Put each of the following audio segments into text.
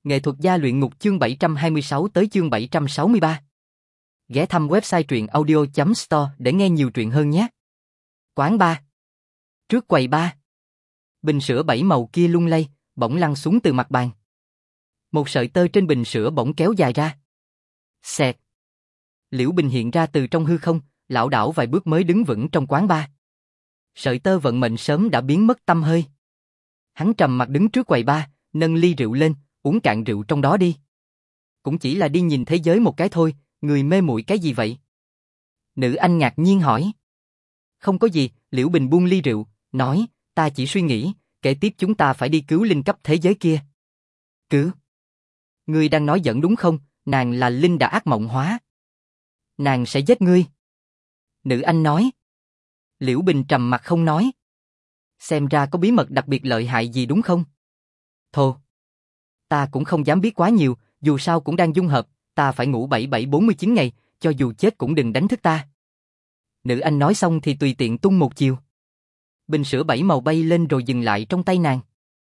Nghệ thuật gia luyện ngục chương 726 tới chương 763. Ghé thăm website truyện audio.store để nghe nhiều truyện hơn nhé. Quán bar. Trước quầy bar. Bình sữa 7 màu kia lung lay, bỗng lăn xuống từ mặt bàn. Một sợi tơ trên bình sữa bỗng kéo dài ra. Xẹt. Liễu Bình hiện ra từ trong hư không, lảo đảo vài bước mới đứng vững trong quán bar. Sợi tơ vận mệnh sớm đã biến mất tăm hơi. Hắn trầm mặt đứng trước quầy bar, nâng ly rượu lên, uống cạn rượu trong đó đi. Cũng chỉ là đi nhìn thế giới một cái thôi, người mê muội cái gì vậy? Nữ anh ngạc nhiên hỏi. Không có gì, Liễu Bình buông ly rượu, nói, ta chỉ suy nghĩ, kế tiếp chúng ta phải đi cứu linh cấp thế giới kia. Cứu? Ngươi đang nói giỡn đúng không? Nàng là linh đã ác mộng hóa. Nàng sẽ giết ngươi. Nữ anh nói. Liễu Bình trầm mặt không nói. Xem ra có bí mật đặc biệt lợi hại gì đúng không? Thô. Ta cũng không dám biết quá nhiều, dù sao cũng đang dung hợp, ta phải ngủ 7749 ngày, cho dù chết cũng đừng đánh thức ta. Nữ anh nói xong thì tùy tiện tung một chiều. Bình sữa 7 màu bay lên rồi dừng lại trong tay nàng.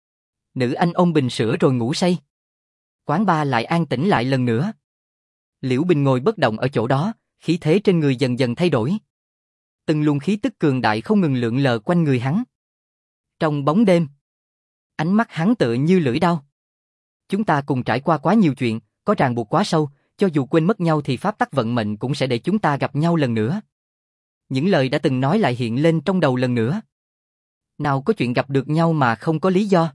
Nữ anh ôm bình sữa rồi ngủ say. Quán bar lại an tĩnh lại lần nữa. Liễu Bình ngồi bất động ở chỗ đó, khí thế trên người dần dần thay đổi. Từng luồng khí tức cường đại không ngừng lượn lờ quanh người hắn. Trong bóng đêm, ánh mắt hắn tựa như lưỡi dao. Chúng ta cùng trải qua quá nhiều chuyện, có ràng buộc quá sâu, cho dù quên mất nhau thì pháp tắc vận mệnh cũng sẽ để chúng ta gặp nhau lần nữa. Những lời đã từng nói lại hiện lên trong đầu lần nữa. Nào có chuyện gặp được nhau mà không có lý do.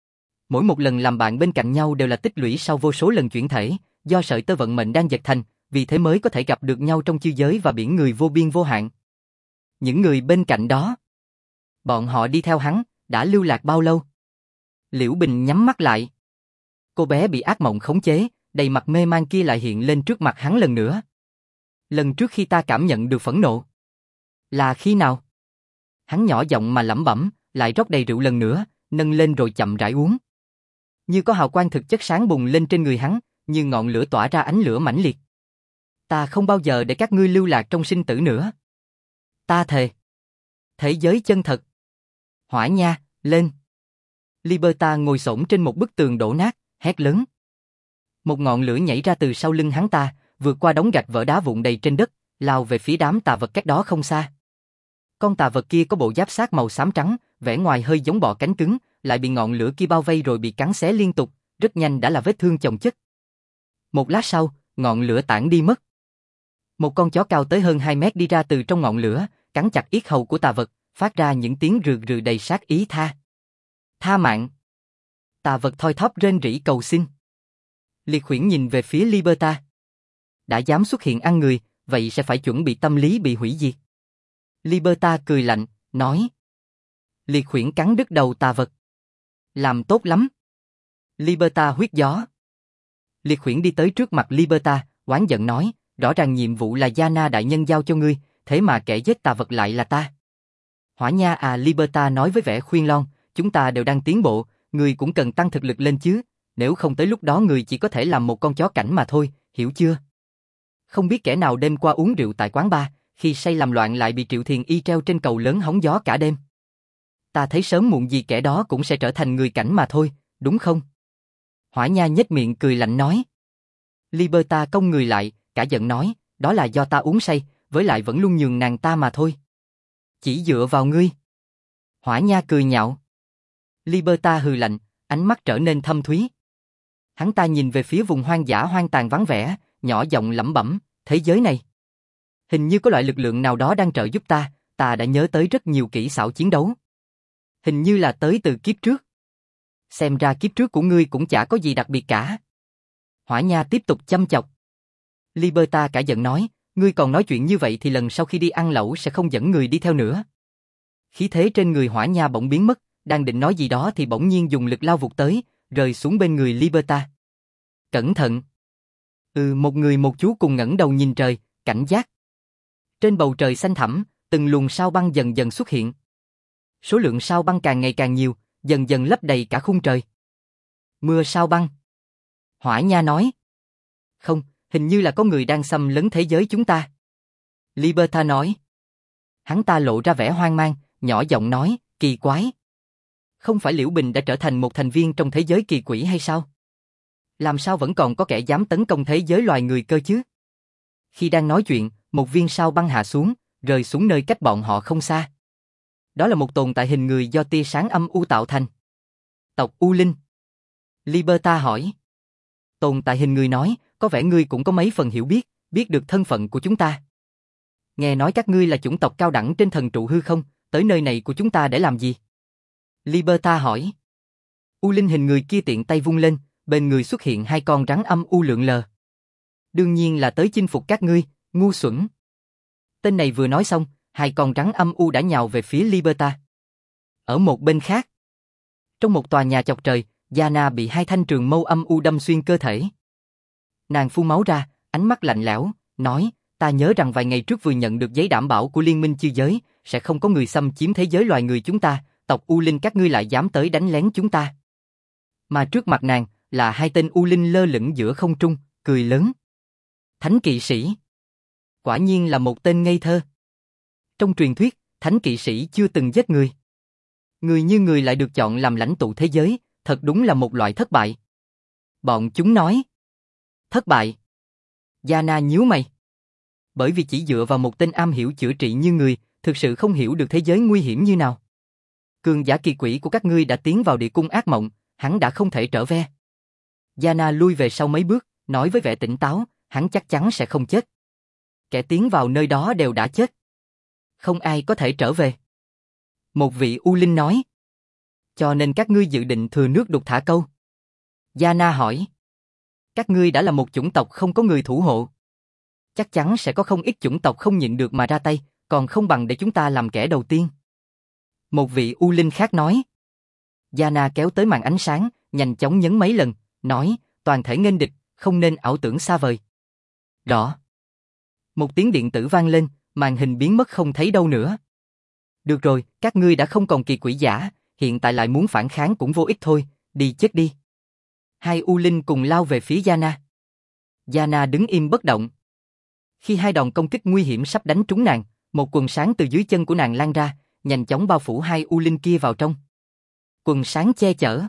Mỗi một lần làm bạn bên cạnh nhau đều là tích lũy sau vô số lần chuyển thể, do sợi tơ vận mệnh đang dệt thành, vì thế mới có thể gặp được nhau trong chư giới và biển người vô biên vô hạn. Những người bên cạnh đó, bọn họ đi theo hắn, đã lưu lạc bao lâu? Liễu Bình nhắm mắt lại. Cô bé bị ác mộng khống chế, đầy mặt mê man kia lại hiện lên trước mặt hắn lần nữa. Lần trước khi ta cảm nhận được phẫn nộ. Là khi nào? Hắn nhỏ giọng mà lẩm bẩm, lại rót đầy rượu lần nữa, nâng lên rồi chậm rãi uống. Như có hào quang thực chất sáng bùng lên trên người hắn, như ngọn lửa tỏa ra ánh lửa mãnh liệt. Ta không bao giờ để các ngươi lưu lạc trong sinh tử nữa. Ta thề. Thế giới chân thật. Hỏa nha, lên. Liberta ngồi xổm trên một bức tường đổ nát, hét lớn. Một ngọn lửa nhảy ra từ sau lưng hắn ta, vượt qua đống gạch vỡ đá vụn đầy trên đất, lao về phía đám tà vật cách đó không xa. Con tà vật kia có bộ giáp xác màu xám trắng, vẻ ngoài hơi giống bọ cánh cứng, lại bị ngọn lửa kia bao vây rồi bị cắn xé liên tục, rất nhanh đã là vết thương chồng chất. Một lát sau, ngọn lửa tản đi mất. Một con chó cao tới hơn 2 mét đi ra từ trong ngọn lửa, cắn chặt yết hầu của tà vật, phát ra những tiếng rừ rừ đầy sát ý tha. Tha mạng. Tà vật thoi thóp rên rỉ cầu xin. Liệt Huyễn nhìn về phía Liberta. Đã dám xuất hiện ăn người, vậy sẽ phải chuẩn bị tâm lý bị hủy diệt. Liberta cười lạnh, nói. Liệt Huyễn cắn đứt đầu tà vật. Làm tốt lắm. Liberta huyết gió. Liệt Huyễn đi tới trước mặt Liberta, oán giận nói, rõ ràng nhiệm vụ là Yana đại nhân giao cho ngươi, thế mà kẻ giết tà vật lại là ta. Hỏa nha à, Liberta nói với vẻ khuyên lon, chúng ta đều đang tiến bộ, ngươi cũng cần tăng thực lực lên chứ, nếu không tới lúc đó ngươi chỉ có thể làm một con chó cảnh mà thôi, hiểu chưa? Không biết kẻ nào đêm qua uống rượu tại quán bar, khi say làm loạn lại bị Triệu Thiền Y treo trên cầu lớn hóng gió cả đêm. Ta thấy sớm muộn gì kẻ đó cũng sẽ trở thành người cảnh mà thôi, đúng không? Hỏa nha nhếch miệng cười lạnh nói. Liberta cong người lại, cả giận nói, đó là do ta uống say, với lại vẫn luôn nhường nàng ta mà thôi. Chỉ dựa vào ngươi. Hỏa nha cười nhạo. Liberta hừ lạnh, ánh mắt trở nên thâm thúy. Hắn ta nhìn về phía vùng hoang dã hoang tàn vắng vẻ, nhỏ giọng lẩm bẩm, thế giới này. Hình như có loại lực lượng nào đó đang trợ giúp ta, ta đã nhớ tới rất nhiều kỹ xảo chiến đấu. Hình như là tới từ kiếp trước. Xem ra kiếp trước của ngươi cũng chả có gì đặc biệt cả. Hỏa nha tiếp tục châm chọc. Liberta cả giận nói, ngươi còn nói chuyện như vậy thì lần sau khi đi ăn lẩu sẽ không dẫn người đi theo nữa. Khí thế trên người hỏa nha bỗng biến mất, đang định nói gì đó thì bỗng nhiên dùng lực lao vụt tới, rơi xuống bên người Liberta. Cẩn thận. Một người một chú cùng ngẩng đầu nhìn trời, cảnh giác. Trên bầu trời xanh thẳm, từng luồng sao băng dần dần xuất hiện. Số lượng sao băng càng ngày càng nhiều, dần dần lấp đầy cả khung trời. Mưa sao băng. Hỏa nha nói. Không, hình như là có người đang xâm lấn thế giới chúng ta. Liberta nói. Hắn ta lộ ra vẻ hoang mang, nhỏ giọng nói, kỳ quái. Không phải Liễu Bình đã trở thành một thành viên trong thế giới kỳ quỷ hay sao? Làm sao vẫn còn có kẻ dám tấn công thế giới loài người cơ chứ? Khi đang nói chuyện, một viên sao băng hạ xuống, rơi xuống nơi cách bọn họ không xa. Đó là một tồn tại hình người do tia sáng âm u tạo thành. Tộc U Linh. Liberta hỏi. Tồn tại hình người nói, có vẻ ngươi cũng có mấy phần hiểu biết được thân phận của chúng ta. Nghe nói các ngươi là chủng tộc cao đẳng trên thần trụ hư không, tới nơi này của chúng ta để làm gì? Liberta hỏi. U Linh hình người kia tiện tay vung lên, bên người xuất hiện hai con rắn âm u lượn lờ. Đương nhiên là tới chinh phục các ngươi, ngu xuẩn. Tên này vừa nói xong, hai con rắn âm u đã nhào về phía Liberta. Ở một bên khác, trong một tòa nhà chọc trời, Yana bị hai thanh trường mâu âm u đâm xuyên cơ thể. Nàng phun máu ra, ánh mắt lạnh lẽo, nói, ta nhớ rằng vài ngày trước vừa nhận được giấy đảm bảo của Liên minh Chư Giới, sẽ không có người xâm chiếm thế giới loài người chúng ta, tộc U Linh các ngươi lại dám tới đánh lén chúng ta. Mà trước mặt nàng, là hai tên U Linh lơ lửng giữa không trung, cười lớn. Thánh kỵ sĩ. Quả nhiên là một tên ngây thơ. Trong truyền thuyết, thánh kỵ sĩ chưa từng giết người. Người như người lại được chọn làm lãnh tụ thế giới, thật đúng là một loại thất bại. Bọn chúng nói. Thất bại. Yana nhíu mày. Bởi vì chỉ dựa vào một tên am hiểu chữa trị như người, thực sự không hiểu được thế giới nguy hiểm như nào. Cường giả kỳ quỷ của các ngươi đã tiến vào địa cung ác mộng, hắn đã không thể trở về. Yana lui về sau mấy bước, nói với vẻ tỉnh táo, hắn chắc chắn sẽ không chết. Kẻ tiến vào nơi đó đều đã chết. Không ai có thể trở về. Một vị U Linh nói. Cho nên các ngươi dự định thừa nước đục thả câu. Yana hỏi. Các ngươi đã là một chủng tộc không có người thủ hộ. Chắc chắn sẽ có không ít chủng tộc không nhịn được mà ra tay, còn không bằng để chúng ta làm kẻ đầu tiên. Một vị U Linh khác nói. Yana kéo tới màn ánh sáng, nhanh chóng nhấn mấy lần, nói, toàn thể nghênh địch, không nên ảo tưởng xa vời. Rõ. Một tiếng điện tử vang lên, màn hình biến mất không thấy đâu nữa. Được rồi, các ngươi đã không còn kỳ quỷ giả, hiện tại lại muốn phản kháng cũng vô ích thôi, đi chết đi. Hai U Linh cùng lao về phía Yana. Yana đứng im bất động. Khi hai đòn công kích nguy hiểm sắp đánh trúng nàng, một quần sáng từ dưới chân của nàng lan ra, nhanh chóng bao phủ hai U Linh kia vào trong. Quần sáng che chở.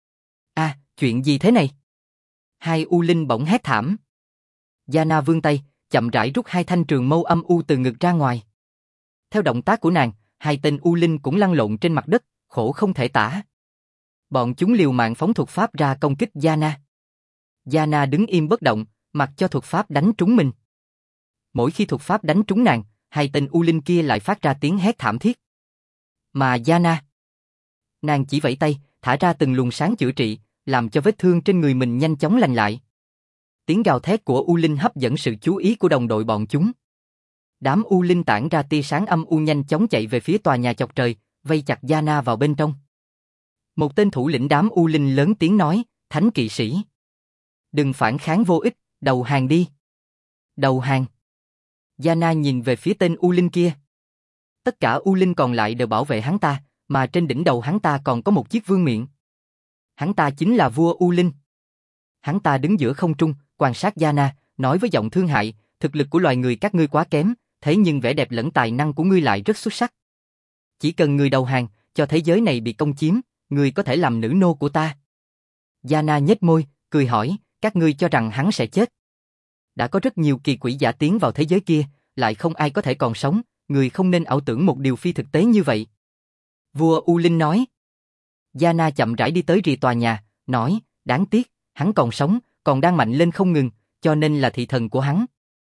À, chuyện gì thế này? Hai U Linh bỗng hét thảm. Yana vươn tay, chậm rãi rút hai thanh trường mâu âm u từ ngực ra ngoài. Theo động tác của nàng, hai tên U Linh cũng lăn lộn trên mặt đất, khổ không thể tả. Bọn chúng liều mạng phóng thuật pháp ra công kích Yana. Yana đứng im bất động, mặc cho thuật pháp đánh trúng mình. Mỗi khi thuật pháp đánh trúng nàng, hai tên U Linh kia lại phát ra tiếng hét thảm thiết. Mà Yana, nàng chỉ vẫy tay, thả ra từng luồng sáng chữa trị, làm cho vết thương trên người mình nhanh chóng lành lại. Tiếng gào thét của U Linh hấp dẫn sự chú ý của đồng đội bọn chúng. Đám U Linh tản ra tia sáng âm u nhanh chóng chạy về phía tòa nhà chọc trời, vây chặt Yana vào bên trong. Một tên thủ lĩnh đám U Linh lớn tiếng nói, Thánh kỵ sĩ. Đừng phản kháng vô ích, đầu hàng đi. Đầu hàng. Yana nhìn về phía tên U Linh kia. Tất cả U Linh còn lại đều bảo vệ hắn ta, mà trên đỉnh đầu hắn ta còn có một chiếc vương miện. Hắn ta chính là vua U Linh. Hắn ta đứng giữa không trung, quan sát Yana, nói với giọng thương hại, thực lực của loài người các ngươi quá kém, thế nhưng vẻ đẹp lẫn tài năng của ngươi lại rất xuất sắc. Chỉ cần người đầu hàng, cho thế giới này bị công chiếm, ngươi có thể làm nữ nô của ta. Yana nhếch môi, cười hỏi, các ngươi cho rằng hắn sẽ chết. Đã có rất nhiều kỳ quỷ giả tiến vào thế giới kia, lại không ai có thể còn sống, người không nên ảo tưởng một điều phi thực tế như vậy. Vua U Linh nói. Yana chậm rãi đi tới rìa tòa nhà, nói, đáng tiếc, hắn còn sống, còn đang mạnh lên không ngừng, cho nên là thị thần của hắn.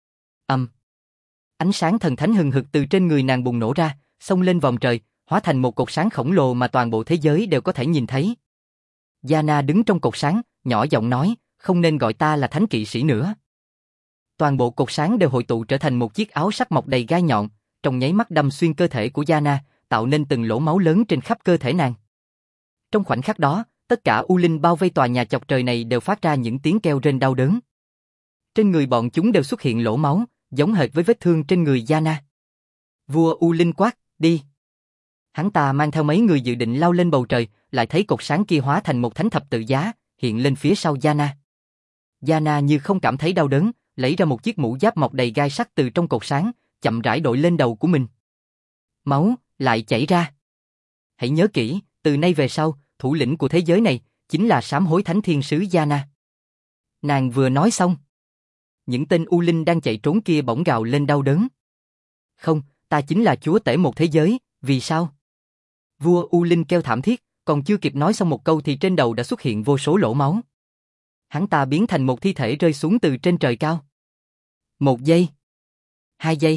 Ánh sáng thần thánh hừng hực từ trên người nàng bùng nổ ra, xông lên vòm trời, hóa thành một cột sáng khổng lồ mà toàn bộ thế giới đều có thể nhìn thấy. Yana đứng trong cột sáng, nhỏ giọng nói, không nên gọi ta là thánh kỵ sĩ nữa. Toàn bộ cột sáng đều hội tụ trở thành một chiếc áo sắt mọc đầy gai nhọn, trong nháy mắt đâm xuyên cơ thể của Yana, tạo nên từng lỗ máu lớn trên khắp cơ thể nàng. Trong khoảnh khắc đó, tất cả U Linh bao vây tòa nhà chọc trời này đều phát ra những tiếng kêu rên đau đớn. Trên người bọn chúng đều xuất hiện lỗ máu, giống hệt với vết thương trên người Yana. Vua U Linh quát, đi. Hắn ta mang theo mấy người dự định lao lên bầu trời, lại thấy cột sáng kia hóa thành một thánh thập tự giá, hiện lên phía sau Yana. Yana như không cảm thấy đau đớn, lấy ra một chiếc mũ giáp mọc đầy gai sắt từ trong cột sáng, chậm rãi đội lên đầu của mình. Máu lại chảy ra. Hãy nhớ kỹ, từ nay về sau, thủ lĩnh của thế giới này chính là sám hối thánh thiên sứ Yana. Nàng vừa nói xong. Những tên U Linh đang chạy trốn kia bỗng gào lên đau đớn. Không, ta chính là chúa tể một thế giới, vì sao? Vua U Linh kêu thảm thiết, còn chưa kịp nói xong một câu thì trên đầu đã xuất hiện vô số lỗ máu. Hắn ta biến thành một thi thể rơi xuống từ trên trời cao. 1 giây. 2 giây.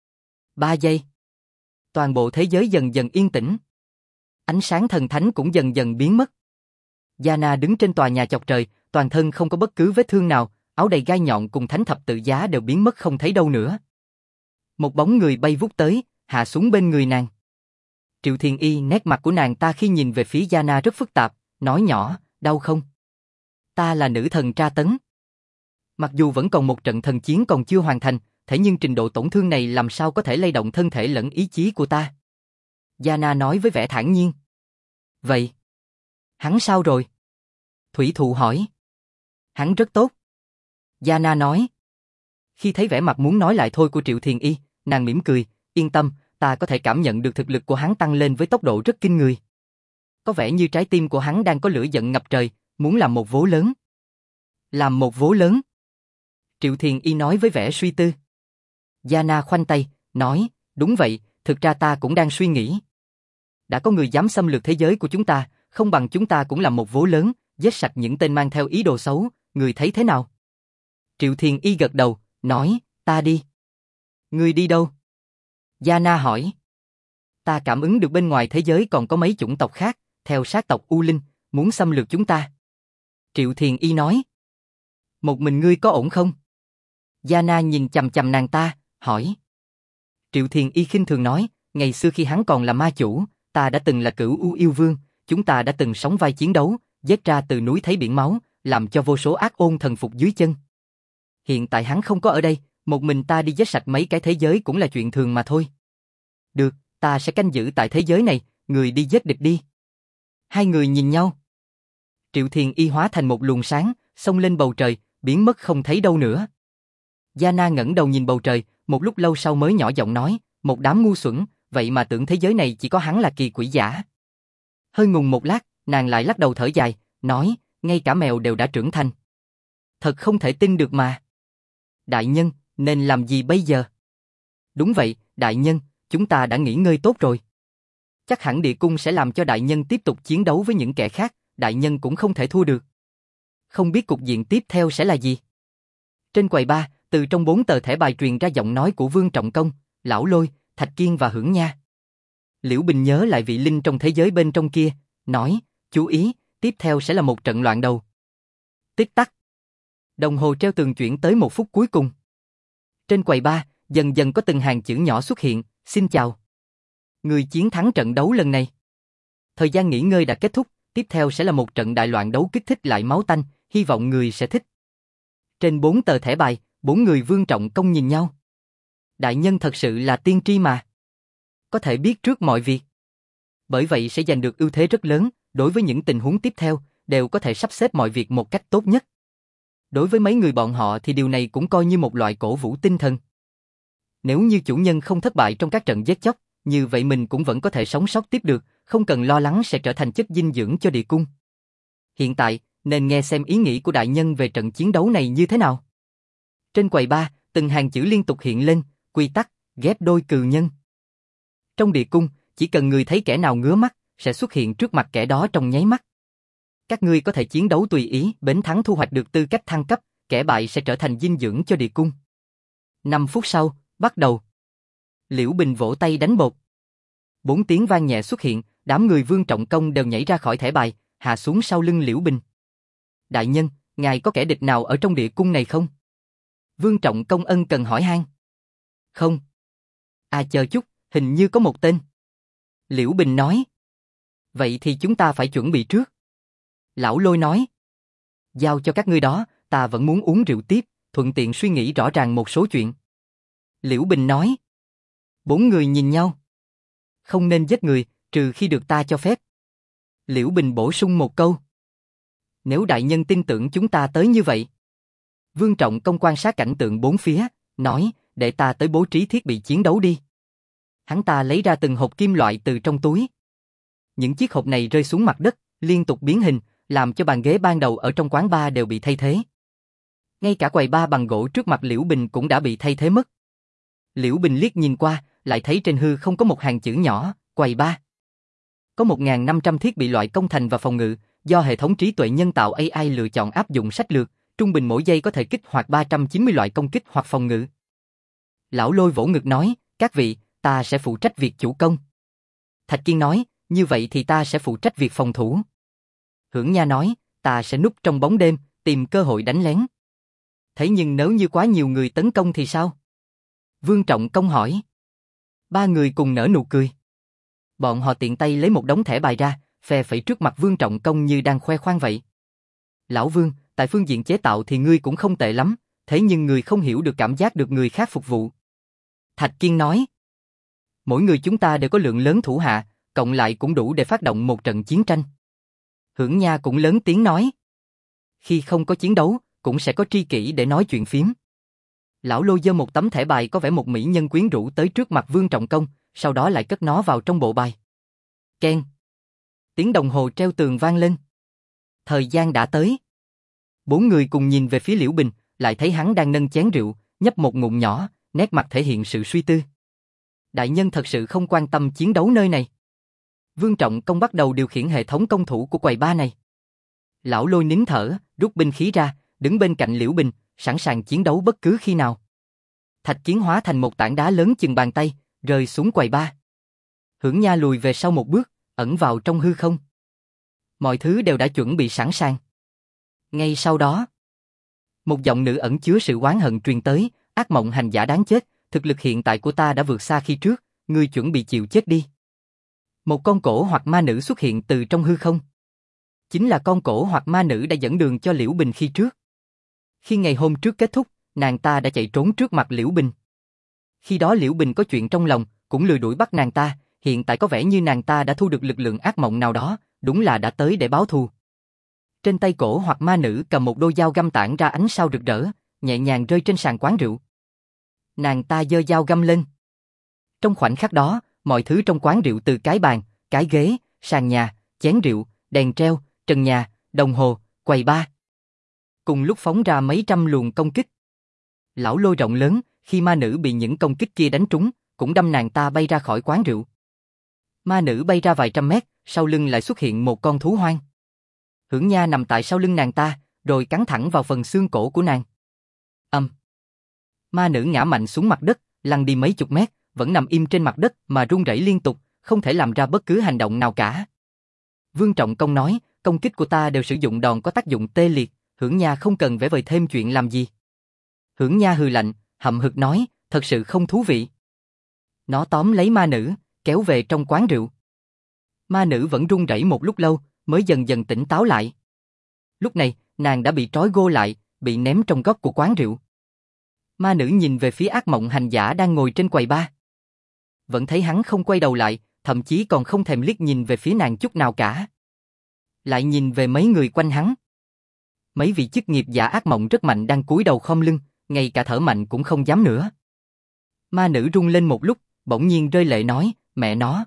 3 giây. Toàn bộ thế giới dần dần yên tĩnh. Ánh sáng thần thánh cũng dần dần biến mất. Yana đứng trên tòa nhà chọc trời, toàn thân không có bất cứ vết thương nào, áo đầy gai nhọn cùng thánh thập tự giá đều biến mất không thấy đâu nữa. Một bóng người bay vút tới, hạ xuống bên người nàng. Triệu Thiền Y, nét mặt của nàng ta khi nhìn về phía Yana rất phức tạp, nói nhỏ, đau không? Ta là nữ thần tra tấn. Mặc dù vẫn còn một trận thần chiến còn chưa hoàn thành, thế nhưng trình độ tổn thương này làm sao có thể lay động thân thể lẫn ý chí của ta? Yana nói với vẻ thản nhiên. Vậy, hắn sao rồi? Thủy Thụ hỏi. Hắn rất tốt. Yana nói. Khi thấy vẻ mặt muốn nói lại thôi của Triệu Thiền Y, nàng mỉm cười, yên tâm, ta có thể cảm nhận được thực lực của hắn tăng lên với tốc độ rất kinh người. Có vẻ như trái tim của hắn đang có lửa giận ngập trời, muốn làm một vố lớn. Làm một vố lớn? Triệu Thiền Y nói với vẻ suy tư. Yana khoanh tay, nói, đúng vậy, thực ra ta cũng đang suy nghĩ. Đã có người dám xâm lược thế giới của chúng ta, không bằng chúng ta cũng làm một vố lớn, giết sạch những tên mang theo ý đồ xấu, người thấy thế nào? Triệu Thiền Y gật đầu, nói, ta đi. Ngươi đi đâu? Yana hỏi. Ta cảm ứng được bên ngoài thế giới còn có mấy chủng tộc khác, theo sát tộc U Linh, muốn xâm lược chúng ta. Triệu Thiền Y nói. Một mình ngươi có ổn không? Yana nhìn chằm chằm nàng ta, hỏi. Triệu Thiền Y khinh thường nói, ngày xưa khi hắn còn là ma chủ, ta đã từng là Cửu U Yêu Vương, chúng ta đã từng sóng vai chiến đấu, giết ra từ núi thấy biển máu, làm cho vô số ác ôn thần phục dưới chân. Hiện tại hắn không có ở đây, một mình ta đi giết sạch mấy cái thế giới cũng là chuyện thường mà thôi. Được, ta sẽ canh giữ tại thế giới này, người đi giết địch đi. Hai người nhìn nhau. Triệu Thiền Y hóa thành một luồng sáng, xông lên bầu trời, biến mất không thấy đâu nữa. Yana ngẩng đầu nhìn bầu trời, một lúc lâu sau mới nhỏ giọng nói, một đám ngu xuẩn, vậy mà tưởng thế giới này chỉ có hắn là kỳ quỷ giả. Hơi ngùng một lát, nàng lại lắc đầu thở dài, nói, ngay cả mèo đều đã trưởng thành. Thật không thể tin được mà. Đại nhân, nên làm gì bây giờ? Đúng vậy, đại nhân, chúng ta đã nghỉ ngơi tốt rồi. Chắc hẳn địa cung sẽ làm cho đại nhân tiếp tục chiến đấu với những kẻ khác, đại nhân cũng không thể thua được. Không biết cục diện tiếp theo sẽ là gì? Trên quầy bar, từ trong 4 tờ thẻ bài truyền ra giọng nói của Vương Trọng Công, Lão Lôi, Thạch Kiên và Hưởng Nha. Liễu Bình nhớ lại vị linh trong thế giới bên trong kia, nói, chú ý, tiếp theo sẽ là một trận loạn đầu. Tích tắc. Đồng hồ treo tường chuyển tới 1 phút cuối cùng. Trên quầy bar, dần dần có từng hàng chữ nhỏ xuất hiện, xin chào. Người chiến thắng trận đấu lần này. Thời gian nghỉ ngơi đã kết thúc, tiếp theo sẽ là một trận đại loạn đấu kích thích lại máu tanh, hy vọng người sẽ thích. Trên 4 tờ thẻ bài, 4 người Vương Trọng Công nhìn nhau. Đại nhân thật sự là tiên tri mà. Có thể biết trước mọi việc. Bởi vậy sẽ giành được ưu thế rất lớn, đối với những tình huống tiếp theo, đều có thể sắp xếp mọi việc một cách tốt nhất. Đối với mấy người bọn họ thì điều này cũng coi như một loại cổ vũ tinh thần. Nếu như chủ nhân không thất bại trong các trận giết chóc, như vậy mình cũng vẫn có thể sống sót tiếp được, không cần lo lắng sẽ trở thành chất dinh dưỡng cho địa cung. Hiện tại, nên nghe xem ý nghĩ của đại nhân về trận chiến đấu này như thế nào. Trên quầy bar, từng hàng chữ liên tục hiện lên, quy tắc, ghép đôi cừu nhân. Trong địa cung, chỉ cần người thấy kẻ nào ngứa mắt, sẽ xuất hiện trước mặt kẻ đó trong nháy mắt. Các ngươi có thể chiến đấu tùy ý, bến thắng thu hoạch được tư cách thăng cấp, kẻ bại sẽ trở thành dinh dưỡng cho địa cung. 5 phút sau, bắt đầu. Liễu Bình vỗ tay đánh bột. 4 tiếng vang nhẹ xuất hiện, đám người Vương Trọng Công đều nhảy ra khỏi thẻ bài, hạ xuống sau lưng Liễu Bình. Đại nhân, ngài có kẻ địch nào ở trong địa cung này không? Vương Trọng Công ân cần hỏi han. Không. À chờ chút, hình như có một tên. Liễu Bình nói. Vậy thì chúng ta phải chuẩn bị trước. Lão Lôi nói. Giao cho các ngươi đó, ta vẫn muốn uống rượu tiếp, thuận tiện suy nghĩ rõ ràng một số chuyện. Liễu Bình nói. 4 người nhìn nhau. Không nên giết người, trừ khi được ta cho phép. Liễu Bình bổ sung một câu. Nếu đại nhân tin tưởng chúng ta tới như vậy. Vương Trọng Công quan sát cảnh tượng bốn phía, nói, để ta tới bố trí thiết bị chiến đấu đi. Hắn ta lấy ra từng hộp kim loại từ trong túi. Những chiếc hộp này rơi xuống mặt đất, liên tục biến hình, làm cho bàn ghế ban đầu ở trong quán bar đều bị thay thế. Ngay cả quầy bar bằng gỗ trước mặt Liễu Bình cũng đã bị thay thế mất. Liễu Bình liếc nhìn qua, lại thấy trên hư không có một hàng chữ nhỏ, quầy bar. Có 1.500 thiết bị loại công thành và phòng ngự, do hệ thống trí tuệ nhân tạo AI lựa chọn áp dụng sách lược, trung bình mỗi giây có thể kích hoạt 390 loại công kích hoặc phòng ngự. Lão Lôi vỗ ngực nói, các vị, ta sẽ phụ trách việc chủ công. Thạch Kiên nói, như vậy thì ta sẽ phụ trách việc phòng thủ. Hưởng Nha nói, ta sẽ núp trong bóng đêm, tìm cơ hội đánh lén. Thế nhưng nếu như quá nhiều người tấn công thì sao? Vương Trọng Công hỏi. Ba người cùng nở nụ cười. Bọn họ tiện tay lấy một đống thẻ bài ra, phe phẩy trước mặt Vương Trọng Công như đang khoe khoang vậy. Lão Vương, tại phương diện chế tạo thì ngươi cũng không tệ lắm, thế nhưng người không hiểu được cảm giác được người khác phục vụ. Thạch Kiên nói. Mỗi người chúng ta đều có lượng lớn thủ hạ, cộng lại cũng đủ để phát động một trận chiến tranh. Hưởng Nha cũng lớn tiếng nói. Khi không có chiến đấu, cũng sẽ có tri kỷ để nói chuyện phiếm. Lão Lô giơ một tấm thẻ bài có vẻ một mỹ nhân quyến rũ tới trước mặt Vương Trọng Công, sau đó lại cất nó vào trong bộ bài. Keng. Tiếng đồng hồ treo tường vang lên. Thời gian đã tới. Bốn người cùng nhìn về phía Liễu Bình, lại thấy hắn đang nâng chén rượu, nhấp một ngụm nhỏ, nét mặt thể hiện sự suy tư. Đại nhân thật sự không quan tâm chiến đấu nơi này. Vương Trọng Công bắt đầu điều khiển hệ thống công thủ của quầy bar này. Lão Lôi nín thở, rút binh khí ra, đứng bên cạnh Liễu Bình, sẵn sàng chiến đấu bất cứ khi nào. Thạch Kiến hóa thành một tảng đá lớn chừng bàn tay, rơi xuống quầy bar. Hưởng Nha lùi về sau một bước, ẩn vào trong hư không. Mọi thứ đều đã chuẩn bị sẵn sàng. Ngay sau đó, một giọng nữ ẩn chứa sự oán hận truyền tới, ác mộng hành giả đáng chết, thực lực hiện tại của ta đã vượt xa khi trước, ngươi chuẩn bị chịu chết đi. Một con cổ hoặc ma nữ xuất hiện từ trong hư không. Chính là con cổ hoặc ma nữ đã dẫn đường cho Liễu Bình khi trước. Khi ngày hôm trước kết thúc, nàng ta đã chạy trốn trước mặt Liễu Bình. Khi đó Liễu Bình có chuyện trong lòng, cũng lười đuổi bắt nàng ta, hiện tại có vẻ như nàng ta đã thu được lực lượng ác mộng nào đó, đúng là đã tới để báo thù. Trên tay cổ hoặc ma nữ cầm một đôi dao găm tản ra ánh sao rực rỡ, nhẹ nhàng rơi trên sàn quán rượu. Nàng ta giơ dao găm lên. Trong khoảnh khắc đó, mọi thứ trong quán rượu từ cái bàn, cái ghế, sàn nhà, chén rượu, đèn treo, trần nhà, đồng hồ, quầy bar, cùng lúc phóng ra mấy trăm luồng công kích. Lão Lôi rộng lớn, khi ma nữ bị những công kích kia đánh trúng, cũng đâm nàng ta bay ra khỏi quán rượu. Ma nữ bay ra vài trăm mét, sau lưng lại xuất hiện một con thú hoang. Hưởng Nha nằm tại sau lưng nàng ta, rồi cắn thẳng vào phần xương cổ của nàng. Ma nữ ngã mạnh xuống mặt đất, lăn đi mấy chục mét, vẫn nằm im trên mặt đất mà run rẩy liên tục, không thể làm ra bất cứ hành động nào cả. Vương Trọng Công nói, công kích của ta đều sử dụng đòn có tác dụng tê liệt, Hưởng Nha không cần vẽ vời thêm chuyện làm gì. Hưởng Nha hừ lạnh, hậm hực nói, thật sự không thú vị. Nó tóm lấy ma nữ, kéo về trong quán rượu. Ma nữ vẫn run rẩy một lúc lâu, mới dần dần tỉnh táo lại. Lúc này, nàng đã bị trói gô lại, bị ném trong góc của quán rượu. Ma nữ nhìn về phía ác mộng hành giả đang ngồi trên quầy bar. Vẫn thấy hắn không quay đầu lại, thậm chí còn không thèm liếc nhìn về phía nàng chút nào cả. Lại nhìn về mấy người quanh hắn. Mấy vị chức nghiệp giả ác mộng rất mạnh đang cúi đầu khom lưng, ngay cả thở mạnh cũng không dám nữa. Ma nữ run lên một lúc, bỗng nhiên rơi lệ nói, mẹ nó.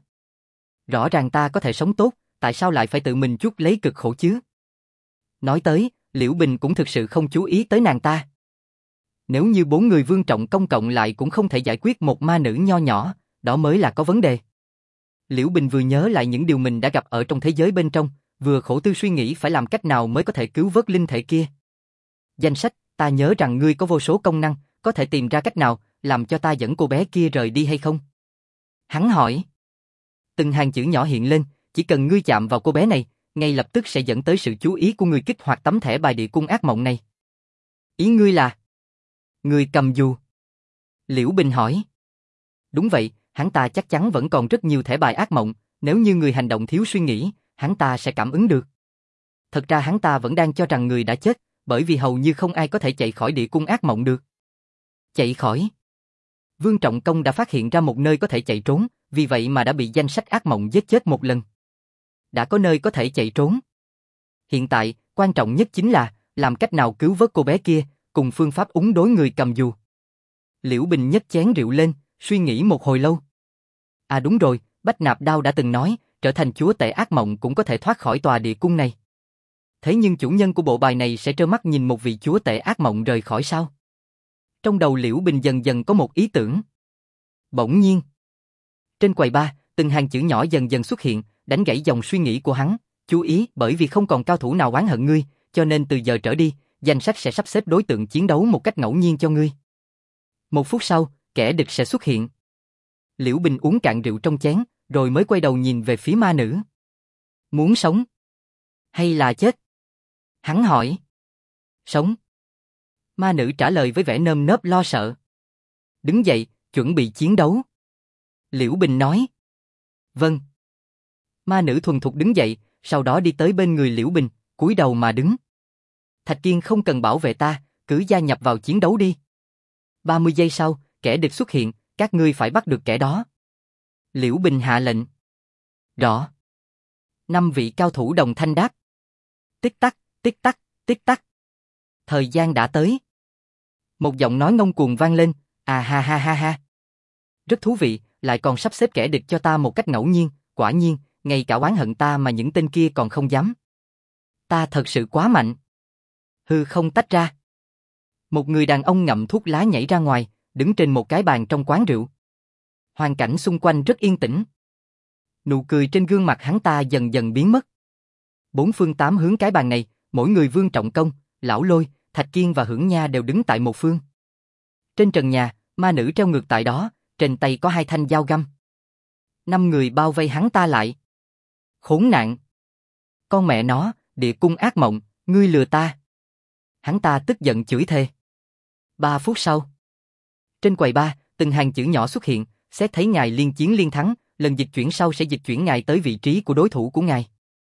Rõ ràng ta có thể sống tốt, tại sao lại phải tự mình chuốc lấy cực khổ chứ? Nói tới, Liễu Bình cũng thực sự không chú ý tới nàng ta. Nếu như bốn người Vương Trọng Công cộng lại cũng không thể giải quyết một ma nữ nho nhỏ, đó mới là có vấn đề. Liễu Bình vừa nhớ lại những điều mình đã gặp ở trong thế giới bên trong, vừa khổ tư suy nghĩ phải làm cách nào mới có thể cứu vớt linh thể kia. Danh sách, ta nhớ rằng ngươi có vô số công năng, có thể tìm ra cách nào làm cho ta dẫn cô bé kia rời đi hay không? Hắn hỏi. Từng hàng chữ nhỏ hiện lên, chỉ cần ngươi chạm vào cô bé này, ngay lập tức sẽ dẫn tới sự chú ý của người kích hoạt tấm thẻ bài địa cung ác mộng này. Ý ngươi là? Người cầm dù. Liễu Bình hỏi. Đúng vậy, hắn ta chắc chắn vẫn còn rất nhiều thẻ bài ác mộng, nếu như người hành động thiếu suy nghĩ, hắn ta sẽ cảm ứng được. Thật ra hắn ta vẫn đang cho rằng người đã chết, bởi vì hầu như không ai có thể chạy khỏi địa cung ác mộng được. Chạy khỏi? Vương Trọng Công đã phát hiện ra một nơi có thể chạy trốn, vì vậy mà đã bị danh sách ác mộng giết chết một lần. Đã có nơi có thể chạy trốn. Hiện tại, quan trọng nhất chính là làm cách nào cứu vớt cô bé kia, cùng phương pháp ứng đối người cầm dù. Liễu Bình nhấc chén rượu lên, suy nghĩ một hồi lâu. À đúng rồi, Bách Nạp Đao đã từng nói, trở thành chúa tể ác mộng cũng có thể thoát khỏi tòa địa cung này. Thế nhưng chủ nhân của bộ bài này sẽ trơ mắt nhìn một vị chúa tể ác mộng rời khỏi sao? Trong đầu Liễu Bình dần dần có một ý tưởng. Bỗng nhiên, trên quầy bar, từng hàng chữ nhỏ dần dần xuất hiện, đánh gãy dòng suy nghĩ của hắn. Chú ý, bởi vì không còn cao thủ nào oán hận ngươi, cho nên từ giờ trở đi, danh sách sẽ sắp xếp đối tượng chiến đấu một cách ngẫu nhiên cho ngươi. 1 phút sau, kẻ địch sẽ xuất hiện. Liễu Bình uống cạn rượu trong chén, rồi mới quay đầu nhìn về phía ma nữ. Muốn sống? Hay là chết? Hắn hỏi. Sống. Ma nữ trả lời với vẻ nơm nớp lo sợ. Đứng dậy, chuẩn bị chiến đấu. Liễu Bình nói. Vâng. Ma nữ thuần thục đứng dậy, sau đó đi tới bên người Liễu Bình, cúi đầu mà đứng. Thạch Kiên không cần bảo vệ ta, cứ gia nhập vào chiến đấu đi. 30 giây sau, kẻ địch xuất hiện, các ngươi phải bắt được kẻ đó. Liễu Bình hạ lệnh. Rõ. 5 vị cao thủ đồng thanh đáp. Tích tắc, tích tắc, tích tắc. Thời gian đã tới. Một giọng nói ngông cuồng vang lên, à ha ha ha ha. Rất thú vị, lại còn sắp xếp kẻ địch cho ta một cách ngẫu nhiên, quả nhiên, ngay cả oán hận ta mà những tên kia còn không dám. Ta thật sự quá mạnh. Hư không tách ra. Một người đàn ông ngậm thuốc lá nhảy ra ngoài, đứng trên một cái bàn trong quán rượu. Hoàn cảnh xung quanh rất yên tĩnh. Nụ cười trên gương mặt hắn ta dần dần biến mất. 4 phương 8 hướng cái bàn này, mỗi người Vương Trọng Công, Lão Lôi, Thạch Kiên và Hưởng Nha đều đứng tại một phương. Trên trần nhà, ma nữ treo ngược tại đó, trên tay có 2 thanh dao găm. 5 người bao vây hắn ta lại. Khốn nạn! Con mẹ nó, địa cung ác mộng, ngươi lừa ta! Hắn ta tức giận chửi thề. 3 phút sau. Trên quầy bar, từng hàng chữ nhỏ xuất hiện, xét thấy ngài liên chiến liên thắng, lần dịch chuyển sau sẽ dịch chuyển ngài tới vị trí của đối thủ của ngài.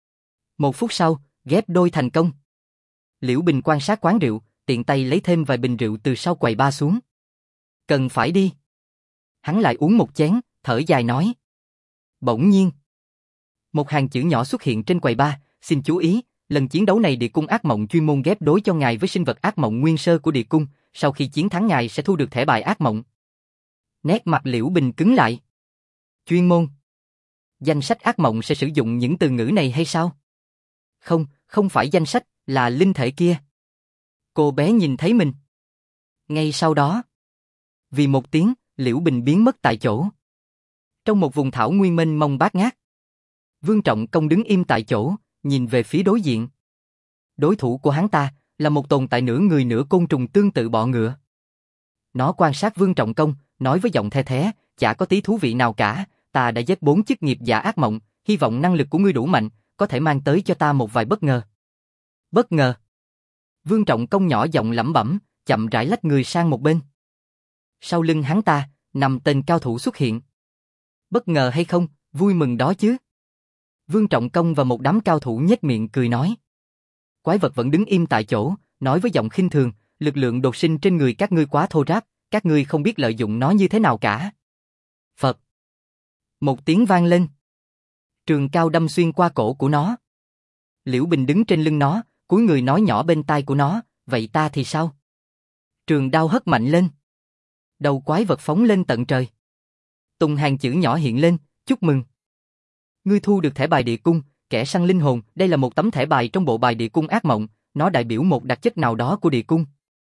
1 phút sau, ghép đôi thành công. Liễu Bình quan sát quán rượu, tiện tay lấy thêm vài bình rượu từ sau quầy bar xuống. Cần phải đi. Hắn lại uống một chén, thở dài nói. Bỗng nhiên, một hàng chữ nhỏ xuất hiện trên quầy bar, xin chú ý, lần chiến đấu này địa cung ác mộng chuyên môn ghép đối cho ngài với sinh vật ác mộng nguyên sơ của địa cung, sau khi chiến thắng ngài sẽ thu được thẻ bài ác mộng. Nét mặt Liễu Bình cứng lại. Chuyên môn. Danh sách ác mộng sẽ sử dụng những từ ngữ này hay sao? Không, không phải danh sách, là linh thể kia. Cô bé nhìn thấy mình. Ngay sau đó, vì một tiếng, Liễu Bình biến mất tại chỗ. Trong một vùng thảo nguyên mênh mông bát ngát, Vương Trọng Công đứng im tại chỗ, nhìn về phía đối diện. Đối thủ của hắn ta là một tồn tại nửa người nửa côn trùng tương tự bọ ngựa. Nó quan sát Vương Trọng Công, nói với giọng the thé, chả có tí thú vị nào cả, ta đã giết 4 chức nghiệp giả ác mộng, hy vọng năng lực của ngươi đủ mạnh, có thể mang tới cho ta một vài bất ngờ. Bất ngờ? Vương Trọng Công nhỏ giọng lẩm bẩm, chậm rãi lách người sang một bên. Sau lưng hắn ta, 5 tên cao thủ xuất hiện. Bất ngờ hay không, vui mừng đó chứ. Vương Trọng Công và một đám cao thủ nhếch miệng cười nói. Quái vật vẫn đứng im tại chỗ, nói với giọng khinh thường, lực lượng đột sinh trên người các ngươi quá thô ráp, các ngươi không biết lợi dụng nó như thế nào cả. Phật. Một tiếng vang lên. Trường cao đâm xuyên qua cổ của nó. Liễu Bình đứng trên lưng nó, cúi người nói nhỏ bên tai của nó, vậy ta thì sao? Trường đao hất mạnh lên. Đầu quái vật phóng lên tận trời. Từng hàng chữ nhỏ hiện lên, chúc mừng. Ngươi thu được thẻ bài địa cung, kẻ săn linh hồn, đây là một tấm thẻ bài trong bộ bài địa cung ác mộng, nó đại biểu một đặc chất nào đó của địa cung.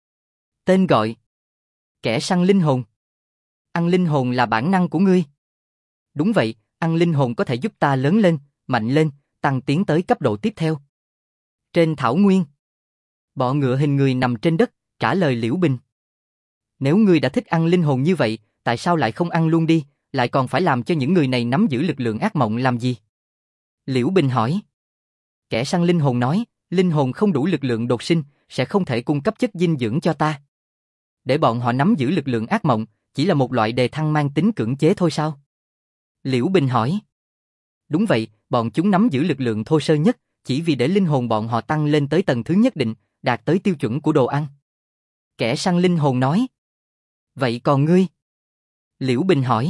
Tên gọi: kẻ săn linh hồn. Ăn linh hồn là bản năng của ngươi. Đúng vậy, ăn linh hồn có thể giúp ta lớn lên, mạnh lên, tăng tiến tới cấp độ tiếp theo. Trên thảo nguyên, bọ ngựa hình người nằm trên đất, trả lời Liễu Bình. Nếu ngươi đã thích ăn linh hồn như vậy, tại sao lại không ăn luôn đi, lại còn phải làm cho những người này nắm giữ lực lượng ác mộng làm gì? Liễu Bình hỏi. Kẻ săn linh hồn nói, linh hồn không đủ lực lượng đột sinh, sẽ không thể cung cấp chất dinh dưỡng cho ta. Để bọn họ nắm giữ lực lượng ác mộng, chỉ là một loại đề thăng mang tính cưỡng chế thôi sao? Liễu Bình hỏi. Đúng vậy, bọn chúng nắm giữ lực lượng thô sơ nhất, chỉ vì để linh hồn bọn họ tăng lên tới tầng thứ nhất định, đạt tới tiêu chuẩn của đồ ăn. Kẻ săn linh hồn nói. Vậy còn ngươi? Liễu Bình hỏi.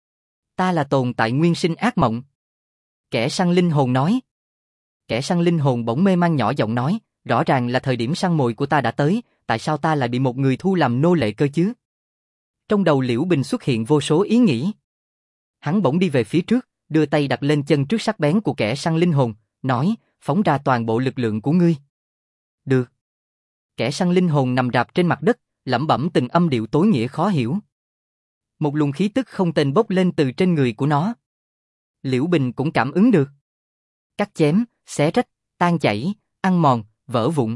Ta là tồn tại nguyên sinh ác mộng. Kẻ săn linh hồn nói. Kẻ săn linh hồn bỗng mê man nhỏ giọng nói, rõ ràng là thời điểm săn mồi của ta đã tới, tại sao ta lại bị một người thu làm nô lệ cơ chứ? Trong đầu Liễu Bình xuất hiện vô số ý nghĩ. Hắn bỗng đi về phía trước, đưa tay đặt lên chân trước sắc bén của kẻ săn linh hồn, nói, phóng ra toàn bộ lực lượng của ngươi. Được. Kẻ săn linh hồn nằm rạp trên mặt đất, lẩm bẩm từng âm điệu tối nghĩa khó hiểu. Một luồng khí tức không tên bốc lên từ trên người của nó. Liễu Bình cũng cảm ứng được. Cắt chém, xé rách, tan chảy, ăn mòn, vỡ vụn.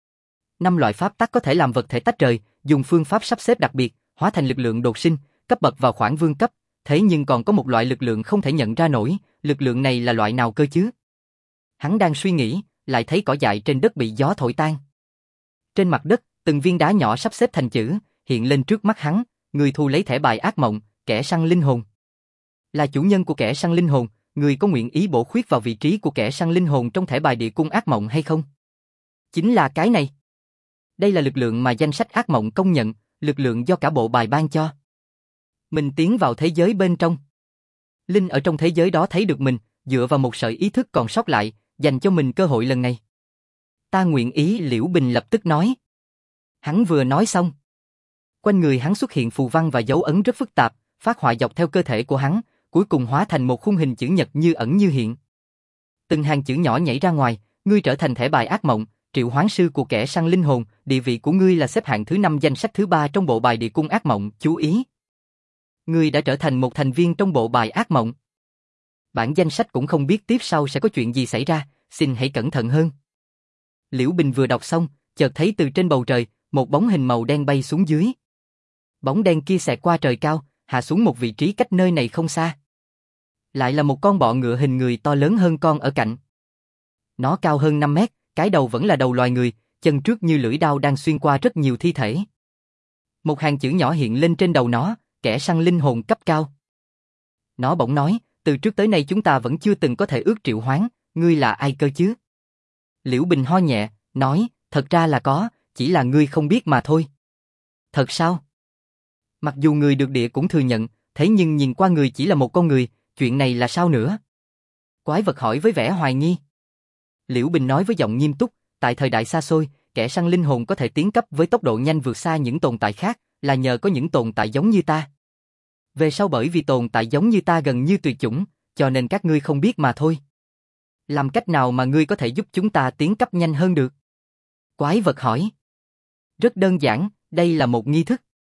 5 loại pháp tắc có thể làm vật thể tách rời, dùng phương pháp sắp xếp đặc biệt, hóa thành lực lượng đột sinh, cấp bậc vào khoảng vương cấp, thế nhưng còn có một loại lực lượng không thể nhận ra nổi, lực lượng này là loại nào cơ chứ? Hắn đang suy nghĩ, lại thấy cỏ dại trên đất bị gió thổi tan. Trên mặt đất, từng viên đá nhỏ sắp xếp thành chữ, hiện lên trước mắt hắn, người thu lấy thẻ bài ác mộng, kẻ săn linh hồn. Là chủ nhân của kẻ săn linh hồn, người có nguyện ý bổ khuyết vào vị trí của kẻ săn linh hồn trong thẻ bài địa cung ác mộng hay không? Chính là cái này. Đây là lực lượng mà danh sách ác mộng công nhận, lực lượng do cả bộ bài ban cho. Mình tiến vào thế giới bên trong. Linh ở trong thế giới đó thấy được mình, dựa vào một sợi ý thức còn sót lại, dành cho mình cơ hội lần này. Ta nguyện ý, Liễu Bình lập tức nói. Hắn vừa nói xong. Quanh người hắn xuất hiện phù văn và dấu ấn rất phức tạp, phát họa dọc theo cơ thể của hắn, cuối cùng hóa thành một khung hình chữ nhật như ẩn như hiện. Từng hàng chữ nhỏ nhảy ra ngoài, ngươi trở thành thẻ bài ác mộng, triệu hoán sư của kẻ săn linh hồn, địa vị của ngươi là xếp hạng thứ 5 danh sách thứ 3 trong bộ bài địa cung ác mộng, chú ý. Ngươi đã trở thành một thành viên trong bộ bài ác mộng. Bản danh sách cũng không biết tiếp sau sẽ có chuyện gì xảy ra, xin hãy cẩn thận hơn. Liễu Bình vừa đọc xong, chợt thấy từ trên bầu trời, một bóng hình màu đen bay xuống dưới. Bóng đen kia xẹt qua trời cao, hạ xuống một vị trí cách nơi này không xa. Lại là một con bọ ngựa hình người to lớn hơn con ở cạnh. Nó cao hơn 5 mét, cái đầu vẫn là đầu loài người, chân trước như lưỡi đao đang xuyên qua rất nhiều thi thể. Một hàng chữ nhỏ hiện lên trên đầu nó, kẻ săn linh hồn cấp cao. Nó bỗng nói, từ trước tới nay chúng ta vẫn chưa từng có thể ước triệu hoán, ngươi là ai cơ chứ? Liễu Bình ho nhẹ, nói, thật ra là có, chỉ là ngươi không biết mà thôi. Thật sao? Mặc dù người được địa cũng thừa nhận, thế nhưng nhìn qua người chỉ là một con người, chuyện này là sao nữa? Quái vật hỏi với vẻ hoài nghi. Liễu Bình nói với giọng nghiêm túc, tại thời đại xa xôi, kẻ săn linh hồn có thể tiến cấp với tốc độ nhanh vượt xa những tồn tại khác, là nhờ có những tồn tại giống như ta. Về sau bởi vì tồn tại giống như ta gần như tuyệt chủng, cho nên các ngươi không biết mà thôi. Làm cách nào mà ngươi có thể giúp chúng ta tiến cấp nhanh hơn được? Quái vật hỏi. Rất đơn giản, đây là một nghi thức.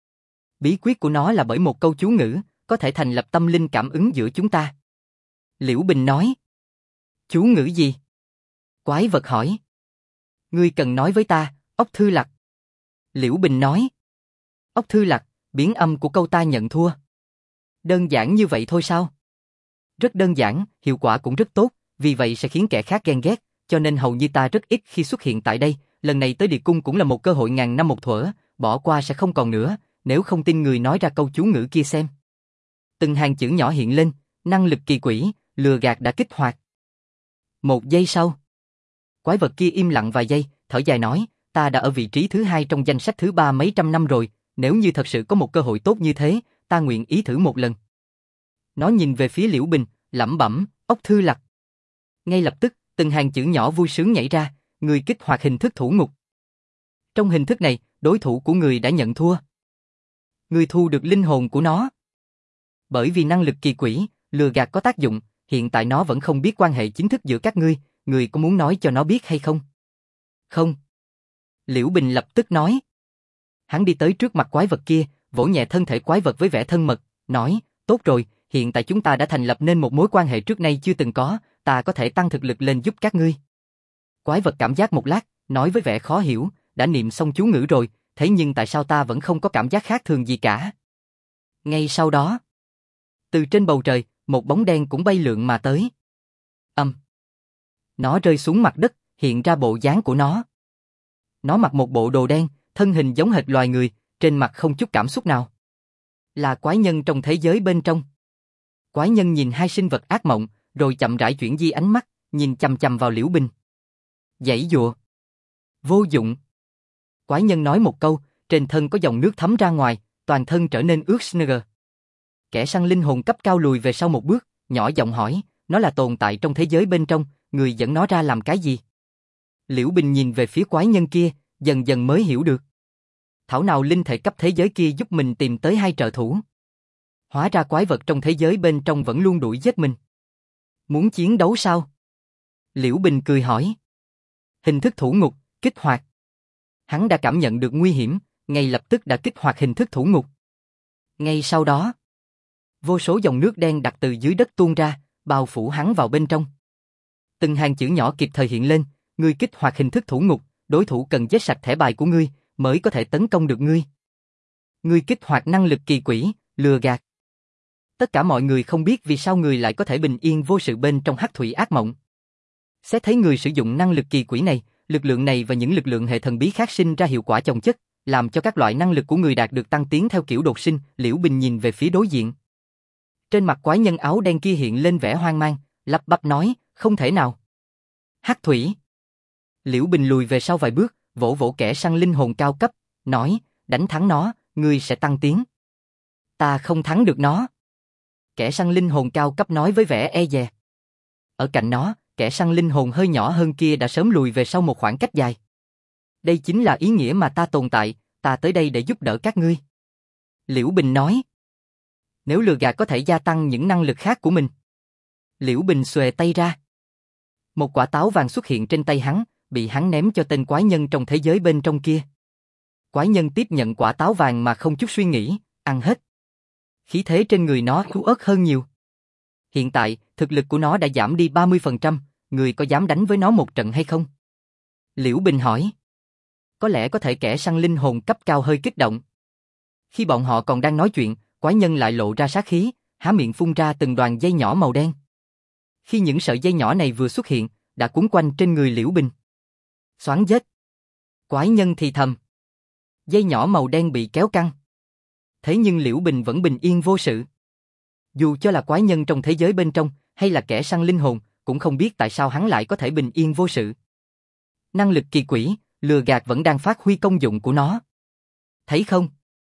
Bí quyết của nó là bởi một câu chú ngữ, có thể thành lập tâm linh cảm ứng giữa chúng ta. Liễu Bình nói. Chú ngữ gì? Quái vật hỏi. Ngươi cần nói với ta, ốc thư lạc. Liễu Bình nói. Ốc thư lạc, biến âm của câu ta nhận thua. Đơn giản như vậy thôi sao? Rất đơn giản, hiệu quả cũng rất tốt, vì vậy sẽ khiến kẻ khác ghen ghét, cho nên hầu như ta rất ít khi xuất hiện tại đây, lần này tới địa cung cũng là một cơ hội ngàn năm một thuở, bỏ qua sẽ không còn nữa, nếu không tin người nói ra câu chú ngữ kia xem. Từng hàng chữ nhỏ hiện lên, năng lực kỳ quỷ, lừa gạt đã kích hoạt. 1 giây sau. Quái vật kia im lặng vài giây, thở dài nói, ta đã ở vị trí thứ 2 trong danh sách thứ 3 mấy trăm năm rồi, nếu như thật sự có một cơ hội tốt như thế, ta nguyện ý thử một lần. Nó nhìn về phía Liễu Bình, lẩm bẩm, ốc thư lạc. Ngay lập tức, từng hàng chữ nhỏ vui sướng nhảy ra, người kích hoạt hình thức thủ ngục. Trong hình thức này, đối thủ của người đã nhận thua. Người thu được linh hồn của nó. Bởi vì năng lực kỳ quỷ, lừa gạt có tác dụng, hiện tại nó vẫn không biết quan hệ chính thức giữa các ngươi, người có muốn nói cho nó biết hay không? Không. Liễu Bình lập tức nói. Hắn đi tới trước mặt quái vật kia, vỗ nhẹ thân thể quái vật với vẻ thân mật, nói, tốt rồi, hiện tại chúng ta đã thành lập nên một mối quan hệ trước nay chưa từng có, ta có thể tăng thực lực lên giúp các ngươi. Quái vật cảm giác một lát, nói với vẻ khó hiểu, đã niệm xong chú ngữ rồi, thế nhưng tại sao ta vẫn không có cảm giác khác thường gì cả? Ngay sau đó, từ trên bầu trời, một bóng đen cũng bay lượn mà tới. Nó rơi xuống mặt đất, hiện ra bộ dáng của nó. Nó mặc một bộ đồ đen, thân hình giống hệt loài người, trên mặt không chút cảm xúc nào. Là quái nhân trong thế giới bên trong. Quái nhân nhìn hai sinh vật ác mộng, rồi chậm rãi chuyển di ánh mắt, nhìn chằm chằm vào Liễu Bình. Giãy giụa. Vô dụng. Quái nhân nói một câu, trên thân có dòng nước thấm ra ngoài, toàn thân trở nên ướt sneaker. Kẻ săn linh hồn cấp cao lùi về sau một bước, nhỏ giọng hỏi, nó là tồn tại trong thế giới bên trong, người dẫn nó ra làm cái gì? Liễu Bình nhìn về phía quái nhân kia, dần dần mới hiểu được. Thảo nào linh thể cấp thế giới kia giúp mình tìm tới 2 trợ thủ. Hóa ra quái vật trong thế giới bên trong vẫn luôn đuổi giết mình. Muốn chiến đấu sao? Liễu Bình cười hỏi. Hình thức thủ ngục, kích hoạt. Hắn đã cảm nhận được nguy hiểm, ngay lập tức đã kích hoạt hình thức thủ ngục. Ngay sau đó, vô số dòng nước đen đặc từ dưới đất tuôn ra, bao phủ hắn vào bên trong. Từng hàng chữ nhỏ kịp thời hiện lên, ngươi kích hoạt hình thức thủ ngục, đối thủ cần giết sạch thẻ bài của ngươi, mới có thể tấn công được ngươi. Ngươi kích hoạt năng lực kỳ quỷ, lừa gạt. Tất cả mọi người không biết vì sao người lại có thể bình yên vô sự bên trong hắc thủy ác mộng. Xét thấy người sử dụng năng lực kỳ quỷ này, lực lượng này và những lực lượng hệ thần bí khác sinh ra hiệu quả chồng chất, làm cho các loại năng lực của người đạt được tăng tiến theo kiểu đột sinh. Liễu Bình nhìn về phía đối diện. Trên mặt quái nhân áo đen kia hiện lên vẻ hoang mang, lắp bắp nói, không thể nào. Hắc thủy. Liễu Bình lùi về sau vài bước, vỗ vỗ kẻ săn linh hồn cao cấp, nói, đánh thắng nó, ngươi sẽ tăng tiến. Ta không thắng được nó. Kẻ săn linh hồn cao cấp nói với vẻ e dè. Ở cạnh nó, kẻ săn linh hồn hơi nhỏ hơn kia đã sớm lùi về sau một khoảng cách dài. Đây chính là ý nghĩa mà ta tồn tại, ta tới đây để giúp đỡ các ngươi. Liễu Bình nói. Nếu lừa gạt có thể gia tăng những năng lực khác của mình. Liễu Bình xuề tay ra. Một quả táo vàng xuất hiện trên tay hắn, bị hắn ném cho tên quái nhân trong thế giới bên trong kia. Quái nhân tiếp nhận quả táo vàng mà không chút suy nghĩ, ăn hết. Khí thế trên người nó yếu ớt hơn nhiều. Hiện tại, thực lực của nó đã giảm đi 30%, người có dám đánh với nó một trận hay không? Liễu Bình hỏi. Có lẽ có thể kẻ săn linh hồn cấp cao hơi kích động. Khi bọn họ còn đang nói chuyện, quái nhân lại lộ ra sát khí, há miệng phun ra từng đoàn dây nhỏ màu đen. Khi những sợi dây nhỏ này vừa xuất hiện, đã quấn quanh trên người Liễu Bình. Xoắn giết. Quái nhân thì thầm. Dây nhỏ màu đen bị kéo căng. Thế nhưng Liễu Bình vẫn bình yên vô sự. Dù cho là quái nhân trong thế giới bên trong, hay là kẻ săn linh hồn, cũng không biết tại sao hắn lại có thể bình yên vô sự. Năng lực kỳ quỷ, lừa gạt vẫn đang phát huy công dụng của nó. Thấy không?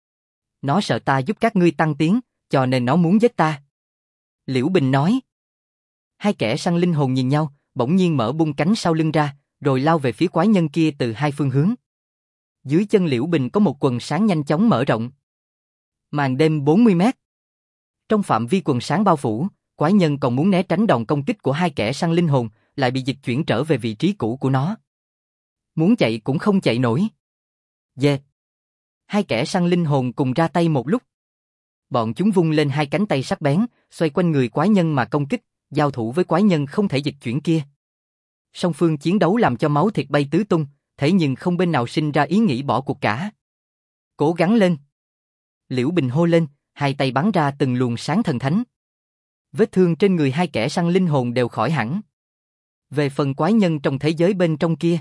Nó sợ ta giúp các ngươi tăng tiến, cho nên nó muốn giết ta. Liễu Bình nói. Hai kẻ săn linh hồn nhìn nhau, bỗng nhiên mở bung cánh sau lưng ra, rồi lao về phía quái nhân kia từ hai phương hướng. Dưới chân Liễu Bình có một quần sáng nhanh chóng mở rộng. Màn đêm 40 mét. Trong phạm vi quần sáng bao phủ, quái nhân còn muốn né tránh đòn công kích của hai kẻ săn linh hồn, lại bị dịch chuyển trở về vị trí cũ của nó. Muốn chạy cũng không chạy nổi. Yeah. Hai kẻ săn linh hồn cùng ra tay một lúc. Bọn chúng vung lên hai cánh tay sắc bén, xoay quanh người quái nhân mà công kích, giao thủ với quái nhân không thể dịch chuyển kia. Song phương chiến đấu làm cho máu thịt bay tứ tung, thế nhưng không bên nào sinh ra ý nghĩ bỏ cuộc cả. Cố gắng lên. Liễu Bình hô lên, hai tay bắn ra từng luồng sáng thần thánh. Vết thương trên người hai kẻ săn linh hồn đều khỏi hẳn. Về phần quái nhân trong thế giới bên trong kia,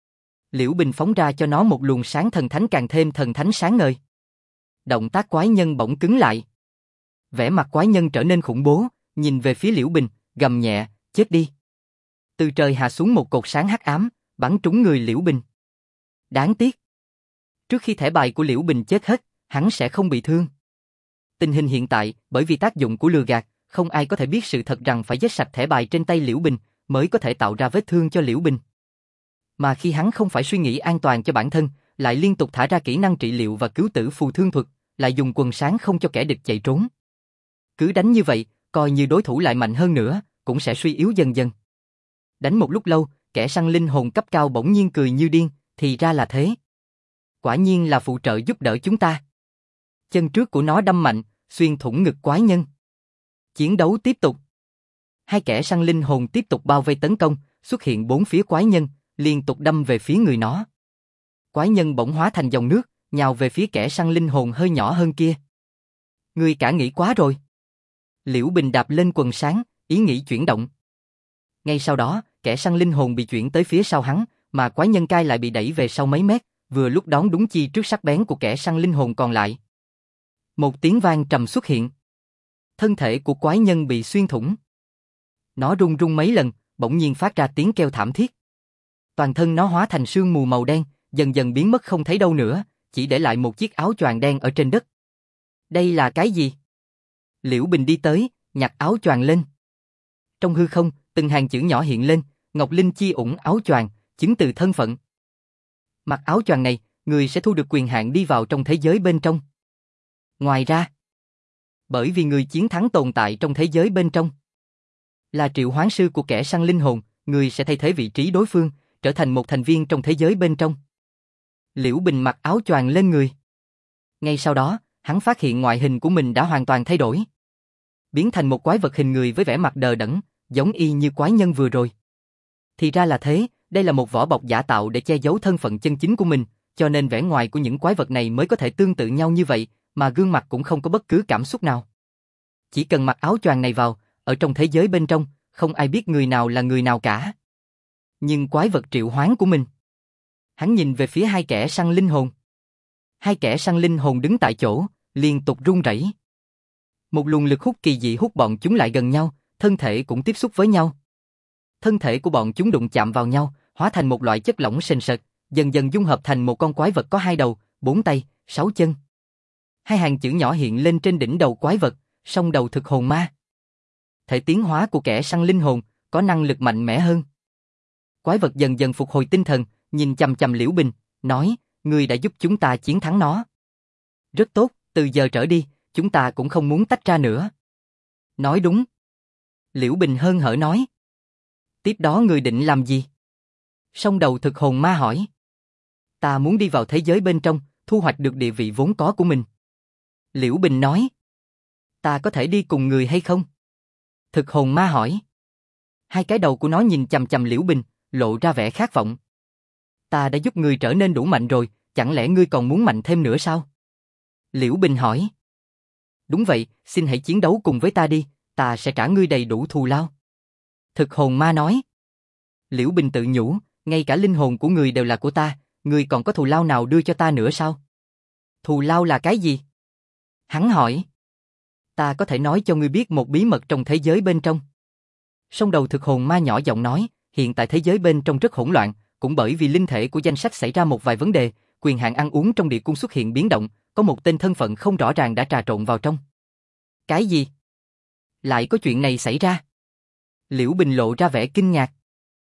Liễu Bình phóng ra cho nó một luồng sáng thần thánh càng thêm thần thánh sáng ngời. Động tác quái nhân bỗng cứng lại. Vẻ mặt quái nhân trở nên khủng bố, nhìn về phía Liễu Bình, gầm nhẹ, chết đi. Từ trời hạ xuống một cột sáng hắc ám, bắn trúng người Liễu Bình. Đáng tiếc. Trước khi thẻ bài của Liễu Bình chết hết, hắn sẽ không bị thương. Tình hình hiện tại, bởi vì tác dụng của lừa gạt, không ai có thể biết sự thật rằng phải giết sạch thẻ bài trên tay Liễu Bình, mới có thể tạo ra vết thương cho Liễu Bình. Mà khi hắn không phải suy nghĩ an toàn cho bản thân, lại liên tục thả ra kỹ năng trị liệu và cứu tử phù thương thuật, lại dùng quần sáng không cho kẻ địch chạy trốn. Cứ đánh như vậy, coi như đối thủ lại mạnh hơn nữa, cũng sẽ suy yếu dần dần. Đánh một lúc lâu, kẻ săn linh hồn cấp cao bỗng nhiên cười như điên, thì ra là thế. Quả nhiên là phụ trợ giúp đỡ chúng ta. Chân trước của nó đâm mạnh, xuyên thủng ngực quái nhân. Chiến đấu tiếp tục. Hai kẻ săn linh hồn tiếp tục bao vây tấn công, xuất hiện bốn phía quái nhân, liên tục đâm về phía người nó. Quái nhân bỗng hóa thành dòng nước, nhào về phía kẻ săn linh hồn hơi nhỏ hơn kia. Ngươi cả nghĩ quá rồi. Liễu Bình đạp lên quần sáng, ý nghĩ chuyển động. Ngay sau đó, kẻ săn linh hồn bị chuyển tới phía sau hắn, mà quái nhân cai lại bị đẩy về sau mấy mét, vừa lúc đón đúng chi trước sắc bén của kẻ săn linh hồn còn lại. Một tiếng vang trầm xuất hiện. Thân thể của quái nhân bị xuyên thủng. Nó rung rung mấy lần, bỗng nhiên phát ra tiếng kêu thảm thiết. Toàn thân nó hóa thành sương mù màu đen, dần dần biến mất không thấy đâu nữa, chỉ để lại một chiếc áo choàng đen ở trên đất. Đây là cái gì? Liễu Bình đi tới, nhặt áo choàng lên. Trong hư không, từng hàng chữ nhỏ hiện lên, Ngọc Linh chi ủng áo choàng, chứng từ thân phận. Mặc áo choàng này, người sẽ thu được quyền hạn đi vào trong thế giới bên trong. Ngoài ra, bởi vì người chiến thắng tồn tại trong thế giới bên trong là triệu hoán sư của kẻ săn linh hồn, ngươi sẽ thay thế vị trí đối phương, trở thành một thành viên trong thế giới bên trong. Liễu Bình mặc áo choàng lên người. Ngay sau đó, hắn phát hiện ngoại hình của mình đã hoàn toàn thay đổi. Biến thành một quái vật hình người với vẻ mặt đờ đẫn, giống y như quái nhân vừa rồi. Thì ra là thế, đây là một vỏ bọc giả tạo để che giấu thân phận chân chính của mình, cho nên vẻ ngoài của những quái vật này mới có thể tương tự nhau như vậy, mà gương mặt cũng không có bất cứ cảm xúc nào. Chỉ cần mặc áo choàng này vào, ở trong thế giới bên trong, không ai biết người nào là người nào cả. Nhưng quái vật triệu hoán của mình. Hắn nhìn về phía hai kẻ săn linh hồn. Hai kẻ săn linh hồn đứng tại chỗ, liên tục run rẩy. Một luồng lực hút kỳ dị hút bọn chúng lại gần nhau, thân thể cũng tiếp xúc với nhau. Thân thể của bọn chúng đụng chạm vào nhau, hóa thành một loại chất lỏng sền sệt, dần dần dung hợp thành một con quái vật có 2 đầu, 4 tay, 6 chân. 2 hàng chữ nhỏ hiện lên trên đỉnh đầu quái vật, song đầu thực hồn ma. Thể tiến hóa của kẻ săn linh hồn, có năng lực mạnh mẽ hơn. Quái vật dần dần phục hồi tinh thần, nhìn chằm chằm Liễu Bình, nói, ngươi đã giúp chúng ta chiến thắng nó. Rất tốt, từ giờ trở đi, chúng ta cũng không muốn tách ra nữa. Nói đúng. Liễu Bình hớn hở nói. Tiếp đó ngươi định làm gì? Song đầu thực hồn ma hỏi. Ta muốn đi vào thế giới bên trong, thu hoạch được địa vị vốn có của mình. Liễu Bình nói. Ta có thể đi cùng người hay không? Thực hồn ma hỏi. Hai cái đầu của nó nhìn chằm chằm Liễu Bình, lộ ra vẻ khát vọng. Ta đã giúp ngươi trở nên đủ mạnh rồi, chẳng lẽ ngươi còn muốn mạnh thêm nữa sao? Liễu Bình hỏi. Đúng vậy, xin hãy chiến đấu cùng với ta đi, ta sẽ trả ngươi đầy đủ thù lao. Thực hồn ma nói. Liễu Bình tự nhủ, ngay cả linh hồn của người đều là của ta, ngươi còn có thù lao nào đưa cho ta nữa sao? Thù lao là cái gì? Hắn hỏi. Ta có thể nói cho ngươi biết một bí mật trong thế giới bên trong. Song đầu thực hồn ma nhỏ giọng nói, hiện tại thế giới bên trong rất hỗn loạn, cũng bởi vì linh thể của danh sách xảy ra một vài vấn đề, quyền hạn ăn uống trong địa cung xuất hiện biến động, có một tên thân phận không rõ ràng đã trà trộn vào trong. Cái gì? Lại có chuyện này xảy ra? Liễu Bình lộ ra vẻ kinh ngạc.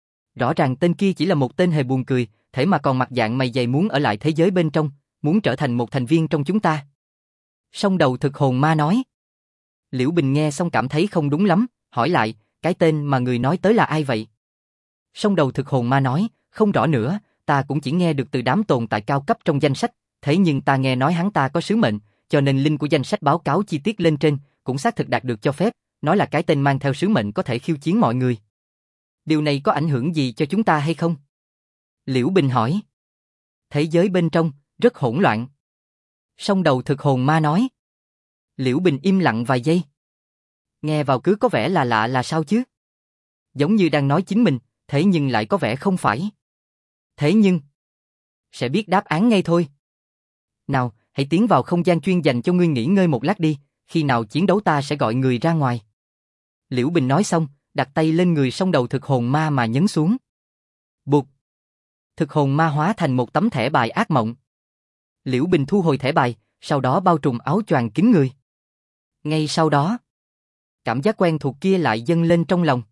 Rõ ràng tên kia chỉ là một tên hề buồn cười, thế mà còn mặt dạng mày dày muốn ở lại thế giới bên trong, muốn trở thành một thành viên trong chúng ta. Song đầu thực hồn ma nói. Liễu Bình nghe xong cảm thấy không đúng lắm, hỏi lại, cái tên mà người nói tới là ai vậy? Song đầu thực hồn ma nói, không rõ nữa, ta cũng chỉ nghe được từ đám tồn tại cao cấp trong danh sách, thế nhưng ta nghe nói hắn ta có sứ mệnh, cho nên linh của danh sách báo cáo chi tiết lên trên, cũng xác thực đạt được cho phép, nói là cái tên mang theo sứ mệnh có thể khiêu chiến mọi người. Điều này có ảnh hưởng gì cho chúng ta hay không? Liễu Bình hỏi. Thế giới bên trong, rất hỗn loạn. Song đầu thực hồn ma nói. Liễu Bình im lặng vài giây. Nghe vào cứ có vẻ là lạ là sao chứ? Giống như đang nói chính mình, thế nhưng lại có vẻ không phải. Thế nhưng, sẽ biết đáp án ngay thôi. Nào, hãy tiến vào không gian chuyên dành cho ngươi nghỉ ngơi một lát đi, khi nào chiến đấu ta sẽ gọi người ra ngoài. Liễu Bình nói xong, đặt tay lên người song đầu thực hồn ma mà nhấn xuống. Bụt! Thực hồn ma hóa thành một tấm thẻ bài ác mộng. Liễu Bình thu hồi thẻ bài, sau đó bao trùm áo choàng kín người. Ngay sau đó, cảm giác quen thuộc kia lại dâng lên trong lòng.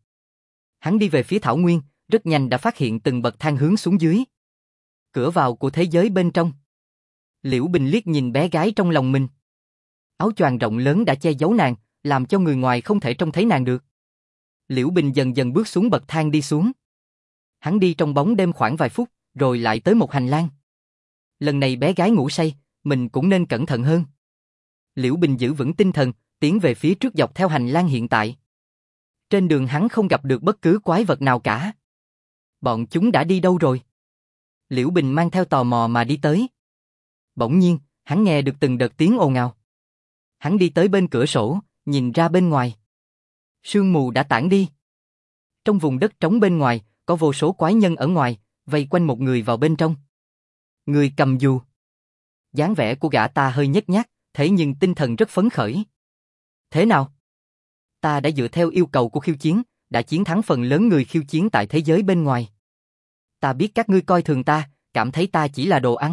Hắn đi về phía thảo nguyên, rất nhanh đã phát hiện từng bậc thang hướng xuống dưới. Cửa vào của thế giới bên trong. Liễu Bình liếc nhìn bé gái trong lòng mình. Áo choàng rộng lớn đã che giấu nàng, làm cho người ngoài không thể trông thấy nàng được. Liễu Bình dần dần bước xuống bậc thang đi xuống. Hắn đi trong bóng đêm khoảng vài phút, rồi lại tới một hành lang. Lần này bé gái ngủ say, mình cũng nên cẩn thận hơn. Liễu Bình giữ vững tinh thần, tiến về phía trước dọc theo hành lang hiện tại. Trên đường hắn không gặp được bất cứ quái vật nào cả. Bọn chúng đã đi đâu rồi? Liễu Bình mang theo tò mò mà đi tới. Bỗng nhiên, hắn nghe được từng đợt tiếng ồn ào. Hắn đi tới bên cửa sổ, nhìn ra bên ngoài. Sương mù đã tản đi. Trong vùng đất trống bên ngoài, có vô số quái nhân ở ngoài, vây quanh một người vào bên trong. Người cầm dù. Dáng vẻ của gã ta hơi nhếch nhác, thế nhưng tinh thần rất phấn khởi. Thế nào? Ta đã dựa theo yêu cầu của khiêu chiến, đã chiến thắng phần lớn người khiêu chiến tại thế giới bên ngoài. Ta biết các ngươi coi thường ta, cảm thấy ta chỉ là đồ ăn.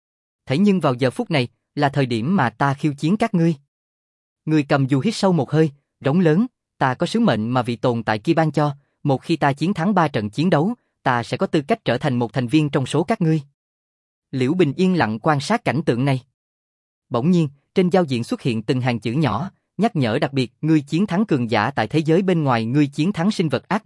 Thế nhưng vào giờ phút này, là thời điểm mà ta khiêu chiến các ngươi. Người cầm dù hít sâu một hơi, rống lớn, ta có sứ mệnh mà vị tồn tại kia ban cho, một khi ta chiến thắng 3 trận chiến đấu, ta sẽ có tư cách trở thành một thành viên trong số các ngươi. Liễu Bình yên lặng quan sát cảnh tượng này. Bỗng nhiên, trên giao diện xuất hiện từng hàng chữ nhỏ, nhắc nhở đặc biệt, ngươi chiến thắng cường giả tại thế giới bên ngoài, ngươi chiến thắng sinh vật ác mộng,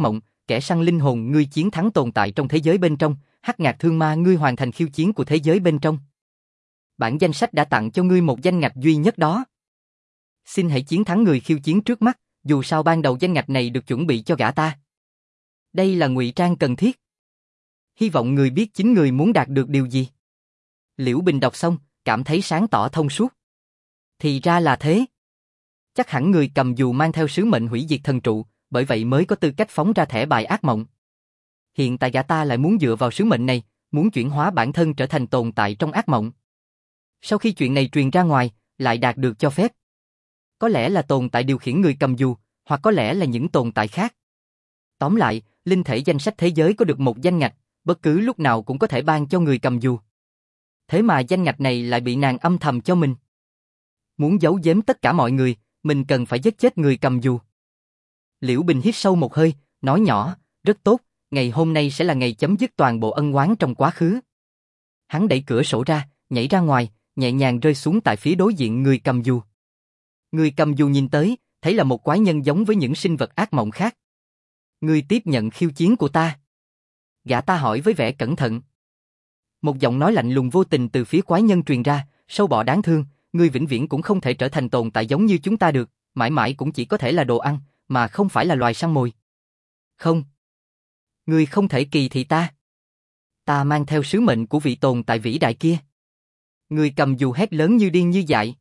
kẻ săn linh hồn ngươi chiến thắng tồn tại trong thế giới bên trong, Hắc Ngạc Thương Ma ngươi hoàn thành khiêu chiến của thế giới bên trong. Bản danh sách đã tặng cho ngươi một danh ngạch duy nhất đó. Xin hãy chiến thắng người khiêu chiến trước mắt, dù sao ban đầu danh ngạch này được chuẩn bị cho gã ta. Đây là ngụy trang cần thiết. Hy vọng người biết chính người muốn đạt được điều gì. Liễu Bình đọc xong, cảm thấy sáng tỏ thông suốt. Thì ra là thế. Chắc hẳn người cầm dù mang theo sứ mệnh hủy diệt thần trụ, bởi vậy mới có tư cách phóng ra thẻ bài ác mộng. Hiện tại gã ta lại muốn dựa vào sứ mệnh này, muốn chuyển hóa bản thân trở thành tồn tại trong ác mộng. Sau khi chuyện này truyền ra ngoài, lại đạt được cho phép. Có lẽ là tồn tại điều khiển người cầm dù, hoặc có lẽ là những tồn tại khác. Tóm lại, linh thể danh sách thế giới có được một danh ngạch, bất cứ lúc nào cũng có thể ban cho người cầm dù. Thế mà danh ngạch này lại bị nàng âm thầm cho mình. Muốn giấu giếm tất cả mọi người, mình cần phải giết chết người cầm dù. Liễu Bình hít sâu một hơi, nói nhỏ, rất tốt, ngày hôm nay sẽ là ngày chấm dứt toàn bộ ân oán trong quá khứ. Hắn đẩy cửa sổ ra, nhảy ra ngoài, nhẹ nhàng rơi xuống tại phía đối diện người cầm dù. Người cầm dù nhìn tới, thấy là một quái nhân giống với những sinh vật ác mộng khác. Ngươi tiếp nhận khiêu chiến của ta. Gã ta hỏi với vẻ cẩn thận. Một giọng nói lạnh lùng vô tình từ phía quái nhân truyền ra, sâu bọ đáng thương, ngươi vĩnh viễn cũng không thể trở thành tồn tại giống như chúng ta được, mãi mãi cũng chỉ có thể là đồ ăn, mà không phải là loài săn mồi. Không. Ngươi không thể kỳ thị ta. Ta mang theo sứ mệnh của vị tồn tại vĩ đại kia. Người cầm dù hét lớn như điên như dại.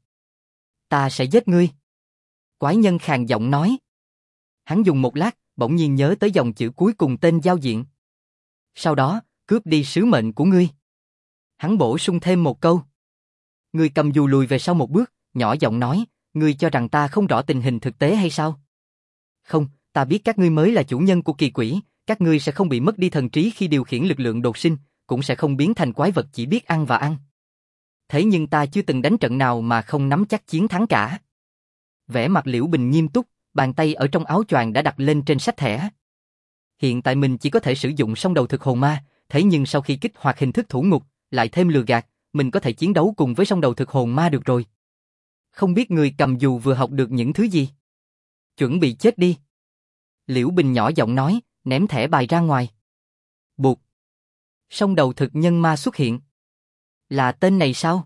Ta sẽ giết ngươi. Quái nhân khàn giọng nói. Hắn dùng một lát, bỗng nhiên nhớ tới dòng chữ cuối cùng tên giao diện. Sau đó, cướp đi sứ mệnh của ngươi. Hắn bổ sung thêm một câu. Người cầm dù lùi về sau một bước, nhỏ giọng nói, ngươi cho rằng ta không rõ tình hình thực tế hay sao? Không, ta biết các ngươi mới là chủ nhân của kỳ quỷ, các ngươi sẽ không bị mất đi thần trí khi điều khiển lực lượng đột sinh, cũng sẽ không biến thành quái vật chỉ biết ăn và ăn. Thế nhưng ta chưa từng đánh trận nào mà không nắm chắc chiến thắng cả. Vẻ mặt Liễu Bình nghiêm túc, bàn tay ở trong áo choàng đã đặt lên trên sách thẻ. Hiện tại mình chỉ có thể sử dụng song đầu thực hồn ma, thế nhưng sau khi kích hoạt hình thức thủ ngục, lại thêm lừa gạt, mình có thể chiến đấu cùng với song đầu thực hồn ma được rồi. Không biết người cầm dù vừa học được những thứ gì? Chuẩn bị chết đi. Liễu Bình nhỏ giọng nói, ném thẻ bài ra ngoài. Bụt. Song đầu thực nhân ma xuất hiện. Là tên này sao?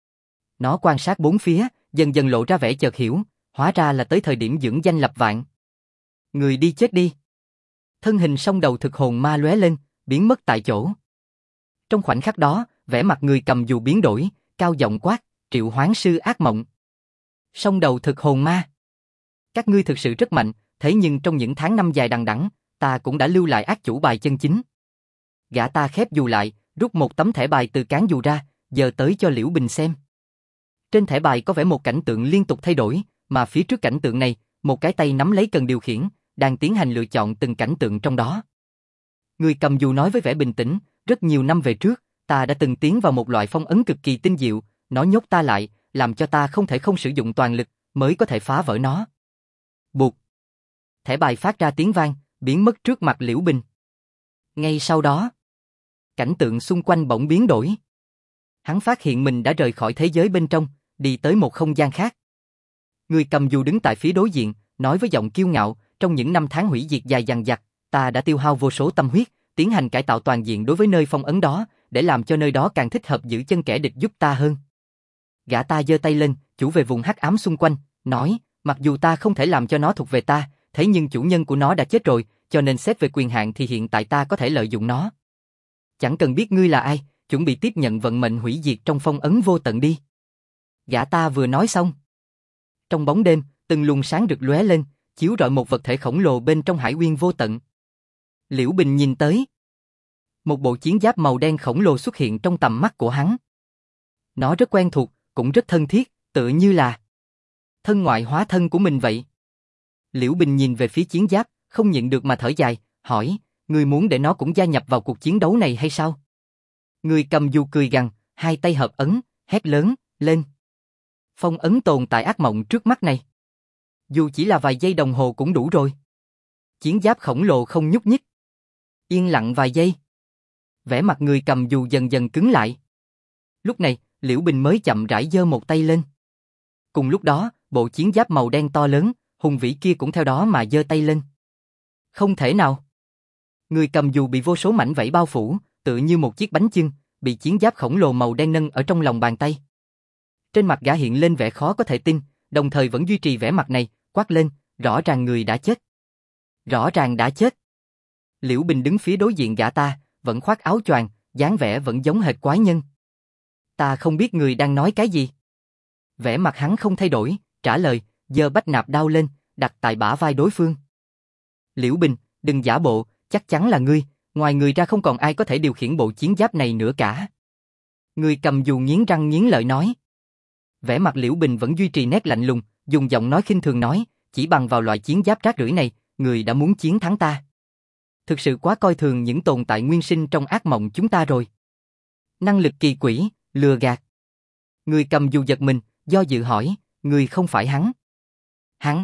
Nó quan sát bốn phía, dần dần lộ ra vẻ chợt hiểu, hóa ra là tới thời điểm dưỡng danh lập vạn. Người đi chết đi. Thân hình song đầu thực hồn ma lóe lên, biến mất tại chỗ. Trong khoảnh khắc đó, vẻ mặt người cầm dù biến đổi, cao giọng quát, triệu hoán sư ác mộng. Song đầu thực hồn ma. Các ngươi thực sự rất mạnh, thế nhưng trong những tháng năm dài đằng đẵng, ta cũng đã lưu lại ác chủ bài chân chính. Gã ta khép dù lại, rút một tấm thẻ bài từ cán dù ra, giờ tới cho Liễu Bình xem. Trên thẻ bài có vẻ một cảnh tượng liên tục thay đổi, mà phía trước cảnh tượng này, một cái tay nắm lấy cần điều khiển, đang tiến hành lựa chọn từng cảnh tượng trong đó. Người cầm dù nói với vẻ bình tĩnh, rất nhiều năm về trước, ta đã từng tiến vào một loại phong ấn cực kỳ tinh diệu, nó nhốt ta lại, làm cho ta không thể không sử dụng toàn lực, mới có thể phá vỡ nó. Bụt. Thẻ bài phát ra tiếng vang, biến mất trước mặt Liễu Bình. Ngay sau đó, cảnh tượng xung quanh bỗng biến đổi. Hắn phát hiện mình đã rời khỏi thế giới bên trong, đi tới một không gian khác. Người cầm dù đứng tại phía đối diện, nói với giọng kiêu ngạo, trong những năm tháng hủy diệt dài dằng dặc, ta đã tiêu hao vô số tâm huyết, tiến hành cải tạo toàn diện đối với nơi phong ấn đó, để làm cho nơi đó càng thích hợp giữ chân kẻ địch giúp ta hơn. Gã ta giơ tay lên, chủ về vùng hắc ám xung quanh, nói, mặc dù ta không thể làm cho nó thuộc về ta, thế nhưng chủ nhân của nó đã chết rồi, cho nên xét về quyền hạn thì hiện tại ta có thể lợi dụng nó. Chẳng cần biết ngươi là ai, chuẩn bị tiếp nhận vận mệnh hủy diệt trong phong ấn vô tận đi. Gã ta vừa nói xong. Trong bóng đêm, từng luồng sáng rực lóe lên, chiếu rọi một vật thể khổng lồ bên trong hải uyên vô tận. Liễu Bình nhìn tới. Một bộ chiến giáp màu đen khổng lồ xuất hiện trong tầm mắt của hắn. Nó rất quen thuộc, cũng rất thân thiết, tựa như là thân ngoại hóa thân của mình vậy. Liễu Bình nhìn về phía chiến giáp, không nhịn được mà thở dài, hỏi, ngươi muốn để nó cũng gia nhập vào cuộc chiến đấu này hay sao? Người cầm dù cười gằn, hai tay hợp ấn, hét lớn, lên. Phong ấn tồn tại ác mộng trước mắt này. Dù chỉ là vài giây đồng hồ cũng đủ rồi. Chiến giáp khổng lồ không nhúc nhích. Yên lặng vài giây. Vẻ mặt người cầm dù dần dần cứng lại. Lúc này, Liễu Bình mới chậm rãi giơ một tay lên. Cùng lúc đó, bộ chiến giáp màu đen to lớn, hùng vĩ kia cũng theo đó mà giơ tay lên. Không thể nào. Người cầm dù bị vô số mảnh vảy bao phủ, tựa như một chiếc bánh chưng, bị chiến giáp khổng lồ màu đen nâng ở trong lòng bàn tay. Trên mặt gã hiện lên vẻ khó có thể tin, đồng thời vẫn duy trì vẻ mặt này, quát lên, rõ ràng người đã chết. Rõ ràng đã chết. Liễu Bình đứng phía đối diện gã ta, vẫn khoác áo choàng, dáng vẻ vẫn giống hệt quái nhân. Ta không biết người đang nói cái gì. Vẻ mặt hắn không thay đổi, trả lời, giơ bách nạp đao lên, đặt tại bả vai đối phương. Liễu Bình, đừng giả bộ, chắc chắn là ngươi, ngoài người ra không còn ai có thể điều khiển bộ chiến giáp này nữa cả. Người cầm dù nghiến răng nghiến lợi nói. Vẻ mặt Liễu Bình vẫn duy trì nét lạnh lùng, dùng giọng nói khinh thường nói, chỉ bằng vào loại chiến giáp rác rưởi này, người đã muốn chiến thắng ta. Thực sự quá coi thường những tồn tại nguyên sinh trong ác mộng chúng ta rồi. Năng lực kỳ quỷ, lừa gạt. Người cầm dù giật mình, do dự hỏi, người không phải hắn. Hắn?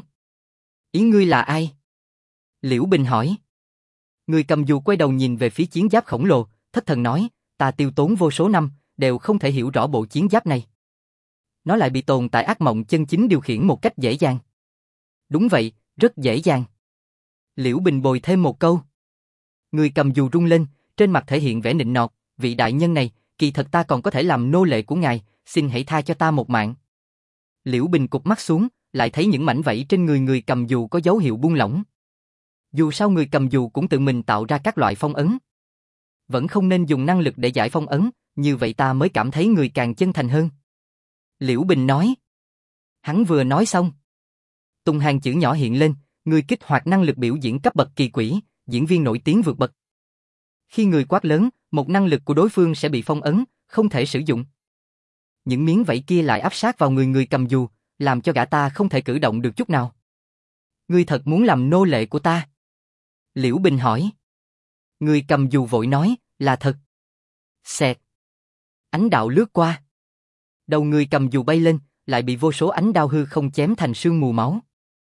Ý ngươi là ai? Liễu Bình hỏi. Người cầm dù quay đầu nhìn về phía chiến giáp khổng lồ, thất thần nói, ta tiêu tốn vô số năm, đều không thể hiểu rõ bộ chiến giáp này. Nó lại bị tồn tại ác mộng chân chính điều khiển một cách dễ dàng. Đúng vậy, rất dễ dàng. Liễu Bình bồi thêm một câu. Người cầm dù rung lên, trên mặt thể hiện vẻ nịnh nọt, vị đại nhân này, kỳ thật ta còn có thể làm nô lệ của ngài, xin hãy tha cho ta một mạng. Liễu Bình cụp mắt xuống, lại thấy những mảnh vảy trên người cầm dù có dấu hiệu buông lỏng. Dù sao người cầm dù cũng tự mình tạo ra các loại phong ấn. Vẫn không nên dùng năng lực để giải phong ấn, như vậy ta mới cảm thấy người càng chân thành hơn. Liễu Bình nói. Hắn vừa nói xong. Tung hàng chữ nhỏ hiện lên, người kích hoạt năng lực biểu diễn cấp bậc kỳ quỷ, diễn viên nổi tiếng vượt bậc. Khi người quát lớn, một năng lực của đối phương sẽ bị phong ấn, không thể sử dụng. Những miếng vảy kia lại áp sát vào người cầm dù, làm cho gã ta không thể cử động được chút nào. Ngươi thật muốn làm nô lệ của ta? Liễu Bình hỏi. Người cầm dù vội nói, là thật. Xẹt. Ánh đạo lướt qua. Đầu người cầm dù bay lên, lại bị vô số ánh đao hư không chém thành sương mù máu.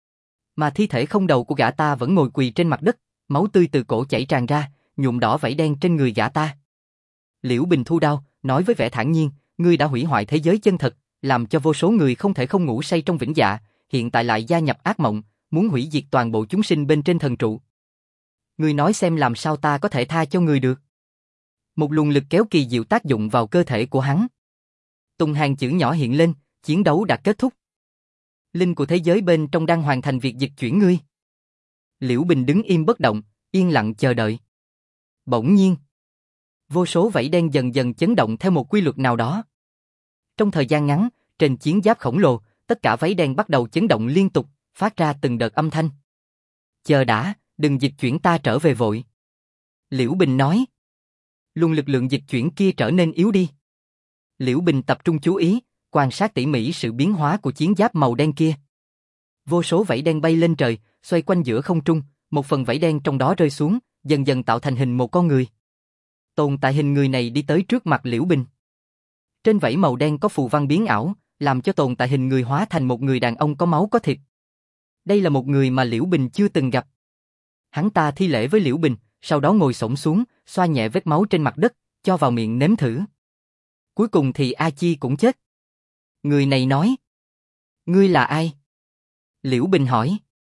Mà thi thể không đầu của gã ta vẫn ngồi quỳ trên mặt đất, máu tươi từ cổ chảy tràn ra, nhuộm đỏ vảy đen trên người gã ta. Liễu Bình thu đao, nói với vẻ thản nhiên, ngươi đã hủy hoại thế giới chân thật, làm cho vô số người không thể không ngủ say trong vĩnh dạ, hiện tại lại gia nhập ác mộng, muốn hủy diệt toàn bộ chúng sinh bên trên thần trụ. Ngươi nói xem làm sao ta có thể tha cho ngươi được. Một luồng lực kéo kỳ diệu tác dụng vào cơ thể của hắn. Tung hàng chữ nhỏ hiện lên, chiến đấu đã kết thúc. Linh của thế giới bên trong đang hoàn thành việc dịch chuyển ngươi. Liễu Bình đứng im bất động, yên lặng chờ đợi. Bỗng nhiên, vô số vảy đen dần dần chấn động theo một quy luật nào đó. Trong thời gian ngắn, trên chiến giáp khổng lồ, tất cả vảy đen bắt đầu chấn động liên tục, phát ra từng đợt âm thanh. Chờ đã, đừng dịch chuyển ta trở về vội. Liễu Bình nói. Luồng lực lượng dịch chuyển kia trở nên yếu đi. Liễu Bình tập trung chú ý, quan sát tỉ mỉ sự biến hóa của chiến giáp màu đen kia. Vô số vảy đen bay lên trời, xoay quanh giữa không trung, một phần vảy đen trong đó rơi xuống, dần dần tạo thành hình một con người. Tồn tại hình người này đi tới trước mặt Liễu Bình. Trên vảy màu đen có phù văn biến ảo, làm cho tồn tại hình người hóa thành một người đàn ông có máu có thịt. Đây là một người mà Liễu Bình chưa từng gặp. Hắn ta thi lễ với Liễu Bình, sau đó ngồi xổm xuống, xoa nhẹ vết máu trên mặt đất, cho vào miệng nếm thử. Cuối cùng thì A Chi cũng chết. Người này nói. Ngươi là ai? Liễu Bình hỏi.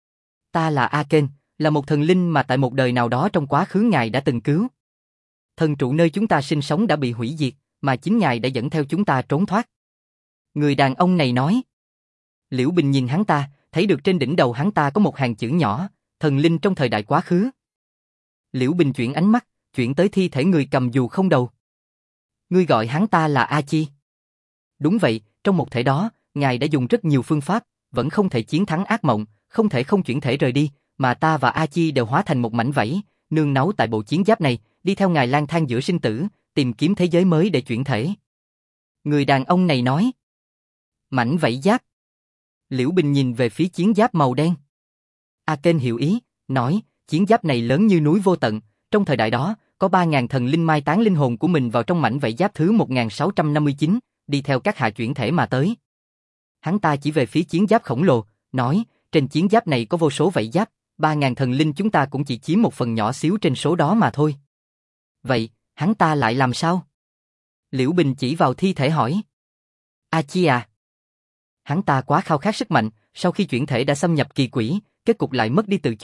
Ta là A Kên, là một thần linh mà tại một đời nào đó trong quá khứ ngài đã từng cứu. Thần trụ nơi chúng ta sinh sống đã bị hủy diệt, mà chính ngài đã dẫn theo chúng ta trốn thoát. Người đàn ông này nói. Liễu Bình nhìn hắn ta, thấy được trên đỉnh đầu hắn ta có một hàng chữ nhỏ, thần linh trong thời đại quá khứ. Liễu Bình chuyển ánh mắt, chuyển tới thi thể người cầm dù không đầu. Ngươi gọi hắn ta là A Chi. Đúng vậy, trong một thể đó, ngài đã dùng rất nhiều phương pháp, vẫn không thể chiến thắng ác mộng, không thể không chuyển thể rời đi, mà ta và A Chi đều hóa thành một mảnh vảy, nương náu tại bộ chiến giáp này, đi theo ngài lang thang giữa sinh tử, tìm kiếm thế giới mới để chuyển thể. Người đàn ông này nói. Mảnh vảy giáp. Liễu Bình nhìn về phía chiến giáp màu đen. A Kên hiểu ý, nói, chiến giáp này lớn như núi vô tận, trong thời đại đó, có 3.000 thần linh mai táng linh hồn của mình vào trong mảnh vảy giáp thứ 1659, đi theo các hạ chuyển thể mà tới. Hắn ta chỉ về phía chiến giáp khổng lồ, nói, trên chiến giáp này có vô số vảy giáp, 3.000 thần linh chúng ta cũng chỉ chiếm một phần nhỏ xíu trên số đó mà thôi. Vậy, hắn ta lại làm sao? Liễu Bình chỉ vào thi thể hỏi. A Chi à? Hắn ta quá khao khát sức mạnh, sau khi chuyển thể đã xâm nhập kỳ quỷ, kết cục lại mất đi tự chủ,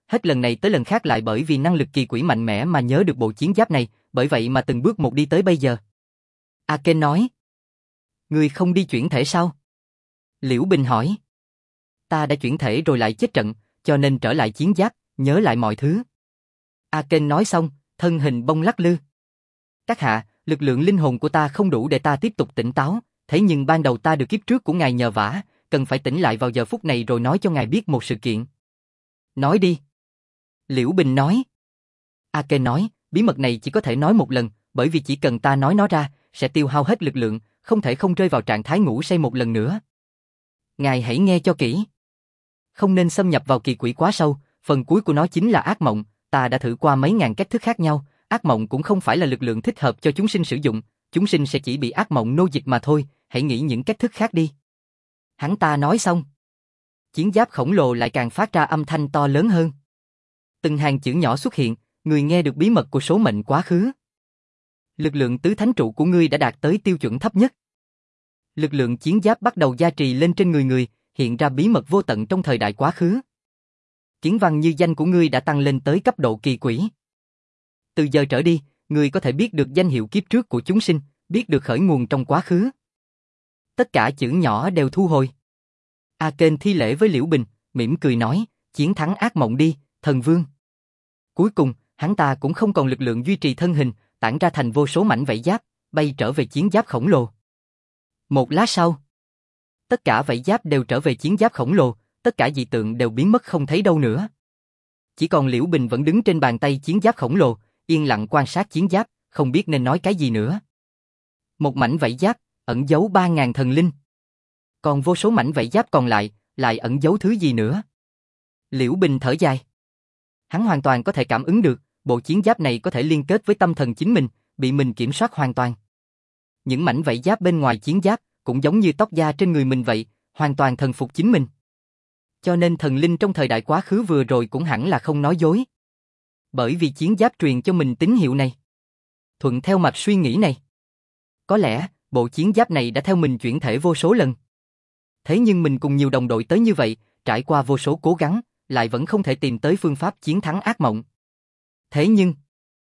hết lần này tới lần khác lại bởi vì năng lực kỳ quỷ mạnh mẽ mà nhớ được bộ chiến giáp này, bởi vậy mà từng bước một đi tới bây giờ. A Ken nói. Ngươi không đi chuyển thể sao? Liễu Bình hỏi. Ta đã chuyển thể rồi lại chết trận, cho nên trở lại chiến giáp, nhớ lại mọi thứ. A Ken nói xong, thân hình bông lắc lư. Các hạ, lực lượng linh hồn của ta không đủ để ta tiếp tục tỉnh táo, thế nhưng ban đầu ta được kiếp trước của ngài nhờ vả, cần phải tỉnh lại vào giờ phút này rồi nói cho ngài biết một sự kiện. Nói đi. Liễu Bình nói. A Ken nói, bí mật này chỉ có thể nói một lần, bởi vì chỉ cần ta nói nó ra, sẽ tiêu hao hết lực lượng, không thể không rơi vào trạng thái ngủ say một lần nữa. Ngài hãy nghe cho kỹ. Không nên xâm nhập vào kỳ quỷ quá sâu, phần cuối của nó chính là ác mộng, ta đã thử qua mấy ngàn cách thức khác nhau, ác mộng cũng không phải là lực lượng thích hợp cho chúng sinh sử dụng, chúng sinh sẽ chỉ bị ác mộng nô dịch mà thôi, hãy nghĩ những cách thức khác đi. Hắn ta nói xong. Chiến giáp khổng lồ lại càng phát ra âm thanh to lớn hơn. Từng hàng chữ nhỏ xuất hiện, người nghe được bí mật của số mệnh quá khứ. Lực lượng tứ thánh trụ của ngươi đã đạt tới tiêu chuẩn thấp nhất. Lực lượng chiến giáp bắt đầu gia trì lên trên người, hiện ra bí mật vô tận trong thời đại quá khứ. Kiến văn như danh của ngươi đã tăng lên tới cấp độ kỳ quỷ. Từ giờ trở đi, ngươi có thể biết được danh hiệu kiếp trước của chúng sinh, biết được khởi nguồn trong quá khứ. Tất cả chữ nhỏ đều thu hồi. A Ken thi lễ với Liễu Bình, mỉm cười nói, chiến thắng ác mộng đi, thần vương. Cuối cùng, hắn ta cũng không còn lực lượng duy trì thân hình, tản ra thành vô số mảnh vảy giáp, bay trở về chiến giáp khổng lồ. Một lát sau, tất cả vảy giáp đều trở về chiến giáp khổng lồ, tất cả dị tượng đều biến mất không thấy đâu nữa. Chỉ còn Liễu Bình vẫn đứng trên bàn tay chiến giáp khổng lồ, yên lặng quan sát chiến giáp, không biết nên nói cái gì nữa. Một mảnh vảy giáp, ẩn giấu 3.000 thần linh. Còn vô số mảnh vảy giáp còn lại ẩn giấu thứ gì nữa? Liễu Bình thở dài. Hắn hoàn toàn có thể cảm ứng được, bộ chiến giáp này có thể liên kết với tâm thần chính mình, bị mình kiểm soát hoàn toàn. Những mảnh vảy giáp bên ngoài chiến giáp, cũng giống như tóc da trên người mình vậy, hoàn toàn thần phục chính mình. Cho nên thần linh trong thời đại quá khứ vừa rồi cũng hẳn là không nói dối. Bởi vì chiến giáp truyền cho mình tín hiệu này. Thuận theo mạch suy nghĩ này. Có lẽ, bộ chiến giáp này đã theo mình chuyển thể vô số lần. Thế nhưng mình cùng nhiều đồng đội tới như vậy, trải qua vô số cố gắng, lại vẫn không thể tìm tới phương pháp chiến thắng ác mộng. Thế nhưng,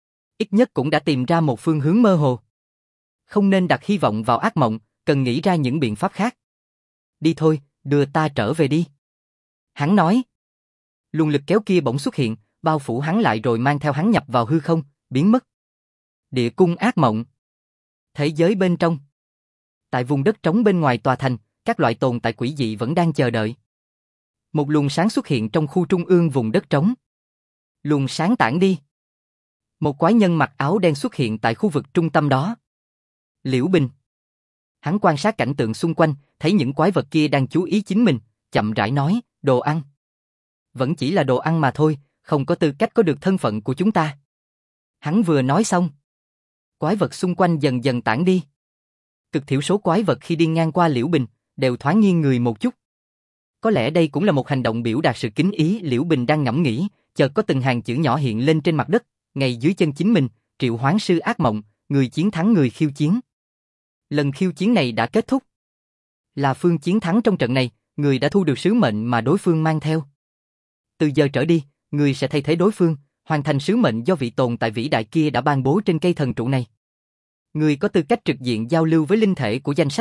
ít nhất cũng đã tìm ra một phương hướng mơ hồ. Không nên đặt hy vọng vào ác mộng, cần nghĩ ra những biện pháp khác. Đi thôi, đưa ta trở về đi. Hắn nói. Luồng lực kéo kia bỗng xuất hiện, bao phủ hắn lại rồi mang theo hắn nhập vào hư không, biến mất. Địa cung ác mộng. Thế giới bên trong. Tại vùng đất trống bên ngoài tòa thành, các loại tồn tại quỷ dị vẫn đang chờ đợi. Một luồng sáng xuất hiện trong khu trung ương vùng đất trống. Luồng sáng tản đi. Một quái nhân mặc áo đen xuất hiện tại khu vực trung tâm đó. Liễu Bình. Hắn quan sát cảnh tượng xung quanh, thấy những quái vật kia đang chú ý chính mình, chậm rãi nói, đồ ăn. Vẫn chỉ là đồ ăn mà thôi, không có tư cách có được thân phận của chúng ta. Hắn vừa nói xong. Quái vật xung quanh dần dần tản đi. Cực thiểu số quái vật khi đi ngang qua Liễu Bình, đều thoáng nghiêng người một chút. Có lẽ đây cũng là một hành động biểu đạt sự kính ý. Liễu Bình đang ngẫm nghĩ, chợt có từng hàng chữ nhỏ hiện lên trên mặt đất, ngay dưới chân chính mình, triệu hoán sư ác mộng, người chiến thắng người khiêu chiến. Lần khiêu chiến này đã kết thúc. Là phương chiến thắng trong trận này, người đã thu được sứ mệnh mà đối phương mang theo. Từ giờ trở đi, người sẽ thay thế đối phương, hoàn thành sứ mệnh do vị tồn tại vĩ đại kia đã ban bố trên cây thần trụ này. Người có tư cách trực diện giao lưu với linh thể của danh sách.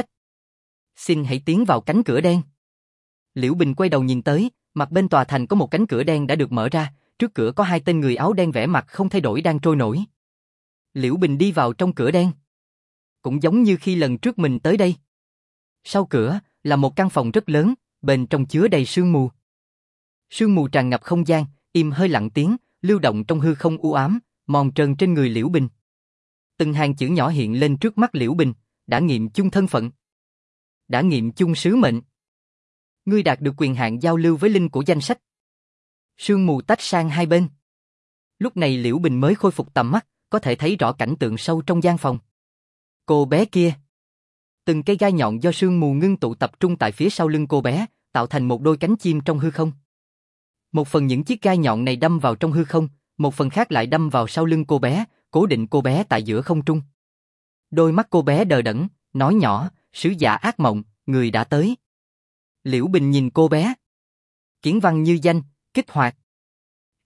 Xin hãy tiến vào cánh cửa đen. Liễu Bình quay đầu nhìn tới, mặt bên tòa thành có một cánh cửa đen đã được mở ra, trước cửa có hai tên người áo đen vẻ mặt không thay đổi đang trôi nổi. Liễu Bình đi vào trong cửa đen. Cũng giống như khi lần trước mình tới đây. Sau cửa là một căn phòng rất lớn, bên trong chứa đầy sương mù. Sương mù tràn ngập không gian, im hơi lặng tiếng, lưu động trong hư không u ám, mòn trơn trên người Liễu Bình. Từng hàng chữ nhỏ hiện lên trước mắt Liễu Bình, đã nghiệm chung thân phận. Đã nghiệm chung sứ mệnh. Ngươi đạt được quyền hạn giao lưu với linh của danh sách. Sương mù tách sang hai bên. Lúc này Liễu Bình mới khôi phục tầm mắt, có thể thấy rõ cảnh tượng sâu trong gian phòng. Cô bé kia. Từng cây gai nhọn do sương mù ngưng tụ tập trung tại phía sau lưng cô bé, tạo thành một đôi cánh chim trong hư không. Một phần những chiếc gai nhọn này đâm vào trong hư không, một phần khác lại đâm vào sau lưng cô bé, cố định cô bé tại giữa không trung. Đôi mắt cô bé đờ đẫn, nói nhỏ, sứ giả ác mộng, người đã tới. Liễu Bình nhìn cô bé. Kiến văn như danh, kích hoạt.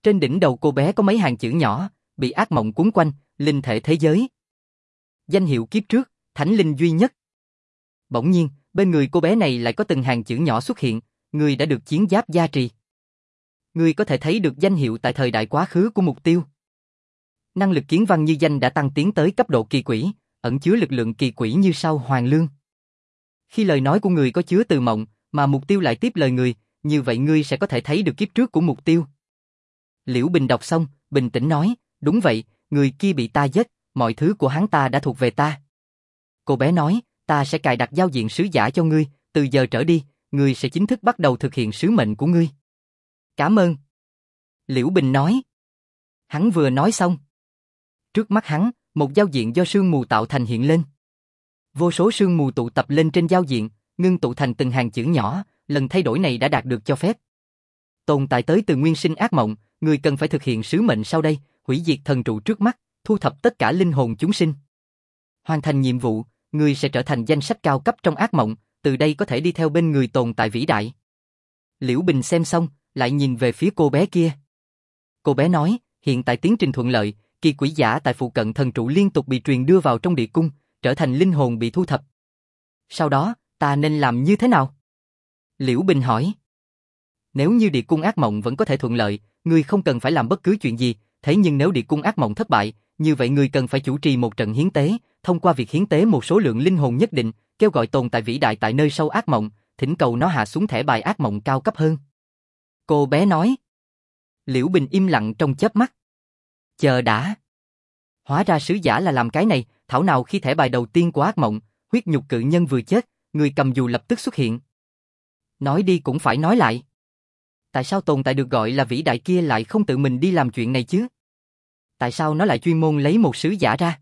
Trên đỉnh đầu cô bé có mấy hàng chữ nhỏ, bị ác mộng cuốn quanh, linh thể thế giới. Danh hiệu kiếp trước, thánh linh duy nhất. Bỗng nhiên, bên người cô bé này lại có từng hàng chữ nhỏ xuất hiện, người đã được chiến giáp gia trì. Người có thể thấy được danh hiệu tại thời đại quá khứ của mục tiêu. Năng lực kiến văn như danh đã tăng tiến tới cấp độ kỳ quỷ, ẩn chứa lực lượng kỳ quỷ như sau Hoàng Lương. Khi lời nói của người có chứa từ mộng, mà mục tiêu lại tiếp lời người, như vậy ngươi sẽ có thể thấy được kiếp trước của mục tiêu. Liễu Bình đọc xong, bình tĩnh nói, đúng vậy, người kia bị ta giết, mọi thứ của hắn ta đã thuộc về ta. Cô bé nói, ta sẽ cài đặt giao diện sứ giả cho ngươi, từ giờ trở đi, ngươi sẽ chính thức bắt đầu thực hiện sứ mệnh của ngươi. Cảm ơn. Liễu Bình nói. Hắn vừa nói xong. Trước mắt hắn, một giao diện do sương mù tạo thành hiện lên. Vô số sương mù tụ tập lên trên giao diện, ngưng tụ thành từng hàng chữ nhỏ, lần thay đổi này đã đạt được cho phép. Tồn tại tới từ nguyên sinh ác mộng, người cần phải thực hiện sứ mệnh sau đây, hủy diệt thần trụ trước mắt, thu thập tất cả linh hồn chúng sinh. Hoàn thành nhiệm vụ, người sẽ trở thành danh sách cao cấp trong ác mộng, từ đây có thể đi theo bên người tồn tại vĩ đại. Liễu Bình xem xong, lại nhìn về phía cô bé kia. Cô bé nói, hiện tại tiến trình thuận lợi, kỳ quỷ giả tại phụ cận thần trụ liên tục bị truyền đưa vào trong địa cung, trở thành linh hồn bị thu thập. Sau đó, ta nên làm như thế nào? Liễu Bình hỏi. Nếu như địa cung ác mộng vẫn có thể thuận lợi, ngươi không cần phải làm bất cứ chuyện gì, thế nhưng nếu địa cung ác mộng thất bại, như vậy ngươi cần phải chủ trì một trận hiến tế, thông qua việc hiến tế một số lượng linh hồn nhất định, kêu gọi tồn tại vĩ đại tại nơi sâu ác mộng, thỉnh cầu nó hạ xuống thẻ bài ác mộng cao cấp hơn. Cô bé nói. Liễu Bình im lặng trong chớp mắt. Chờ đã. Hóa ra sứ giả là làm cái này, thảo nào khi thẻ bài đầu tiên của ác mộng, huyết nhục cự nhân vừa chết, người cầm dù lập tức xuất hiện. Nói đi cũng phải nói lại. Tại sao tồn tại được gọi là vĩ đại kia lại không tự mình đi làm chuyện này chứ? Tại sao nó lại chuyên môn lấy một sứ giả ra?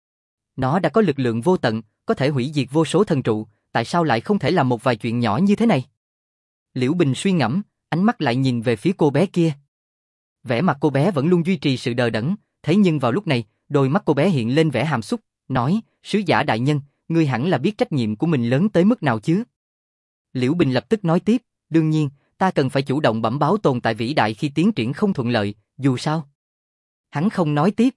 Nó đã có lực lượng vô tận, có thể hủy diệt vô số thần trụ, tại sao lại không thể làm một vài chuyện nhỏ như thế này? Liễu Bình suy ngẫm, ánh mắt lại nhìn về phía cô bé kia. Vẻ mặt cô bé vẫn luôn duy trì sự đờ đẫn, thế nhưng vào lúc này, đôi mắt cô bé hiện lên vẻ hàm xúc, nói, sứ giả đại nhân, ngươi hẳn là biết trách nhiệm của mình lớn tới mức nào chứ? Liễu Bình lập tức nói tiếp, đương nhiên, ta cần phải chủ động bẩm báo tồn tại vĩ đại khi tiến triển không thuận lợi, dù sao. Hắn không nói tiếp.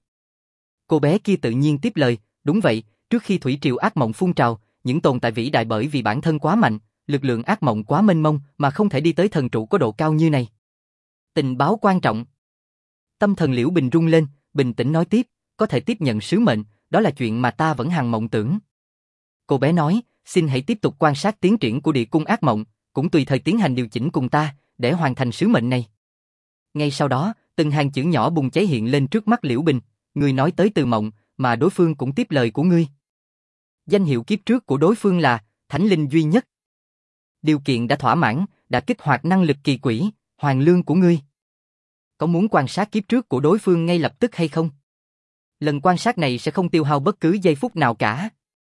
Cô bé kia tự nhiên tiếp lời, đúng vậy, trước khi thủy triều ác mộng phun trào, những tồn tại vĩ đại bởi vì bản thân quá mạnh, lực lượng ác mộng quá mênh mông mà không thể đi tới thần trụ có độ cao như này. Tình báo quan trọng. Tâm thần Liễu Bình rung lên, bình tĩnh nói tiếp, có thể tiếp nhận sứ mệnh, đó là chuyện mà ta vẫn hằng mộng tưởng. Cô bé nói, xin hãy tiếp tục quan sát tiến triển của địa cung ác mộng, cũng tùy thời tiến hành điều chỉnh cùng ta, để hoàn thành sứ mệnh này. Ngay sau đó, từng hàng chữ nhỏ bùng cháy hiện lên trước mắt Liễu Bình, ngươi nói tới từ mộng, mà đối phương cũng tiếp lời của ngươi. Danh hiệu kiếp trước của đối phương là Thánh Linh duy nhất. Điều kiện đã thỏa mãn, đã kích hoạt năng lực kỳ quỷ, Hoàng Lương của ngươi. Có muốn quan sát kiếp trước của đối phương ngay lập tức hay không? Lần quan sát này sẽ không tiêu hao bất cứ giây phút nào cả.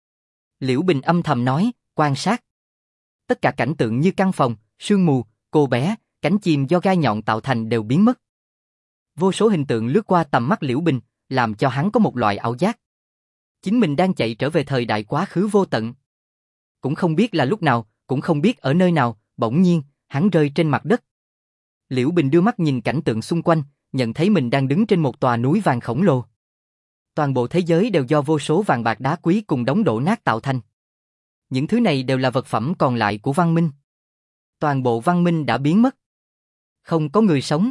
Liễu Bình âm thầm nói, quan sát. Tất cả cảnh tượng như căn phòng, sương mù, cô bé, cánh chim do gai nhọn tạo thành đều biến mất. Vô số hình tượng lướt qua tầm mắt Liễu Bình, làm cho hắn có một loại ảo giác. Chính mình đang chạy trở về thời đại quá khứ vô tận. Cũng không biết là lúc nào, cũng không biết ở nơi nào, bỗng nhiên, hắn rơi trên mặt đất. Liễu Bình đưa mắt nhìn cảnh tượng xung quanh, nhận thấy mình đang đứng trên một tòa núi vàng khổng lồ. Toàn bộ thế giới đều do vô số vàng bạc đá quý cùng đống đổ nát tạo thành. Những thứ này đều là vật phẩm còn lại của văn minh. Toàn bộ văn minh đã biến mất. Không có người sống.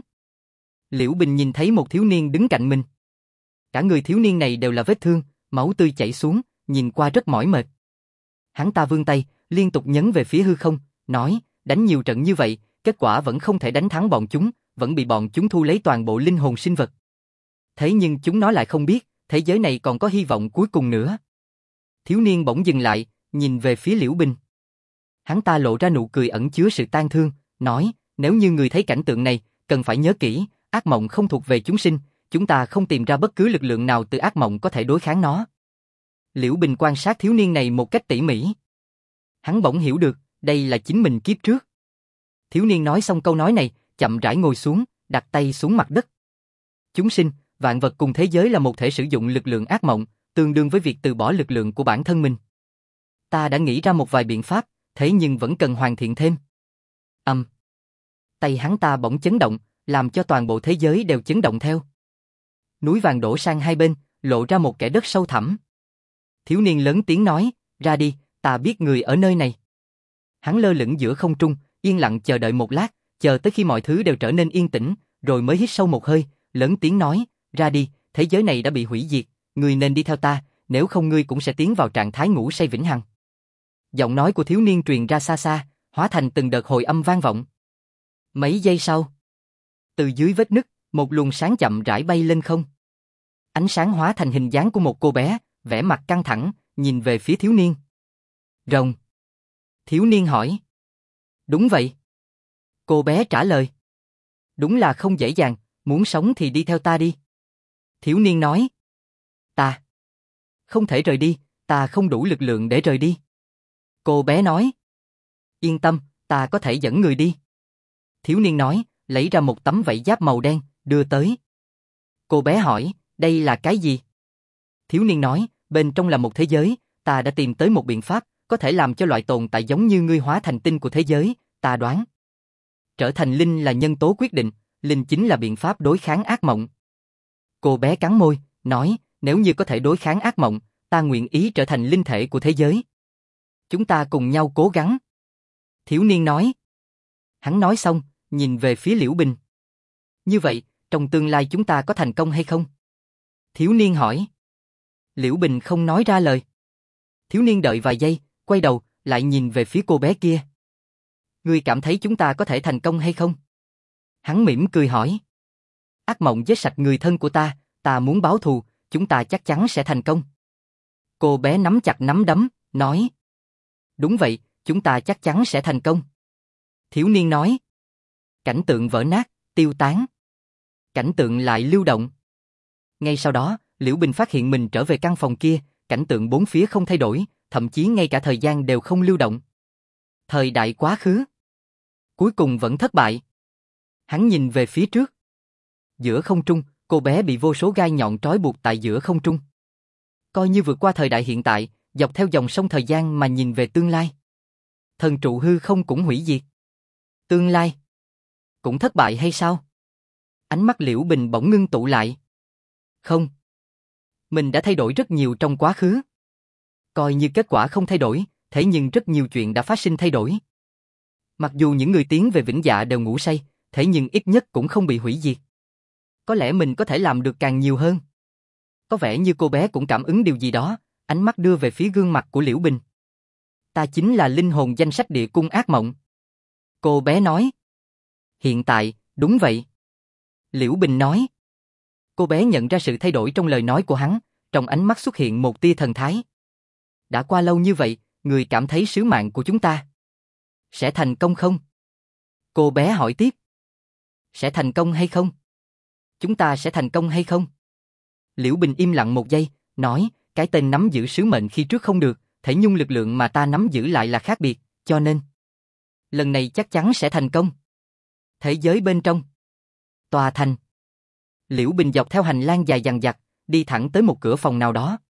Liễu Bình nhìn thấy một thiếu niên đứng cạnh mình. Cả người thiếu niên này đều là vết thương, máu tươi chảy xuống, nhìn qua rất mỏi mệt. Hắn ta vươn tay, liên tục nhấn về phía hư không, nói, đánh nhiều trận như vậy, kết quả vẫn không thể đánh thắng bọn chúng, vẫn bị bọn chúng thu lấy toàn bộ linh hồn sinh vật. Thế nhưng chúng nó lại không biết, thế giới này còn có hy vọng cuối cùng nữa. Thiếu niên bỗng dừng lại, nhìn về phía Liễu Bình. Hắn ta lộ ra nụ cười ẩn chứa sự tang thương, nói, nếu như người thấy cảnh tượng này, cần phải nhớ kỹ, ác mộng không thuộc về chúng sinh, chúng ta không tìm ra bất cứ lực lượng nào từ ác mộng có thể đối kháng nó. Liễu Bình quan sát thiếu niên này một cách tỉ mỉ. Hắn bỗng hiểu được, đây là chính mình kiếp trước. Thiếu niên nói xong câu nói này, chậm rãi ngồi xuống, đặt tay xuống mặt đất. Chúng sinh, vạn vật cùng thế giới là một thể sử dụng lực lượng ác mộng, tương đương với việc từ bỏ lực lượng của bản thân mình. Ta đã nghĩ ra một vài biện pháp, thế nhưng vẫn cần hoàn thiện thêm. Tay hắn ta bỗng chấn động, làm cho toàn bộ thế giới đều chấn động theo. Núi vàng đổ sang hai bên, lộ ra một kẻ đất sâu thẳm. Thiếu niên lớn tiếng nói, ra đi, ta biết người ở nơi này. Hắn lơ lửng giữa không trung, yên lặng chờ đợi một lát, chờ tới khi mọi thứ đều trở nên yên tĩnh, rồi mới hít sâu một hơi, lớn tiếng nói, ra đi, thế giới này đã bị hủy diệt, ngươi nên đi theo ta, nếu không ngươi cũng sẽ tiến vào trạng thái ngủ say vĩnh hằng. Giọng nói của thiếu niên truyền ra xa xa, hóa thành từng đợt hồi âm vang vọng. Mấy giây sau, từ dưới vết nứt, một luồng sáng chậm rãi bay lên không. Ánh sáng hóa thành hình dáng của một cô bé, vẻ mặt căng thẳng, nhìn về phía thiếu niên. Rồng. Thiếu niên hỏi. Đúng vậy. Cô bé trả lời. Đúng là không dễ dàng, muốn sống thì đi theo ta đi. Thiếu niên nói. Ta không thể rời đi, ta không đủ lực lượng để rời đi. Cô bé nói. Yên tâm, ta có thể dẫn người đi. Thiếu niên nói, lấy ra một tấm vảy giáp màu đen, đưa tới. Cô bé hỏi, đây là cái gì? Thiếu niên nói, bên trong là một thế giới, ta đã tìm tới một biện pháp, có thể làm cho loại tồn tại giống như ngươi hóa thành tinh của thế giới, ta đoán. Trở thành linh là nhân tố quyết định, linh chính là biện pháp đối kháng ác mộng. Cô bé cắn môi, nói, nếu như có thể đối kháng ác mộng, ta nguyện ý trở thành linh thể của thế giới. Chúng ta cùng nhau cố gắng. Thiếu niên nói. Hắn nói xong, nhìn về phía Liễu Bình. Như vậy, trong tương lai chúng ta có thành công hay không? Thiếu niên hỏi. Liễu Bình không nói ra lời. Thiếu niên đợi vài giây, quay đầu, lại nhìn về phía cô bé kia. Ngươi cảm thấy chúng ta có thể thành công hay không? Hắn mỉm cười hỏi. Ác mộng giết sạch người thân của ta muốn báo thù, chúng ta chắc chắn sẽ thành công. Cô bé nắm chặt nắm đấm, nói. Đúng vậy, chúng ta chắc chắn sẽ thành công. Thiếu niên nói. Cảnh tượng vỡ nát, tiêu tán. Cảnh tượng lại lưu động. Ngay sau đó, Liễu Bình phát hiện mình trở về căn phòng kia, cảnh tượng bốn phía không thay đổi, thậm chí ngay cả thời gian đều không lưu động. Thời đại quá khứ. Cuối cùng vẫn thất bại. Hắn nhìn về phía trước. Giữa không trung, cô bé bị vô số gai nhọn trói buộc tại giữa không trung. Coi như vượt qua thời đại hiện tại, dọc theo dòng sông thời gian mà nhìn về tương lai. Thần trụ hư không cũng hủy diệt. Tương lai cũng thất bại hay sao? Ánh mắt Liễu Bình bỗng ngưng tụ lại. Không. Mình đã thay đổi rất nhiều trong quá khứ. Coi như kết quả không thay đổi, thế nhưng rất nhiều chuyện đã phát sinh thay đổi. Mặc dù những người tiến về vĩnh dạ đều ngủ say, thế nhưng ít nhất cũng không bị hủy diệt. Có lẽ mình có thể làm được càng nhiều hơn. Có vẻ như cô bé cũng cảm ứng điều gì đó, ánh mắt đưa về phía gương mặt của Liễu Bình. Ta chính là linh hồn danh sách địa cung ác mộng. Cô bé nói. Hiện tại, đúng vậy. Liễu Bình nói. Cô bé nhận ra sự thay đổi trong lời nói của hắn, trong ánh mắt xuất hiện một tia thần thái. Đã qua lâu như vậy, người cảm thấy sứ mạng của chúng ta sẽ thành công không? Cô bé hỏi tiếp. Sẽ thành công hay không? Chúng ta sẽ thành công hay không? Liễu Bình im lặng một giây, nói, cái tên nắm giữ sứ mệnh khi trước không được, thể nhưng lực lượng mà ta nắm giữ lại là khác biệt, cho nên lần này chắc chắn sẽ thành công. Thế giới bên trong tòa thành. Liễu Bình dọc theo hành lang dài dằng dặc, đi thẳng tới một cửa phòng nào đó.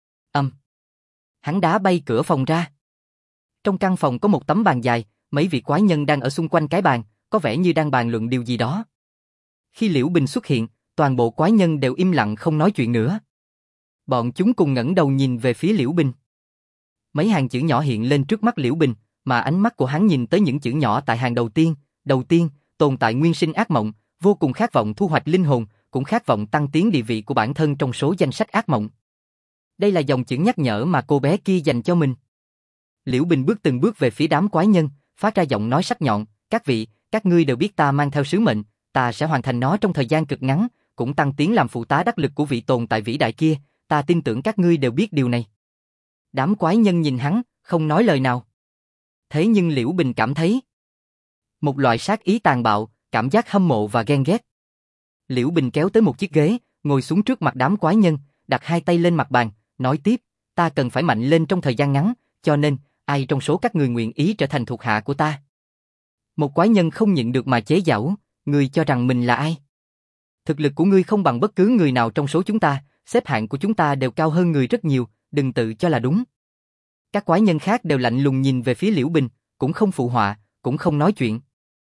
Hắn đá bay cửa phòng ra. Trong căn phòng có một tấm bàn dài, mấy vị quái nhân đang ở xung quanh cái bàn, có vẻ như đang bàn luận điều gì đó. Khi Liễu Bình xuất hiện, toàn bộ quái nhân đều im lặng không nói chuyện nữa. Bọn chúng cùng ngẩng đầu nhìn về phía Liễu Bình. Mấy hàng chữ nhỏ hiện lên trước mắt Liễu Bình, mà ánh mắt của hắn nhìn tới những chữ nhỏ tại hàng đầu tiên, tồn tại nguyên sinh ác mộng, vô cùng khát vọng thu hoạch linh hồn, cũng khát vọng tăng tiến địa vị của bản thân trong số danh sách ác mộng. Đây là dòng chữ nhắc nhở mà cô bé kia dành cho mình. Liễu Bình bước từng bước về phía đám quái nhân, phát ra giọng nói sắc nhọn, các vị, các ngươi đều biết ta mang theo sứ mệnh, ta sẽ hoàn thành nó trong thời gian cực ngắn, cũng tăng tiến làm phụ tá đắc lực của vị tồn tại vĩ đại kia, ta tin tưởng các ngươi đều biết điều này. Đám quái nhân nhìn hắn, không nói lời nào. Thế nhưng Liễu Bình cảm thấy một loại sát ý tàn bạo, cảm giác hâm mộ và ghen ghét. Liễu Bình kéo tới một chiếc ghế, ngồi xuống trước mặt đám quái nhân, đặt hai tay lên mặt bàn, nói tiếp, ta cần phải mạnh lên trong thời gian ngắn, cho nên, ai trong số các người nguyện ý trở thành thuộc hạ của ta? Một quái nhân không nhịn được mà chế giễu, ngươi cho rằng mình là ai? Thực lực của ngươi không bằng bất cứ người nào trong số chúng ta, xếp hạng của chúng ta đều cao hơn người rất nhiều, đừng tự cho là đúng. Các quái nhân khác đều lạnh lùng nhìn về phía Liễu Bình, cũng không phụ họa, cũng không nói chuyện.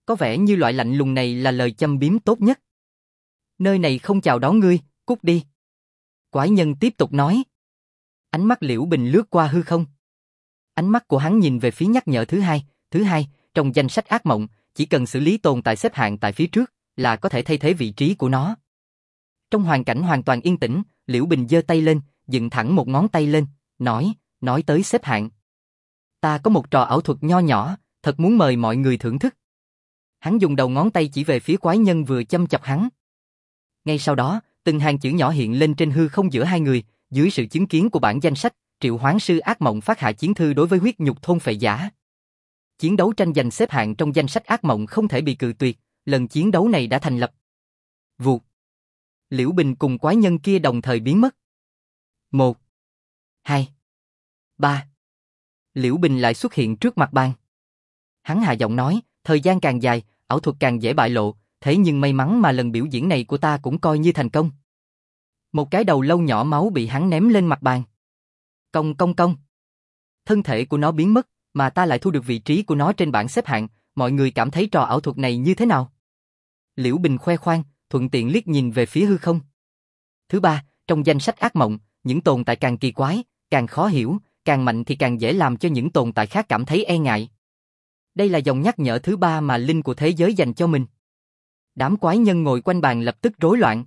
Có vẻ như loại lạnh lùng này là lời châm biếm tốt nhất. Nơi này không chào đón ngươi, cút đi. Quái nhân tiếp tục nói. Ánh mắt Liễu Bình lướt qua hư không. Ánh mắt của hắn nhìn về phía nhắc nhở thứ hai, trong danh sách ác mộng, chỉ cần xử lý tồn tại xếp hạng tại phía trước, là có thể thay thế vị trí của nó. Trong hoàn cảnh hoàn toàn yên tĩnh, Liễu Bình giơ tay lên, dựng thẳng một ngón tay lên, nói tới xếp hạng. Ta có một trò ảo thuật nho nhỏ, thật muốn mời mọi người thưởng thức. Hắn dùng đầu ngón tay chỉ về phía quái nhân vừa châm chọc hắn. Ngay sau đó, từng hàng chữ nhỏ hiện lên trên hư không giữa hai người, dưới sự chứng kiến của bản danh sách, Triệu Hoán Sư ác mộng phát hạ chiến thư đối với huyết nhục thôn phệ giả. Chiến đấu tranh giành xếp hạng trong danh sách ác mộng không thể bị cự tuyệt, lần chiến đấu này đã thành lập. Vụt. Liễu Bình cùng quái nhân kia đồng thời biến mất. 1, 2, 3. Liễu Bình lại xuất hiện trước mặt bàn. Hắn hạ giọng nói, thời gian càng dài, ảo thuật càng dễ bại lộ, thế nhưng may mắn mà lần biểu diễn này của ta cũng coi như thành công. Một cái đầu lâu nhỏ máu bị hắn ném lên mặt bàn. Cong cong cong. Thân thể của nó biến mất, mà ta lại thu được vị trí của nó trên bảng xếp hạng, mọi người cảm thấy trò ảo thuật này như thế nào? Liễu Bình khoe khoang, thuận tiện liếc nhìn về phía hư không. Thứ ba, trong danh sách ác mộng, những tồn tại càng kỳ quái, càng khó hiểu, càng mạnh thì càng dễ làm cho những tồn tại khác cảm thấy e ngại. Đây là dòng nhắc nhở thứ ba mà linh của thế giới dành cho mình. Đám quái nhân ngồi quanh bàn lập tức rối loạn.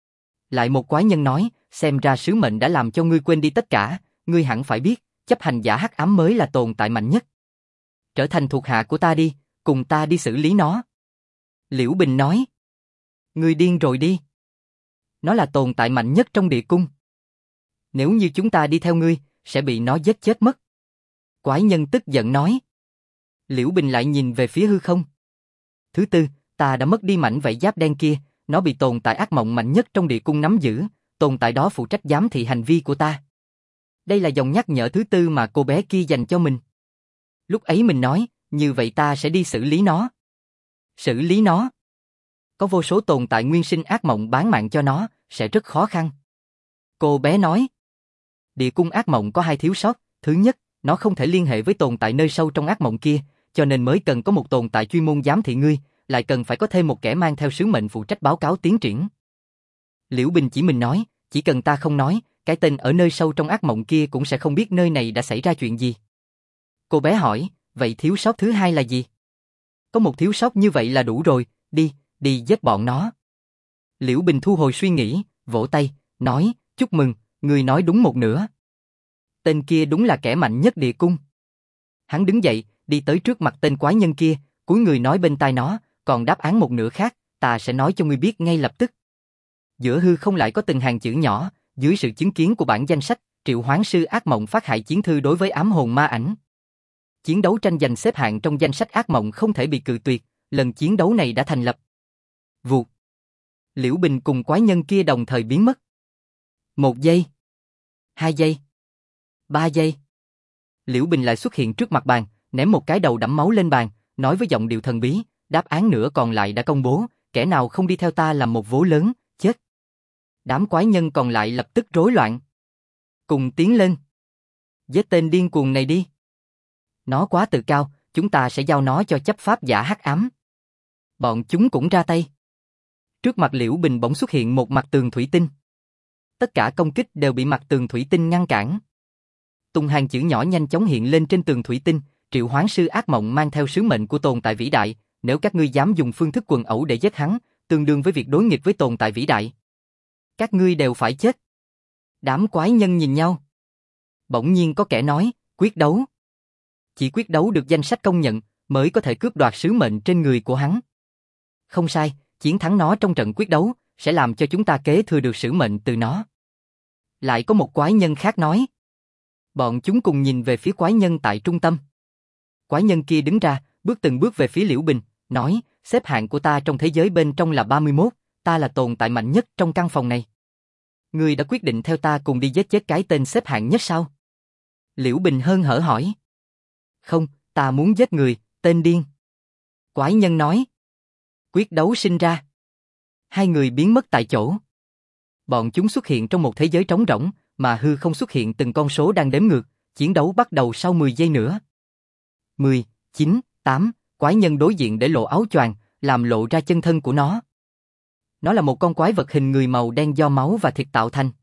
Lại một quái nhân nói, xem ra sứ mệnh đã làm cho ngươi quên đi tất cả, ngươi hẳn phải biết, chấp hành giả hắc ám mới là tồn tại mạnh nhất. Trở thành thuộc hạ của ta đi, cùng ta đi xử lý nó. Liễu Bình nói. Ngươi điên rồi đi. Nó là tồn tại mạnh nhất trong địa cung. Nếu như chúng ta đi theo ngươi, sẽ bị nó giết chết mất. Quái nhân tức giận nói. Liễu Bình lại nhìn về phía hư không. Thứ tư, ta đã mất đi mảnh vảy giáp đen kia, nó bị tồn tại ác mộng mạnh nhất trong địa cung nắm giữ, tồn tại đó phụ trách giám thị hành vi của ta. Đây là dòng nhắc nhở thứ tư mà cô bé kia dành cho mình. Lúc ấy mình nói, như vậy ta sẽ đi xử lý nó. Xử lý nó? Có vô số tồn tại nguyên sinh ác mộng bán mạng cho nó, sẽ rất khó khăn. Cô bé nói. Địa cung ác mộng có hai thiếu sót, thứ nhất, nó không thể liên hệ với tồn tại nơi sâu trong ác mộng kia, cho nên mới cần có một tồn tại chuyên môn giám thị ngươi, lại cần phải có thêm một kẻ mang theo sứ mệnh phụ trách báo cáo tiến triển. Liễu Bình chỉ mình nói, chỉ cần ta không nói, cái tên ở nơi sâu trong ác mộng kia cũng sẽ không biết nơi này đã xảy ra chuyện gì. Cô bé hỏi, vậy thiếu sót thứ hai là gì? Có một thiếu sót như vậy là đủ rồi, đi giết bọn nó. Liễu Bình thu hồi suy nghĩ, vỗ tay, nói, chúc mừng, ngươi nói đúng một nửa. Tên kia đúng là kẻ mạnh nhất địa cung. Hắn đứng dậy, đi tới trước mặt tên quái nhân kia, cúi người nói bên tai nó, còn đáp án một nửa khác, ta sẽ nói cho ngươi biết ngay lập tức. Giữa hư không lại có từng hàng chữ nhỏ, dưới sự chứng kiến của bản danh sách, Triệu Hoán Sư ác mộng phát hại chiến thư đối với ám hồn ma ảnh. Chiến đấu tranh giành xếp hạng trong danh sách ác mộng không thể bị cự tuyệt, lần chiến đấu này đã thành lập. Vụt. Liễu Bình cùng quái nhân kia đồng thời biến mất. 1 giây. 2 giây. 3 giây. Liễu Bình lại xuất hiện trước mặt bàn, ném một cái đầu đẫm máu lên bàn, nói với giọng điệu thần bí, đáp án nữa còn lại đã công bố, kẻ nào không đi theo ta làm một vố lớn, chết. Đám quái nhân còn lại lập tức rối loạn. Cùng tiến lên. Giết tên điên cuồng này đi. Nó quá tự cao, chúng ta sẽ giao nó cho chấp pháp giả hắc ám. Bọn chúng cũng ra tay. Trước mặt Liễu Bình bỗng xuất hiện một mặt tường thủy tinh. Tất cả công kích đều bị mặt tường thủy tinh ngăn cản. Từng hàng chữ nhỏ nhanh chóng hiện lên trên tường thủy tinh, Triệu Hoán Sư ác mộng mang theo sứ mệnh của tồn tại vĩ đại, nếu các ngươi dám dùng phương thức quần ẩu để giết hắn, tương đương với việc đối nghịch với tồn tại vĩ đại. Các ngươi đều phải chết. Đám quái nhân nhìn nhau. Bỗng nhiên có kẻ nói, quyết đấu. Chỉ quyết đấu được danh sách công nhận, mới có thể cướp đoạt sứ mệnh trên người của hắn. Không sai, chiến thắng nó trong trận quyết đấu, sẽ làm cho chúng ta kế thừa được sứ mệnh từ nó. Lại có một quái nhân khác nói. Bọn chúng cùng nhìn về phía quái nhân tại trung tâm. Quái nhân kia đứng ra, bước từng bước về phía Liễu Bình, nói, xếp hạng của ta trong thế giới bên trong là 31, ta là tồn tại mạnh nhất trong căn phòng này. Ngươi đã quyết định theo ta cùng đi giết chết cái tên xếp hạng nhất sao? Liễu Bình hớn hở hỏi. Không, ta muốn giết người, tên điên. Quái nhân nói. Quyết đấu sinh ra. Hai người biến mất tại chỗ. Bọn chúng xuất hiện trong một thế giới trống rỗng, mà hư không xuất hiện từng con số đang đếm ngược, chiến đấu bắt đầu sau 10 giây nữa. 10, 9, 8, Quái nhân đối diện để lộ áo choàng, làm lộ ra chân thân của nó. Nó là một con quái vật hình người màu đen do máu và thịt tạo thành.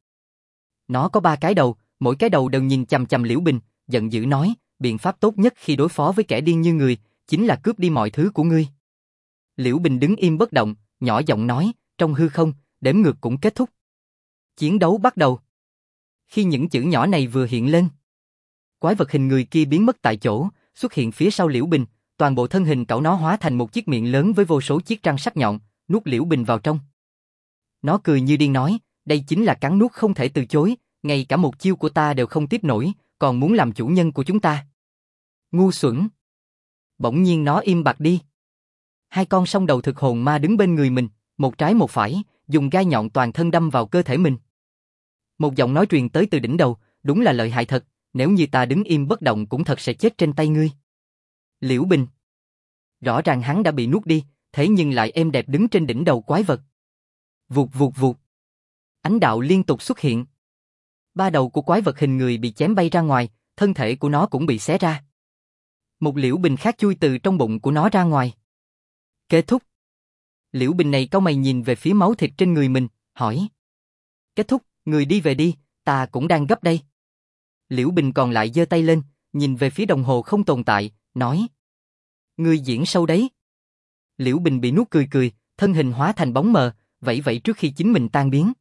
Nó có 3 cái đầu, mỗi cái đầu đều nhìn chằm chằm Liễu Bình, giận dữ nói, biện pháp tốt nhất khi đối phó với kẻ điên như người, chính là cướp đi mọi thứ của ngươi. Liễu Bình đứng im bất động, nhỏ giọng nói, trong hư không, đếm ngược cũng kết thúc. Chiến đấu bắt đầu. Khi những chữ nhỏ này vừa hiện lên, quái vật hình người kia biến mất tại chỗ, xuất hiện phía sau Liễu Bình, toàn bộ thân hình cẩu nó hóa thành một chiếc miệng lớn với vô số chiếc răng sắc nhọn, nuốt Liễu Bình vào trong. Nó cười như điên nói, đây chính là cắn nuốt không thể từ chối, ngay cả một chiêu của ta đều không tiếp nổi, còn muốn làm chủ nhân của chúng ta. Ngu xuẩn. Bỗng nhiên nó im bặt đi. 2 con song đầu thực hồn ma đứng bên người mình, một trái một phải, dùng gai nhọn toàn thân đâm vào cơ thể mình. Một giọng nói truyền tới từ đỉnh đầu, đúng là lợi hại thật, nếu như ta đứng im bất động cũng thật sẽ chết trên tay ngươi. Liễu Bình. Rõ ràng hắn đã bị nuốt đi, thế nhưng lại êm đẹp đứng trên đỉnh đầu quái vật. Vụt vụt vụt. Ánh đạo liên tục xuất hiện. 3 đầu của quái vật hình người bị chém bay ra ngoài, thân thể của nó cũng bị xé ra. Một Liễu Bình khác chui từ trong bụng của nó ra ngoài. Kết thúc. Liễu Bình này cau mày nhìn về phía máu thịt trên người mình, hỏi. Kết thúc, người đi về đi, ta cũng đang gấp đây. Liễu Bình còn lại giơ tay lên, nhìn về phía đồng hồ không tồn tại, nói. Ngươi diễn sâu đấy. Liễu Bình bị nuốt cười cười, thân hình hóa thành bóng mờ, vẫy vẫy trước khi chính mình tan biến.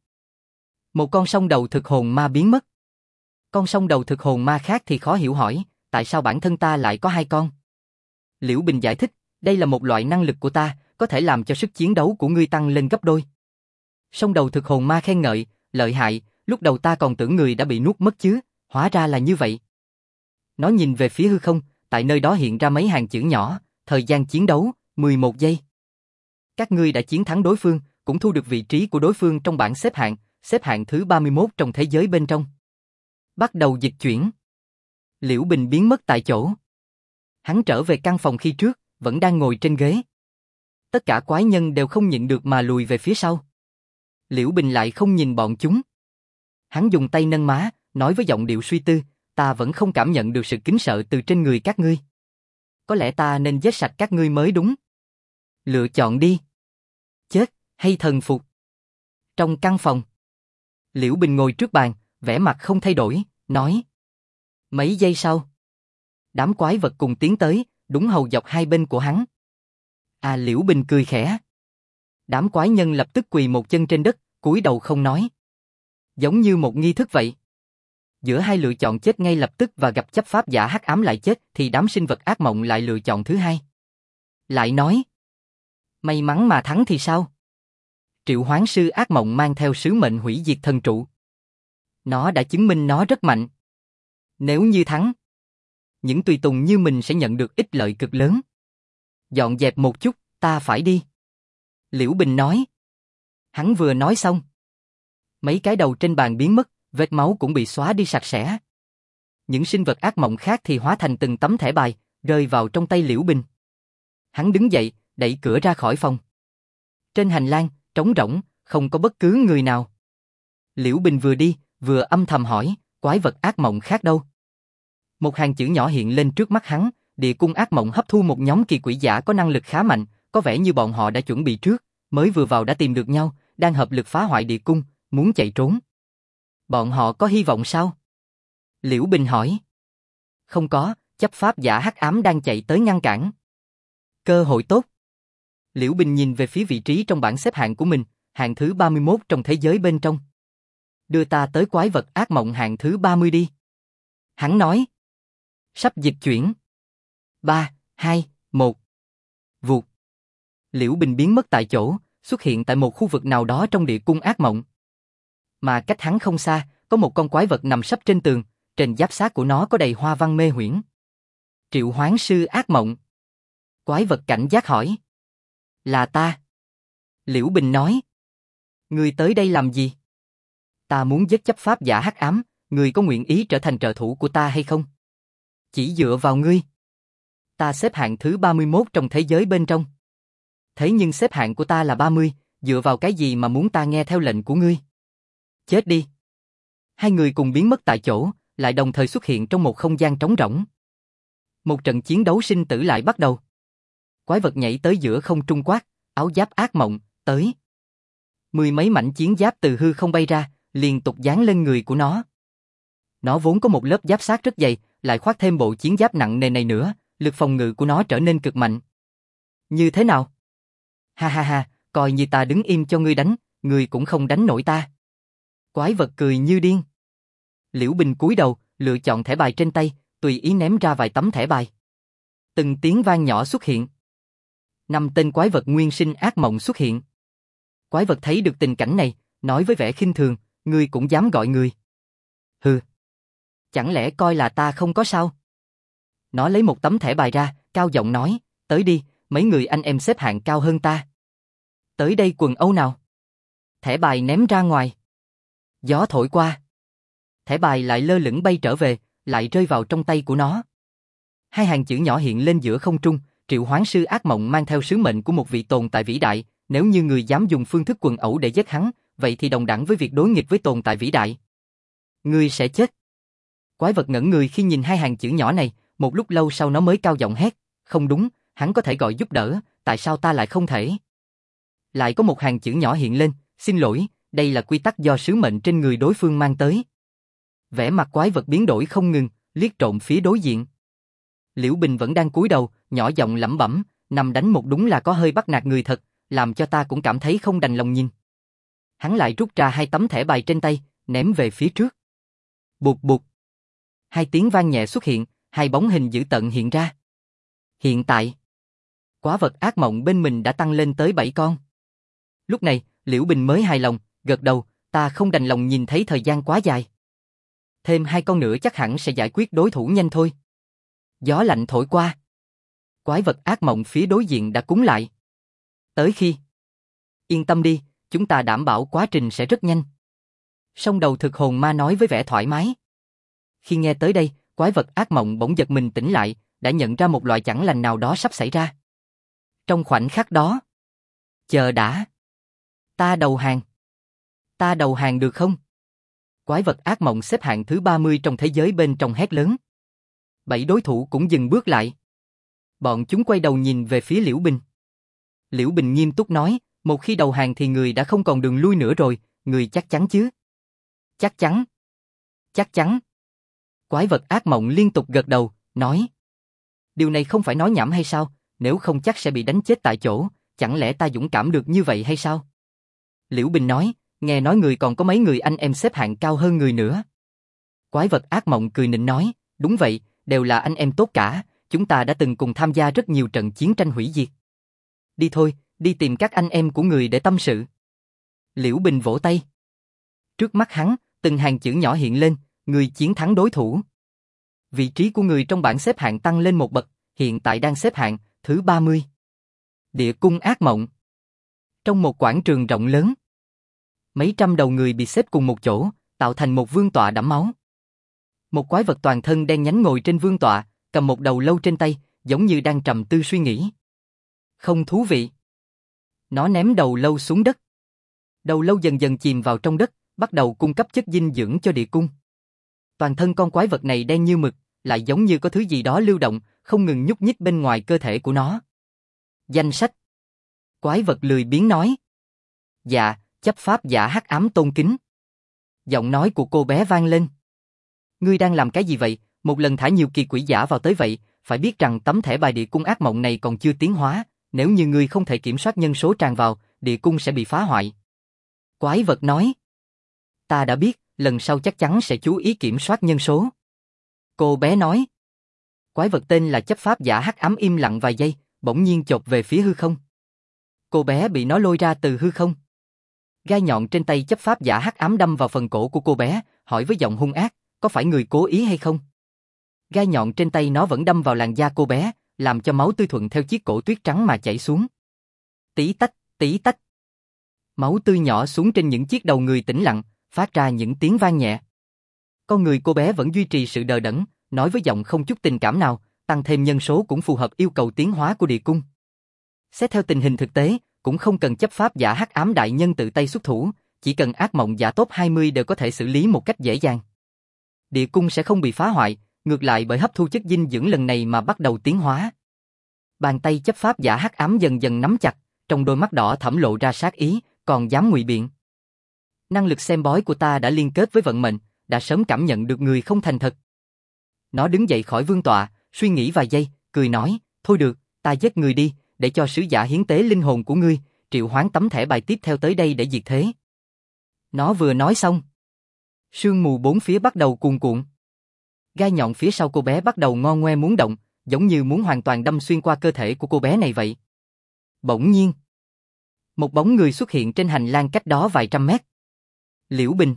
Một con song đầu thực hồn ma biến mất. Con song đầu thực hồn ma khác thì khó hiểu hỏi, tại sao bản thân ta lại có 2 con? Liễu Bình giải thích, đây là một loại năng lực của ta, có thể làm cho sức chiến đấu của ngươi tăng lên gấp đôi. Song đầu thực hồn ma khen ngợi, lợi hại, lúc đầu ta còn tưởng người đã bị nuốt mất chứ, hóa ra là như vậy. Nó nhìn về phía hư không, tại nơi đó hiện ra mấy hàng chữ nhỏ, thời gian chiến đấu, 11 giây. Các ngươi đã chiến thắng đối phương, cũng thu được vị trí của đối phương trong bảng xếp hạng thứ 31 trong thế giới bên trong. Bắt đầu dịch chuyển. Liễu Bình biến mất tại chỗ. Hắn trở về căn phòng khi trước, vẫn đang ngồi trên ghế. Tất cả quái nhân đều không nhịn được mà lùi về phía sau. Liễu Bình lại không nhìn bọn chúng. Hắn dùng tay nâng má, nói với giọng điệu suy tư, ta vẫn không cảm nhận được sự kính sợ từ trên người các ngươi. Có lẽ ta nên giết sạch các ngươi mới đúng. Lựa chọn đi. Chết, hay thần phục. Trong căn phòng, Liễu Bình ngồi trước bàn, vẻ mặt không thay đổi, nói. Mấy giây sau, đám quái vật cùng tiến tới, đúng hầu dọc hai bên của hắn. Liễu Bình cười khẽ. Đám quái nhân lập tức quỳ một chân trên đất, cúi đầu không nói. Giống như một nghi thức vậy. Giữa hai lựa chọn chết ngay lập tức và gặp chấp pháp giả hắc ám lại chết thì đám sinh vật ác mộng lại lựa chọn thứ hai. Lại nói. May mắn mà thắng thì sao? Triệu Hoán Sư ác mộng mang theo sứ mệnh hủy diệt thần trụ. Nó đã chứng minh nó rất mạnh. Nếu như thắng, những tùy tùng như mình sẽ nhận được ích lợi cực lớn. Dọn dẹp một chút, ta phải đi. Liễu Bình nói. Hắn vừa nói xong. Mấy cái đầu trên bàn biến mất, vết máu cũng bị xóa đi sạch sẽ. Những sinh vật ác mộng khác thì hóa thành từng tấm thẻ bài, rơi vào trong tay Liễu Bình. Hắn đứng dậy, đẩy cửa ra khỏi phòng. Trên hành lang, trống rỗng, không có bất cứ người nào. Liễu Bình vừa đi, vừa âm thầm hỏi, quái vật ác mộng khác đâu? Một hàng chữ nhỏ hiện lên trước mắt hắn, địa cung ác mộng hấp thu một nhóm kỳ quỷ giả có năng lực khá mạnh, có vẻ như bọn họ đã chuẩn bị trước, mới vừa vào đã tìm được nhau, đang hợp lực phá hoại địa cung, muốn chạy trốn. Bọn họ có hy vọng sao? Liễu Bình hỏi. Không có, chấp pháp giả hắc ám đang chạy tới ngăn cản. Cơ hội tốt. Liễu Bình nhìn về phía vị trí trong bảng xếp hạng của mình, hạng thứ 31 trong thế giới bên trong. Đưa ta tới quái vật ác mộng hạng thứ 30 đi. Hắn nói. Sắp dịch chuyển. 3, 2, 1. Vụt. Liễu Bình biến mất tại chỗ, xuất hiện tại một khu vực nào đó trong địa cung ác mộng. Mà cách hắn không xa, có một con quái vật nằm sấp trên tường, trên giáp xác của nó có đầy hoa văn mê huyễn. Triệu Hoán Sư ác mộng. Quái vật cảnh giác hỏi. Là ta. Liễu Bình nói. Ngươi tới đây làm gì? Ta muốn giết chấp pháp giả hắc ám, ngươi có nguyện ý trở thành trợ thủ của ta hay không? Chỉ dựa vào ngươi. Ta xếp hạng thứ 31 trong thế giới bên trong. Thế nhưng xếp hạng của ta là 30, dựa vào cái gì mà muốn ta nghe theo lệnh của ngươi? Chết đi. Hai người cùng biến mất tại chỗ, lại đồng thời xuất hiện trong một không gian trống rỗng. Một trận chiến đấu sinh tử lại bắt đầu. Quái vật nhảy tới giữa không trung quát, áo giáp ác mộng, tới. Mười mấy mảnh chiến giáp từ hư không bay ra, liên tục dán lên người của nó. Nó vốn có một lớp giáp sát rất dày, lại khoác thêm bộ chiến giáp nặng nề này nữa, lực phòng ngự của nó trở nên cực mạnh. Như thế nào? Ha ha ha, coi như ta đứng im cho ngươi đánh, ngươi cũng không đánh nổi ta. Quái vật cười như điên. Liễu Bình cúi đầu, lựa chọn thẻ bài trên tay, tùy ý ném ra vài tấm thẻ bài. Từng tiếng vang nhỏ xuất hiện. 5 tên quái vật nguyên sinh ác mộng xuất hiện. Quái vật thấy được tình cảnh này, nói với vẻ khinh thường, ngươi cũng dám gọi người. Hừ. Chẳng lẽ coi là ta không có sao? Nó lấy một tấm thẻ bài ra, cao giọng nói, tới đi, mấy người anh em xếp hạng cao hơn ta. Tới đây quần âu nào. Thẻ bài ném ra ngoài. Gió thổi qua. Thẻ bài lại lơ lửng bay trở về, lại rơi vào trong tay của nó. Hai hàng chữ nhỏ hiện lên giữa không trung, triệu hoán sư ác mộng mang theo sứ mệnh của một vị tồn tại vĩ đại, nếu như người dám dùng phương thức quần ẩu để giết hắn, vậy thì đồng đẳng với việc đối nghịch với tồn tại vĩ đại. Ngươi sẽ chết. Quái vật ngẩn người khi nhìn hai hàng chữ nhỏ này, một lúc lâu sau nó mới cao giọng hét, không đúng, hắn có thể gọi giúp đỡ, tại sao ta lại không thể? Lại có một hàng chữ nhỏ hiện lên, xin lỗi, đây là quy tắc do sứ mệnh trên người đối phương mang tới. Vẻ mặt quái vật biến đổi không ngừng, liếc trộm phía đối diện. Liễu Bình vẫn đang cúi đầu, nhỏ giọng lẩm bẩm, nằm đánh một đúng là có hơi bắt nạt người thật, làm cho ta cũng cảm thấy không đành lòng nhìn. Hắn lại rút ra 2 tấm thẻ bài trên tay, ném về phía trước. Bụt bụt. 2 tiếng vang nhẹ xuất hiện, 2 bóng hình dữ tợn hiện ra. Hiện tại, quái vật ác mộng bên mình đã tăng lên tới 7 con. Lúc này, Liễu Bình mới hài lòng, gật đầu, ta không đành lòng nhìn thấy thời gian quá dài. Thêm 2 con nữa chắc hẳn sẽ giải quyết đối thủ nhanh thôi. Gió lạnh thổi qua. Quái vật ác mộng phía đối diện đã cúng lại. Tới khi. Yên tâm đi, chúng ta đảm bảo quá trình sẽ rất nhanh. Song đầu thực hồn ma nói với vẻ thoải mái. Khi nghe tới đây, quái vật ác mộng bỗng giật mình tỉnh lại, đã nhận ra một loại chẳng lành nào đó sắp xảy ra. Trong khoảnh khắc đó. Chờ đã. Ta đầu hàng. Ta đầu hàng được không? Quái vật ác mộng xếp hạng thứ 30 trong thế giới bên trong hét lớn. 7 đối thủ cũng dừng bước lại. Bọn chúng quay đầu nhìn về phía Liễu Bình. Liễu Bình nghiêm túc nói, một khi đầu hàng thì người đã không còn đường lui nữa rồi, người chắc chắn chứ? Chắc chắn. Chắc chắn. Quái vật ác mộng liên tục gật đầu, nói. Điều này không phải nói nhảm hay sao, nếu không chắc sẽ bị đánh chết tại chỗ, chẳng lẽ ta dũng cảm được như vậy hay sao? Liễu Bình nói, nghe nói người còn có mấy người anh em xếp hạng cao hơn người nữa. Quái vật ác mộng cười nịnh nói, đúng vậy, đều là anh em tốt cả, chúng ta đã từng cùng tham gia rất nhiều trận chiến tranh hủy diệt. Đi thôi, đi tìm các anh em của người để tâm sự. Liễu Bình vỗ tay. Trước mắt hắn, từng hàng chữ nhỏ hiện lên, người chiến thắng đối thủ. Vị trí của người trong bảng xếp hạng tăng lên một bậc, hiện tại đang xếp hạng thứ 30. Địa cung ác mộng. Trong một quảng trường rộng lớn, mấy trăm đầu người bị xếp cùng một chỗ, tạo thành một vương tọa đẫm máu. Một quái vật toàn thân đen nhánh ngồi trên vương tọa, cầm một đầu lâu trên tay, giống như đang trầm tư suy nghĩ. Không thú vị. Nó ném đầu lâu xuống đất. Đầu lâu dần dần chìm vào trong đất, bắt đầu cung cấp chất dinh dưỡng cho địa cung. Toàn thân con quái vật này đen như mực, lại giống như có thứ gì đó lưu động, không ngừng nhúc nhích bên ngoài cơ thể của nó. Danh sách. Quái vật lười biếng nói. Dạ, chấp pháp giả hắc ám tôn kính. Giọng nói của cô bé vang lên. Ngươi đang làm cái gì vậy, một lần thả nhiều kỳ quỷ giả vào tới vậy, phải biết rằng tấm thẻ bài địa cung ác mộng này còn chưa tiến hóa, nếu như ngươi không thể kiểm soát nhân số tràn vào, địa cung sẽ bị phá hoại. Quái vật nói. Ta đã biết, lần sau chắc chắn sẽ chú ý kiểm soát nhân số. Cô bé nói. Quái vật tên là chấp pháp giả hắc ám im lặng vài giây, bỗng nhiên chộp về phía hư không. Cô bé bị nó lôi ra từ hư không. Gai nhọn trên tay chấp pháp giả hắc ám đâm vào phần cổ của cô bé, hỏi với giọng hung ác, có phải người cố ý hay không? Gai nhọn trên tay nó vẫn đâm vào làn da cô bé, làm cho máu tươi thuận theo chiếc cổ tuyết trắng mà chảy xuống. Tí tách, tí tách. Máu tươi nhỏ xuống trên những chiếc đầu người tĩnh lặng, phát ra những tiếng vang nhẹ. Con người cô bé vẫn duy trì sự đờ đẫn, nói với giọng không chút tình cảm nào, tăng thêm nhân số cũng phù hợp yêu cầu tiến hóa của địa cung. Xét theo tình hình thực tế, cũng không cần chấp pháp giả hắc ám đại nhân tự tay xuất thủ, chỉ cần ác mộng giả top 20 đều có thể xử lý một cách dễ dàng. Địa cung sẽ không bị phá hoại, ngược lại bởi hấp thu chất dinh dưỡng lần này mà bắt đầu tiến hóa. Bàn tay chấp pháp giả hắc ám dần dần nắm chặt, trong đôi mắt đỏ thẫm lộ ra sát ý, còn dám ngụy biện. Năng lực xem bói của ta đã liên kết với vận mệnh, đã sớm cảm nhận được người không thành thật. Nó đứng dậy khỏi vương tọa, suy nghĩ vài giây, cười nói, thôi được, ta giết người đi, để cho sứ giả hiến tế linh hồn của ngươi, triệu hoán tấm thẻ bài tiếp theo tới đây để diệt thế. Nó vừa nói xong, sương mù bốn phía bắt đầu cuồn cuộn. Gai nhọn phía sau cô bé bắt đầu ngo ngoe muốn động, giống như muốn hoàn toàn đâm xuyên qua cơ thể của cô bé này vậy. Bỗng nhiên, một bóng người xuất hiện trên hành lang cách đó vài trăm mét. Liễu Bình.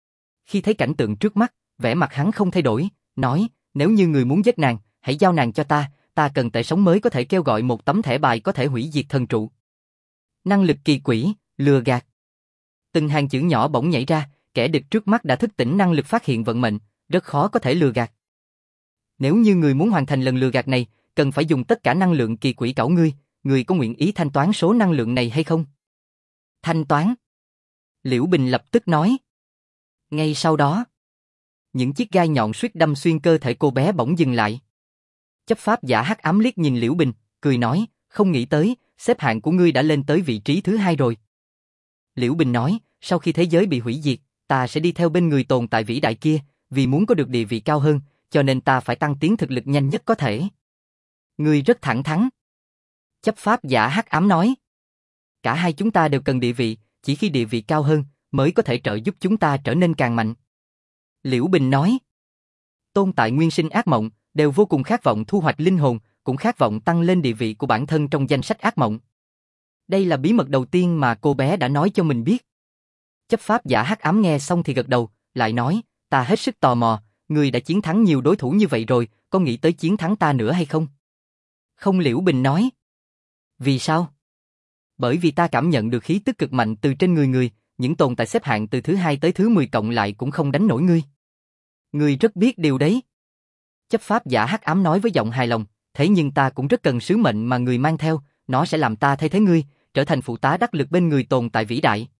Khi thấy cảnh tượng trước mắt, vẻ mặt hắn không thay đổi, nói, nếu như người muốn giết nàng, hãy giao nàng cho ta cần tệ sống mới có thể kêu gọi một tấm thẻ bài có thể hủy diệt thần trụ. Năng lực kỳ quỷ, lừa gạt. Từng hàng chữ nhỏ bỗng nhảy ra, kẻ địch trước mắt đã thức tỉnh năng lực phát hiện vận mệnh, rất khó có thể lừa gạt. Nếu như người muốn hoàn thành lần lừa gạt này, cần phải dùng tất cả năng lượng kỳ quỷ cẩu ngươi có nguyện ý thanh toán số năng lượng này hay không? Thanh toán. Liễu Bình lập tức nói. Ngay sau đó, những chiếc gai nhọn suýt đâm xuyên cơ thể cô bé bỗng dừng lại. Chấp pháp giả hắc ám liếc nhìn Liễu Bình, cười nói, không nghĩ tới, xếp hạng của ngươi đã lên tới vị trí thứ 2 rồi. Liễu Bình nói, sau khi thế giới bị hủy diệt, ta sẽ đi theo bên người tồn tại vĩ đại kia, vì muốn có được địa vị cao hơn, cho nên ta phải tăng tiến thực lực nhanh nhất có thể. Ngươi rất thẳng thắn. Chấp pháp giả hắc ám nói. Cả hai chúng ta đều cần địa vị, chỉ khi địa vị cao hơn, mới có thể trợ giúp chúng ta trở nên càng mạnh. Liễu Bình nói. Tồn tại nguyên sinh ác mộng, đều vô cùng khát vọng thu hoạch linh hồn, cũng khát vọng tăng lên địa vị của bản thân trong danh sách ác mộng. Đây là bí mật đầu tiên mà cô bé đã nói cho mình biết. Chấp pháp giả hắc ám nghe xong thì gật đầu, lại nói, ta hết sức tò mò, ngươi đã chiến thắng nhiều đối thủ như vậy rồi, có nghĩ tới chiến thắng ta nữa hay không? Không, Liễu Bình nói. Vì sao? Bởi vì ta cảm nhận được khí tức cực mạnh từ trên người, những tồn tại xếp hạng từ thứ 2 tới thứ 10 cộng lại cũng không đánh nổi ngươi. Ngươi rất biết điều đấy. Chấp pháp giả hắc ám nói với giọng hài lòng, thế nhưng ta cũng rất cần sứ mệnh mà người mang theo, nó sẽ làm ta thay thế ngươi, trở thành phụ tá đắc lực bên người tồn tại vĩ đại.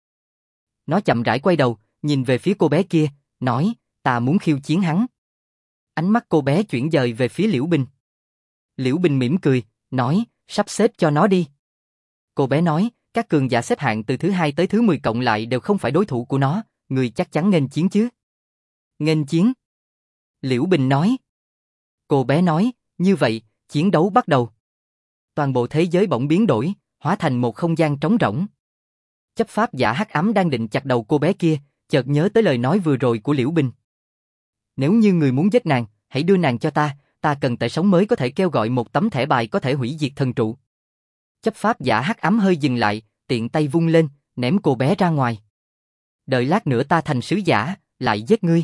Nó chậm rãi quay đầu, nhìn về phía cô bé kia, nói, ta muốn khiêu chiến hắn. Ánh mắt cô bé chuyển dời về phía Liễu Bình. Liễu Bình mỉm cười, nói, sắp xếp cho nó đi. Cô bé nói, các cường giả xếp hạng từ thứ 2 tới thứ 10 cộng lại đều không phải đối thủ của nó, người chắc chắn nghênh chiến chứ? Nghênh chiến. Liễu Bình nói. Cô bé nói, như vậy, chiến đấu bắt đầu. Toàn bộ thế giới bỗng biến đổi, hóa thành một không gian trống rỗng. Chấp pháp giả hắc ám đang định chặt đầu cô bé kia, chợt nhớ tới lời nói vừa rồi của Liễu Bình. Nếu như người muốn giết nàng, hãy đưa nàng cho ta cần tệ sống mới có thể kêu gọi một tấm thẻ bài có thể hủy diệt thần trụ. Chấp pháp giả hắc ám hơi dừng lại, tiện tay vung lên, ném cô bé ra ngoài. Đợi lát nữa ta thành sứ giả, lại giết ngươi.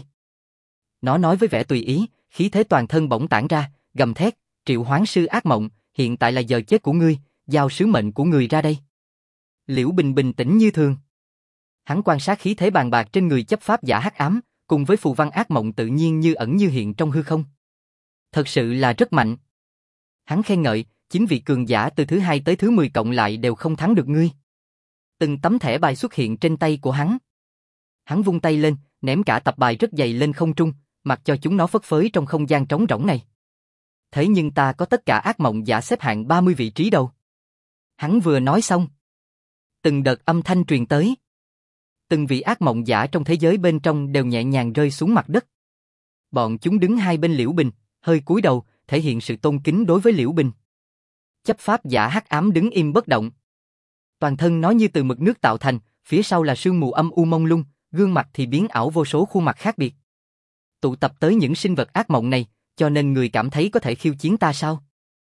Nó nói với vẻ tùy ý, khí thế toàn thân bỗng tản ra, gầm thét, triệu hoán sư ác mộng, hiện tại là giờ chết của ngươi, giao sứ mệnh của ngươi ra đây. Liễu Bình bình tĩnh như thường. Hắn quan sát khí thế bàn bạc trên người chấp pháp giả hắc ám, cùng với phù văn ác mộng tự nhiên như ẩn như hiện trong hư không. Thật sự là rất mạnh. Hắn khen ngợi, chính vị cường giả từ thứ 2 tới thứ 10 cộng lại đều không thắng được ngươi. Từng tấm thẻ bài xuất hiện trên tay của hắn. Hắn vung tay lên, ném cả tập bài rất dày lên không trung, mặc cho chúng nó phất phới trong không gian trống rỗng này. Thế nhưng ta có tất cả ác mộng giả xếp hạng 30 vị trí đâu. Hắn vừa nói xong, từng đợt âm thanh truyền tới. Từng vị ác mộng giả trong thế giới bên trong đều nhẹ nhàng rơi xuống mặt đất. Bọn chúng đứng hai bên Liễu Bình, hơi cúi đầu, thể hiện sự tôn kính đối với Liễu Bình. Chấp pháp giả hắc ám đứng im bất động. Toàn thân nó như từ mực nước tạo thành, phía sau là sương mù âm u mông lung, gương mặt thì biến ảo vô số khuôn mặt khác biệt. Tụ tập tới những sinh vật ác mộng này, cho nên người cảm thấy có thể khiêu chiến ta sao?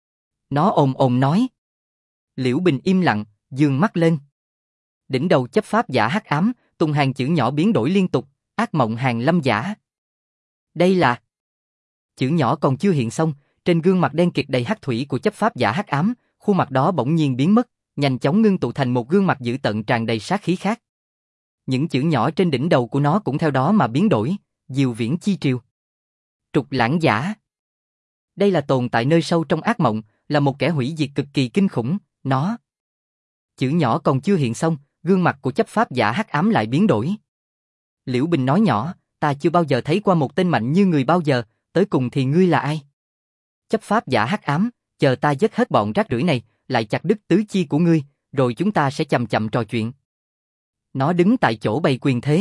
Nó ồm ồm nói. Liễu Bình im lặng, dương mắt lên. Đỉnh đầu chấp pháp giả hắc ám, từng hàng chữ nhỏ biến đổi liên tục, ác mộng hàng lâm giả. Đây là... Chữ nhỏ còn chưa hiện xong, trên gương mặt đen kịt đầy hắc thủy của chấp pháp giả hắc ám, khuôn mặt đó bỗng nhiên biến mất, nhanh chóng ngưng tụ thành một gương mặt dữ tợn tràn đầy sát khí khác. Những chữ nhỏ trên đỉnh đầu của nó cũng theo đó mà biến đổi, Diều Viễn Chi Triều. Trục lãng giả. Đây là tồn tại nơi sâu trong ác mộng, là một kẻ hủy diệt cực kỳ kinh khủng, nó. Chữ nhỏ còn chưa hiện xong, gương mặt của chấp pháp giả hắc ám lại biến đổi. Liễu Bình nói nhỏ, ta chưa bao giờ thấy qua một tên mạnh như người bao giờ, tới cùng thì ngươi là ai? Chấp pháp giả hắc ám, chờ ta giết hết bọn rác rưởi này, lại chặt đứt tứ chi của ngươi, rồi chúng ta sẽ chậm chậm trò chuyện. Nó đứng tại chỗ bày quyền thế.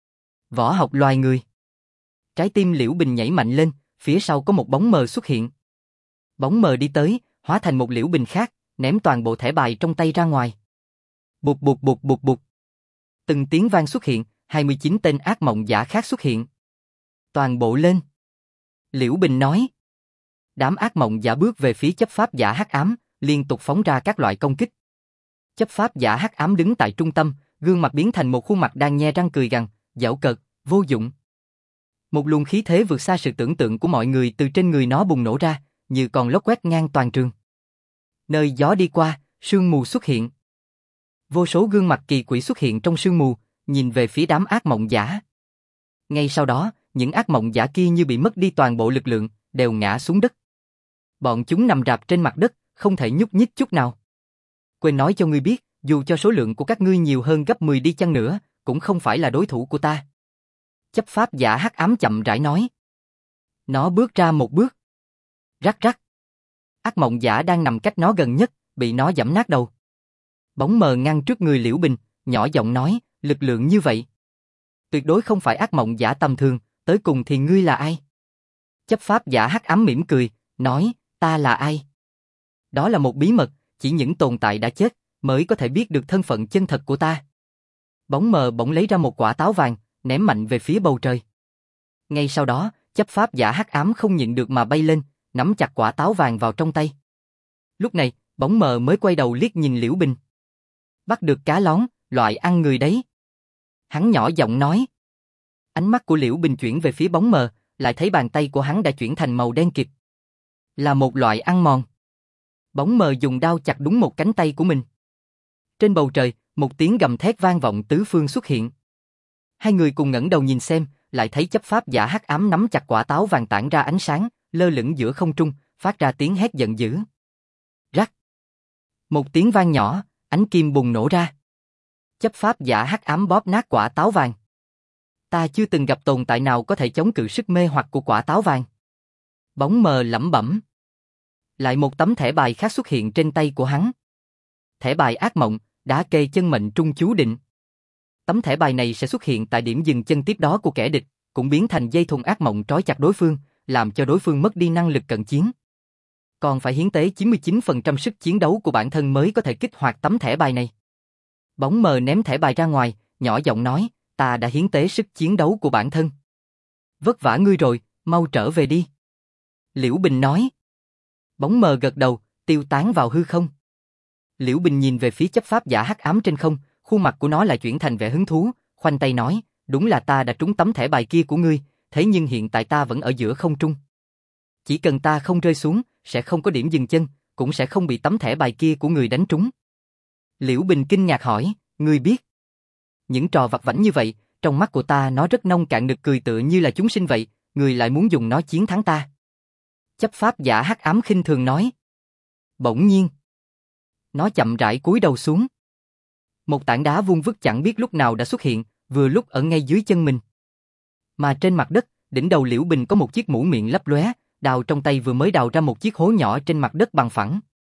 Võ học loài người. Trái tim Liễu Bình nhảy mạnh lên, phía sau có một bóng mờ xuất hiện. Bóng mờ đi tới, hóa thành một Liễu Bình khác, ném toàn bộ thẻ bài trong tay ra ngoài. Bụt bụt bụt bụt bụt. Từng tiếng vang xuất hiện, 29 tên ác mộng giả khác xuất hiện. Toàn bộ lên. Liễu Bình nói. Đám ác mộng giả bước về phía chấp pháp giả hắc ám, liên tục phóng ra các loại công kích. Chấp pháp giả hắc ám đứng tại trung tâm, gương mặt biến thành một khuôn mặt đang nhe răng cười gằn, giễu cợt, vô dụng. Một luồng khí thế vượt xa sự tưởng tượng của mọi người từ trên người nó bùng nổ ra, như con lốc quét ngang toàn trường. Nơi gió đi qua, sương mù xuất hiện. Vô số gương mặt kỳ quỷ xuất hiện trong sương mù, nhìn về phía đám ác mộng giả. Ngay sau đó, những ác mộng giả kia như bị mất đi toàn bộ lực lượng, đều ngã xuống đất. Bọn chúng nằm rạp trên mặt đất, không thể nhúc nhích chút nào. Quên nói cho ngươi biết, dù cho số lượng của các ngươi nhiều hơn gấp 10 đi chăng nữa, cũng không phải là đối thủ của ta. Chấp pháp giả hắc ám chậm rãi nói. Nó bước ra một bước. Rắc rắc. Ác mộng giả đang nằm cách nó gần nhất, bị nó giẫm nát đầu. Bóng mờ ngăn trước người Liễu Bình, nhỏ giọng nói, lực lượng như vậy. Tuyệt đối không phải ác mộng giả tầm thường, tới cùng thì ngươi là ai? Chấp pháp giả hắc ám mỉm cười, nói, ta là ai? Đó là một bí mật, chỉ những tồn tại đã chết, mới có thể biết được thân phận chân thật của ta. Bóng mờ bỗng lấy ra một quả táo vàng, ném mạnh về phía bầu trời. Ngay sau đó, chấp pháp giả hắc ám không nhịn được mà bay lên, nắm chặt quả táo vàng vào trong tay. Lúc này, bóng mờ mới quay đầu liếc nhìn Liễu Bình. Bắt được cá lón, loại ăn người đấy. Hắn nhỏ giọng nói. Ánh mắt của Liễu Bình chuyển về phía bóng mờ, lại thấy bàn tay của hắn đã chuyển thành màu đen kịt. Là một loại ăn mòn. Bóng mờ dùng đao chặt đúng một cánh tay của mình. Trên bầu trời, một tiếng gầm thét vang vọng tứ phương xuất hiện. Hai người cùng ngẩng đầu nhìn xem, lại thấy chấp pháp giả hắc ám nắm chặt quả táo vàng tản ra ánh sáng, lơ lửng giữa không trung, phát ra tiếng hét giận dữ. Rắc. Một tiếng vang nhỏ, ánh kim bùng nổ ra. Chấp pháp giả hắc ám bóp nát quả táo vàng. Ta chưa từng gặp tồn tại nào có thể chống cự sức mê hoặc của quả táo vàng. Bóng mờ lẩm bẩm. Lại một tấm thẻ bài khác xuất hiện trên tay của hắn. Thẻ bài ác mộng, đã kê chân mệnh trung chú định. Tấm thẻ bài này sẽ xuất hiện tại điểm dừng chân tiếp đó của kẻ địch, cũng biến thành dây thun ác mộng trói chặt đối phương, làm cho đối phương mất đi năng lực cận chiến. Còn phải hiến tế 99% sức chiến đấu của bản thân mới có thể kích hoạt tấm thẻ bài này. Bóng mờ ném thẻ bài ra ngoài, nhỏ giọng nói, ta đã hiến tế sức chiến đấu của bản thân. Vất vả ngươi rồi, mau trở về đi. Liễu Bình nói. Bóng mờ gật đầu, tiêu tán vào hư không. Liễu Bình nhìn về phía chấp pháp giả hắc ám trên không, khuôn mặt của nó lại chuyển thành vẻ hứng thú, khoanh tay nói, đúng là ta đã trúng tấm thẻ bài kia của ngươi, thế nhưng hiện tại ta vẫn ở giữa không trung. Chỉ cần ta không rơi xuống, sẽ không có điểm dừng chân, cũng sẽ không bị tấm thẻ bài kia của người đánh trúng. Liễu Bình kinh ngạc hỏi, ngươi biết? Những trò vặt vãnh như vậy, trong mắt của ta nó rất nông cạn nực cười tựa như là chúng sinh vậy, ngươi lại muốn dùng nó chiến thắng ta. Chấp pháp giả hắc ám khinh thường nói. Bỗng nhiên, nó chậm rãi cúi đầu xuống. Một tảng đá vuông vức chẳng biết lúc nào đã xuất hiện, vừa lúc ở ngay dưới chân mình. Mà trên mặt đất, đỉnh đầu Liễu Bình có một chiếc mũ miệng lấp lóe, đào trong tay vừa mới đào ra một chiếc hố nhỏ trên mặt đất bằng phẳng.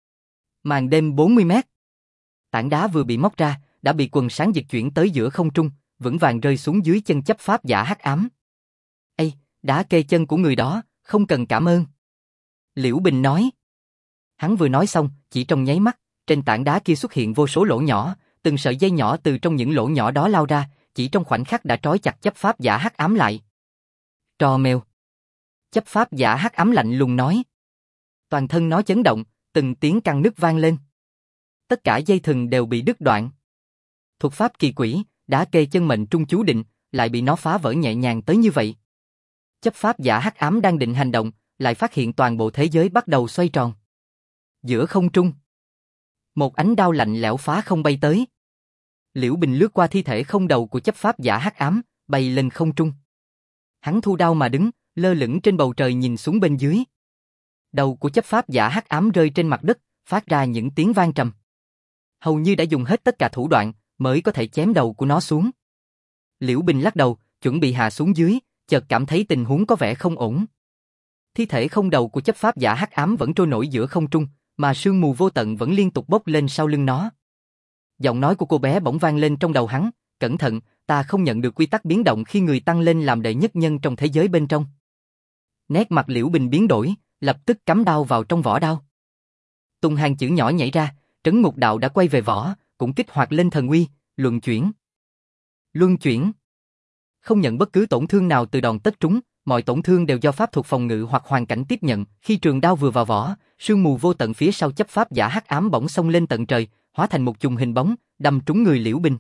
Màn đêm 40 mét. Tảng đá vừa bị móc ra, đã bị quần sáng dịch chuyển tới giữa không trung, vững vàng rơi xuống dưới chân chấp pháp giả hắc ám. Ê, đá kê chân của người đó, không cần cảm ơn. Liễu Bình nói. Hắn vừa nói xong, chỉ trong nháy mắt, trên tảng đá kia xuất hiện vô số lỗ nhỏ, từng sợi dây nhỏ từ trong những lỗ nhỏ đó lao ra, chỉ trong khoảnh khắc đã trói chặt chấp pháp giả hắc ám lại. Trò mèo. Chấp pháp giả hắc ám lạnh lùng nói. Toàn thân nó chấn động, từng tiếng căng nứt vang lên. Tất cả dây thừng đều bị đứt đoạn. Thuật pháp kỳ quỷ, đã kê chân mệnh trung chú định, lại bị nó phá vỡ nhẹ nhàng tới như vậy. Chấp pháp giả hắc ám đang định hành động, lại phát hiện toàn bộ thế giới bắt đầu xoay tròn. Giữa không trung, một ánh đao lạnh lẽo phá không bay tới. Liễu Bình lướt qua thi thể không đầu của chấp pháp giả hắc ám, bay lên không trung. Hắn thu đao mà đứng, lơ lửng trên bầu trời nhìn xuống bên dưới. Đầu của chấp pháp giả hắc ám rơi trên mặt đất, phát ra những tiếng vang trầm. Hầu như đã dùng hết tất cả thủ đoạn, mới có thể chém đầu của nó xuống. Liễu Bình lắc đầu, chuẩn bị hạ xuống dưới, chợt cảm thấy tình huống có vẻ không ổn. Thi thể không đầu của chấp pháp giả hắc ám vẫn trôi nổi giữa không trung, mà sương mù vô tận vẫn liên tục bốc lên sau lưng nó. Giọng nói của cô bé bỗng vang lên trong đầu hắn, cẩn thận, ta không nhận được quy tắc biến động khi người tăng lên làm đệ nhất nhân trong thế giới bên trong. Nét mặt Liễu Bình biến đổi, lập tức cắm đao vào trong vỏ đao. Tung hàng chữ nhỏ nhảy ra, Trấn Ngục Đạo đã quay về vỏ, cũng kích hoạt lên thần uy, luân chuyển. Luân chuyển. Không nhận bất cứ tổn thương nào từ đòn tất trúng, mọi tổn thương đều do pháp thuật phòng ngự hoặc hoàn cảnh tiếp nhận. Khi trường đao vừa vào vỏ, sương mù vô tận phía sau chấp pháp giả hắc ám bỗng xông lên tận trời, hóa thành một chùm hình bóng, đâm trúng người Liễu Bình.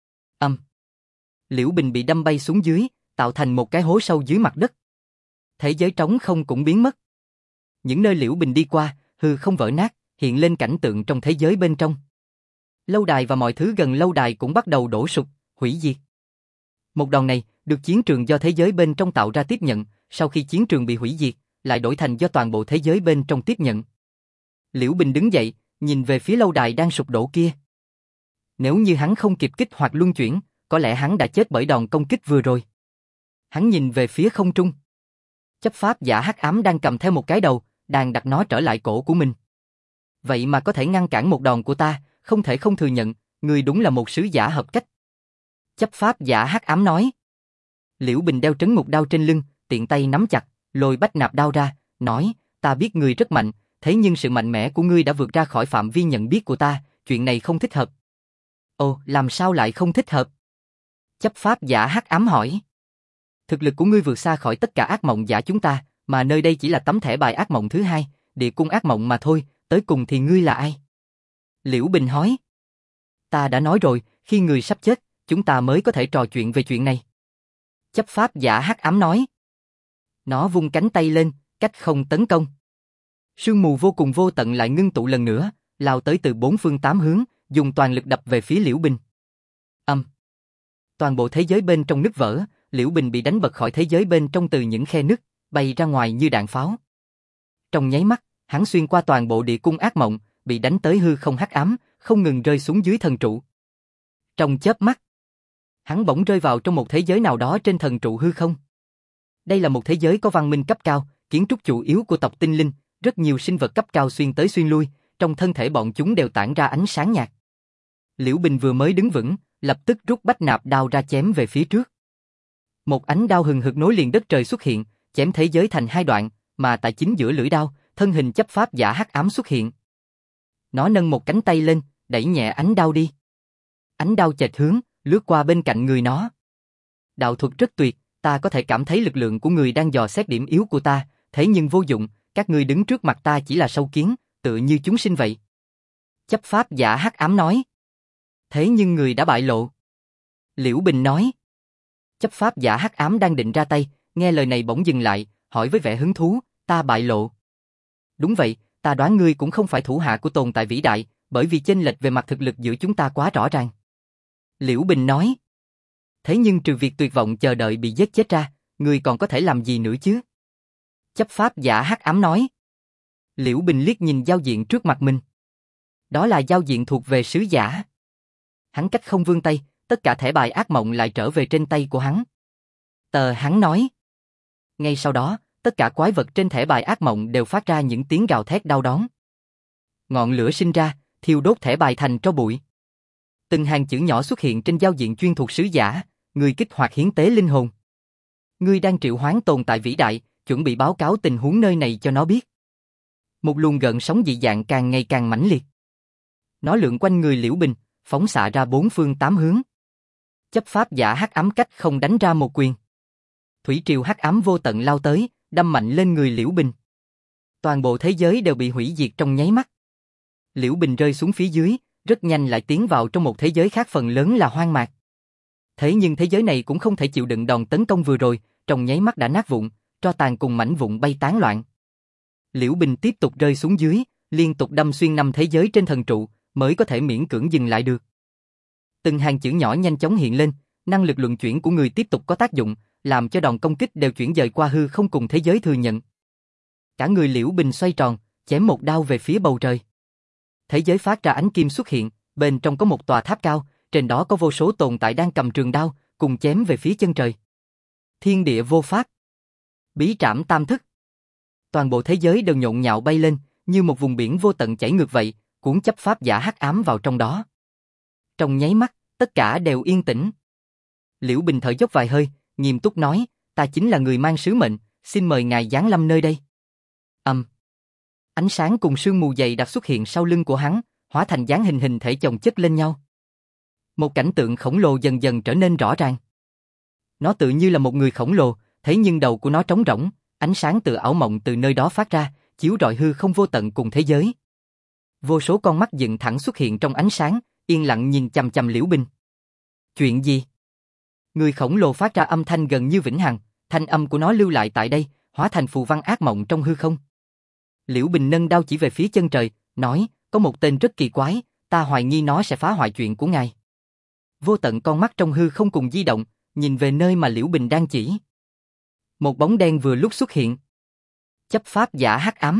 Liễu Bình bị đâm bay xuống dưới, tạo thành một cái hố sâu dưới mặt đất. Thế giới trống không cũng biến mất. Những nơi Liễu Bình đi qua, hư không vỡ nát, hiện lên cảnh tượng trong thế giới bên trong. Lâu đài và mọi thứ gần lâu đài cũng bắt đầu đổ sụp, hủy diệt. Một đòn này, được chiến trường do thế giới bên trong tạo ra tiếp nhận, sau khi chiến trường bị hủy diệt, lại đổi thành do toàn bộ thế giới bên trong tiếp nhận. Liễu Bình đứng dậy, nhìn về phía lâu đài đang sụp đổ kia. Nếu như hắn không kịp kích hoạt luân chuyển, có lẽ hắn đã chết bởi đòn công kích vừa rồi. Hắn nhìn về phía không trung. Chấp pháp giả hắc ám đang cầm theo một cái đầu, đang đặt nó trở lại cổ của mình. Vậy mà có thể ngăn cản một đòn của ta, không thể không thừa nhận, ngươi đúng là một sứ giả hợp cách. Chấp pháp giả hắc ám nói. Liễu Bình đeo trấn ngục đao trên lưng, tiện tay nắm chặt, lôi bách nạp đao ra, nói, ta biết ngươi rất mạnh, thế nhưng sự mạnh mẽ của ngươi đã vượt ra khỏi phạm vi nhận biết của ta, chuyện này không thích hợp. Ồ, làm sao lại không thích hợp? Chấp pháp giả hắc ám hỏi. Thực lực của ngươi vượt xa khỏi tất cả ác mộng giả chúng ta, mà nơi đây chỉ là tấm thẻ bài ác mộng thứ hai, địa cung ác mộng mà thôi, tới cùng thì ngươi là ai? Liễu Bình hỏi. Ta đã nói rồi, khi người sắp chết, chúng ta mới có thể trò chuyện về chuyện này. Chấp pháp giả hắc ám nói. Nó vung cánh tay lên, cách không tấn công. Sương mù vô cùng vô tận lại ngưng tụ lần nữa, lao tới từ bốn phương tám hướng, dùng toàn lực đập về phía Liễu Bình. Toàn bộ thế giới bên trong nứt vỡ, Liễu Bình bị đánh bật khỏi thế giới bên trong từ những khe nứt, bay ra ngoài như đạn pháo. Trong nháy mắt, hắn xuyên qua toàn bộ địa cung ác mộng, bị đánh tới hư không hắc ám, không ngừng rơi xuống dưới thần trụ. Trong chớp mắt, hắn bỗng rơi vào trong một thế giới nào đó trên thần trụ hư không. Đây là một thế giới có văn minh cấp cao, kiến trúc chủ yếu của tộc tinh linh, rất nhiều sinh vật cấp cao xuyên tới xuyên lui, trong thân thể bọn chúng đều tản ra ánh sáng nhạt. Liễu Bình vừa mới đứng vững, lập tức rút bách nạp đao ra chém về phía trước. Một ánh đao hừng hực nối liền đất trời xuất hiện, chém thế giới thành hai đoạn, mà tại chính giữa lưỡi đao, thân hình chấp pháp giả hắc ám xuất hiện. Nó nâng một cánh tay lên, đẩy nhẹ ánh đao đi. Ánh đao chệch hướng, lướt qua bên cạnh người nó. Đạo thuật rất tuyệt, ta có thể cảm thấy lực lượng của người đang dò xét điểm yếu của ta, thế nhưng vô dụng, các ngươi đứng trước mặt ta chỉ là sâu kiến, tựa như chúng sinh vậy. Chấp pháp giả hắc ám nói. Thế nhưng người đã bại lộ. Liễu Bình nói. Chấp pháp giả hắc ám đang định ra tay, nghe lời này bỗng dừng lại, hỏi với vẻ hứng thú, ta bại lộ. Đúng vậy, ta đoán ngươi cũng không phải thủ hạ của tồn tại vĩ đại, bởi vì chênh lệch về mặt thực lực giữa chúng ta quá rõ ràng. Liễu Bình nói. Thế nhưng trừ việc tuyệt vọng chờ đợi bị giết chết ra, ngươi còn có thể làm gì nữa chứ? Chấp pháp giả hắc ám nói. Liễu Bình liếc nhìn giao diện trước mặt mình. Đó là giao diện thuộc về sứ giả. Hắn cách không vươn tay, tất cả thẻ bài ác mộng lại trở về trên tay của hắn. Hắn nói. Ngay sau đó, tất cả quái vật trên thẻ bài ác mộng đều phát ra những tiếng gào thét đau đớn. Ngọn lửa sinh ra, thiêu đốt thẻ bài thành tro bụi. Từng hàng chữ nhỏ xuất hiện trên giao diện chuyên thuộc sứ giả, người kích hoạt hiến tế linh hồn. Ngươi đang triệu hoán tồn tại vĩ đại, chuẩn bị báo cáo tình huống nơi này cho nó biết. Một luồng gợn sóng dị dạng càng ngày càng mãnh liệt. Nó lượn quanh người Liễu Bình, phóng xạ ra bốn phương tám hướng. Chấp pháp giả hắc ám cách không đánh ra một quyền. Thủy triều hắc ám vô tận lao tới, đâm mạnh lên người Liễu Bình. Toàn bộ thế giới đều bị hủy diệt trong nháy mắt. Liễu Bình rơi xuống phía dưới, rất nhanh lại tiến vào trong một thế giới khác phần lớn là hoang mạc. Thế nhưng thế giới này cũng không thể chịu đựng đòn tấn công vừa rồi, trong nháy mắt đã nát vụn, tro tàn cùng mảnh vụn bay tán loạn. Liễu Bình tiếp tục rơi xuống dưới, liên tục đâm xuyên năm thế giới trên thần trụ, mới có thể miễn cưỡng dừng lại được. Từng hàng chữ nhỏ nhanh chóng hiện lên, năng lực luận chuyển của người tiếp tục có tác dụng, làm cho đòn công kích đều chuyển dời qua hư không cùng thế giới thừa nhận. Cả người Liễu Bình xoay tròn, chém một đao về phía bầu trời. Thế giới phát ra ánh kim xuất hiện, bên trong có một tòa tháp cao, trên đó có vô số tồn tại đang cầm trường đao, cùng chém về phía chân trời. Thiên địa vô pháp. Bí trảm tam thức. Toàn bộ thế giới đều nhộn nhạo bay lên, như một vùng biển vô tận chảy ngược vậy, cuốn chấp pháp giả hắc ám vào trong đó. Trong nháy mắt, tất cả đều yên tĩnh. Liễu Bình thở dốc vài hơi, nghiêm túc nói, ta chính là người mang sứ mệnh, xin mời ngài giáng lâm nơi đây. Ánh sáng cùng sương mù dày đặc xuất hiện sau lưng của hắn, hóa thành dáng hình hình thể chồng chất lên nhau. Một cảnh tượng khổng lồ dần dần trở nên rõ ràng. Nó tự như là một người khổng lồ, thế nhưng đầu của nó trống rỗng, ánh sáng từ ảo mộng từ nơi đó phát ra, chiếu rọi hư không vô tận cùng thế giới. Vô số con mắt dựng thẳng xuất hiện trong ánh sáng, yên lặng nhìn chằm chằm Liễu Bình. Chuyện gì? Người khổng lồ phát ra âm thanh gần như vĩnh hằng, thanh âm của nó lưu lại tại đây, hóa thành phù văn ác mộng trong hư không. Liễu Bình nâng đao chỉ về phía chân trời, nói, có một tên rất kỳ quái, ta hoài nghi nó sẽ phá hoại chuyện của ngài. Vô tận con mắt trong hư không cùng di động, nhìn về nơi mà Liễu Bình đang chỉ. Một bóng đen vừa lúc xuất hiện. Chấp pháp giả hắc ám.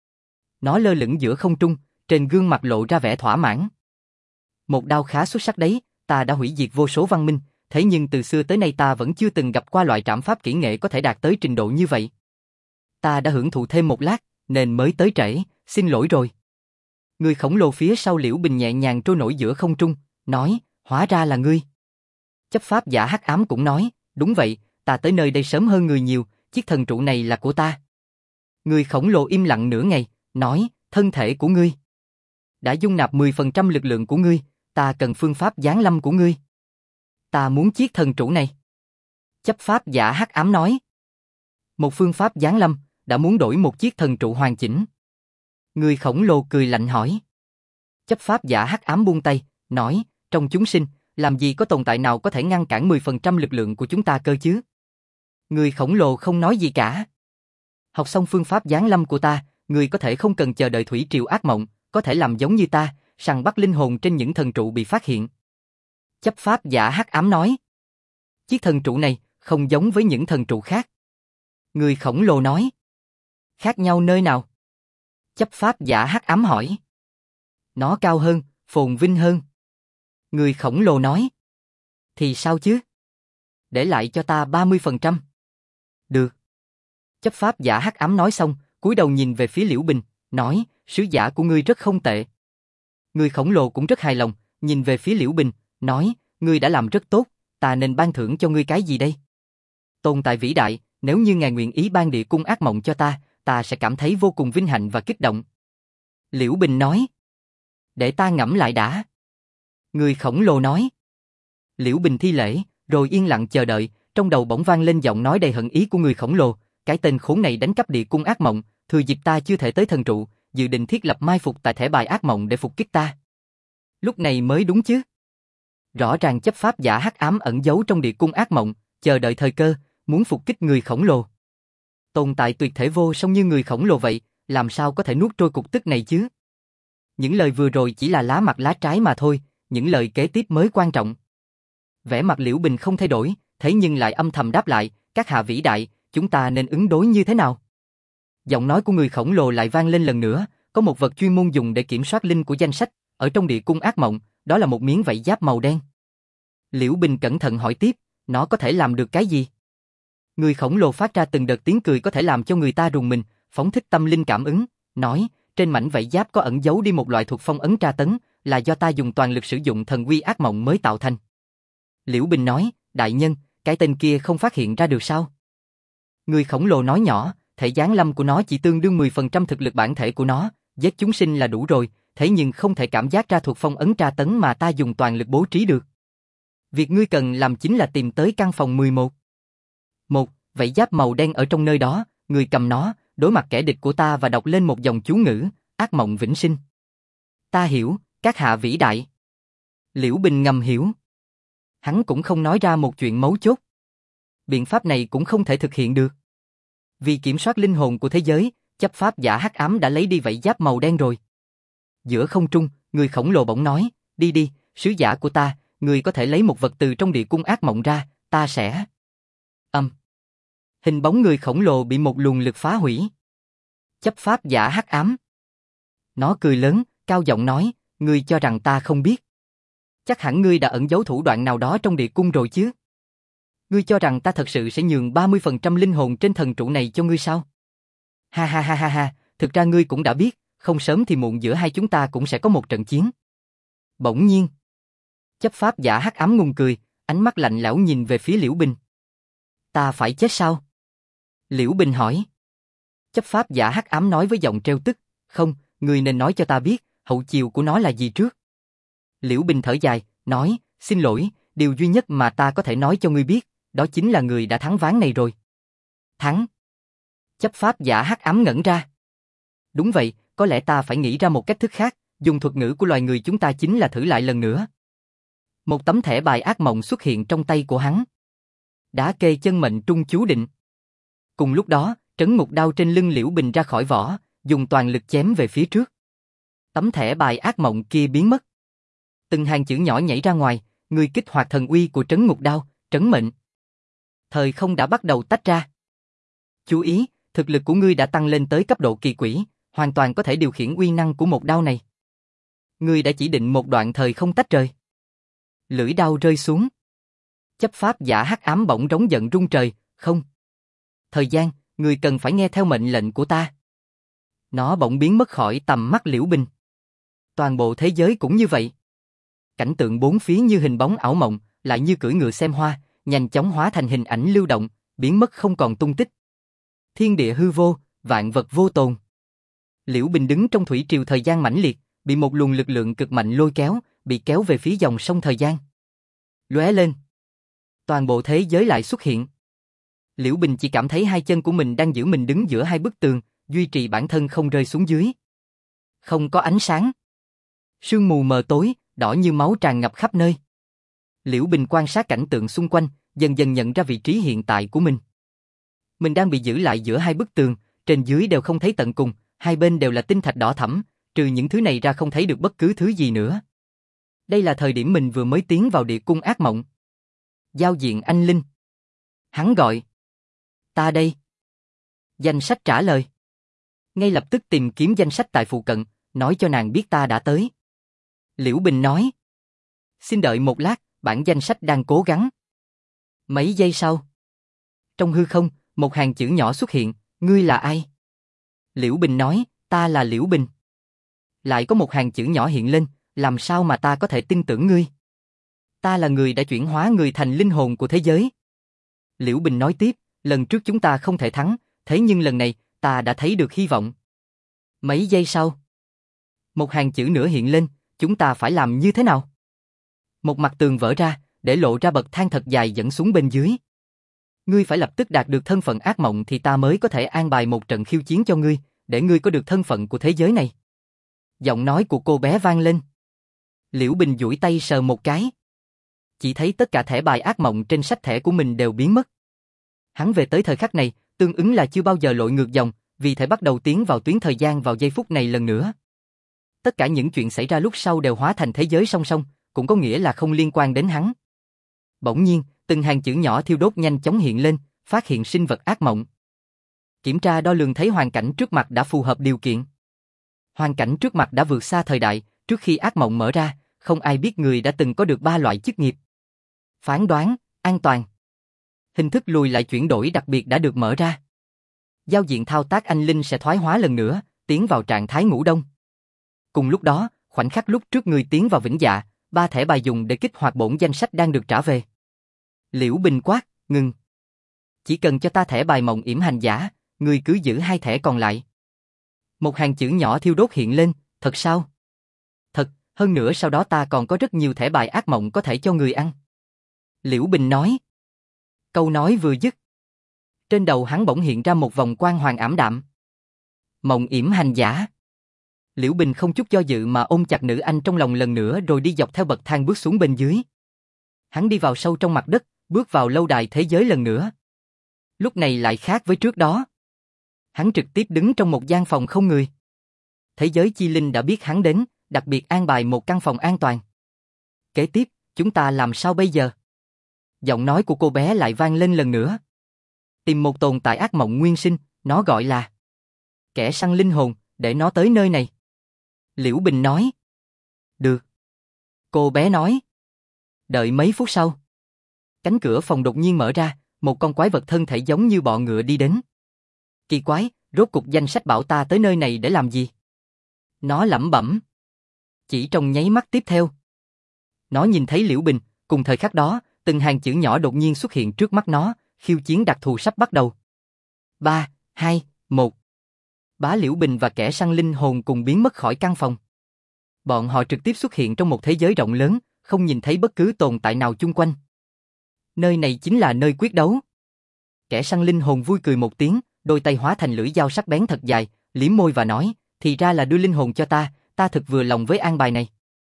Nó lơ lửng giữa không trung, trên gương mặt lộ ra vẻ thỏa mãn. Một đao khá xuất sắc đấy, ta đã hủy diệt vô số văn minh, thế nhưng từ xưa tới nay ta vẫn chưa từng gặp qua loại trảm pháp kỹ nghệ có thể đạt tới trình độ như vậy. Ta đã hưởng thụ thêm một lát, nên mới tới trễ, xin lỗi rồi. Người khổng lồ phía sau Liễu Bình nhẹ nhàng trôi nổi giữa không trung, nói, hóa ra là ngươi. Chấp pháp giả hắc ám cũng nói, đúng vậy, ta tới nơi đây sớm hơn người nhiều, chiếc thần trụ này là của ta. Người khổng lồ im lặng nửa ngày, nói, thân thể của ngươi đã dung nạp 10% lực lượng của ngươi, ta cần phương pháp giáng lâm của ngươi. Ta muốn chiếc thần trụ này. Chấp pháp giả hắc ám nói. Một phương pháp giáng lâm, đã muốn đổi một chiếc thần trụ hoàn chỉnh. Người khổng lồ cười lạnh hỏi. Chấp pháp giả hắc ám buông tay, nói, trong chúng sinh, làm gì có tồn tại nào có thể ngăn cản 10% lực lượng của chúng ta cơ chứ? Người khổng lồ không nói gì cả. Học xong phương pháp giáng lâm của ta, người có thể không cần chờ đợi thủy triều ác mộng, có thể làm giống như ta, săn bắt linh hồn trên những thần trụ bị phát hiện. Chấp pháp giả hắc ám nói. Chiếc thần trụ này không giống với những thần trụ khác. Người khổng lồ nói. Khác nhau nơi nào? Chấp pháp giả hắc ám hỏi. Nó cao hơn, phồn vinh hơn. Người khổng lồ nói. Thì sao chứ? Để lại cho ta 30%. Được. Chấp pháp giả hắc ám nói xong, cúi đầu nhìn về phía Liễu Bình, nói, sứ giả của ngươi rất không tệ. Người khổng lồ cũng rất hài lòng, nhìn về phía Liễu Bình, nói, ngươi đã làm rất tốt, ta nên ban thưởng cho ngươi cái gì đây? Tồn tại vĩ đại, nếu như ngài nguyện ý ban địa cung ác mộng cho ta, ta sẽ cảm thấy vô cùng vinh hạnh và kích động. Liễu Bình nói, để ta ngẫm lại đã. Người khổng lồ nói. Liễu Bình thi lễ, rồi yên lặng chờ đợi, trong đầu bỗng vang lên giọng nói đầy hận ý của người khổng lồ, cái tên khốn này đánh cắp địa cung ác mộng, thừa dịp ta chưa thể tới thần trụ, dự định thiết lập mai phục tại thẻ bài ác mộng để phục kích ta. Lúc này mới đúng chứ. Rõ ràng chấp pháp giả hắc ám ẩn giấu trong địa cung ác mộng, chờ đợi thời cơ, muốn phục kích người khổng lồ. Tồn tại tuyệt thể vô song như người khổng lồ vậy, làm sao có thể nuốt trôi cục tức này chứ? Những lời vừa rồi chỉ là lá mặt lá trái mà thôi, những lời kế tiếp mới quan trọng. Vẻ mặt Liễu Bình không thay đổi, thế nhưng lại âm thầm đáp lại, các hạ vĩ đại, chúng ta nên ứng đối như thế nào? Giọng nói của người khổng lồ lại vang lên lần nữa, có một vật chuyên môn dùng để kiểm soát linh của danh sách, ở trong địa cung ác mộng, đó là một miếng vảy giáp màu đen. Liễu Bình cẩn thận hỏi tiếp, nó có thể làm được cái gì? Người khổng lồ phát ra từng đợt tiếng cười có thể làm cho người ta rùng mình, phóng thích tâm linh cảm ứng, nói, trên mảnh vảy giáp có ẩn giấu đi một loại thuộc phong ấn tra tấn, là do ta dùng toàn lực sử dụng thần quy ác mộng mới tạo thành. Liễu Bình nói, đại nhân, cái tên kia không phát hiện ra được sao? Người khổng lồ nói nhỏ, thể giáng lâm của nó chỉ tương đương 10% thực lực bản thể của nó, giết chúng sinh là đủ rồi, thế nhưng không thể cảm giác ra thuộc phong ấn tra tấn mà ta dùng toàn lực bố trí được. Việc ngươi cần làm chính là tìm tới căn phòng 11. Vảy giáp màu đen ở trong nơi đó, ngươi cầm nó, đối mặt kẻ địch của ta và đọc lên một dòng chú ngữ, ác mộng vĩnh sinh. Ta hiểu, các hạ vĩ đại. Liễu Bình ngầm hiểu. Hắn cũng không nói ra một chuyện mấu chốt. Biện pháp này cũng không thể thực hiện được. Vì kiểm soát linh hồn của thế giới, chấp pháp giả hắc ám đã lấy đi vảy giáp màu đen rồi. Giữa không trung, người khổng lồ bỗng nói, đi đi, sứ giả của ta, người có thể lấy một vật từ trong địa cung ác mộng ra, ta sẽ... Hình bóng người khổng lồ bị một luồng lực phá hủy. Chấp pháp giả hắc ám. Nó cười lớn, cao giọng nói, ngươi cho rằng ta không biết. Chắc hẳn ngươi đã ẩn giấu thủ đoạn nào đó trong địa cung rồi chứ. Ngươi cho rằng ta thật sự sẽ nhường 30% linh hồn trên thần trụ này cho ngươi sao? Ha ha ha ha ha, thực ra ngươi cũng đã biết, không sớm thì muộn giữa hai chúng ta cũng sẽ có một trận chiến. Bỗng nhiên, chấp pháp giả hắc ám ngùng cười, ánh mắt lạnh lẽo nhìn về phía Liễu Bình. Ta phải chết sao? Liễu Bình hỏi. Chấp pháp giả hắc ám nói với giọng trêu tức, không, ngươi nên nói cho ta biết, hậu chiều của nó là gì trước. Liễu Bình thở dài, nói, xin lỗi, điều duy nhất mà ta có thể nói cho ngươi biết, đó chính là người đã thắng ván này rồi. Thắng? Chấp pháp giả hắc ám ngẩn ra. Đúng vậy, có lẽ ta phải nghĩ ra một cách thức khác, dùng thuật ngữ của loài người chúng ta chính là thử lại lần nữa. Một tấm thẻ bài ác mộng xuất hiện trong tay của hắn. Đá kê chân mệnh trung chú định. Cùng lúc đó, trấn ngục đao trên lưng Liễu Bình ra khỏi vỏ, dùng toàn lực chém về phía trước. Tấm thẻ bài ác mộng kia biến mất. Từng hàng chữ nhỏ nhảy ra ngoài, người kích hoạt thần uy của trấn ngục đao, trấn mệnh. Thời không đã bắt đầu tách ra. Chú ý, thực lực của ngươi đã tăng lên tới cấp độ kỳ quỷ, hoàn toàn có thể điều khiển uy năng của một đao này. Ngươi đã chỉ định một đoạn thời không tách rời. Lưỡi đao rơi xuống. Chấp pháp giả hắc ám bỗng rống giận rung trời, không. Thời gian, ngươi cần phải nghe theo mệnh lệnh của ta. Nó bỗng biến mất khỏi tầm mắt Liễu Bình. Toàn bộ thế giới cũng như vậy. Cảnh tượng bốn phía như hình bóng ảo mộng, lại như cưỡi ngựa xem hoa, nhanh chóng hóa thành hình ảnh lưu động, biến mất không còn tung tích. Thiên địa hư vô, vạn vật vô tồn. Liễu Bình đứng trong thủy triều thời gian mãnh liệt, bị một luồng lực lượng cực mạnh lôi kéo, bị kéo về phía dòng sông thời gian. Lóe lên. Toàn bộ thế giới lại xuất hiện. Liễu Bình chỉ cảm thấy hai chân của mình đang giữ mình đứng giữa hai bức tường, duy trì bản thân không rơi xuống dưới. Không có ánh sáng. Sương mù mờ tối, đỏ như máu tràn ngập khắp nơi. Liễu Bình quan sát cảnh tượng xung quanh, dần dần nhận ra vị trí hiện tại của mình. Mình đang bị giữ lại giữa hai bức tường, trên dưới đều không thấy tận cùng, hai bên đều là tinh thạch đỏ thẫm, trừ những thứ này ra không thấy được bất cứ thứ gì nữa. Đây là thời điểm mình vừa mới tiến vào địa cung ác mộng. Giao diện anh linh. Hắn gọi. Ta đây. Danh sách trả lời. Ngay lập tức tìm kiếm danh sách tại phụ cận, nói cho nàng biết ta đã tới. Liễu Bình nói. Xin đợi một lát, bản danh sách đang cố gắng. Mấy giây sau. Trong hư không, một hàng chữ nhỏ xuất hiện, ngươi là ai? Liễu Bình nói, ta là Liễu Bình. Lại có một hàng chữ nhỏ hiện lên, làm sao mà ta có thể tin tưởng ngươi? Ta là người đã chuyển hóa người thành linh hồn của thế giới. Liễu Bình nói tiếp, lần trước chúng ta không thể thắng, thế nhưng lần này, ta đã thấy được hy vọng. Mấy giây sau, một hàng chữ nữa hiện lên, chúng ta phải làm như thế nào? Một mặt tường vỡ ra, để lộ ra bậc thang thật dài dẫn xuống bên dưới. Ngươi phải lập tức đạt được thân phận ác mộng thì ta mới có thể an bài một trận khiêu chiến cho ngươi, để ngươi có được thân phận của thế giới này. Giọng nói của cô bé vang lên. Liễu Bình duỗi tay sờ một cái. Chỉ thấy tất cả thẻ bài ác mộng trên sách thẻ của mình đều biến mất. Hắn về tới thời khắc này, tương ứng là chưa bao giờ lội ngược dòng, vì thể bắt đầu tiến vào tuyến thời gian vào giây phút này lần nữa. Tất cả những chuyện xảy ra lúc sau đều hóa thành thế giới song song, cũng có nghĩa là không liên quan đến hắn. Bỗng nhiên, từng hàng chữ nhỏ thiêu đốt nhanh chóng hiện lên, phát hiện sinh vật ác mộng. Kiểm tra đo lường thấy hoàn cảnh trước mặt đã phù hợp điều kiện. Hoàn cảnh trước mặt đã vượt xa thời đại, trước khi ác mộng mở ra, không ai biết người đã từng có được 3 loại chức nghiệp. Phán đoán, an toàn. Hình thức lùi lại chuyển đổi đặc biệt đã được mở ra. Giao diện thao tác anh linh sẽ thoái hóa lần nữa, tiến vào trạng thái ngủ đông. Cùng lúc đó, khoảnh khắc lúc trước người tiến vào vĩnh dạ, 3 thẻ bài dùng để kích hoạt bổn danh sách đang được trả về. Liễu Bình quát, ngừng. Chỉ cần cho ta thẻ bài mộng yểm hành giả, người cứ giữ 2 thẻ còn lại. Một hàng chữ nhỏ thiêu đốt hiện lên, thật sao? Thật, hơn nữa sau đó ta còn có rất nhiều thẻ bài ác mộng có thể cho người ăn. Liễu Bình nói. Câu nói vừa dứt. Trên đầu hắn bỗng hiện ra một vòng quang hoàng ảm đạm. Mộng yểm hành giả. Liễu Bình không chút do dự mà ôm chặt nữ anh trong lòng lần nữa rồi đi dọc theo bậc thang bước xuống bên dưới. Hắn đi vào sâu trong mặt đất, bước vào lâu đài thế giới lần nữa. Lúc này lại khác với trước đó. Hắn trực tiếp đứng trong một gian phòng không người. Thế giới chi linh đã biết hắn đến, đặc biệt an bài một căn phòng an toàn. Kế tiếp, chúng ta làm sao bây giờ? Giọng nói của cô bé lại vang lên lần nữa. Tìm một tồn tại ác mộng nguyên sinh, nó gọi là kẻ săn linh hồn, để nó tới nơi này. Liễu Bình nói. Được. Cô bé nói. Đợi mấy phút sau. Cánh cửa phòng đột nhiên mở ra, một con quái vật thân thể giống như bọ ngựa đi đến. Kỳ quái, rốt cục danh sách bảo ta tới nơi này để làm gì? Nó lẩm bẩm. Chỉ trong nháy mắt tiếp theo, nó nhìn thấy Liễu Bình, cùng thời khắc đó, từng hàng chữ nhỏ đột nhiên xuất hiện trước mắt nó, khiêu chiến đặc thù sắp bắt đầu. 3, 2, 1. Bá Liễu Bình và kẻ săn linh hồn cùng biến mất khỏi căn phòng. Bọn họ trực tiếp xuất hiện trong một thế giới rộng lớn, không nhìn thấy bất cứ tồn tại nào chung quanh. Nơi này chính là nơi quyết đấu. Kẻ săn linh hồn vui cười một tiếng, đôi tay hóa thành lưỡi dao sắc bén thật dài, liếm môi và nói, thì ra là đưa linh hồn cho ta thực vừa lòng với an bài này.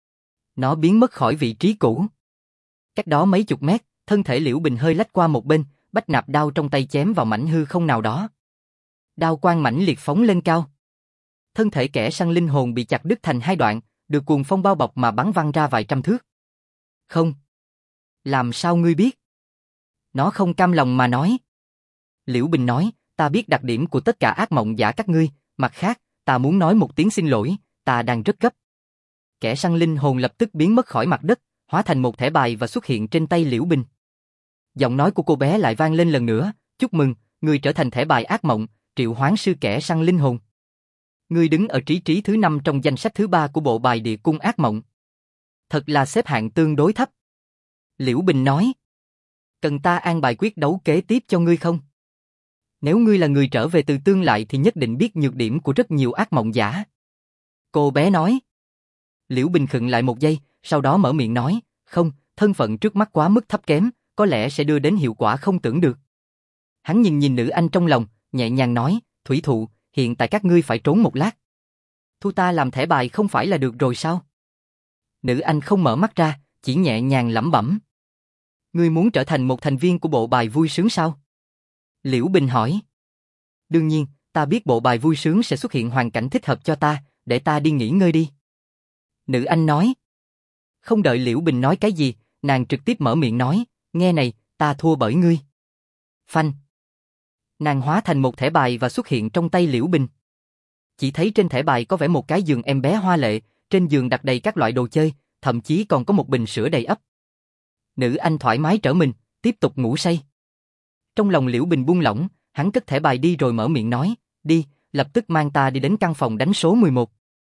Nó biến mất khỏi vị trí cũ. Cách đó mấy chục mét, thân thể Liễu Bình hơi lách qua một bên, bách nạp đao trong tay chém vào mảnh hư không nào đó. Đao quang mãnh liệt phóng lên cao. Thân thể kẻ săn linh hồn bị chặt đứt thành hai đoạn, được cuồng phong bao bọc mà bắn văng ra vài trăm thước. Không. Làm sao ngươi biết? Nó không cam lòng mà nói. Liễu Bình nói, ta biết đặc điểm của tất cả ác mộng giả các ngươi, mặt khác, ta muốn nói một tiếng xin lỗi, ta đang rất gấp. Kẻ săn linh hồn lập tức biến mất khỏi mặt đất, hóa thành một thẻ bài và xuất hiện trên tay Liễu Bình. Giọng nói của cô bé lại vang lên lần nữa, chúc mừng, ngươi trở thành thẻ bài ác mộng, triệu hoán sư kẻ săn linh hồn. Ngươi đứng ở trí thứ 5 trong danh sách thứ 3 của bộ bài địa cung ác mộng. Thật là xếp hạng tương đối thấp. Liễu Bình nói. Cần ta an bài quyết đấu kế tiếp cho ngươi không? Nếu ngươi là người trở về từ tương lai thì nhất định biết nhược điểm của rất nhiều ác mộng giả. Cô bé nói. Liễu Bình khựng lại một giây, sau đó mở miệng nói, không, thân phận trước mắt quá mức thấp kém, có lẽ sẽ đưa đến hiệu quả không tưởng được. Hắn nhìn nữ anh trong lòng, nhẹ nhàng nói, Thủy Thụ, hiện tại các ngươi phải trốn một lát. Thu ta làm thẻ bài không phải là được rồi sao? Nữ anh không mở mắt ra, chỉ nhẹ nhàng lẩm bẩm. Ngươi muốn trở thành một thành viên của bộ bài vui sướng sao? Liễu Bình hỏi. Đương nhiên, ta biết bộ bài vui sướng sẽ xuất hiện hoàn cảnh thích hợp cho ta, để ta đi nghỉ ngơi đi. Nữ anh nói. Không đợi Liễu Bình nói cái gì, nàng trực tiếp mở miệng nói, nghe này, ta thua bởi ngươi. Phanh. Nàng hóa thành một thẻ bài và xuất hiện trong tay Liễu Bình. Chỉ thấy trên thẻ bài có vẽ một cái giường em bé hoa lệ, trên giường đặt đầy các loại đồ chơi, thậm chí còn có một bình sữa đầy ắp. Nữ anh thoải mái trở mình, tiếp tục ngủ say. Trong lòng Liễu Bình buông lỏng, hắn cất thẻ bài đi rồi mở miệng nói, đi, lập tức mang ta đi đến căn phòng đánh số 11.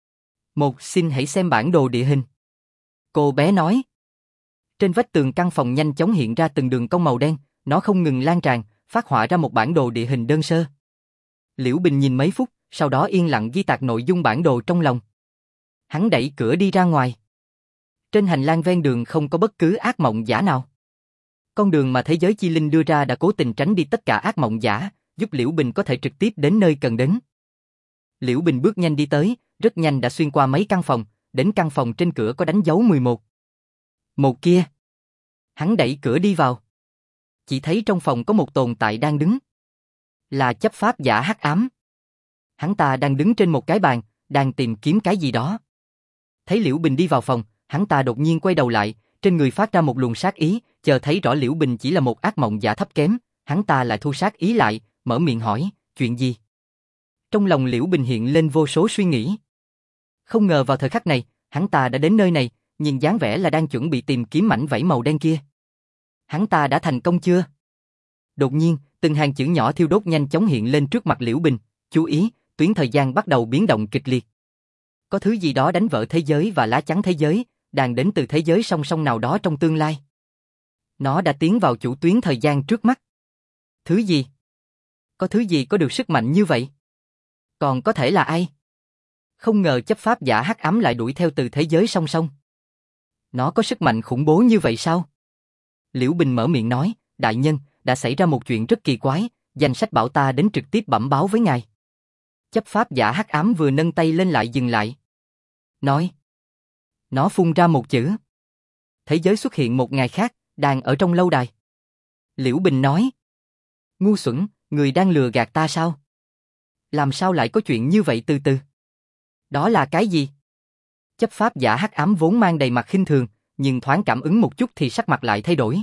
Xin hãy xem bản đồ địa hình. Cô bé nói. Trên vách tường căn phòng nhanh chóng hiện ra từng đường cong màu đen, nó không ngừng lan tràn, phát họa ra một bản đồ địa hình đơn sơ. Liễu Bình nhìn mấy phút, sau đó yên lặng ghi tạc nội dung bản đồ trong lòng. Hắn đẩy cửa đi ra ngoài. Trên hành lang ven đường không có bất cứ ác mộng giả nào. Con đường mà thế giới chi linh đưa ra đã cố tình tránh đi tất cả ác mộng giả, giúp Liễu Bình có thể trực tiếp đến nơi cần đến. Liễu Bình bước nhanh đi tới, rất nhanh đã xuyên qua mấy căn phòng, đến căn phòng trên cửa có đánh dấu 11. Một kia. Hắn đẩy cửa đi vào. Chỉ thấy trong phòng có một tồn tại đang đứng. Là chấp pháp giả hắc ám. Hắn ta đang đứng trên một cái bàn, đang tìm kiếm cái gì đó. Thấy Liễu Bình đi vào phòng, hắn ta đột nhiên quay đầu lại, trên người phát ra một luồng sát ý, chờ thấy rõ Liễu Bình chỉ là một ác mộng giả thấp kém, hắn ta lại thu sát ý lại, mở miệng hỏi, chuyện gì? Trong lòng Liễu Bình hiện lên vô số suy nghĩ. Không ngờ vào thời khắc này, hắn ta đã đến nơi này, nhìn dáng vẻ là đang chuẩn bị tìm kiếm mảnh vảy màu đen kia. Hắn ta đã thành công chưa? Đột nhiên, từng hàng chữ nhỏ thiêu đốt nhanh chóng hiện lên trước mặt Liễu Bình, chú ý, tuyến thời gian bắt đầu biến động kịch liệt. Có thứ gì đó đánh vỡ thế giới và lá chắn thế giới, đang đến từ thế giới song song nào đó trong tương lai. Nó đã tiến vào chủ tuyến thời gian trước mắt. Thứ gì? Có thứ gì có được sức mạnh như vậy? Còn có thể là ai? Không ngờ chấp pháp giả hắc ám lại đuổi theo từ thế giới song song. Nó có sức mạnh khủng bố như vậy sao? Liễu Bình mở miệng nói, đại nhân, đã xảy ra một chuyện rất kỳ quái, danh sách bảo ta đến trực tiếp bẩm báo với ngài. Chấp pháp giả hắc ám vừa nâng tay lên lại dừng lại. Nói. Nó phun ra một chữ. Thế giới xuất hiện một ngày khác, đang ở trong lâu đài. Liễu Bình nói. Ngu xuẩn, người đang lừa gạt ta sao? Làm sao lại có chuyện như vậy từ từ? Đó là cái gì? Chấp pháp giả hắc ám vốn mang đầy mặt khinh thường, nhưng thoáng cảm ứng một chút thì sắc mặt lại thay đổi.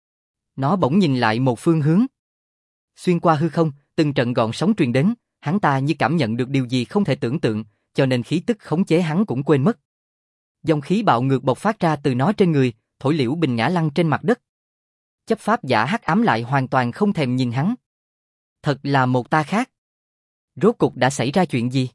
Nó bỗng nhìn lại một phương hướng. Xuyên qua hư không, từng trận gợn sóng truyền đến, hắn ta như cảm nhận được điều gì không thể tưởng tượng, cho nên khí tức khống chế hắn cũng quên mất. Dòng khí bạo ngược bộc phát ra từ nó trên người, thổi Liễu Bình ngã lăn trên mặt đất. Chấp pháp giả hắc ám lại hoàn toàn không thèm nhìn hắn. Thật là một ta khác. Rốt cục đã xảy ra chuyện gì?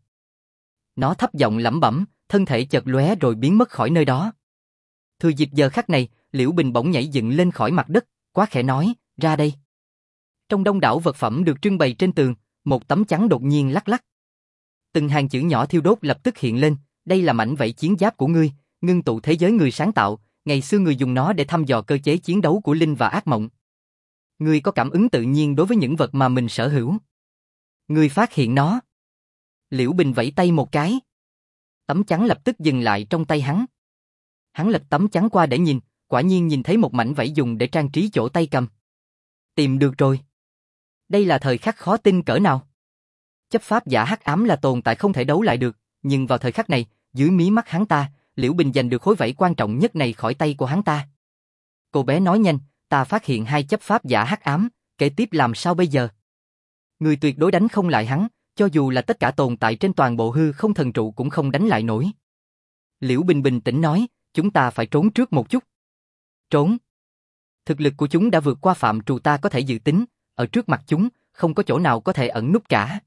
Nó thấp giọng lẩm bẩm, thân thể chợt lóe rồi biến mất khỏi nơi đó. Thừa dịp giờ khắc này, Liễu Bình bỗng nhảy dựng lên khỏi mặt đất, quá khẽ nói, ra đây. Trong đông đảo vật phẩm được trưng bày trên tường, một tấm chắn đột nhiên lắc lắc. Từng hàng chữ nhỏ thiêu đốt lập tức hiện lên, đây là mảnh vảy chiến giáp của ngươi, ngưng tụ thế giới người sáng tạo, ngày xưa người dùng nó để thăm dò cơ chế chiến đấu của linh và ác mộng. Ngươi có cảm ứng tự nhiên đối với những vật mà mình sở hữu. Ngươi phát hiện nó. Liễu Bình vẫy tay một cái. Tấm chắn lập tức dừng lại trong tay hắn. Hắn lật tấm chắn qua để nhìn, quả nhiên nhìn thấy một mảnh vảy dùng để trang trí chỗ tay cầm. Tìm được rồi. Đây là thời khắc khó tin cỡ nào. Chấp pháp giả hắc ám là tồn tại không thể đấu lại được, nhưng vào thời khắc này, dưới mí mắt hắn ta, Liễu Bình giành được khối vảy quan trọng nhất này khỏi tay của hắn ta. Cô bé nói nhanh, ta phát hiện hai chấp pháp giả hắc ám, kế tiếp làm sao bây giờ? Người tuyệt đối đánh không lại hắn, cho dù là tất cả tồn tại trên toàn bộ hư không thần trụ cũng không đánh lại nổi. Liễu Bình bình tĩnh nói, chúng ta phải trốn trước một chút. Trốn? Thực lực của chúng đã vượt qua phạm trù ta có thể dự tính, ở trước mặt chúng, không có chỗ nào có thể ẩn núp cả.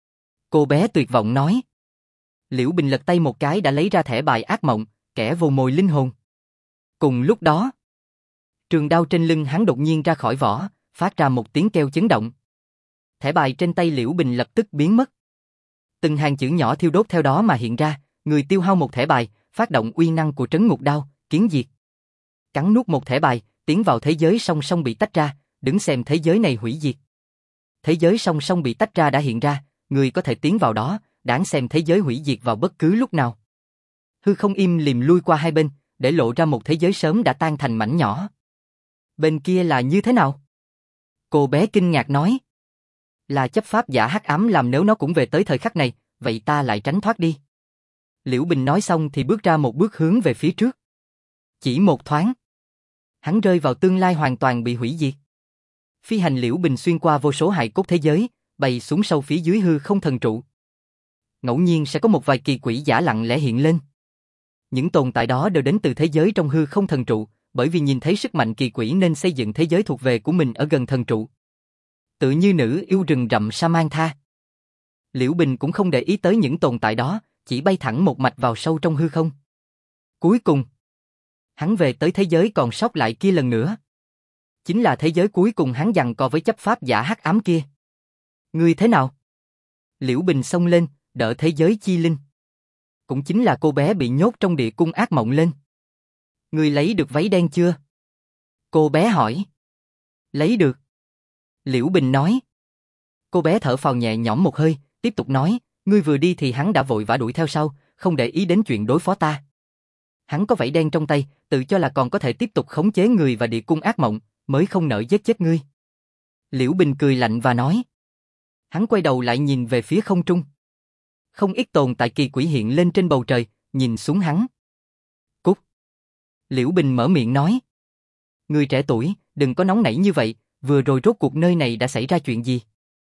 Cô bé tuyệt vọng nói. Liễu Bình lật tay một cái đã lấy ra thẻ bài ác mộng, kẻ vồ mồi linh hồn. Cùng lúc đó, trường đao trên lưng hắn đột nhiên ra khỏi vỏ, phát ra một tiếng kêu chấn động. Thẻ bài trên tay Liễu Bình lập tức biến mất. Từng hàng chữ nhỏ thiêu đốt theo đó mà hiện ra, người tiêu hao một thẻ bài, phát động uy năng của trấn ngục đao, kiến diệt. Cắn nuốt một thẻ bài, tiến vào thế giới song song bị tách ra, đứng xem thế giới này hủy diệt. Thế giới song song bị tách ra đã hiện ra, người có thể tiến vào đó, đáng xem thế giới hủy diệt vào bất cứ lúc nào. Hư không im lìm lui qua hai bên, để lộ ra một thế giới sớm đã tan thành mảnh nhỏ. Bên kia là như thế nào? Cô bé kinh ngạc nói. Là chấp pháp giả hắc ám làm, nếu nó cũng về tới thời khắc này, vậy ta lại tránh thoát đi. Liễu Bình nói xong thì bước ra một bước hướng về phía trước. Chỉ một thoáng, hắn rơi vào tương lai hoàn toàn bị hủy diệt. Phi hành Liễu Bình xuyên qua vô số hài cốt thế giới, bay xuống sâu phía dưới hư không thần trụ. Ngẫu nhiên sẽ có một vài kỳ quỷ giả lặng lẽ hiện lên. Những tồn tại đó đều đến từ thế giới trong hư không thần trụ, bởi vì nhìn thấy sức mạnh kỳ quỷ nên xây dựng thế giới thuộc về của mình ở gần thần trụ. Tự như nữ yêu rừng rậm Samantha. Liễu Bình cũng không để ý tới những tồn tại đó, chỉ bay thẳng một mạch vào sâu trong hư không. Cuối cùng, hắn về tới thế giới còn sót lại kia lần nữa. Chính là thế giới cuối cùng hắn giằng co với chấp pháp giả hắc ám kia. Ngươi thế nào? Liễu Bình xông lên, đỡ thế giới chi linh. Cũng chính là cô bé bị nhốt trong địa cung ác mộng lên. Ngươi lấy được váy đen chưa? Cô bé hỏi. Lấy được. Liễu Bình nói. Cô bé thở phào nhẹ nhõm một hơi, tiếp tục nói, ngươi vừa đi thì hắn đã vội vã đuổi theo sau, không để ý đến chuyện đối phó ta. Hắn có vảy đen trong tay, tự cho là còn có thể tiếp tục khống chế người và địa cung ác mộng, mới không nỡ giết chết ngươi. Liễu Bình cười lạnh và nói. Hắn quay đầu lại nhìn về phía không trung. Không ít tồn tại kỳ quỷ hiện lên trên bầu trời, nhìn xuống hắn. Cút. Liễu Bình mở miệng nói. Người trẻ tuổi, đừng có nóng nảy như vậy, vừa rồi rốt cuộc nơi này đã xảy ra chuyện gì?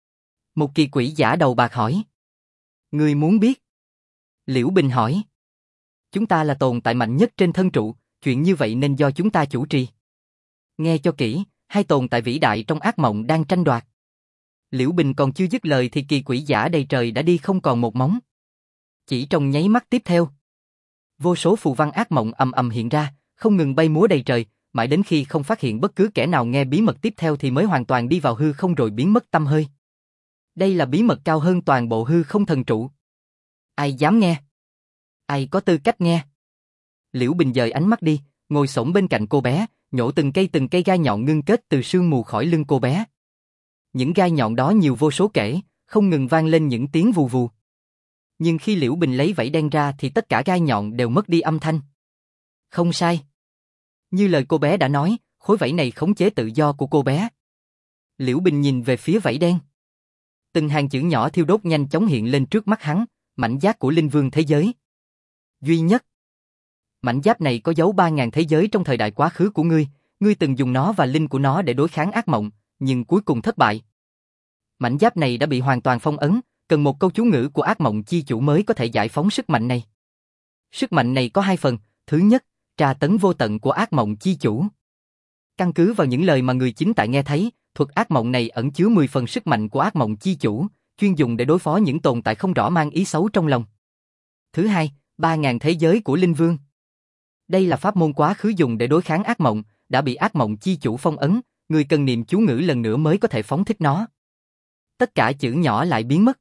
Một kỳ quỷ giả đầu bạc hỏi. Ngươi muốn biết? Liễu Bình hỏi. Chúng ta là tồn tại mạnh nhất trên thân trụ, chuyện như vậy nên do chúng ta chủ trì. Nghe cho kỹ, hai tồn tại vĩ đại trong ác mộng đang tranh đoạt. Liễu Bình còn chưa dứt lời thì kỳ quỷ giả đầy trời đã đi không còn một móng. Chỉ trong nháy mắt tiếp theo, vô số phù văn ác mộng ầm ầm hiện ra, không ngừng bay múa đầy trời, mãi đến khi không phát hiện bất cứ kẻ nào nghe bí mật tiếp theo thì mới hoàn toàn đi vào hư không rồi biến mất tăm hơi. Đây là bí mật cao hơn toàn bộ hư không thần trụ. Ai dám nghe? Ai có tư cách nghe? Liễu Bình dời ánh mắt đi, ngồi xổm bên cạnh cô bé, nhổ từng cây gai nhọn ngưng kết từ sương mù khỏi lưng cô bé. Những gai nhọn đó nhiều vô số kể, không ngừng vang lên những tiếng vù vù. Nhưng khi Liễu Bình lấy vảy đen ra thì tất cả gai nhọn đều mất đi âm thanh. Không sai. Như lời cô bé đã nói, khối vảy này khống chế tự do của cô bé. Liễu Bình nhìn về phía vảy đen. Từng hàng chữ nhỏ thiêu đốt nhanh chóng hiện lên trước mắt hắn, mảnh giáp của linh vương thế giới. Duy nhất. Mảnh giáp này có dấu 3.000 thế giới trong thời đại quá khứ của ngươi, ngươi từng dùng nó và linh của nó để đối kháng ác mộng, nhưng cuối cùng thất bại. Mảnh giáp này đã bị hoàn toàn phong ấn, cần một câu chú ngữ của ác mộng chi chủ mới có thể giải phóng sức mạnh này. Sức mạnh này có hai phần, thứ nhất, tra tấn vô tận của ác mộng chi chủ. Căn cứ vào những lời mà người chính tại nghe thấy, thuật ác mộng này ẩn chứa 10 phần sức mạnh của ác mộng chi chủ, chuyên dùng để đối phó những tồn tại không rõ mang ý xấu trong lòng. Thứ hai, 3.000 thế giới của Linh Vương. Đây là pháp môn quá khứ dùng để đối kháng ác mộng, đã bị ác mộng chi chủ phong ấn, người cần niệm chú ngữ lần nữa mới có thể phóng thích nó. Tất cả chữ nhỏ lại biến mất.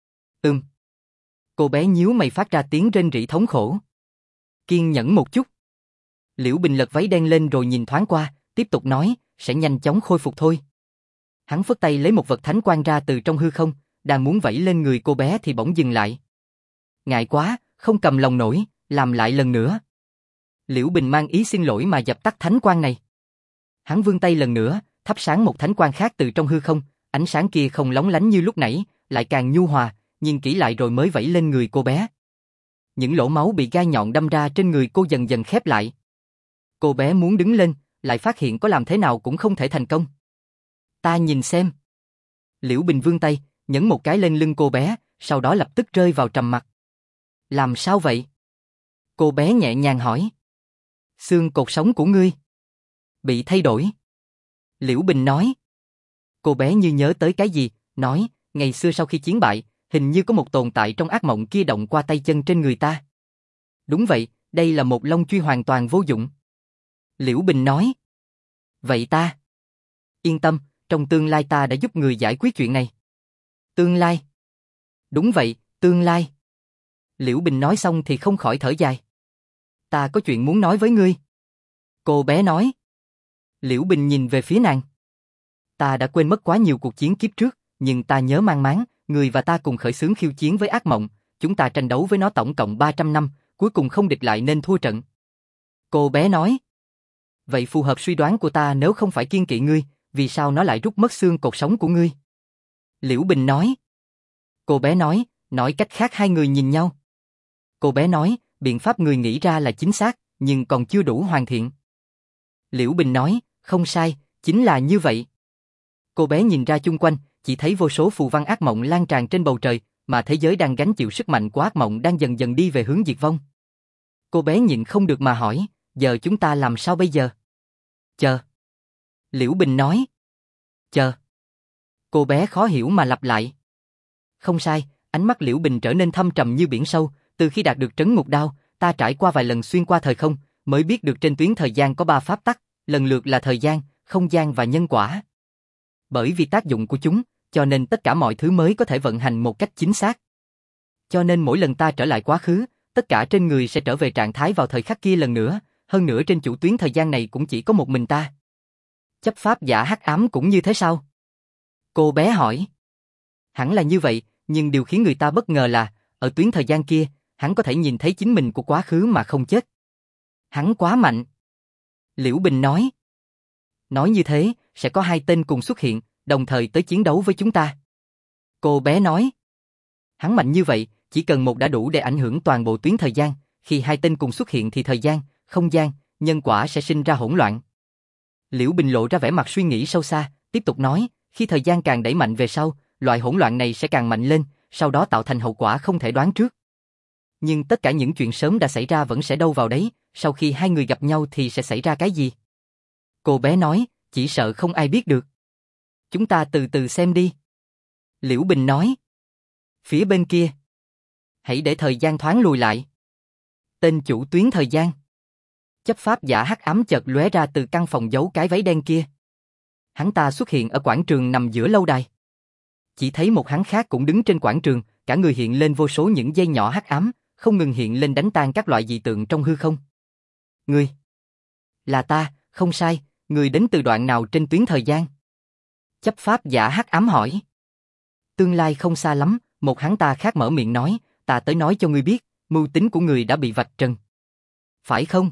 Cô bé nhíu mày phát ra tiếng rên rỉ thống khổ. Kiên nhẫn một chút. Liễu Bình lật váy đen lên rồi nhìn thoáng qua, tiếp tục nói, sẽ nhanh chóng khôi phục thôi. Hắn phất tay lấy một vật thánh quang ra từ trong hư không, đang muốn vẫy lên người cô bé thì bỗng dừng lại. Ngại quá, không cầm lòng nổi, làm lại lần nữa. Liễu Bình mang ý xin lỗi mà dập tắt thánh quang này. Hắn vươn tay lần nữa, thắp sáng một thánh quang khác từ trong hư không, ánh sáng kia không lóng lánh như lúc nãy, lại càng nhu hòa, nhìn kỹ lại rồi mới vẫy lên người cô bé. Những lỗ máu bị gai nhọn đâm ra trên người cô dần dần khép lại. Cô bé muốn đứng lên, lại phát hiện có làm thế nào cũng không thể thành công. Ta nhìn xem. Liễu Bình vươn tay, nhấn một cái lên lưng cô bé, sau đó lập tức rơi vào trầm mặc. Làm sao vậy? Cô bé nhẹ nhàng hỏi. Xương cột sống của ngươi bị thay đổi. Liễu Bình nói. Cô bé như nhớ tới cái gì, nói, ngày xưa sau khi chiến bại, hình như có một tồn tại trong ác mộng kia động qua tay chân trên người ta. Đúng vậy, đây là một long truy hoàn toàn vô dụng. Liễu Bình nói. Vậy ta? Yên tâm, trong tương lai ta đã giúp người giải quyết chuyện này. Tương lai? Đúng vậy, tương lai. Liễu Bình nói xong thì không khỏi thở dài. Ta có chuyện muốn nói với ngươi. Cô bé nói. Liễu Bình nhìn về phía nàng. Ta đã quên mất quá nhiều cuộc chiến kiếp trước, nhưng ta nhớ mang máng, người và ta cùng khởi xướng khiêu chiến với ác mộng, chúng ta tranh đấu với nó tổng cộng 300 năm, cuối cùng không địch lại nên thua trận. Cô bé nói. Vậy phù hợp suy đoán của ta, nếu không phải kiêng kỵ ngươi, vì sao nó lại rút mất xương cột sống của ngươi? Liễu Bình nói. Cô bé nói cách khác hai người nhìn nhau. Cô bé nói, biện pháp người nghĩ ra là chính xác, nhưng còn chưa đủ hoàn thiện. Liễu Bình nói, không sai, chính là như vậy. Cô bé nhìn ra chung quanh, chỉ thấy vô số phù văn ác mộng lan tràn trên bầu trời, mà thế giới đang gánh chịu sức mạnh của ác mộng đang dần dần đi về hướng diệt vong. Cô bé nhịn không được mà hỏi, giờ chúng ta làm sao bây giờ? Chờ. Liễu Bình nói. Chờ. Cô bé khó hiểu mà lặp lại. Không sai, ánh mắt Liễu Bình trở nên thâm trầm như biển sâu, từ khi đạt được trấn ngục đao, ta trải qua vài lần xuyên qua thời không, mới biết được trên tuyến thời gian có 3 pháp tắc, lần lượt là thời gian, không gian và nhân quả. Bởi vì tác dụng của chúng, cho nên tất cả mọi thứ mới có thể vận hành một cách chính xác. Cho nên mỗi lần ta trở lại quá khứ, tất cả trên người sẽ trở về trạng thái vào thời khắc kia lần nữa, hơn nữa trên chủ tuyến thời gian này cũng chỉ có một mình ta. Chấp pháp giả hắc ám cũng như thế sao? Cô bé hỏi. Hẳn là như vậy, nhưng điều khiến người ta bất ngờ là, ở tuyến thời gian kia, hắn có thể nhìn thấy chính mình của quá khứ mà không chết. Hắn quá mạnh. Liễu Bình nói. Nói như thế, sẽ có 2 tên cùng xuất hiện, đồng thời tới chiến đấu với chúng ta. Cô bé nói. Hắn mạnh như vậy, chỉ cần một đã đủ để ảnh hưởng toàn bộ tuyến thời gian, khi 2 tên cùng xuất hiện thì thời gian, không gian, nhân quả sẽ sinh ra hỗn loạn. Liễu Bình lộ ra vẻ mặt suy nghĩ sâu xa, tiếp tục nói, khi thời gian càng đẩy mạnh về sau, loại hỗn loạn này sẽ càng mạnh lên, sau đó tạo thành hậu quả không thể đoán trước. Nhưng tất cả những chuyện sớm đã xảy ra vẫn sẽ đâu vào đấy, sau khi 2 người gặp nhau thì sẽ xảy ra cái gì? Cô bé nói, chỉ sợ không ai biết được. Chúng ta từ từ xem đi. Liễu Bình nói. Phía bên kia. Hãy để thời gian thoáng lùi lại. Tên chủ tuyến thời gian. Chấp pháp giả hắc ám chợt lóe ra từ căn phòng giấu cái váy đen kia. Hắn ta xuất hiện ở quảng trường nằm giữa lâu đài. Chỉ thấy một hắn khác cũng đứng trên quảng trường, cả người hiện lên vô số những dây nhỏ hắc ám, không ngừng hiện lên đánh tan các loại dị tượng trong hư không. Ngươi. Là ta, không sai, ngươi đến từ đoạn nào trên tuyến thời gian? Chấp pháp giả hắc ám hỏi. Tương lai không xa lắm, một hắn ta khác mở miệng nói, ta tới nói cho ngươi biết, mưu tính của ngươi đã bị vạch trần. Phải không?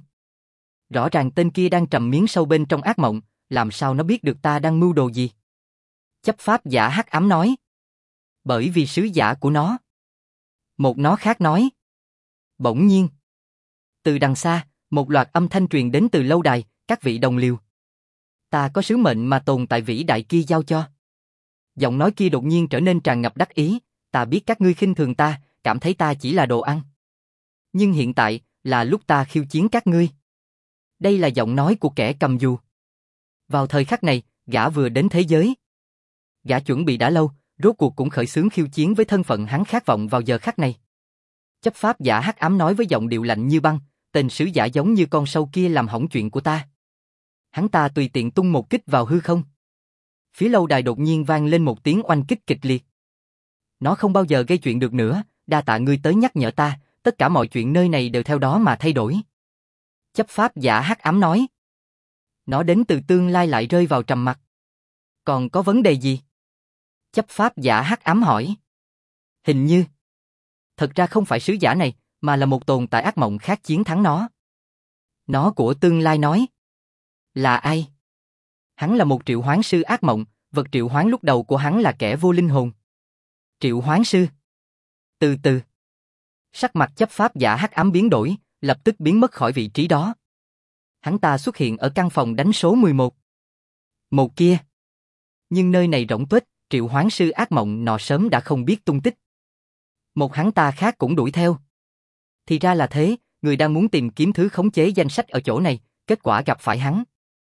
Rõ ràng tên kia đang trầm miếng sâu bên trong ác mộng, làm sao nó biết được ta đang mưu đồ gì? Chấp pháp giả hắc ám nói. Bởi vì sứ giả của nó. Một nó khác nói. Bỗng nhiên. Từ đằng xa, một loạt âm thanh truyền đến từ lâu đài, các vị đồng liều. Ta có sứ mệnh mà tồn tại vĩ đại kia giao cho. Giọng nói kia đột nhiên trở nên tràn ngập đắc ý, ta biết các ngươi khinh thường ta, cảm thấy ta chỉ là đồ ăn. Nhưng hiện tại, là lúc ta khiêu chiến các ngươi. Đây là giọng nói của kẻ cầm dù. Vào thời khắc này, gã vừa đến thế giới. Gã chuẩn bị đã lâu, rốt cuộc cũng khởi xướng khiêu chiến với thân phận hắn khát vọng vào giờ khắc này. Chấp pháp giả hắc ám nói với giọng điệu lạnh như băng, tên sứ giả giống như con sâu kia làm hỏng chuyện của ta. Hắn ta tùy tiện tung một kích vào hư không. Phía lâu đài đột nhiên vang lên một tiếng oanh kích kịch liệt. Nó không bao giờ gây chuyện được nữa, đa tạ ngươi tới nhắc nhở ta, tất cả mọi chuyện nơi này đều theo đó mà thay đổi. Chấp pháp giả hắc ám nói. Nó đến từ tương lai lại rơi vào trầm mặc. Còn có vấn đề gì? Chấp pháp giả hắc ám hỏi. Hình như. Thật ra không phải sứ giả này, mà là một tồn tại ác mộng khác chiến thắng nó. Nó của tương lai nói. Là ai? Hắn là một triệu hoán sư ác mộng, vật triệu hoán lúc đầu của hắn là kẻ vô linh hồn. Triệu hoán sư. Từ từ. Sắc mặt chấp pháp giả hắc ám biến đổi, lập tức biến mất khỏi vị trí đó. Hắn ta xuất hiện ở căn phòng đánh số 11. Một kia. Nhưng nơi này rỗng tuếch, triệu hoán sư ác mộng nọ sớm đã không biết tung tích. Một hắn ta khác cũng đuổi theo. Thì ra là thế, người đang muốn tìm kiếm thứ khống chế danh sách ở chỗ này, kết quả gặp phải hắn.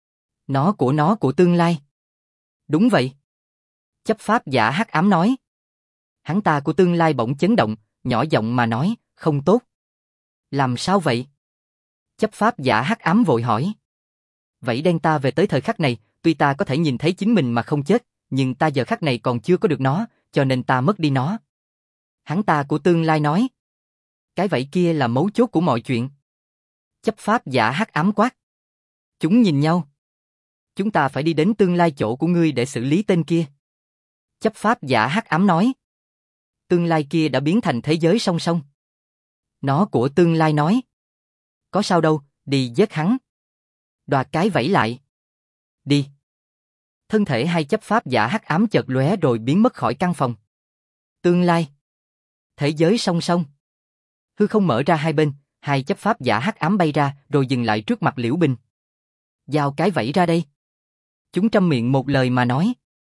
Nó của tương lai. Đúng vậy. Chấp pháp giả hắc ám nói. Hắn ta của tương lai bỗng chấn động, nhỏ giọng mà nói, không tốt. Làm sao vậy? Chấp pháp giả hắc ám vội hỏi. Vậy đen ta về tới thời khắc này, tuy ta có thể nhìn thấy chính mình mà không chết, nhưng ta giờ khắc này còn chưa có được nó, cho nên ta mất đi nó. Hắn ta của tương lai nói. Cái vậy kia là mấu chốt của mọi chuyện. Chấp pháp giả hắc ám quát. Chúng nhìn nhau. Chúng ta phải đi đến tương lai chỗ của ngươi để xử lý tên kia. Chấp pháp giả hắc ám nói. Tương lai kia đã biến thành thế giới song song. Nó của tương lai nói. Có sao đâu, đi giết hắn. Đoạt cái vẫy lại. Đi. Thân thể hai chấp pháp giả hắc ám chợt lóe rồi biến mất khỏi căn phòng. Tương lai. Thế giới song song. Hư không mở ra hai bên, hai chấp pháp giả hắc ám bay ra rồi dừng lại trước mặt Liễu Bình. Giao cái vẫy ra đây. Chúng trăm miệng một lời mà nói.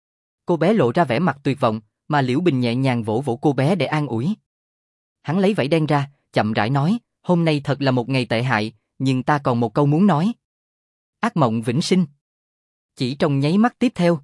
Cô bé lộ ra vẻ mặt tuyệt vọng, mà Liễu Bình nhẹ nhàng vỗ vỗ cô bé để an ủi. Hắn lấy vẫy đen ra, chậm rãi nói, hôm nay thật là một ngày tệ hại, nhưng ta còn một câu muốn nói. Ác mộng vĩnh sinh. Chỉ trong nháy mắt tiếp theo.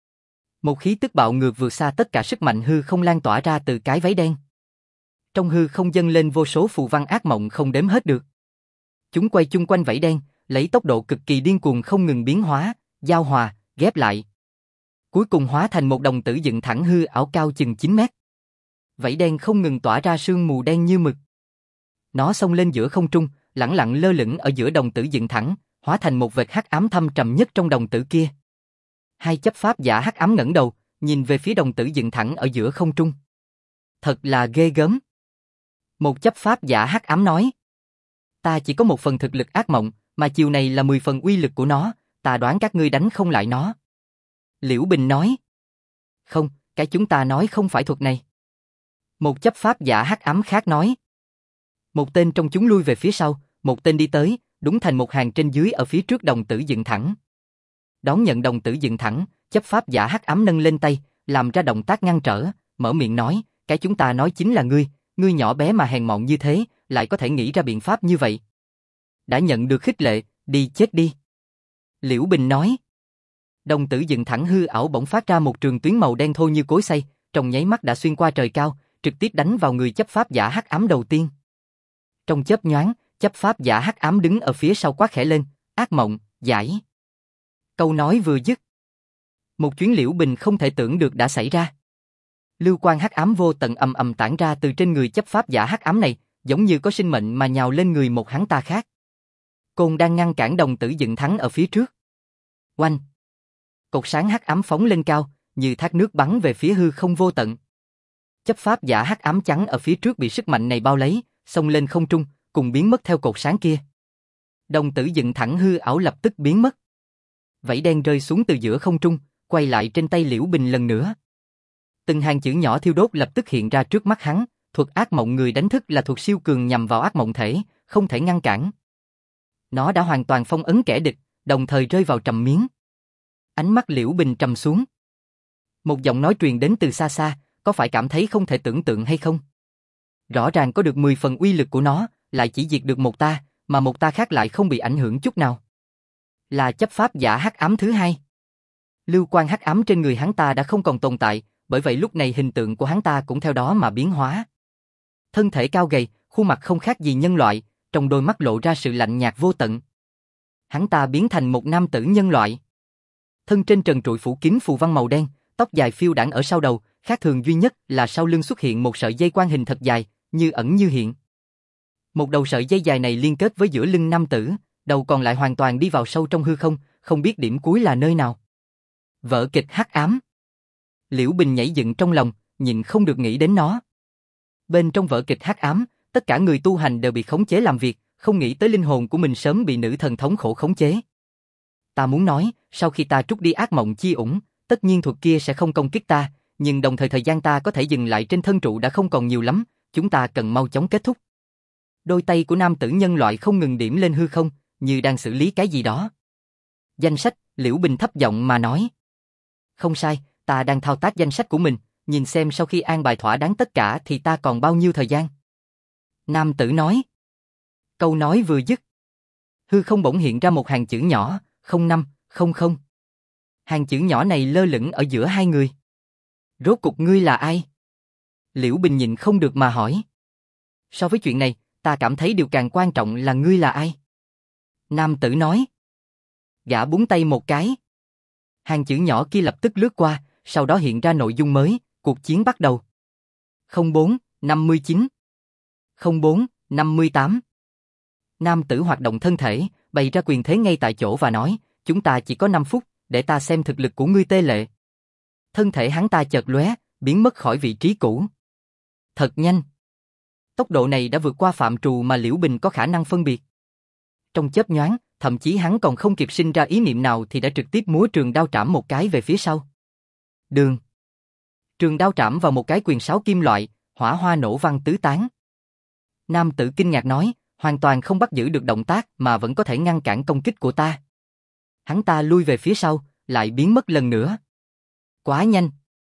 Một khí tức bạo ngược vượt xa tất cả sức mạnh hư không lan tỏa ra từ cái váy đen. Trong hư không dâng lên vô số phù văn ác mộng không đếm hết được. Chúng quay chung quanh vảy đen, lấy tốc độ cực kỳ điên cuồng không ngừng biến hóa, giao hòa, ghép lại. Cuối cùng hóa thành một đồng tử dựng thẳng hư ảo cao chừng 9 mét. Vảy đen không ngừng tỏa ra sương mù đen như mực. Nó xông lên giữa không trung, lẳng lặng lơ lửng ở giữa đồng tử dựng thẳng, hóa thành một vệt hắc ám thâm trầm nhất trong đồng tử kia. Hai chấp pháp giả hắc ám ngẩng đầu, nhìn về phía đồng tử dựng thẳng ở giữa không trung. Thật là ghê gớm. Một chấp pháp giả hắc ám nói. Ta chỉ có một phần thực lực ác mộng, mà chiều này là 10 phần uy lực của nó, ta đoán các ngươi đánh không lại nó. Liễu Bình nói. Không, cái chúng ta nói không phải thuật này. Một chấp pháp giả hắc ám khác nói. Một tên trong chúng lui về phía sau, một tên đi tới, đúng thành một hàng trên dưới ở phía trước đồng tử dựng thẳng. Đón nhận đồng tử dựng thẳng, chấp pháp giả hắc ám nâng lên tay, làm ra động tác ngăn trở, mở miệng nói, cái chúng ta nói chính là ngươi nhỏ bé mà hèn mọn như thế, lại có thể nghĩ ra biện pháp như vậy. Đã nhận được khích lệ, đi chết đi. Liễu Bình nói. Đồng tử dựng thẳng hư ảo bỗng phát ra một trường tuyến màu đen thô như cối xay, trong nháy mắt đã xuyên qua trời cao, trực tiếp đánh vào người chấp pháp giả hắc ám đầu tiên. Trong chớp nhoáng, chấp pháp giả hắc ám đứng ở phía sau quát khẽ lên, ác mộng, giải. Câu nói vừa dứt. Một chuyến Liễu Bình không thể tưởng được đã xảy ra. Lưu quang hắc ám vô tận ầm ầm tản ra từ trên người chấp pháp giả hắc ám này, giống như có sinh mệnh mà nhào lên người một hắn ta khác. Côn đang ngăn cản đồng tử dựng thẳng ở phía trước. Oanh! Cột sáng hắc ám phóng lên cao, như thác nước bắn về phía hư không vô tận. Chấp pháp giả hắc ám trắng ở phía trước bị sức mạnh này bao lấy, xông lên không trung, cùng biến mất theo cột sáng kia. Đồng tử dựng thẳng hư ảo lập tức biến mất. Vảy đen rơi xuống từ giữa không trung, quay lại trên tay Liễu Bình lần nữa. Từng hàng chữ nhỏ thiêu đốt lập tức hiện ra trước mắt hắn, thuật ác mộng người đánh thức là thuật siêu cường nhằm vào ác mộng thể, không thể ngăn cản. Nó đã hoàn toàn phong ấn kẻ địch, đồng thời rơi vào trầm miếng. Ánh mắt Liễu Bình trầm xuống. Một giọng nói truyền đến từ xa xa, có phải cảm thấy không thể tưởng tượng hay không? Rõ ràng có được 10 phần uy lực của nó, lại chỉ diệt được một ta, mà một ta khác lại không bị ảnh hưởng chút nào. Là chấp pháp giả hắc ám thứ hai. Lưu quang hắc ám trên người hắn ta đã không còn tồn tại, bởi vậy lúc này hình tượng của hắn ta cũng theo đó mà biến hóa. Thân thể cao gầy, khuôn mặt không khác gì nhân loại, trong đôi mắt lộ ra sự lạnh nhạt vô tận. Hắn ta biến thành một nam tử nhân loại. Thân trên trần trụi phủ kín phù văn màu đen, tóc dài phiêu đãng ở sau đầu, khác thường duy nhất là sau lưng xuất hiện một sợi dây quan hình thật dài, như ẩn như hiện. Một đầu sợi dây dài này liên kết với giữa lưng nam tử, đầu còn lại hoàn toàn đi vào sâu trong hư không, không biết điểm cuối là nơi nào. Vở kịch hắc ám. Liễu Bình nhảy dựng trong lòng, nhịn không được nghĩ đến nó. Bên trong vở kịch hắc ám, tất cả người tu hành đều bị khống chế làm việc, không nghĩ tới linh hồn của mình sớm bị nữ thần thống khổ khống chế. Ta muốn nói, sau khi ta trút đi ác mộng chi ủng, tất nhiên thuật kia sẽ không công kích ta, nhưng đồng thời thời gian ta có thể dừng lại trên thân trụ đã không còn nhiều lắm, chúng ta cần mau chóng kết thúc. Đôi tay của nam tử nhân loại không ngừng điểm lên hư không, như đang xử lý cái gì đó. Danh sách, Liễu Bình thấp giọng mà nói. Không sai, ta đang thao tác danh sách của mình, nhìn xem sau khi an bài thỏa đáng tất cả thì ta còn bao nhiêu thời gian. Nam tử nói. Câu nói vừa dứt. Hư không bỗng hiện ra một hàng chữ nhỏ, 0500. Hàng chữ nhỏ này lơ lửng ở giữa hai người. Rốt cục ngươi là ai? Liễu Bình nhịn không được mà hỏi. So với chuyện này, ta cảm thấy điều càng quan trọng là ngươi là ai? Nam tử nói. Gã búng tay một cái. Hàng chữ nhỏ kia lập tức lướt qua, sau đó hiện ra nội dung mới, cuộc chiến bắt đầu. 0459 0458. Nam tử hoạt động thân thể, bày ra quyền thế ngay tại chỗ và nói, chúng ta chỉ có 5 phút, để ta xem thực lực của ngươi tê lệ. Thân thể hắn ta chợt lóe, biến mất khỏi vị trí cũ. Thật nhanh. Tốc độ này đã vượt qua phạm trù mà Liễu Bình có khả năng phân biệt. Trong chớp nhoáng, thậm chí hắn còn không kịp sinh ra ý niệm nào thì đã trực tiếp múa trường đao trảm một cái về phía sau. Đường. Trường đao trảm vào một cái quyền sáo kim loại, hỏa hoa nổ văng tứ tán. Nam tử kinh ngạc nói, hoàn toàn không bắt giữ được động tác mà vẫn có thể ngăn cản công kích của ta. Hắn ta lui về phía sau, lại biến mất lần nữa. Quá nhanh.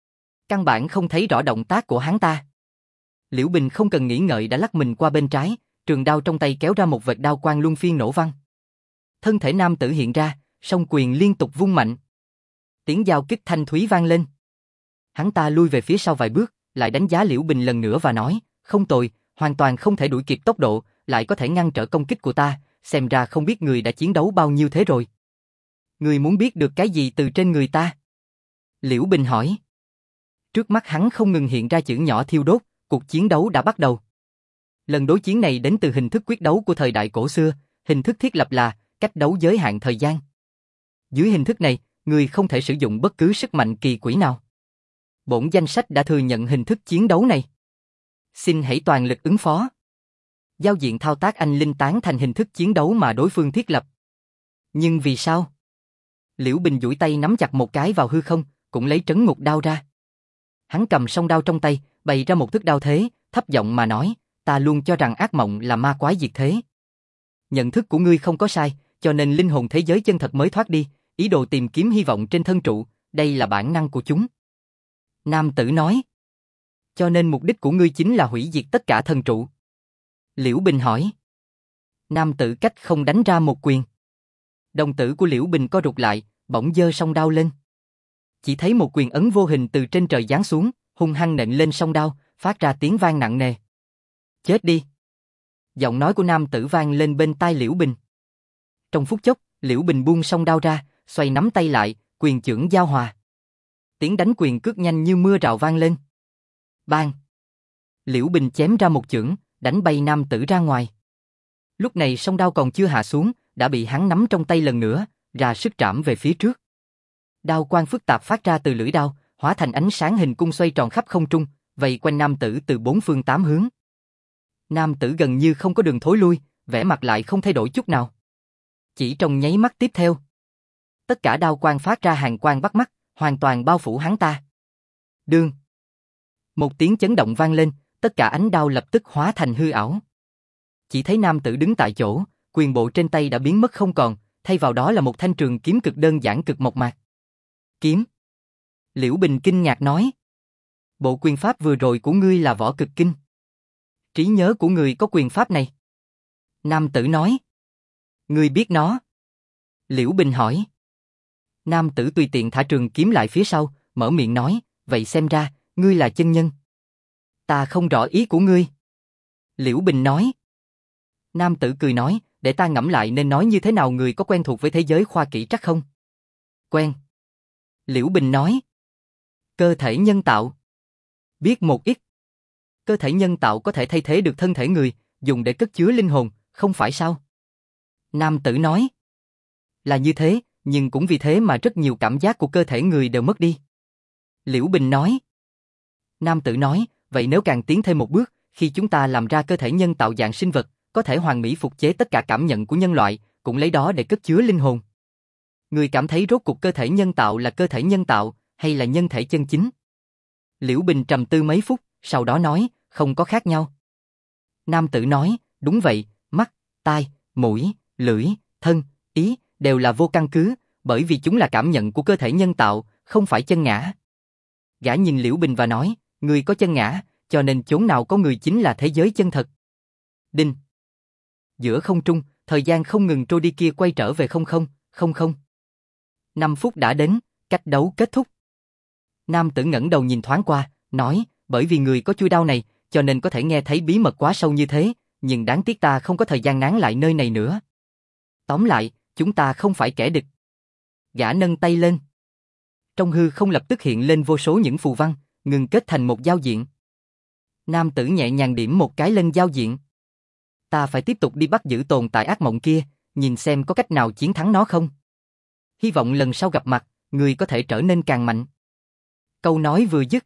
Căn bản không thấy rõ động tác của hắn ta. Liễu Bình không cần nghĩ ngợi đã lắc mình qua bên trái, trường đao trong tay kéo ra một vệt đao quang luân phiên nổ văng. Thân thể nam tử hiện ra, song quyền liên tục vung mạnh. Tiếng giao kích thanh thúy vang lên. Hắn ta lui về phía sau vài bước, lại đánh giá Liễu Bình lần nữa và nói, không tồi, hoàn toàn không thể đuổi kịp tốc độ, lại có thể ngăn trở công kích của ta, xem ra không biết người đã chiến đấu bao nhiêu thế rồi. Người muốn biết được cái gì từ trên người ta? Liễu Bình hỏi. Trước mắt hắn không ngừng hiện ra chữ nhỏ thiêu đốt, cuộc chiến đấu đã bắt đầu. Lần đối chiến này đến từ hình thức quyết đấu của thời đại cổ xưa, hình thức thiết lập là cách đấu giới hạn thời gian. Dưới hình thức này, người không thể sử dụng bất cứ sức mạnh kỳ quỷ nào. Bổn danh sách đã thừa nhận hình thức chiến đấu này. Xin hãy toàn lực ứng phó. Giao diện thao tác anh linh tán thành hình thức chiến đấu mà đối phương thiết lập. Nhưng vì sao? Liễu Bình duỗi tay nắm chặt một cái vào hư không, cũng lấy trấn ngục đao ra. Hắn cầm song đao trong tay, bày ra một thức đao thế, thấp giọng mà nói, ta luôn cho rằng ác mộng là ma quái diệt thế. Nhận thức của ngươi không có sai, cho nên linh hồn thế giới chân thật mới thoát đi, ý đồ tìm kiếm hy vọng trên thân trụ, đây là bản năng của chúng. Nam tử nói. Cho nên mục đích của ngươi chính là hủy diệt tất cả thần trụ. Liễu Bình hỏi. Nam tử cách không đánh ra một quyền. Đồng tử của Liễu Bình co rụt lại, bỗng giơ song đao lên. Chỉ thấy một quyền ấn vô hình từ trên trời giáng xuống, hung hăng nện lên song đao, phát ra tiếng vang nặng nề. Chết đi. Giọng nói của nam tử vang lên bên tai Liễu Bình. Trong phút chốc, Liễu Bình buông song đao ra, xoay nắm tay lại, quyền chưởng giao hòa. Tiếng đánh quyền cước nhanh như mưa rào vang lên. Bang! Liễu Bình chém ra một chưởng, đánh bay nam tử ra ngoài. Lúc này song đao còn chưa hạ xuống, đã bị hắn nắm trong tay lần nữa, ra sức trảm về phía trước. Đao quang phức tạp phát ra từ lưỡi đao, hóa thành ánh sáng hình cung xoay tròn khắp không trung, vây quanh nam tử từ bốn phương tám hướng. Nam tử gần như không có đường thối lui, vẻ mặt lại không thay đổi chút nào. Chỉ trong nháy mắt tiếp theo, tất cả đao quang phát ra hàn quang bắt mắt, hoàn toàn bao phủ hắn ta. Đương. Một tiếng chấn động vang lên, tất cả ánh đao lập tức hóa thành hư ảo. Chỉ thấy nam tử đứng tại chỗ, quyền bộ trên tay đã biến mất không còn, thay vào đó là một thanh trường kiếm cực đơn giản cực mộc mạc. Kiếm. Liễu Bình kinh ngạc nói. Bộ quyền pháp vừa rồi của ngươi là võ cực kinh. Trí nhớ của người có quyền pháp này. Nam tử nói. Ngươi biết nó. Liễu Bình hỏi. Nam tử tùy tiện thả trường kiếm lại phía sau, mở miệng nói, vậy xem ra, ngươi là chân nhân. Ta không rõ ý của ngươi. Liễu Bình nói. Nam tử cười nói, để ta ngẫm lại nên nói như thế nào, người có quen thuộc với thế giới khoa kỹ trắc không? Quen. Liễu Bình nói. Cơ thể nhân tạo. Biết một ít. Cơ thể nhân tạo có thể thay thế được thân thể người, dùng để cất chứa linh hồn, không phải sao? Nam tử nói. Là như thế, nhưng cũng vì thế mà rất nhiều cảm giác của cơ thể người đều mất đi. Liễu Bình nói. Nam tử nói, vậy nếu càng tiến thêm một bước, khi chúng ta làm ra cơ thể nhân tạo dạng sinh vật, có thể hoàn mỹ phục chế tất cả cảm nhận của nhân loại, cũng lấy đó để cất chứa linh hồn. Người cảm thấy rốt cuộc cơ thể nhân tạo là cơ thể nhân tạo, hay là nhân thể chân chính? Liễu Bình trầm tư mấy phút, sau đó nói, không có khác nhau. Nam tử nói, đúng vậy, mắt, tai, mũi, lưỡi, thân, ý, đều là vô căn cứ, bởi vì chúng là cảm nhận của cơ thể nhân tạo, không phải chân ngã. Gã nhìn Liễu Bình và nói, người có chân ngã, cho nên chốn nào có người chính là thế giới chân thật. Đinh. Giữa không trung, thời gian không ngừng trôi đi kia quay trở về 0000. 5 phút đã đến, cách đấu kết thúc. Nam tử ngẩng đầu nhìn thoáng qua, nói, bởi vì người có chuôi đao này, cho nên có thể nghe thấy bí mật quá sâu như thế, nhưng đáng tiếc ta không có thời gian nán lại nơi này nữa. Tóm lại, chúng ta không phải kẻ địch. Gã nâng tay lên. Trong hư không lập tức hiện lên vô số những phù văn, ngừng kết thành một giao diện. Nam tử nhẹ nhàng điểm một cái lên giao diện. Ta phải tiếp tục đi bắt giữ tồn tại ác mộng kia, nhìn xem có cách nào chiến thắng nó không. Hy vọng lần sau gặp mặt, người có thể trở nên càng mạnh. Câu nói vừa dứt.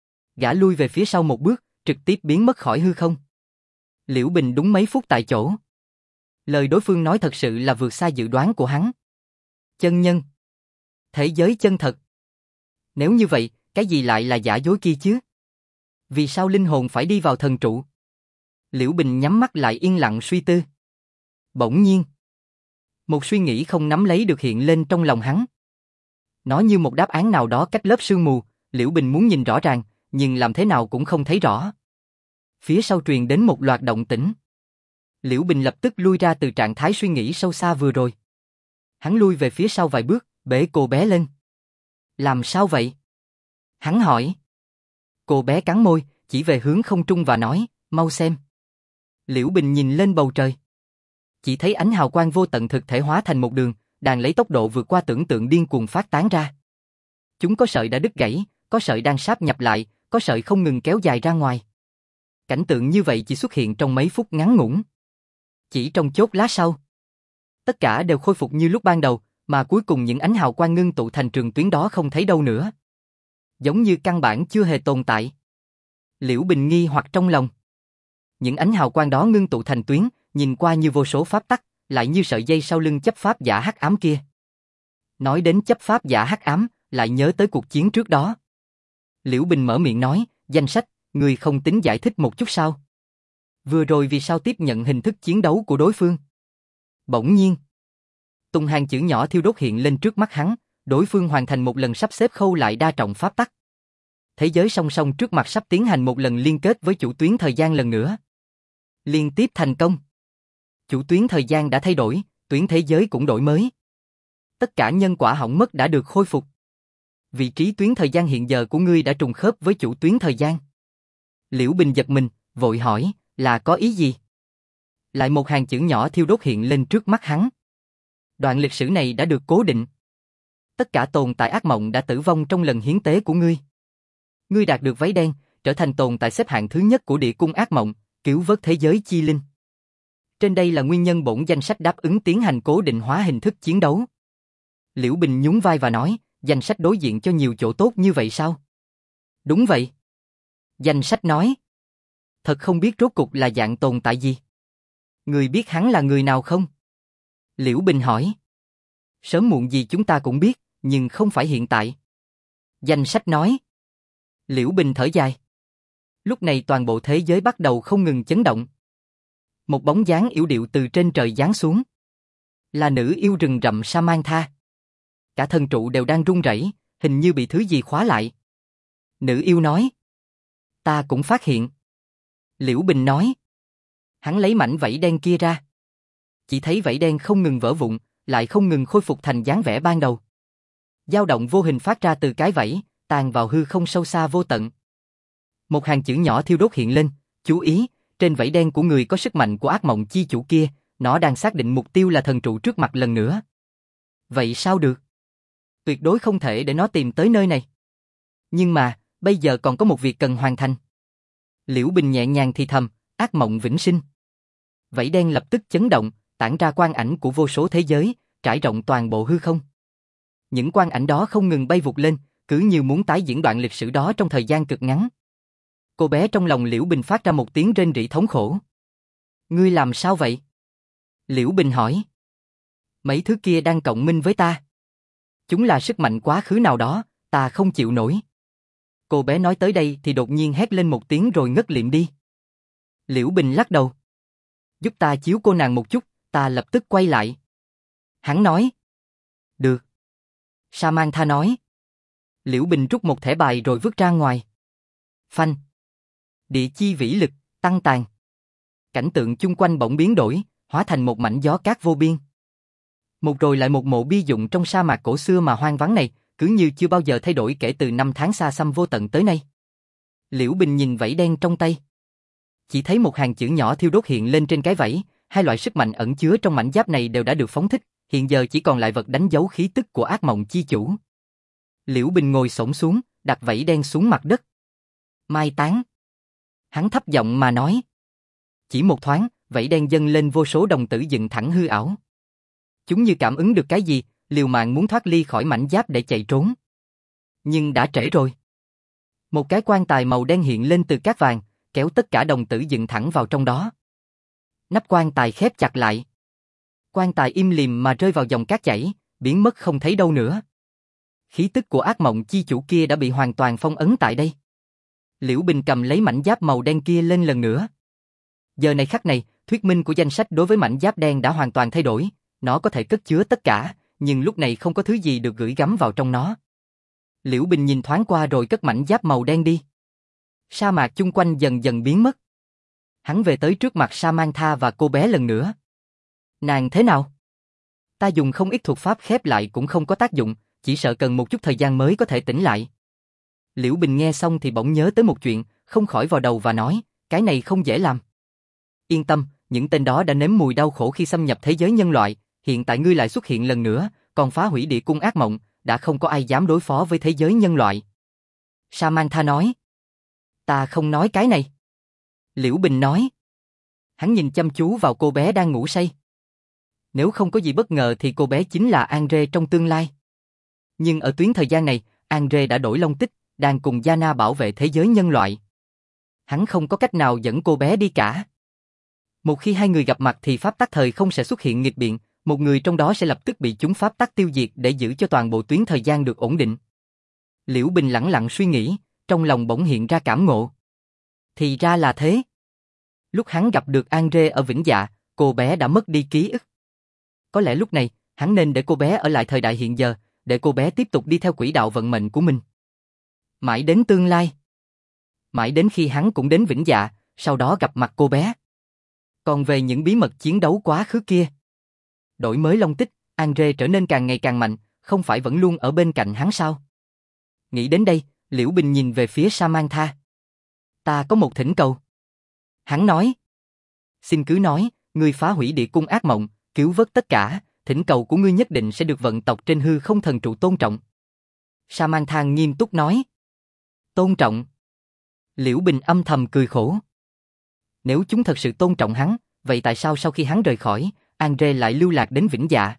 Gã lui về phía sau một bước, trực tiếp biến mất khỏi hư không. Liễu Bình đúng mấy phút tại chỗ. Lời đối phương nói thật sự là vượt xa dự đoán của hắn. Chân nhân. Thế giới chân thật. Nếu như vậy, cái gì lại là giả dối kia chứ? Vì sao linh hồn phải đi vào thần trụ? Liễu Bình nhắm mắt lại yên lặng suy tư. Bỗng nhiên, một suy nghĩ không nắm lấy được hiện lên trong lòng hắn. Nó như một đáp án nào đó cách lớp sương mù, Liễu Bình muốn nhìn rõ ràng, nhưng làm thế nào cũng không thấy rõ. Phía sau truyền đến một loạt động tĩnh. Liễu Bình lập tức lui ra từ trạng thái suy nghĩ sâu xa vừa rồi. Hắn lui về phía sau vài bước, bế cô bé lên. Làm sao vậy? Hắn hỏi. Cô bé cắn môi, chỉ về hướng không trung và nói, mau xem. Liễu Bình nhìn lên bầu trời. Chỉ thấy ánh hào quang vô tận thực thể hóa thành một đường, đang lấy tốc độ vượt qua tưởng tượng điên cuồng phát tán ra. Chúng có sợi đã đứt gãy, có sợi đang sáp nhập lại, có sợi không ngừng kéo dài ra ngoài. Cảnh tượng như vậy chỉ xuất hiện trong mấy phút ngắn ngủn. Chỉ trong chốc lát sau, tất cả đều khôi phục như lúc ban đầu, mà cuối cùng những ánh hào quang ngưng tụ thành trường tuyến đó không thấy đâu nữa. Giống như căn bản chưa hề tồn tại. Liễu Bình nghi hoặc trong lòng. Những ánh hào quang đó ngưng tụ thành tuyến, nhìn qua như vô số pháp tắc, lại như sợi dây sau lưng chấp pháp giả hắc ám kia. Nói đến chấp pháp giả hắc ám, lại nhớ tới cuộc chiến trước đó. Liễu Bình mở miệng nói, danh sách, người không tính giải thích một chút sao? Vừa rồi vì sao tiếp nhận hình thức chiến đấu của đối phương? Bỗng nhiên, tung hàng chữ nhỏ thiêu đốt hiện lên trước mắt hắn, đối phương hoàn thành một lần sắp xếp khâu lại đa trọng pháp tắc. Thế giới song song trước mặt sắp tiến hành một lần liên kết với chủ tuyến thời gian lần nữa. Liên tiếp thành công. Chủ tuyến thời gian đã thay đổi, tuyến thế giới cũng đổi mới. Tất cả nhân quả hỏng mất đã được khôi phục. Vị trí tuyến thời gian hiện giờ của ngươi đã trùng khớp với chủ tuyến thời gian. Liễu Bình giật mình, vội hỏi, là có ý gì? Lại một hàng chữ nhỏ thiêu đốt hiện lên trước mắt hắn. Đoạn lịch sử này đã được cố định. Tất cả tồn tại ác mộng đã tử vong trong lần hiến tế của ngươi. Ngươi đạt được váy đen, trở thành tồn tại xếp hạng thứ nhất của địa cung ác mộng, cứu vớt thế giới chi linh. Trên đây là nguyên nhân bổn danh sách đáp ứng tiến hành cố định hóa hình thức chiến đấu. Liễu Bình nhún vai và nói, danh sách đối diện cho nhiều chỗ tốt như vậy sao? Đúng vậy. Danh sách nói. Thật không biết rốt cục là dạng tồn tại gì. Người biết hắn là người nào không? Liễu Bình hỏi. Sớm muộn gì chúng ta cũng biết, nhưng không phải hiện tại. Danh sách nói. Liễu Bình thở dài. Lúc này toàn bộ thế giới bắt đầu không ngừng chấn động. Một bóng dáng yểu điệu từ trên trời giáng xuống. Là nữ yêu rừng rậm Samantha. Cả thần trụ đều đang run rẩy, hình như bị thứ gì khóa lại. Nữ yêu nói. Ta cũng phát hiện. Liễu Bình nói. Hắn lấy mảnh vảy đen kia ra. Chỉ thấy vảy đen không ngừng vỡ vụn, lại không ngừng khôi phục thành dáng vẻ ban đầu. Dao động vô hình phát ra từ cái vảy, tan vào hư không sâu xa vô tận. Một hàng chữ nhỏ thiêu đốt hiện lên, chú ý, trên vảy đen của người có sức mạnh của ác mộng chi chủ kia, nó đang xác định mục tiêu là thần trụ trước mặt lần nữa. Vậy sao được? Tuyệt đối không thể để nó tìm tới nơi này. Nhưng mà, bây giờ còn có một việc cần hoàn thành. Liễu Bình nhẹ nhàng thì thầm, ác mộng vĩnh sinh. Vảy đen lập tức chấn động, tản ra quang ảnh của vô số thế giới, trải rộng toàn bộ hư không. Những quang ảnh đó không ngừng bay vụt lên, cứ như muốn tái diễn đoạn lịch sử đó trong thời gian cực ngắn. Cô bé trong lòng Liễu Bình phát ra một tiếng rên rỉ thống khổ. Ngươi làm sao vậy? Liễu Bình hỏi. Mấy thứ kia đang cộng minh với ta. Chúng là sức mạnh quá khứ nào đó, ta không chịu nổi. Cô bé nói tới đây thì đột nhiên hét lên một tiếng rồi ngất lịm đi. Liễu Bình lắc đầu. Giúp ta chiếu cô nàng một chút, ta lập tức quay lại. Hắn nói. Được. Samantha nói. Liễu Bình rút một thẻ bài rồi vứt ra ngoài. Phanh. Địa chi vĩ lực, tăng tàn. Cảnh tượng chung quanh bỗng biến đổi, hóa thành một mảnh gió cát vô biên. Một rồi lại một mộ bia dụng trong sa mạc cổ xưa mà hoang vắng này, cứ như chưa bao giờ thay đổi kể từ năm tháng xa xăm vô tận tới nay. Liễu Bình nhìn vảy đen trong tay. Chỉ thấy một hàng chữ nhỏ thiêu đốt hiện lên trên cái vảy, hai loại sức mạnh ẩn chứa trong mảnh giáp này đều đã được phóng thích, hiện giờ chỉ còn lại vật đánh dấu khí tức của ác mộng chi chủ. Liễu Bình ngồi xổm xuống, đặt vảy đen xuống mặt đất. Mai táng. Hắn thấp giọng mà nói. Chỉ một thoáng, vảy đen dâng lên vô số đồng tử dựng thẳng hư ảo. Chúng như cảm ứng được cái gì, liều mạng muốn thoát ly khỏi mảnh giáp để chạy trốn. Nhưng đã trễ rồi. Một cái quan tài màu đen hiện lên từ cát vàng, kéo tất cả đồng tử dựng thẳng vào trong đó. Nắp quan tài khép chặt lại. Quan tài im lìm mà rơi vào dòng cát chảy, biến mất không thấy đâu nữa. Khí tức của ác mộng chi chủ kia đã bị hoàn toàn phong ấn tại đây. Liễu Bình cầm lấy mảnh giáp màu đen kia lên lần nữa. Giờ này khắc này, thuyết minh của danh sách đối với mảnh giáp đen đã hoàn toàn thay đổi. Nó có thể cất chứa tất cả, nhưng lúc này không có thứ gì được gửi gắm vào trong nó. Liễu Bình nhìn thoáng qua rồi cất mảnh giáp màu đen đi. Sa mạc chung quanh dần dần biến mất. Hắn về tới trước mặt Samantha và cô bé lần nữa. Nàng thế nào? Ta dùng không ít thuật pháp khép lại cũng không có tác dụng, chỉ sợ cần một chút thời gian mới có thể tỉnh lại. Liễu Bình nghe xong thì bỗng nhớ tới một chuyện, không khỏi vào đầu và nói, cái này không dễ làm. Yên tâm, những tên đó đã nếm mùi đau khổ khi xâm nhập thế giới nhân loại, hiện tại ngươi lại xuất hiện lần nữa, còn phá hủy địa cung ác mộng, đã không có ai dám đối phó với thế giới nhân loại. Samantha nói. Ta không nói cái này. Liễu Bình nói. Hắn nhìn chăm chú vào cô bé đang ngủ say. Nếu không có gì bất ngờ thì cô bé chính là Andre trong tương lai. Nhưng ở tuyến thời gian này, Andre đã đổi long tích, đang cùng Yana bảo vệ thế giới nhân loại. Hắn không có cách nào dẫn cô bé đi cả. Một khi hai người gặp mặt thì pháp tắc thời không sẽ xuất hiện nghịch biện, một người trong đó sẽ lập tức bị chúng pháp tắc tiêu diệt để giữ cho toàn bộ tuyến thời gian được ổn định. Liễu Bình lẳng lặng suy nghĩ, trong lòng bỗng hiện ra cảm ngộ. Thì ra là thế. Lúc hắn gặp được Andre ở Vĩnh Dạ, cô bé đã mất đi ký ức. Có lẽ lúc này, hắn nên để cô bé ở lại thời đại hiện giờ, để cô bé tiếp tục đi theo quỹ đạo vận mệnh của mình. Mãi đến tương lai. Mãi đến khi hắn cũng đến Vĩnh Dạ, sau đó gặp mặt cô bé. Còn về những bí mật chiến đấu quá khứ kia. Đổi mới long tích, Andre trở nên càng ngày càng mạnh, không phải vẫn luôn ở bên cạnh hắn sao? Nghĩ đến đây, Liễu Bình nhìn về phía Samantha. Ta có một thỉnh cầu. Hắn nói. Xin cứ nói, ngươi phá hủy địa cung ác mộng, cứu vớt tất cả, thỉnh cầu của ngươi nhất định sẽ được vận tộc trên hư không thần trụ tôn trọng. Samantha nghiêm túc nói. Tôn trọng. Liễu Bình âm thầm cười khổ. Nếu chúng thật sự tôn trọng hắn, vậy tại sao sau khi hắn rời khỏi, Andre lại lưu lạc đến Vĩnh Dạ?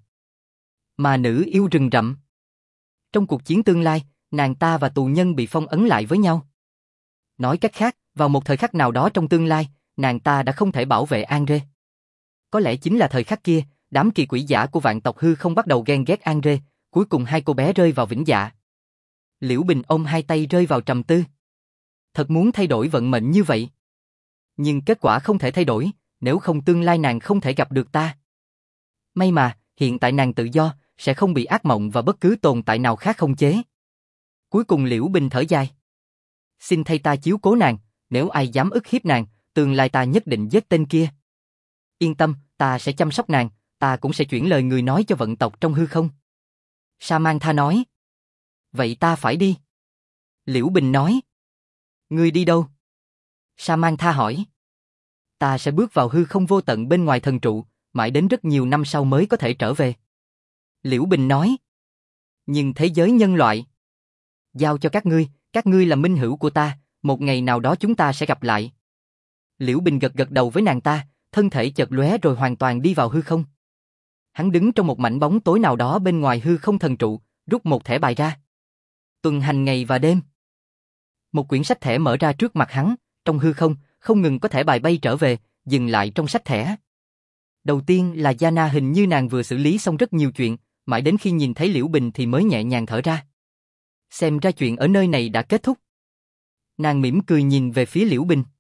Mà nữ yêu rừng rậm. Trong cuộc chiến tương lai, nàng ta và tù nhân bị phong ấn lại với nhau. Nói cách khác, vào một thời khắc nào đó trong tương lai, nàng ta đã không thể bảo vệ Andre. Có lẽ chính là thời khắc kia, đám kỳ quỷ giả của vạn tộc hư không bắt đầu ghen ghét Andre, cuối cùng hai cô bé rơi vào Vĩnh Dạ. Liễu Bình ôm hai tay rơi vào trầm tư. Thật muốn thay đổi vận mệnh như vậy. Nhưng kết quả không thể thay đổi, nếu không tương lai nàng không thể gặp được ta. May mà, hiện tại nàng tự do, sẽ không bị ác mộng và bất cứ tồn tại nào khác khống chế. Cuối cùng Liễu Bình thở dài. Xin thay ta chiếu cố nàng, nếu ai dám ức hiếp nàng, tương lai ta nhất định giết tên kia. Yên tâm, ta sẽ chăm sóc nàng, ta cũng sẽ chuyển lời người nói cho vận tộc trong hư không. Samantha nói. Vậy ta phải đi. Liễu Bình nói. Ngươi đi đâu? Samantha hỏi. Ta sẽ bước vào hư không vô tận bên ngoài thần trụ, mãi đến rất nhiều năm sau mới có thể trở về. Liễu Bình nói. Nhưng thế giới nhân loại, giao cho các ngươi là minh hữu của ta, một ngày nào đó chúng ta sẽ gặp lại. Liễu Bình gật gật đầu với nàng ta, thân thể chợt lóe rồi hoàn toàn đi vào hư không. Hắn đứng trong một mảnh bóng tối nào đó bên ngoài hư không thần trụ, rút một thẻ bài ra. Tuần hành ngày và đêm. Một quyển sách thẻ mở ra trước mặt hắn, trong hư không, không ngừng có thẻ bài bay trở về, dừng lại trong sách thẻ. Đầu tiên là Yana, hình như nàng vừa xử lý xong rất nhiều chuyện, mãi đến khi nhìn thấy Liễu Bình thì mới nhẹ nhàng thở ra. Xem ra chuyện ở nơi này đã kết thúc. Nàng mỉm cười nhìn về phía Liễu Bình.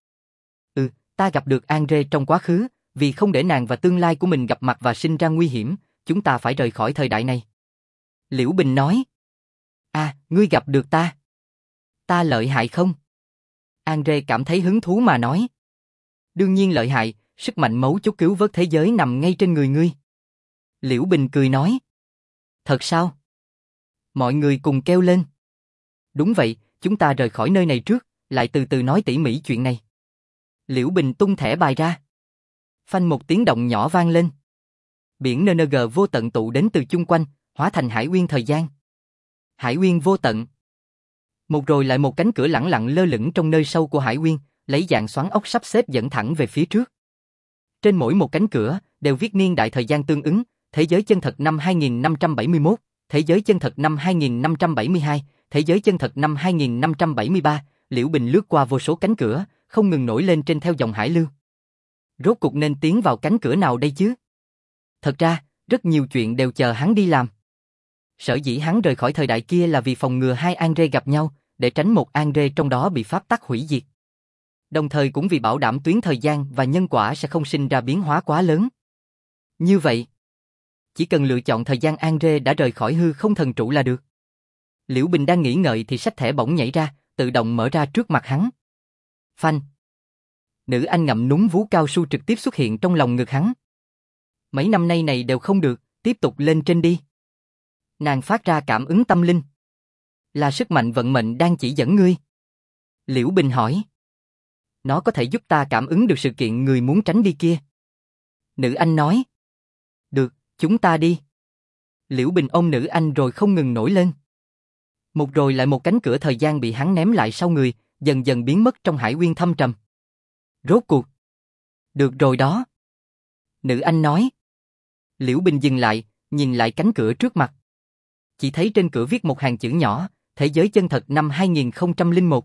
Ta gặp được Andre trong quá khứ, vì không để nàng và tương lai của mình gặp mặt và sinh ra nguy hiểm, chúng ta phải rời khỏi thời đại này. Liễu Bình nói. Ngươi gặp được ta. Ta lợi hại không? Andre cảm thấy hứng thú mà nói. Đương nhiên lợi hại, sức mạnh mấu chốt cứu vớt thế giới nằm ngay trên người ngươi. Liễu Bình cười nói. Thật sao? Mọi người cùng kêu lên. Đúng vậy, chúng ta rời khỏi nơi này trước, lại từ từ nói tỉ mỉ chuyện này. Liễu Bình tung thẻ bài ra. Phanh một tiếng động nhỏ vang lên. Biển NNG vô tận tụ đến từ chung quanh, hóa thành hải uyên thời gian. Hải uyên vô tận. Một rồi lại một cánh cửa lẳng lặng lơ lửng trong nơi sâu của hải uyên, lấy dạng xoắn ốc sắp xếp dẫn thẳng về phía trước. Trên mỗi một cánh cửa đều viết niên đại thời gian tương ứng, thế giới chân thật năm 2571, thế giới chân thật năm 2572, thế giới chân thật năm 2573. Liễu Bình lướt qua vô số cánh cửa, không ngừng nổi lên trên theo dòng hải lưu. Rốt cuộc nên tiến vào cánh cửa nào đây chứ? Thật ra, rất nhiều chuyện đều chờ hắn đi làm. Sở dĩ hắn rời khỏi thời đại kia là vì phòng ngừa hai Andre gặp nhau, để tránh một Andre trong đó bị pháp tắc hủy diệt. Đồng thời cũng vì bảo đảm tuyến thời gian và nhân quả sẽ không sinh ra biến hóa quá lớn. Như vậy, chỉ cần lựa chọn thời gian Andre đã rời khỏi hư không thần trụ là được. Liễu Bình đang nghĩ ngợi thì sách thẻ bỗng nhảy ra, tự động mở ra trước mặt hắn. Phanh. Nữ anh ngậm núm vú cao su trực tiếp xuất hiện trong lòng ngực hắn. Mấy năm nay này đều không được, tiếp tục lên trên đi. Nàng phát ra cảm ứng tâm linh. Là sức mạnh vận mệnh đang chỉ dẫn ngươi. Liễu Bình hỏi. Nó có thể giúp ta cảm ứng được sự kiện người muốn tránh đi kia. Nữ anh nói. Được, chúng ta đi. Liễu Bình ôm nữ anh rồi không ngừng nổi lên. Một rồi lại một cánh cửa thời gian bị hắn ném lại sau người, dần dần biến mất trong hải uyên thâm trầm. Rốt cuộc. Được rồi đó. Nữ anh nói. Liễu Bình dừng lại, nhìn lại cánh cửa trước mặt. Chỉ thấy trên cửa viết một hàng chữ nhỏ, thế giới chân thật năm 2001.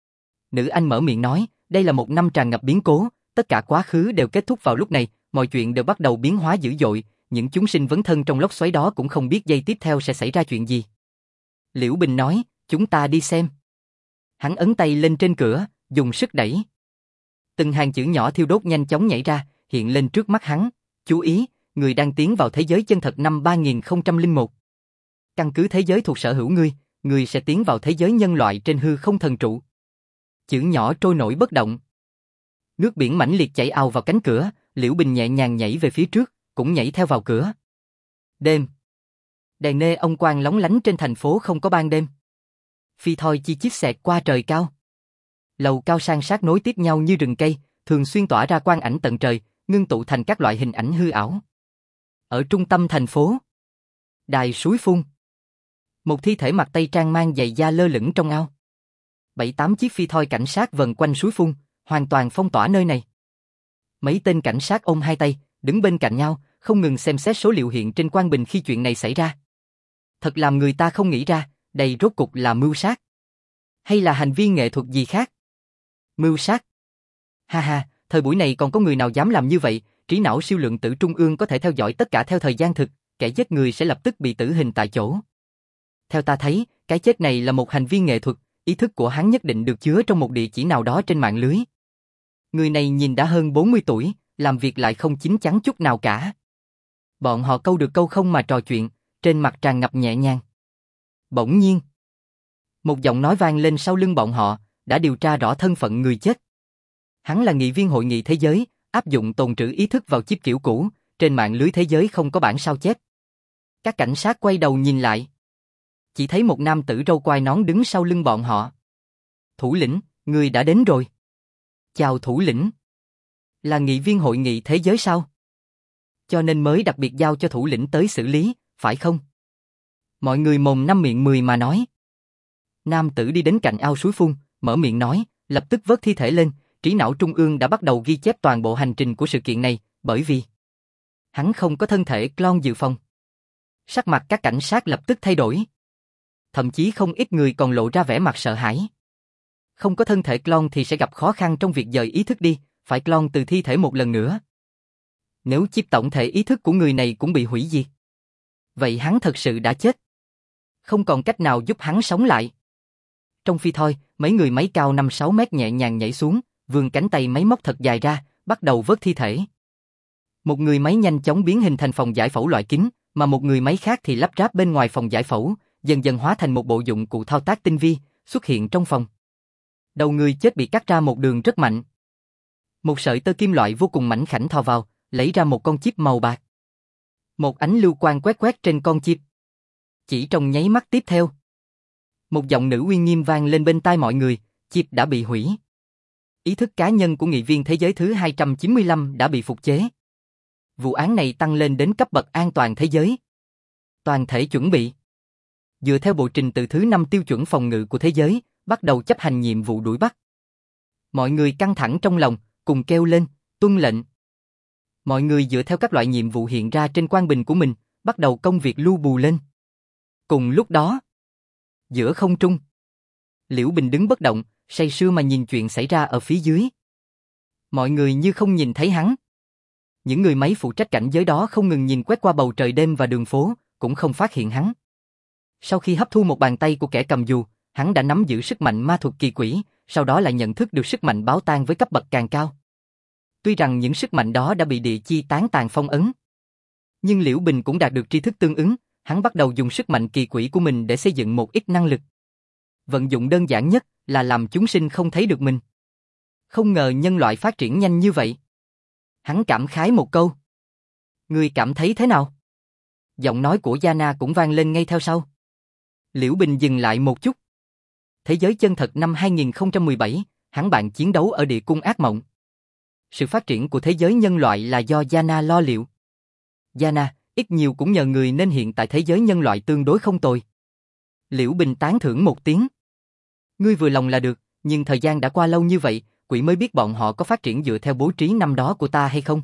Nữ anh mở miệng nói, đây là một năm tràn ngập biến cố, tất cả quá khứ đều kết thúc vào lúc này, mọi chuyện đều bắt đầu biến hóa dữ dội, những chúng sinh vấn thân trong lốc xoáy đó cũng không biết giây tiếp theo sẽ xảy ra chuyện gì. Liễu Bình nói, chúng ta đi xem. Hắn ấn tay lên trên cửa, dùng sức đẩy. Từng hàng chữ nhỏ thiêu đốt nhanh chóng nhảy ra, hiện lên trước mắt hắn. Chú ý, người đang tiến vào thế giới chân thật năm 3001. Căn cứ thế giới thuộc sở hữu ngươi sẽ tiến vào thế giới nhân loại trên hư không thần trụ. Chữ nhỏ trôi nổi bất động. Nước biển mãnh liệt chảy ào vào cánh cửa, Liễu Bình nhẹ nhàng nhảy về phía trước, cũng nhảy theo vào cửa. Đêm. Đèn neon quang lóng lánh trên thành phố không có ban đêm. Phi thoi chi chít xẹt qua trời cao. Lầu cao san sát nối tiếp nhau như rừng cây, thường xuyên tỏa ra quang ảnh tận trời, ngưng tụ thành các loại hình ảnh hư ảo. Ở trung tâm thành phố, đài suối phun. Một thi thể mặc tây trang mang giày da lơ lửng trong ao. 7-8 chiếc phi thoi cảnh sát vần quanh suối phun, hoàn toàn phong tỏa nơi này. Mấy tên cảnh sát ôm hai tay, đứng bên cạnh nhau, không ngừng xem xét số liệu hiện trên quang bình khi chuyện này xảy ra. Thật làm người ta không nghĩ ra, đây rốt cục là mưu sát. Hay là hành vi nghệ thuật gì khác? Mưu sát. Ha ha, thời buổi này còn có người nào dám làm như vậy, trí não siêu lượng tử trung ương có thể theo dõi tất cả theo thời gian thực, kẻ giết người sẽ lập tức bị tử hình tại chỗ. Theo ta thấy, cái chết này là một hành vi nghệ thuật, ý thức của hắn nhất định được chứa trong một địa chỉ nào đó trên mạng lưới. Người này nhìn đã hơn 40 tuổi, làm việc lại không chín chắn chút nào cả. Bọn họ câu được câu không mà trò chuyện, trên mặt tràn ngập nhẹ nhàng. Bỗng nhiên, một giọng nói vang lên sau lưng bọn họ, đã điều tra rõ thân phận người chết. Hắn là nghị viên hội nghị thế giới, áp dụng tồn trữ ý thức vào chip kiểu cũ, trên mạng lưới thế giới không có bản sao chép. Các cảnh sát quay đầu nhìn lại. Chỉ thấy một nam tử râu quai nón đứng sau lưng bọn họ. Thủ lĩnh, người đã đến rồi. Chào thủ lĩnh. Là nghị viên hội nghị thế giới sao? Cho nên mới đặc biệt giao cho thủ lĩnh tới xử lý, phải không? Mọi người mồm năm miệng mười mà nói. Nam tử đi đến cạnh ao suối phun, mở miệng nói, lập tức vớt thi thể lên, trí não trung ương đã bắt đầu ghi chép toàn bộ hành trình của sự kiện này, bởi vì hắn không có thân thể clone dự phòng. Sắc mặt các cảnh sát lập tức thay đổi. Thậm chí không ít người còn lộ ra vẻ mặt sợ hãi. Không có thân thể clone thì sẽ gặp khó khăn trong việc dời ý thức đi, phải clone từ thi thể một lần nữa. Nếu chip tổng thể ý thức của người này cũng bị hủy diệt, vậy hắn thật sự đã chết. Không còn cách nào giúp hắn sống lại. Trong phi thoi, mấy người máy cao 5-6 mét nhẹ nhàng nhảy xuống, vươn cánh tay máy móc thật dài ra, bắt đầu vớt thi thể. Một người máy nhanh chóng biến hình thành phòng giải phẫu loại kính, mà một người máy khác thì lắp ráp bên ngoài phòng giải phẫu, dần dần hóa thành một bộ dụng cụ thao tác tinh vi, xuất hiện trong phòng. Đầu người chết bị cắt ra một đường rất mạnh. Một sợi tơ kim loại vô cùng mảnh khảnh thò vào, lấy ra một con chip màu bạc. Một ánh lưu quang quét quét trên con chip. Chỉ trong nháy mắt tiếp theo, một giọng nữ uy nghiêm vang lên bên tai mọi người, chip đã bị hủy. Ý thức cá nhân của nghị viên thế giới thứ 295 đã bị phục chế. Vụ án này tăng lên đến cấp bậc an toàn thế giới. Toàn thể chuẩn bị. Dựa theo bộ trình tự thứ 5 tiêu chuẩn phòng ngự của thế giới, bắt đầu chấp hành nhiệm vụ đuổi bắt. Mọi người căng thẳng trong lòng, cùng kêu lên, tuân lệnh. Mọi người dựa theo các loại nhiệm vụ hiện ra trên quang bình của mình, bắt đầu công việc lu bù lên. Cùng lúc đó, giữa không trung, Liễu Bình đứng bất động, say sưa mà nhìn chuyện xảy ra ở phía dưới. Mọi người như không nhìn thấy hắn. Những người máy phụ trách cảnh giới đó không ngừng nhìn quét qua bầu trời đêm và đường phố, cũng không phát hiện hắn. Sau khi hấp thu một bàn tay của kẻ cầm dù, hắn đã nắm giữ sức mạnh ma thuật kỳ quỷ, sau đó lại nhận thức được sức mạnh báo tang với cấp bậc càng cao. Tuy rằng những sức mạnh đó đã bị địa chi tán tàn phong ấn, nhưng Liễu Bình cũng đạt được tri thức tương ứng, hắn bắt đầu dùng sức mạnh kỳ quỷ của mình để xây dựng một ít năng lực. Vận dụng đơn giản nhất là làm chúng sinh không thấy được mình. Không ngờ nhân loại phát triển nhanh như vậy. Hắn cảm khái một câu. Ngươi cảm thấy thế nào? Giọng nói của Yana cũng vang lên ngay theo sau. Liễu Bình dừng lại một chút. Thế giới chân thật năm 2017, hắn bạn chiến đấu ở địa cung ác mộng. Sự phát triển của thế giới nhân loại là do Yana lo liệu. Yana, ít nhiều cũng nhờ người nên hiện tại thế giới nhân loại tương đối không tồi. Liễu Bình tán thưởng một tiếng. Ngươi vừa lòng là được, nhưng thời gian đã qua lâu như vậy, quỷ mới biết bọn họ có phát triển dựa theo bố trí năm đó của ta hay không.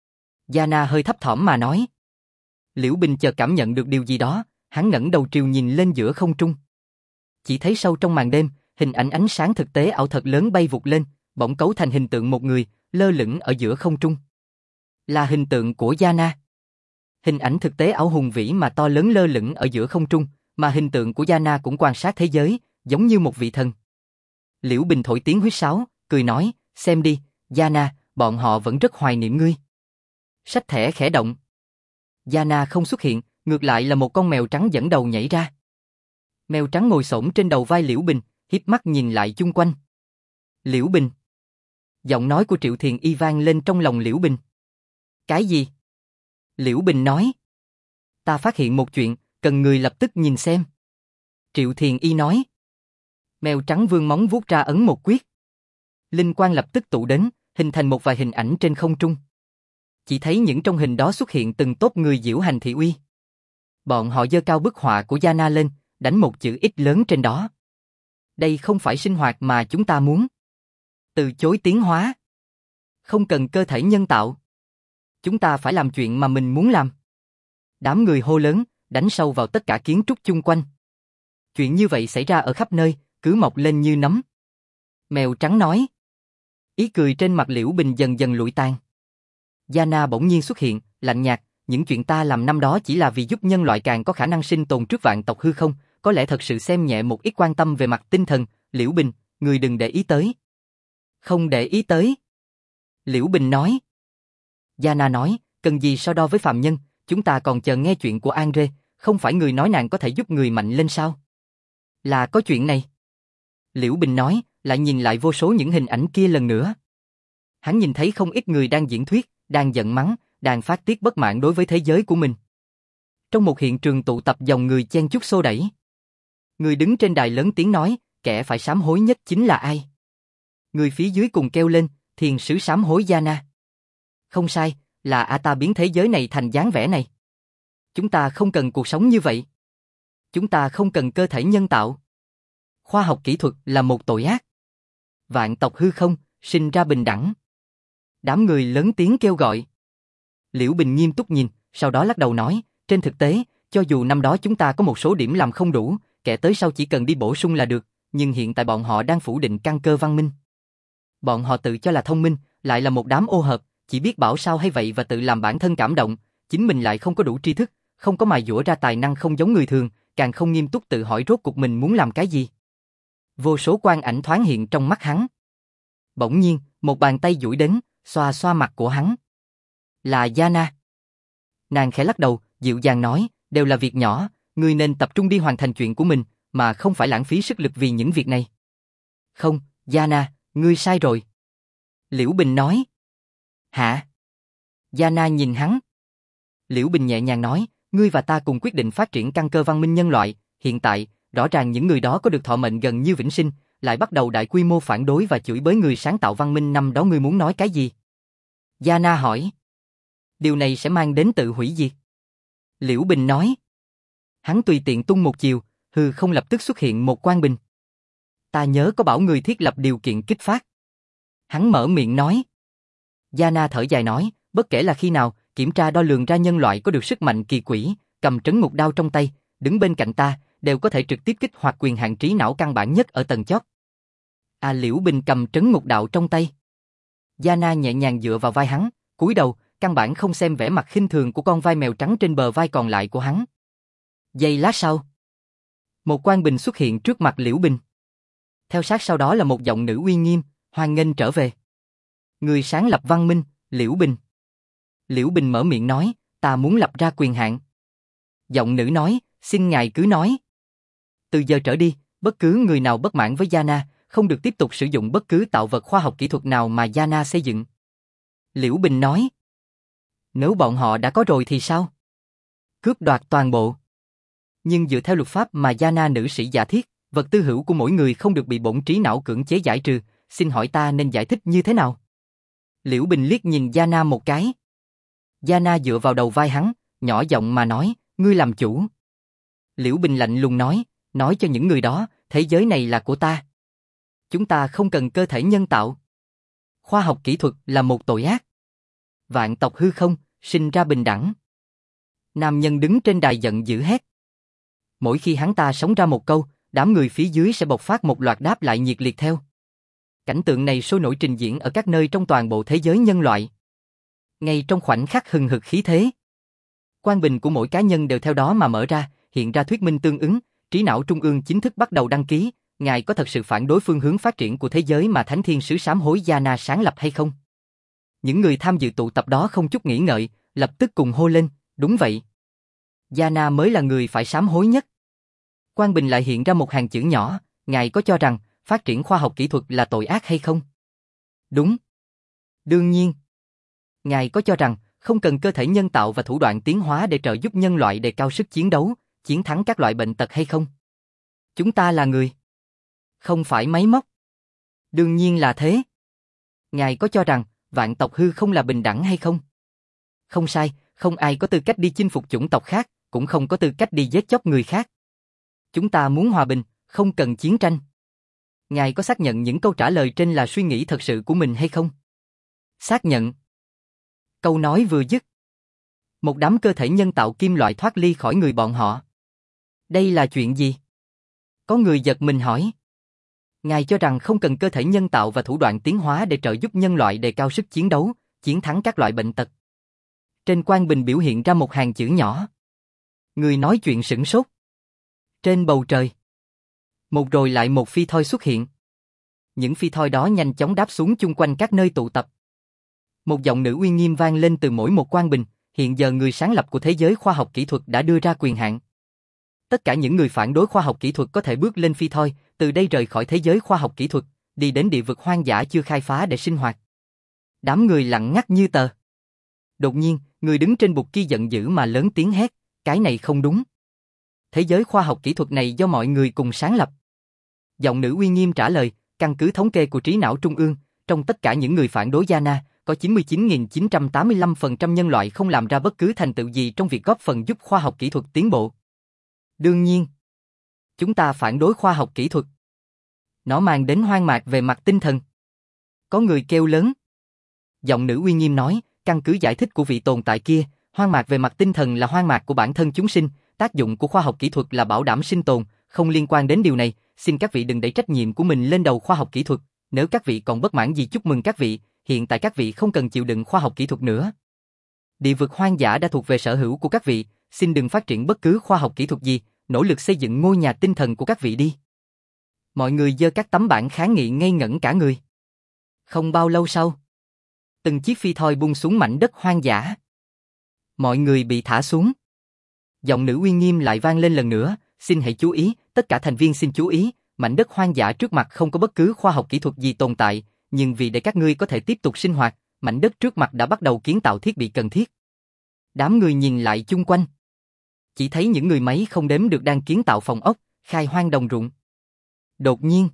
Yana hơi thấp thỏm mà nói. Liễu Bình chợt cảm nhận được điều gì đó, hắn ngẩng đầu triều nhìn lên giữa không trung. Chỉ thấy sâu trong màn đêm, hình ảnh ánh sáng thực tế ảo thật lớn bay vụt lên, bỗng cấu thành hình tượng một người, lơ lửng ở giữa không trung. Là hình tượng của Yana. Hình ảnh thực tế ảo hùng vĩ mà to lớn lơ lửng ở giữa không trung, mà hình tượng của Yana cũng quan sát thế giới, giống như một vị thần. Liễu Bình thổi tiếng huýt sáo, cười nói, xem đi, Yana, bọn họ vẫn rất hoài niệm ngươi. Sách thẻ khẽ động. Yana không xuất hiện, ngược lại là một con mèo trắng dẫn đầu nhảy ra. Mèo trắng ngồi xổm trên đầu vai Liễu Bình, híp mắt nhìn lại chung quanh. Liễu Bình. Giọng nói của Triệu Thiền Y vang lên trong lòng Liễu Bình. Cái gì? Liễu Bình nói. Ta phát hiện một chuyện, cần người lập tức nhìn xem. Triệu Thiền Y nói. Mèo trắng vươn móng vuốt ra ấn một quyết. Linh quang lập tức tụ đến, hình thành một vài hình ảnh trên không trung. Chỉ thấy những trong hình đó xuất hiện từng tốp người diễu hành thị uy. Bọn họ giơ cao bức họa của Yana lên, đánh một chữ X lớn trên đó. Đây không phải sinh hoạt mà chúng ta muốn. Từ chối tiến hóa. Không cần cơ thể nhân tạo. Chúng ta phải làm chuyện mà mình muốn làm. Đám người hô lớn, đánh sâu vào tất cả kiến trúc chung quanh. Chuyện như vậy xảy ra ở khắp nơi, cứ mọc lên như nấm. Mèo trắng nói. Ý cười trên mặt Liễu Bình dần dần lụi tàn. Yana bỗng nhiên xuất hiện, lạnh nhạt, những chuyện ta làm năm đó chỉ là vì giúp nhân loại càng có khả năng sinh tồn trước vạn tộc hư không, có lẽ thật sự xem nhẹ một ít quan tâm về mặt tinh thần, Liễu Bình, người đừng để ý tới. Không để ý tới. Liễu Bình nói. Yana nói, cần gì so đo với phàm nhân, chúng ta còn chờ nghe chuyện của Andre, không phải người nói nàng có thể giúp người mạnh lên sao? Là có chuyện này. Liễu Bình nói, lại nhìn lại vô số những hình ảnh kia lần nữa. Hắn nhìn thấy không ít người đang diễn thuyết, đang giận mắng, đang phát tiết bất mãn đối với thế giới của mình. Trong một hiện trường tụ tập dòng người chen chúc xô đẩy. Người đứng trên đài lớn tiếng nói, kẻ phải sám hối nhất chính là ai? Người phía dưới cùng kêu lên, thiền sứ sám hối Yana. Không sai, là Ata biến thế giới này thành dáng vẻ này. Chúng ta không cần cuộc sống như vậy. Chúng ta không cần cơ thể nhân tạo. Khoa học kỹ thuật là một tội ác. Vạn tộc hư không, sinh ra bình đẳng. Đám người lớn tiếng kêu gọi. Liễu Bình nghiêm túc nhìn, sau đó lắc đầu nói, trên thực tế, cho dù năm đó chúng ta có một số điểm làm không đủ, kẻ tới sau chỉ cần đi bổ sung là được, nhưng hiện tại bọn họ đang phủ định căn cơ văn minh. Bọn họ tự cho là thông minh, lại là một đám ô hợp, chỉ biết bảo sao hay vậy và tự làm bản thân cảm động, chính mình lại không có đủ tri thức, không có mài dũa ra tài năng không giống người thường, càng không nghiêm túc tự hỏi rốt cuộc mình muốn làm cái gì. Vô số quang ảnh thoáng hiện trong mắt hắn. Bỗng nhiên, một bàn tay duỗi đến, xoa xoa mặt của hắn. Là Yana. Nàng khẽ lắc đầu, dịu dàng nói, đều là việc nhỏ, ngươi nên tập trung đi hoàn thành chuyện của mình, mà không phải lãng phí sức lực vì những việc này. Không, Yana, ngươi sai rồi. Liễu Bình nói. Hả? Yana nhìn hắn. Liễu Bình nhẹ nhàng nói, ngươi và ta cùng quyết định phát triển căn cơ văn minh nhân loại, hiện tại, rõ ràng những người đó có được thọ mệnh gần như vĩnh sinh, lại bắt đầu đại quy mô phản đối và chửi bới người sáng tạo văn minh năm đó, ngươi muốn nói cái gì? Yana hỏi. Điều này sẽ mang đến tự hủy diệt. Liễu Bình nói. Hắn tùy tiện tung một chiều, hư không lập tức xuất hiện một quang bình. Ta nhớ có bảo người thiết lập điều kiện kích phát. Hắn mở miệng nói. Yana thở dài nói, bất kể là khi nào, kiểm tra đo lường ra nhân loại có được sức mạnh kỳ quỷ, cầm trấn ngục đao trong tay, đứng bên cạnh ta, đều có thể trực tiếp kích hoạt quyền hạn trí não căn bản nhất ở tầng chót. Liễu Bình cầm trấn ngục đạo trong tay. Yana nhẹ nhàng dựa vào vai hắn, cúi đầu, căn bản không xem vẻ mặt khinh thường của con vai mèo trắng trên bờ vai còn lại của hắn. Giây lát sau, một quang bình xuất hiện trước mặt Liễu Bình. Theo sát sau đó là một giọng nữ uy nghiêm, hoan nghênh trở về. Người sáng lập văn minh, Liễu Bình. Liễu Bình mở miệng nói, ta muốn lập ra quyền hạn. Giọng nữ nói, xin ngài cứ nói. Từ giờ trở đi, bất cứ người nào bất mãn với Yana, không được tiếp tục sử dụng bất cứ tạo vật khoa học kỹ thuật nào mà Yana xây dựng. Liễu Bình nói. Nếu bọn họ đã có rồi thì sao? Cướp đoạt toàn bộ. Nhưng dựa theo luật pháp mà Yana nữ sĩ giả thiết, vật tư hữu của mỗi người không được bị bổn trí não cưỡng chế giải trừ, xin hỏi ta nên giải thích như thế nào? Liễu Bình liếc nhìn Yana một cái. Yana dựa vào đầu vai hắn, nhỏ giọng mà nói, ngươi làm chủ. Liễu Bình lạnh lùng nói cho những người đó, thế giới này là của ta. Chúng ta không cần cơ thể nhân tạo. Khoa học kỹ thuật là một tội ác. Vạn tộc hư không, sinh ra bình đẳng. Nam nhân đứng trên đài giận dữ hét. Mỗi khi hắn ta sống ra một câu, đám người phía dưới sẽ bộc phát một loạt đáp lại nhiệt liệt theo. Cảnh tượng này sôi nổi trình diễn ở các nơi trong toàn bộ thế giới nhân loại. Ngay trong khoảnh khắc hừng hực khí thế, quang bình của mỗi cá nhân đều theo đó mà mở ra, hiện ra thuyết minh tương ứng, trí não trung ương chính thức bắt đầu đăng ký, ngài có thật sự phản đối phương hướng phát triển của thế giới mà Thánh Thiên Sứ sám hối Yana sáng lập hay không? Những người tham dự tụ tập đó không chút nghĩ ngợi, lập tức cùng hô lên, đúng vậy. Yana mới là người phải sám hối nhất. Quang bình lại hiện ra một hàng chữ nhỏ, ngài có cho rằng phát triển khoa học kỹ thuật là tội ác hay không? Đúng. Đương nhiên. Ngài có cho rằng không cần cơ thể nhân tạo và thủ đoạn tiến hóa để trợ giúp nhân loại đề cao sức chiến đấu, chiến thắng các loại bệnh tật hay không? Chúng ta là người, không phải máy móc. Đương nhiên là thế. Ngài có cho rằng vạn tộc hư không là bình đẳng hay không? Không sai, không ai có tư cách đi chinh phục chủng tộc khác, cũng không có tư cách đi giết chóc người khác. Chúng ta muốn hòa bình, không cần chiến tranh. Ngài có xác nhận những câu trả lời trên là suy nghĩ thật sự của mình hay không? Xác nhận. Câu nói vừa dứt, một đám cơ thể nhân tạo kim loại thoát ly khỏi người bọn họ. Đây là chuyện gì? Có người giật mình hỏi. Ngài cho rằng không cần cơ thể nhân tạo và thủ đoạn tiến hóa để trợ giúp nhân loại đề cao sức chiến đấu, chiến thắng các loại bệnh tật. Trên quang bình biểu hiện ra một hàng chữ nhỏ. Người nói chuyện sửng sốt. Trên bầu trời, một rồi lại một phi thoi xuất hiện. Những phi thoi đó nhanh chóng đáp xuống chung quanh các nơi tụ tập. Một giọng nữ uy nghiêm vang lên từ mỗi một quang bình, hiện giờ người sáng lập của thế giới khoa học kỹ thuật đã đưa ra quyền hạn. Tất cả những người phản đối khoa học kỹ thuật có thể bước lên phi thoi, từ đây rời khỏi thế giới khoa học kỹ thuật, đi đến địa vực hoang dã chưa khai phá để sinh hoạt. Đám người lặng ngắt như tờ. Đột nhiên, người đứng trên bục kia giận dữ mà lớn tiếng hét, cái này không đúng. Thế giới khoa học kỹ thuật này do mọi người cùng sáng lập. Giọng nữ uy nghiêm trả lời, căn cứ thống kê của trí não trung ương, trong tất cả những người phản đối Yana, có 99.985% nhân loại không làm ra bất cứ thành tựu gì trong việc góp phần giúp khoa học kỹ thuật tiến bộ. Đương nhiên, chúng ta phản đối khoa học kỹ thuật. Nó mang đến hoang mạc về mặt tinh thần. Có người kêu lớn. Giọng nữ uy nghiêm nói, căn cứ giải thích của vị tồn tại kia, hoang mạc về mặt tinh thần là hoang mạc của bản thân chúng sinh, tác dụng của khoa học kỹ thuật là bảo đảm sinh tồn, không liên quan đến điều này, xin các vị đừng đẩy trách nhiệm của mình lên đầu khoa học kỹ thuật, nếu các vị còn bất mãn gì chúc mừng các vị, hiện tại các vị không cần chịu đựng khoa học kỹ thuật nữa. Địa vực hoang dã đã thuộc về sở hữu của các vị, xin đừng phát triển bất cứ khoa học kỹ thuật gì, nỗ lực xây dựng ngôi nhà tinh thần của các vị đi. Mọi người giơ các tấm bảng kháng nghị ngây ngẩn cả người. Không bao lâu sau, từng chiếc phi thoi buông xuống mảnh đất hoang dã. Mọi người bị thả xuống. Giọng nữ uy nghiêm lại vang lên lần nữa, xin hãy chú ý, tất cả thành viên xin chú ý, mảnh đất hoang dã trước mặt không có bất cứ khoa học kỹ thuật gì tồn tại, nhưng vì để các ngươi có thể tiếp tục sinh hoạt, mảnh đất trước mặt đã bắt đầu kiến tạo thiết bị cần thiết. Đám người nhìn lại chung quanh. Chỉ thấy những người máy không đếm được đang kiến tạo phòng ốc, khai hoang đồng ruộng. Đột nhiên,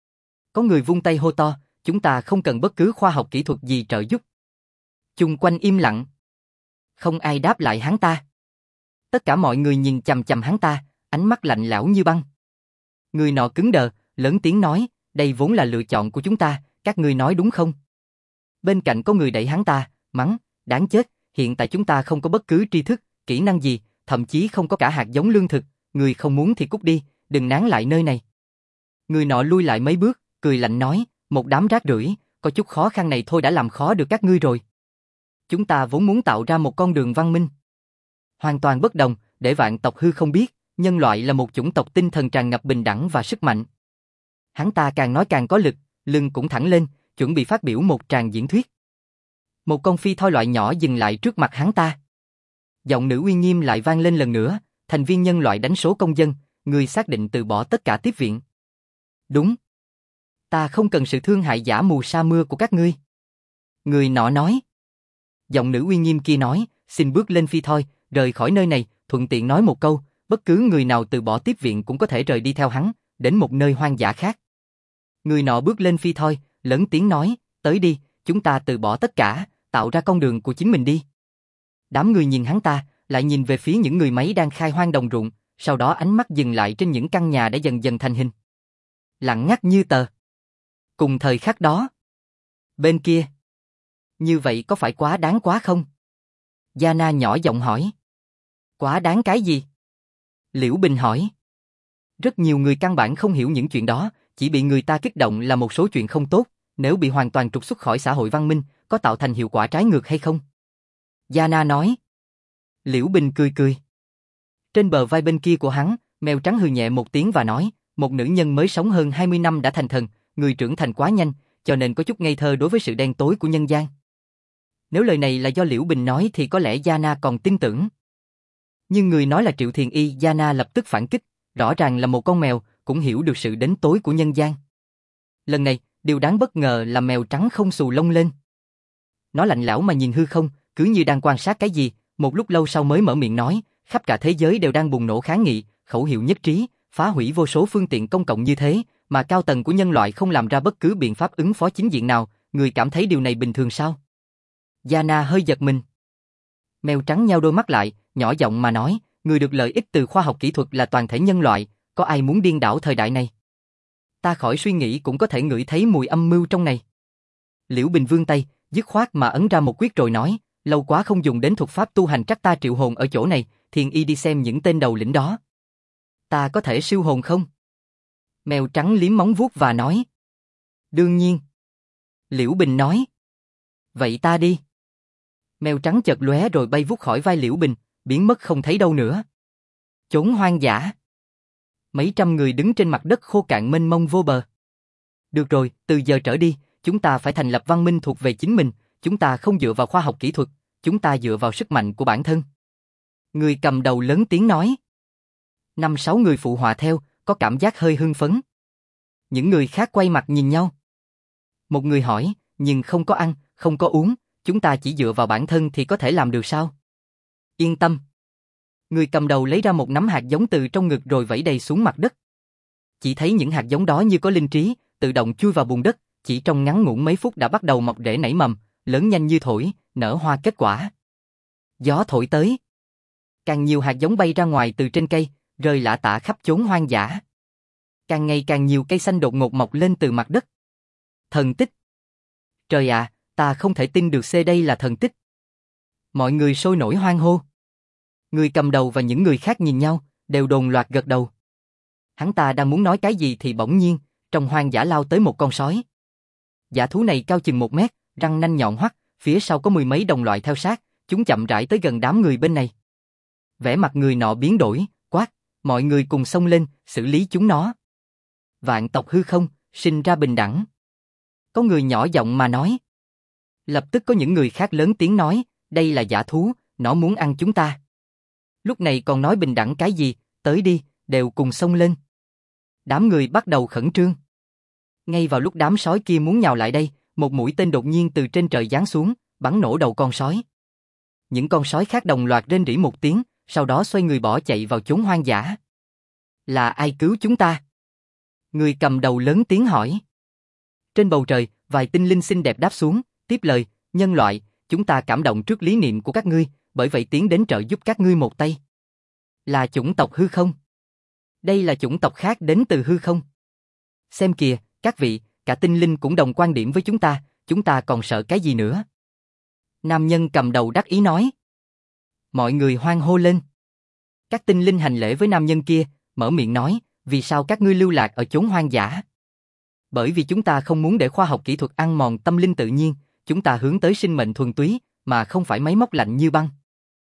có người vung tay hô to, chúng ta không cần bất cứ khoa học kỹ thuật gì trợ giúp. Chung quanh im lặng. Không ai đáp lại hắn ta. Tất cả mọi người nhìn chằm chằm hắn ta, ánh mắt lạnh lẽo như băng. Người nọ cứng đờ, lớn tiếng nói, đây vốn là lựa chọn của chúng ta, các ngươi nói đúng không? Bên cạnh có người đẩy hắn ta, mắng, đáng chết, hiện tại chúng ta không có bất cứ tri thức, kỹ năng gì, thậm chí không có cả hạt giống lương thực, người không muốn thì cút đi, đừng nán lại nơi này. Người nọ lui lại mấy bước, cười lạnh nói, một đám rác rưởi, có chút khó khăn này thôi đã làm khó được các ngươi rồi. Chúng ta vốn muốn tạo ra một con đường văn minh. Hoàn toàn bất đồng, để vạn tộc hư không biết, nhân loại là một chủng tộc tinh thần tràn ngập bình đẳng và sức mạnh. Hắn ta càng nói càng có lực, lưng cũng thẳng lên, chuẩn bị phát biểu một tràng diễn thuyết. Một con phi thoi loại nhỏ dừng lại trước mặt hắn ta. Giọng nữ uy nghiêm lại vang lên lần nữa, thành viên nhân loại đánh số công dân, người xác định từ bỏ tất cả tiếp viện. Đúng. Ta không cần sự thương hại giả mù sa mưa của các ngươi. Người nọ nói. Giọng nữ uy nghiêm kia nói, xin bước lên phi thoi, rời khỏi nơi này, thuận tiện nói một câu, bất cứ người nào từ bỏ tiếp viện cũng có thể rời đi theo hắn, đến một nơi hoang dã khác. Người nọ bước lên phi thoi, lớn tiếng nói, tới đi, chúng ta từ bỏ tất cả, tạo ra con đường của chính mình đi. Đám người nhìn hắn ta, lại nhìn về phía những người máy đang khai hoang đồng ruộng, sau đó ánh mắt dừng lại trên những căn nhà đã dần dần thành hình. Lặng ngắt như tờ. Cùng thời khắc đó. Bên kia. Như vậy có phải quá đáng quá không? Yana nhỏ giọng hỏi. Quá đáng cái gì? Liễu Bình hỏi. Rất nhiều người căn bản không hiểu những chuyện đó, chỉ bị người ta kích động là một số chuyện không tốt, nếu bị hoàn toàn trục xuất khỏi xã hội văn minh, có tạo thành hiệu quả trái ngược hay không? Yana nói. Liễu Bình cười cười. Trên bờ vai bên kia của hắn, mèo trắng hừ nhẹ một tiếng và nói, một nữ nhân mới sống hơn 20 năm đã thành thần, người trưởng thành quá nhanh, cho nên có chút ngây thơ đối với sự đen tối của nhân gian. Nếu lời này là do Liễu Bình nói thì có lẽ Yana còn tin tưởng. Nhưng người nói là Triệu Thiền Y, Yana lập tức phản kích, rõ ràng là một con mèo, cũng hiểu được sự đến tối của nhân gian. Lần này, điều đáng bất ngờ là mèo trắng không xù lông lên. Nó lạnh lẽo mà nhìn hư không, cứ như đang quan sát cái gì, một lúc lâu sau mới mở miệng nói, khắp cả thế giới đều đang bùng nổ kháng nghị, khẩu hiệu nhất trí, phá hủy vô số phương tiện công cộng như thế, mà cao tầng của nhân loại không làm ra bất cứ biện pháp ứng phó chính diện nào, người cảm thấy điều này bình thường sao? Yana hơi giật mình. Mèo trắng nheo đôi mắt lại, nhỏ giọng mà nói, người được lợi ích từ khoa học kỹ thuật là toàn thể nhân loại, có ai muốn điên đảo thời đại này? Ta khỏi suy nghĩ cũng có thể ngửi thấy mùi âm mưu trong này. Liễu Bình vươn tay, dứt khoát mà ấn ra một quyết rồi nói, lâu quá không dùng đến thuật pháp tu hành, chắc ta triệu hồn ở chỗ này, Thiền Y đi xem những tên đầu lĩnh đó. Ta có thể siêu hồn không? Mèo trắng liếm móng vuốt và nói. Đương nhiên. Liễu Bình nói. Vậy ta đi. Mèo trắng chợt lóe rồi bay vút khỏi vai Liễu Bình, biến mất không thấy đâu nữa. Chốn hoang dã. Mấy trăm người đứng trên mặt đất khô cạn mênh mông vô bờ. Được rồi, từ giờ trở đi, chúng ta phải thành lập văn minh thuộc về chính mình, chúng ta không dựa vào khoa học kỹ thuật, chúng ta dựa vào sức mạnh của bản thân. Người cầm đầu lớn tiếng nói. 5-6 người phụ họa theo, có cảm giác hơi hưng phấn. Những người khác quay mặt nhìn nhau. Một người hỏi, nhưng không có ăn, không có uống, chúng ta chỉ dựa vào bản thân thì có thể làm được sao? Yên tâm. Người cầm đầu lấy ra một nắm hạt giống từ trong ngực rồi vẩy đầy xuống mặt đất. Chỉ thấy những hạt giống đó như có linh trí, tự động chui vào bùn đất, chỉ trong ngắn ngủn mấy phút đã bắt đầu mọc rễ nảy mầm, lớn nhanh như thổi, nở hoa kết quả. Gió thổi tới. Càng nhiều hạt giống bay ra ngoài từ trên cây, rơi lả tả khắp chốn hoang dã. Càng ngày càng nhiều cây xanh đột ngột mọc lên từ mặt đất. Thần tích. Trời ạ, ta không thể tin được đây là thần tích. Mọi người sôi nổi hoan hô. Người cầm đầu và những người khác nhìn nhau, đều đồng loạt gật đầu. Hắn ta đang muốn nói cái gì thì bỗng nhiên, trong hoang dã lao tới một con sói. Dã thú này cao chừng 1 mét, răng nanh nhọn hoắt, phía sau có 10 mấy đồng loại theo sát, chúng chậm rãi tới gần đám người bên này. Vẻ mặt người nọ biến đổi, quát, mọi người cùng xông lên, xử lý chúng nó. Vạn tộc hư không, sinh ra bình đẳng. Có người nhỏ giọng mà nói. Lập tức có những người khác lớn tiếng nói, đây là dã thú, nó muốn ăn chúng ta. Lúc này còn nói bình đẳng cái gì, tới đi, đều cùng xông lên. Đám người bắt đầu khẩn trương. Ngay vào lúc đám sói kia muốn nhào lại đây, một mũi tên đột nhiên từ trên trời giáng xuống, bắn nổ đầu con sói. Những con sói khác đồng loạt rên rỉ một tiếng, sau đó xoay người bỏ chạy vào chốn hoang dã. Là ai cứu chúng ta? Người cầm đầu lớn tiếng hỏi. Trên bầu trời, vài tinh linh xinh đẹp đáp xuống, tiếp lời, nhân loại, chúng ta cảm động trước lý niệm của các ngươi, bởi vậy tiến đến trợ giúp các ngươi một tay. Là chủng tộc hư không? Đây là chủng tộc khác đến từ hư không? Xem kìa, các vị, cả tinh linh cũng đồng quan điểm với chúng ta còn sợ cái gì nữa? Nam nhân cầm đầu đắc ý nói. Mọi người hoan hô lên. Các tinh linh hành lễ với nam nhân kia, mở miệng nói, vì sao các ngươi lưu lạc ở chốn hoang dã? Bởi vì chúng ta không muốn để khoa học kỹ thuật ăn mòn tâm linh tự nhiên, chúng ta hướng tới sinh mệnh thuần túy, mà không phải máy móc lạnh như băng.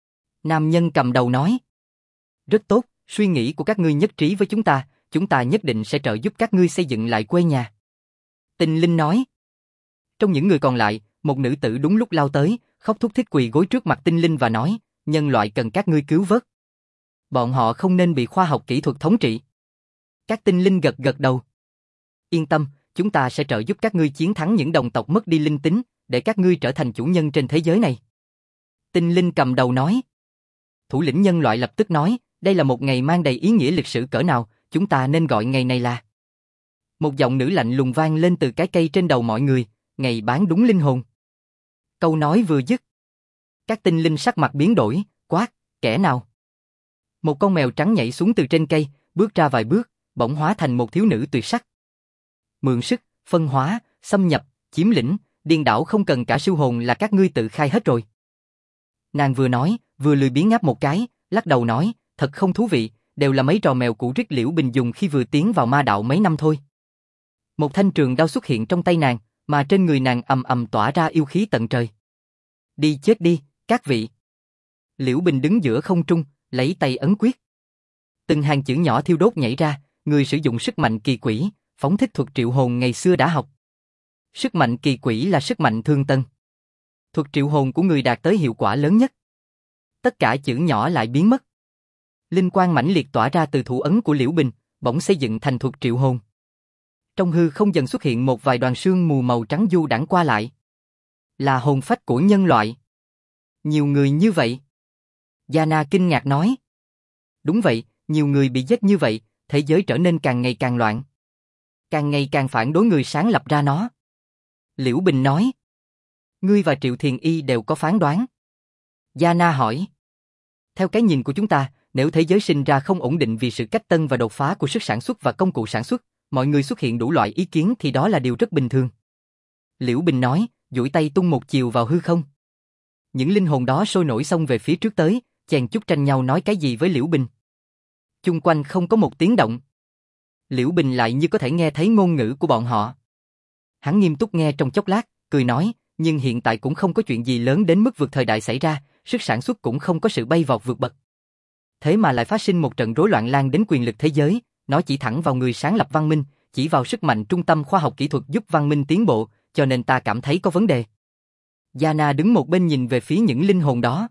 Nam nhân cầm đầu nói. Rất tốt, suy nghĩ của các ngươi nhất trí với chúng ta nhất định sẽ trợ giúp các ngươi xây dựng lại quê nhà. Tinh linh nói. Trong những người còn lại, một nữ tử đúng lúc lao tới, khóc thút thít quỳ gối trước mặt tinh linh và nói, nhân loại cần các ngươi cứu vớt. Bọn họ không nên bị khoa học kỹ thuật thống trị. Các tinh linh gật gật đầu. Yên tâm, chúng ta sẽ trợ giúp các ngươi chiến thắng những đồng tộc mất đi linh tính, để các ngươi trở thành chủ nhân trên thế giới này. Tinh linh cầm đầu nói. Thủ lĩnh nhân loại lập tức nói, đây là một ngày mang đầy ý nghĩa lịch sử cỡ nào, chúng ta nên gọi ngày này là. Một giọng nữ lạnh lùng vang lên từ cái cây trên đầu mọi người, ngày bán đúng linh hồn. Câu nói vừa dứt. Các tinh linh sắc mặt biến đổi, quát, kẻ nào? Một con mèo trắng nhảy xuống từ trên cây, bước ra vài bước, bỗng hóa thành một thiếu nữ tuyệt sắc. Mượn sức, phân hóa, xâm nhập, chiếm lĩnh, điên đảo không cần cả siêu hồn là các ngươi tự khai hết rồi. Nàng vừa nói, vừa lười biếng ngáp một cái, lắc đầu nói, thật không thú vị, đều là mấy trò mèo cũ rích Liễu Bình dùng khi vừa tiến vào ma đạo mấy năm thôi. Một thanh trường đao xuất hiện trong tay nàng, mà trên người nàng ầm ầm tỏa ra yêu khí tận trời. Đi chết đi, các vị. Liễu Bình đứng giữa không trung, lấy tay ấn quyết. Từng hàng chữ nhỏ thiêu đốt nhảy ra, người sử dụng sức mạnh kỳ quỷ, phóng thích thuật triệu hồn ngày xưa đã học. Sức mạnh kỳ quỷ là sức mạnh thương tân. Thuật triệu hồn của người đạt tới hiệu quả lớn nhất. Tất cả chữ nhỏ lại biến mất. Linh quang mãnh liệt tỏa ra từ thủ ấn của Liễu Bình, bỗng xây dựng thành thuật triệu hồn. Trong hư không dần xuất hiện một vài đoàn sương mù màu trắng du đãng qua lại. Là hồn phách của nhân loại. Nhiều người như vậy. Yana kinh ngạc nói. Đúng vậy, nhiều người bị giết như vậy, thế giới trở nên càng ngày càng loạn. Càng ngày càng phản đối người sáng lập ra nó. Liễu Bình nói. Ngươi và Triệu Thiền Y đều có phán đoán. Yana hỏi. Theo cái nhìn của chúng ta, nếu thế giới sinh ra không ổn định vì sự cách tân và đột phá của sức sản xuất và công cụ sản xuất, mọi người xuất hiện đủ loại ý kiến thì đó là điều rất bình thường. Liễu Bình nói, duỗi tay tung một chiều vào hư không. Những linh hồn đó sôi nổi xông về phía trước tới, chèn chúc tranh nhau nói cái gì với Liễu Bình. Chung quanh không có một tiếng động. Liễu Bình lại như có thể nghe thấy ngôn ngữ của bọn họ. Hắn nghiêm túc nghe trong chốc lát, cười nói, nhưng hiện tại cũng không có chuyện gì lớn đến mức vượt thời đại xảy ra, sức sản xuất cũng không có sự bay vọt vượt bậc. Thế mà lại phát sinh một trận rối loạn lan đến quyền lực thế giới, nó chỉ thẳng vào người sáng lập văn minh, chỉ vào sức mạnh trung tâm khoa học kỹ thuật giúp văn minh tiến bộ, cho nên ta cảm thấy có vấn đề. Yana đứng một bên nhìn về phía những linh hồn đó.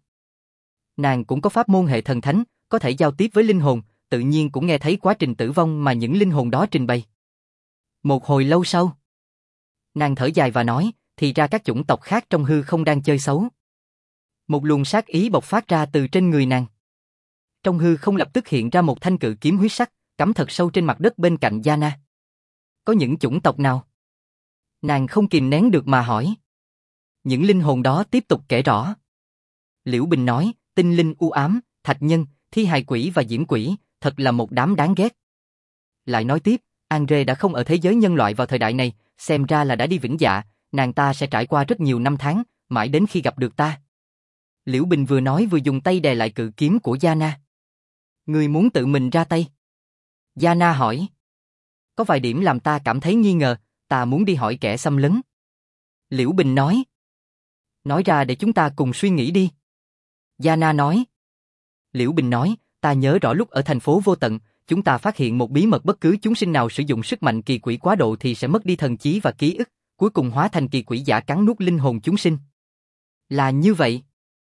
Nàng cũng có pháp môn hệ thần thánh, có thể giao tiếp với linh hồn, tự nhiên cũng nghe thấy quá trình tử vong mà những linh hồn đó trình bày. Một hồi lâu sau, nàng thở dài và nói, thì ra các chủng tộc khác trong hư không đang chơi xấu. Một luồng sát ý bộc phát ra từ trên người nàng. Trong hư không lập tức hiện ra một thanh cự kiếm huyết sắc, cắm thật sâu trên mặt đất bên cạnh Yana. Có những chủng tộc nào? Nàng không kìm nén được mà hỏi. Những linh hồn đó tiếp tục kể rõ. Liễu Bình nói, tinh linh u ám, thạch nhân, thi hài quỷ và diễm quỷ, thật là một đám đáng ghét. Lại nói tiếp, Andre đã không ở thế giới nhân loại vào thời đại này, xem ra là đã đi vĩnh dạ, nàng ta sẽ trải qua rất nhiều năm tháng, mãi đến khi gặp được ta. Liễu Bình vừa nói vừa dùng tay đè lại cự kiếm của Yana. Ngươi muốn tự mình ra tay? Yana hỏi. Có vài điểm làm ta cảm thấy nghi ngờ, ta muốn đi hỏi kẻ xâm lấn. Liễu Bình nói. Nói ra để chúng ta cùng suy nghĩ đi. Yana nói. Liễu Bình nói, ta nhớ rõ lúc ở thành phố Vô Tận, chúng ta phát hiện một bí mật bất cứ chúng sinh nào sử dụng sức mạnh kỳ quỷ quá độ thì sẽ mất đi thần trí và ký ức, cuối cùng hóa thành kỳ quỷ giả cắn nuốt linh hồn chúng sinh. Là như vậy.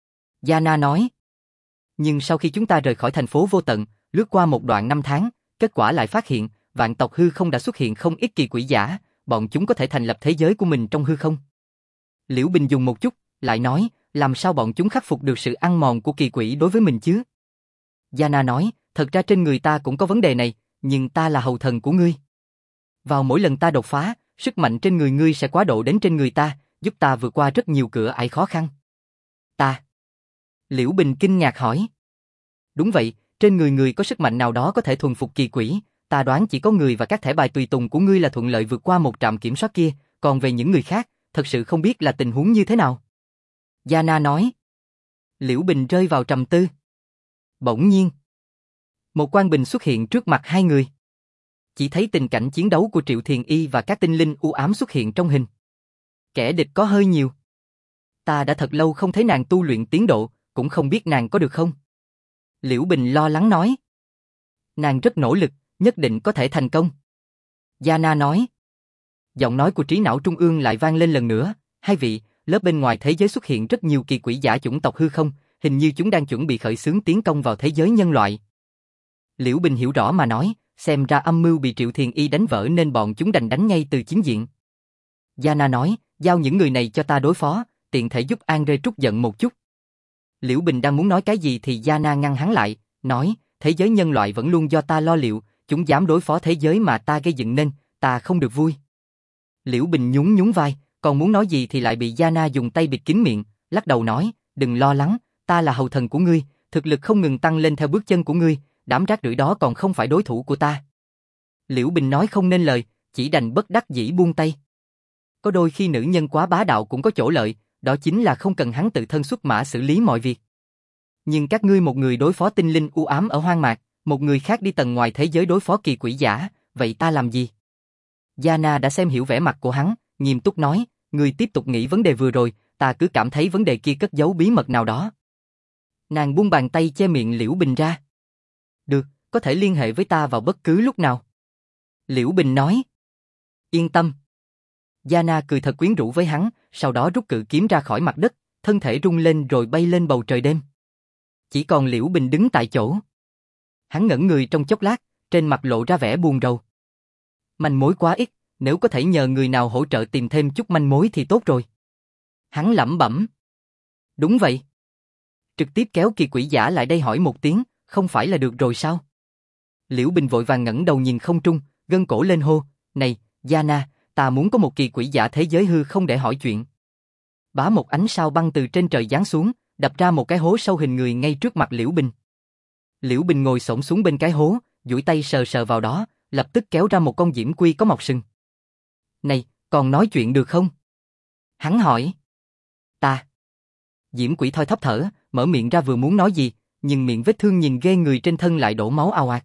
Yana nói. Nhưng sau khi chúng ta rời khỏi thành phố Vô Tận, lướt qua một đoạn năm tháng, kết quả lại phát hiện, vạn tộc hư không đã xuất hiện không ít kỳ quỷ giả, bọn chúng có thể thành lập thế giới của mình trong hư không. Liễu Bình dùng một chút, lại nói, làm sao bọn chúng khắc phục được sự ăn mòn của kỳ quỷ đối với mình chứ? Yana nói, thật ra trên người ta cũng có vấn đề này, nhưng ta là hầu thần của ngươi. Vào mỗi lần ta đột phá, sức mạnh trên người ngươi sẽ quá độ đến trên người ta, giúp ta vượt qua rất nhiều cửa ải khó khăn. Ta? Liễu Bình kinh ngạc hỏi. Đúng vậy, trên người ngươi có sức mạnh nào đó có thể thuần phục kỳ quỷ, ta đoán chỉ có người và các thẻ bài tùy tùng của ngươi là thuận lợi vượt qua một trạm kiểm soát kia, còn về những người khác, thật sự không biết là tình huống như thế nào. Yana nói. Liễu Bình rơi vào trầm tư. Bỗng nhiên, một quang bình xuất hiện trước mặt hai người. Chỉ thấy tình cảnh chiến đấu của Triệu Thiền Y và các tinh linh u ám xuất hiện trong hình. Kẻ địch có hơi nhiều. Ta đã thật lâu không thấy nàng tu luyện tiến độ, cũng không biết nàng có được không. Liễu Bình lo lắng nói. Nàng rất nỗ lực, nhất định có thể thành công. Yana nói. Giọng nói của trí não trung ương lại vang lên lần nữa. Hai vị, lớp bên ngoài thế giới xuất hiện rất nhiều kỳ quỷ giả chủng tộc hư không, hình như chúng đang chuẩn bị khởi xướng tiến công vào thế giới nhân loại. Liễu Bình hiểu rõ mà nói, xem ra âm mưu bị Triệu Thiền Y đánh vỡ nên bọn chúng đành đánh ngay từ chính diện. Yana nói, giao những người này cho ta đối phó, tiện thể giúp Andre trút giận một chút. Liễu Bình đang muốn nói cái gì thì Yana ngăn hắn lại, nói, thế giới nhân loại vẫn luôn do ta lo liệu, chúng dám đối phó thế giới mà ta gây dựng nên, ta không được vui. Liễu Bình nhún nhún vai, còn muốn nói gì thì lại bị Yana dùng tay bịt kín miệng, lắc đầu nói, đừng lo lắng, ta là hầu thần của ngươi, thực lực không ngừng tăng lên theo bước chân của ngươi, đám rác rưởi đó còn không phải đối thủ của ta. Liễu Bình nói không nên lời, chỉ đành bất đắc dĩ buông tay. Có đôi khi nữ nhân quá bá đạo cũng có chỗ lợi, đó chính là không cần hắn tự thân xuất mã xử lý mọi việc. Nhưng các ngươi một người đối phó tinh linh u ám ở hoang mạc, một người khác đi tầng ngoài thế giới đối phó kỳ quỷ giả, vậy ta làm gì? Yana đã xem hiểu vẻ mặt của hắn, nghiêm túc nói, ngươi tiếp tục nghĩ vấn đề vừa rồi, ta cứ cảm thấy vấn đề kia cất giấu bí mật nào đó. Nàng buông bàn tay che miệng Liễu Bình ra. Được, có thể liên hệ với ta vào bất cứ lúc nào. Liễu Bình nói. Yên tâm. Yana cười thật quyến rũ với hắn, sau đó rút cự kiếm ra khỏi mặt đất, thân thể rung lên rồi bay lên bầu trời đêm. Chỉ còn Liễu Bình đứng tại chỗ. Hắn ngẩn người trong chốc lát, trên mặt lộ ra vẻ buồn rầu. Manh mối quá ít, nếu có thể nhờ người nào hỗ trợ tìm thêm chút manh mối thì tốt rồi. Hắn lẩm bẩm. Đúng vậy. Trực tiếp kéo kỳ quỷ giả lại đây hỏi một tiếng, không phải là được rồi sao? Liễu Bình vội vàng ngẩng đầu nhìn không trung, gân cổ lên hô, này, Yana, ta muốn có một kỳ quỷ giả thế giới hư không để hỏi chuyện. Bá một ánh sao băng từ trên trời giáng xuống, đập ra một cái hố sâu hình người ngay trước mặt Liễu Bình. Liễu Bình ngồi xổm xuống bên cái hố, duỗi tay sờ sờ vào đó, lập tức kéo ra một con diễm quy có mọc sừng. Này, còn nói chuyện được không? Hắn hỏi. Ta. Diễm quỷ thoi thóp thở, mở miệng ra vừa muốn nói gì, nhưng miệng vết thương nhìn ghê người trên thân lại đổ máu ào ạt.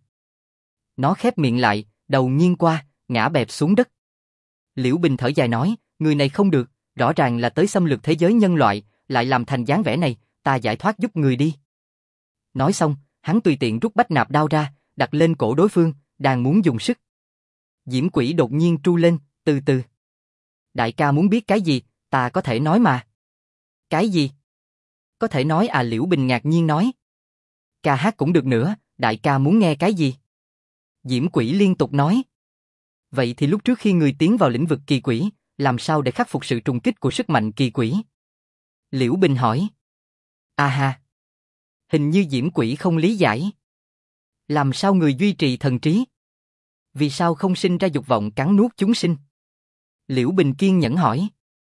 Nó khép miệng lại, đầu nghiêng qua, ngã bẹp xuống đất. Liễu Bình thở dài nói, người này không được, rõ ràng là tới xâm lược thế giới nhân loại, lại làm thành dáng vẻ này, ta giải thoát giúp người đi. Nói xong, hắn tùy tiện rút bách nạp đao ra, đặt lên cổ đối phương, đang muốn dùng sức. Diễm quỷ đột nhiên tru lên, từ từ. Đại ca muốn biết cái gì, ta có thể nói mà. Cái gì? Có thể nói à, Liễu Bình ngạc nhiên nói. Ca hát cũng được nữa, đại ca muốn nghe cái gì? Diễm quỷ liên tục nói. Vậy thì lúc trước khi người tiến vào lĩnh vực kỳ quỷ, làm sao để khắc phục sự trùng kích của sức mạnh kỳ quỷ? Liễu Bình hỏi. À ha. Hình như Diễm quỷ không lý giải. Làm sao người duy trì thần trí? Vì sao không sinh ra dục vọng cắn nuốt chúng sinh? Liễu Bình kiên nhẫn hỏi.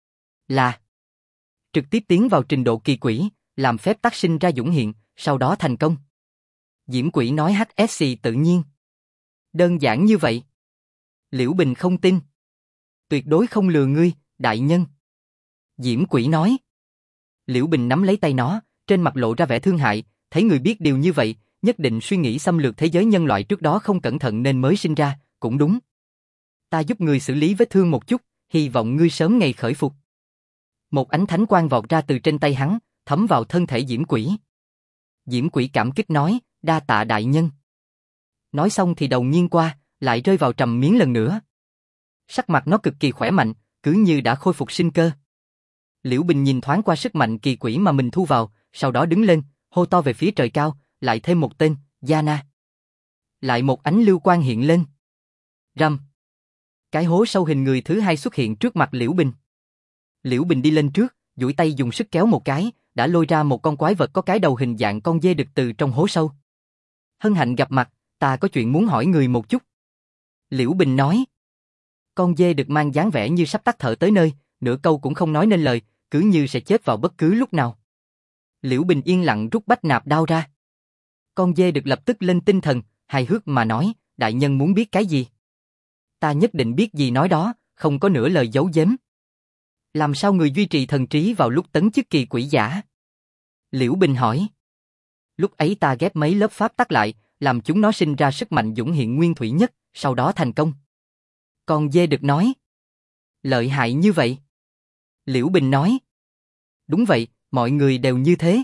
Là trực tiếp tiến vào trình độ kỳ quỷ, làm phép tắc sinh ra dũng hiện, sau đó thành công. Diễm Quỷ nói HSC tự nhiên. Đơn giản như vậy. Liễu Bình không tin. Tuyệt đối không lừa ngươi, đại nhân. Diễm Quỷ nói. Liễu Bình nắm lấy tay nó, trên mặt lộ ra vẻ thương hại, thấy người biết điều như vậy, nhất định suy nghĩ xâm lược thế giới nhân loại trước đó không cẩn thận nên mới sinh ra, cũng đúng. Ta giúp ngươi xử lý vết thương một chút, hy vọng ngươi sớm ngày khởi phục. Một ánh thánh quang vọt ra từ trên tay hắn, thấm vào thân thể Diễm Quỷ. Diễm Quỷ cảm kích nói, đa tạ đại nhân. Nói xong thì đầu nghiêng qua, lại rơi vào trầm miến lần nữa. Sắc mặt nó cực kỳ khỏe mạnh, cứ như đã khôi phục sinh cơ. Liễu Bình nhìn thoáng qua sức mạnh kỳ quỷ mà mình thu vào, sau đó đứng lên, hô to về phía trời cao, lại thêm một tên, Yana. Lại một ánh lưu quang hiện lên. Rầm. Cái hố sâu hình người thứ hai xuất hiện trước mặt Liễu Bình. Liễu Bình đi lên trước, duỗi tay dùng sức kéo một cái, đã lôi ra một con quái vật có cái đầu hình dạng con dê đực từ trong hố sâu. Hân hạnh gặp mặt, ta có chuyện muốn hỏi người một chút. Liễu Bình nói. Con dê đực mang dáng vẻ như sắp tắt thở tới nơi, nửa câu cũng không nói nên lời, cứ như sẽ chết vào bất cứ lúc nào. Liễu Bình yên lặng rút bách nạp đao ra. Con dê đực lập tức lên tinh thần, hài hước mà nói, đại nhân muốn biết cái gì? Ta nhất định biết gì nói đó, không có nửa lời giấu giếm. Làm sao người duy trì thần trí vào lúc tấn chức kỳ quỷ giả? Liễu Bình hỏi. Lúc ấy ta ghép mấy lớp pháp tắc lại, làm chúng nó sinh ra sức mạnh dũng hiện nguyên thủy nhất, sau đó thành công. Con dê đực nói. Lợi hại như vậy? Liễu Bình nói. Đúng vậy, mọi người đều như thế.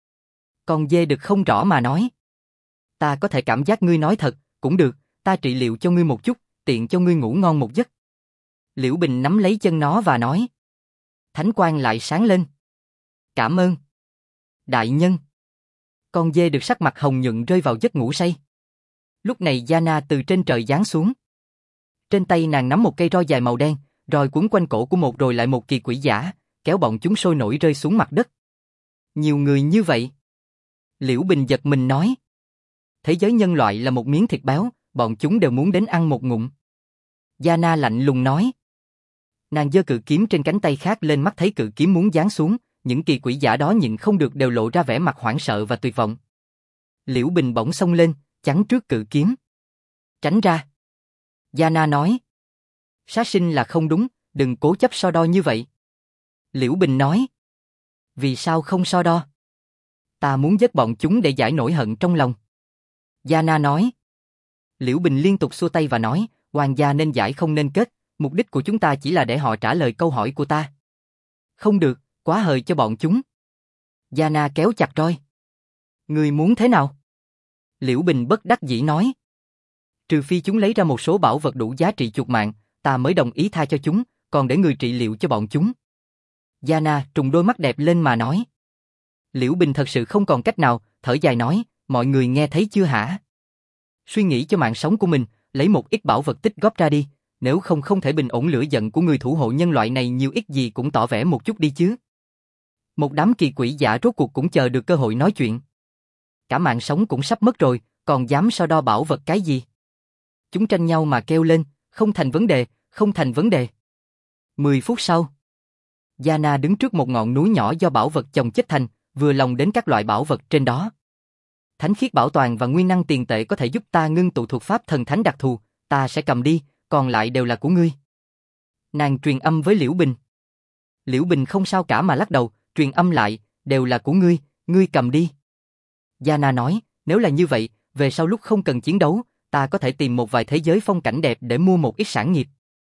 Con dê đực không rõ mà nói. Ta có thể cảm giác ngươi nói thật, cũng được, ta trị liệu cho ngươi một chút, tiện cho ngươi ngủ ngon một giấc. Liễu Bình nắm lấy chân nó và nói. Thánh quang lại sáng lên. Cảm ơn. Đại nhân. Con dê được sắc mặt hồng nhuận rơi vào giấc ngủ say. Lúc này Yana từ trên trời giáng xuống. Trên tay nàng nắm một cây roi dài màu đen, roi quấn quanh cổ của một rồi lại một kỳ quỷ giả, kéo bọn chúng sôi nổi rơi xuống mặt đất. Nhiều người như vậy. Liễu Bình giật mình nói. Thế giới nhân loại là một miếng thịt béo, bọn chúng đều muốn đến ăn một ngụm. Yana lạnh lùng nói. Nàng giơ cự kiếm trên cánh tay khác lên, mắt thấy cự kiếm muốn giáng xuống, những kỳ quỷ giả đó nhịn không được đều lộ ra vẻ mặt hoảng sợ và tuyệt vọng. Liễu Bình bỗng xông lên, chắn trước cự kiếm. Tránh ra. Yana nói. Sát sinh là không đúng, đừng cố chấp so đo như vậy. Liễu Bình nói. Vì sao không so đo? Ta muốn giết bọn chúng để giải nỗi hận trong lòng. Yana nói. Liễu Bình liên tục xua tay và nói, hoàng gia nên giải không nên kết, mục đích của chúng ta chỉ là để họ trả lời câu hỏi của ta. Không được, quá hời cho bọn chúng. Yana kéo chặt roi. Ngươi muốn thế nào? Liễu Bình bất đắc dĩ nói. Trừ phi chúng lấy ra một số bảo vật đủ giá trị chuộc mạng, ta mới đồng ý tha cho chúng, còn để người trị liệu cho bọn chúng. Yana trùng đôi mắt đẹp lên mà nói. Liễu Bình thật sự không còn cách nào, thở dài nói, mọi người nghe thấy chưa hả? Suy nghĩ cho mạng sống của mình, lấy một ít bảo vật tích góp ra đi, nếu không không thể bình ổn lửa giận của người thủ hộ nhân loại này, nhiều ít gì cũng tỏ vẻ một chút đi chứ. Một đám kỳ quỷ giả rốt cuộc cũng chờ được cơ hội nói chuyện. Cả mạng sống cũng sắp mất rồi, còn dám so đo bảo vật cái gì? Chúng tranh nhau mà kêu lên, không thành vấn đề, không thành vấn đề. 10 phút sau, Yana đứng trước một ngọn núi nhỏ do bảo vật chồng chất thành, vừa lòng đến các loại bảo vật trên đó. Thánh khiết bảo toàn và nguyên năng tiền tệ có thể giúp ta ngưng tụ thuật pháp thần thánh đặc thù, ta sẽ cầm đi, còn lại đều là của ngươi. Nàng truyền âm với Liễu Bình. Liễu Bình không sao cả mà lắc đầu, truyền âm lại, đều là của ngươi, ngươi cầm đi. Yana nói, nếu là như vậy, về sau lúc không cần chiến đấu, ta có thể tìm một vài thế giới phong cảnh đẹp để mua một ít sản nghiệp.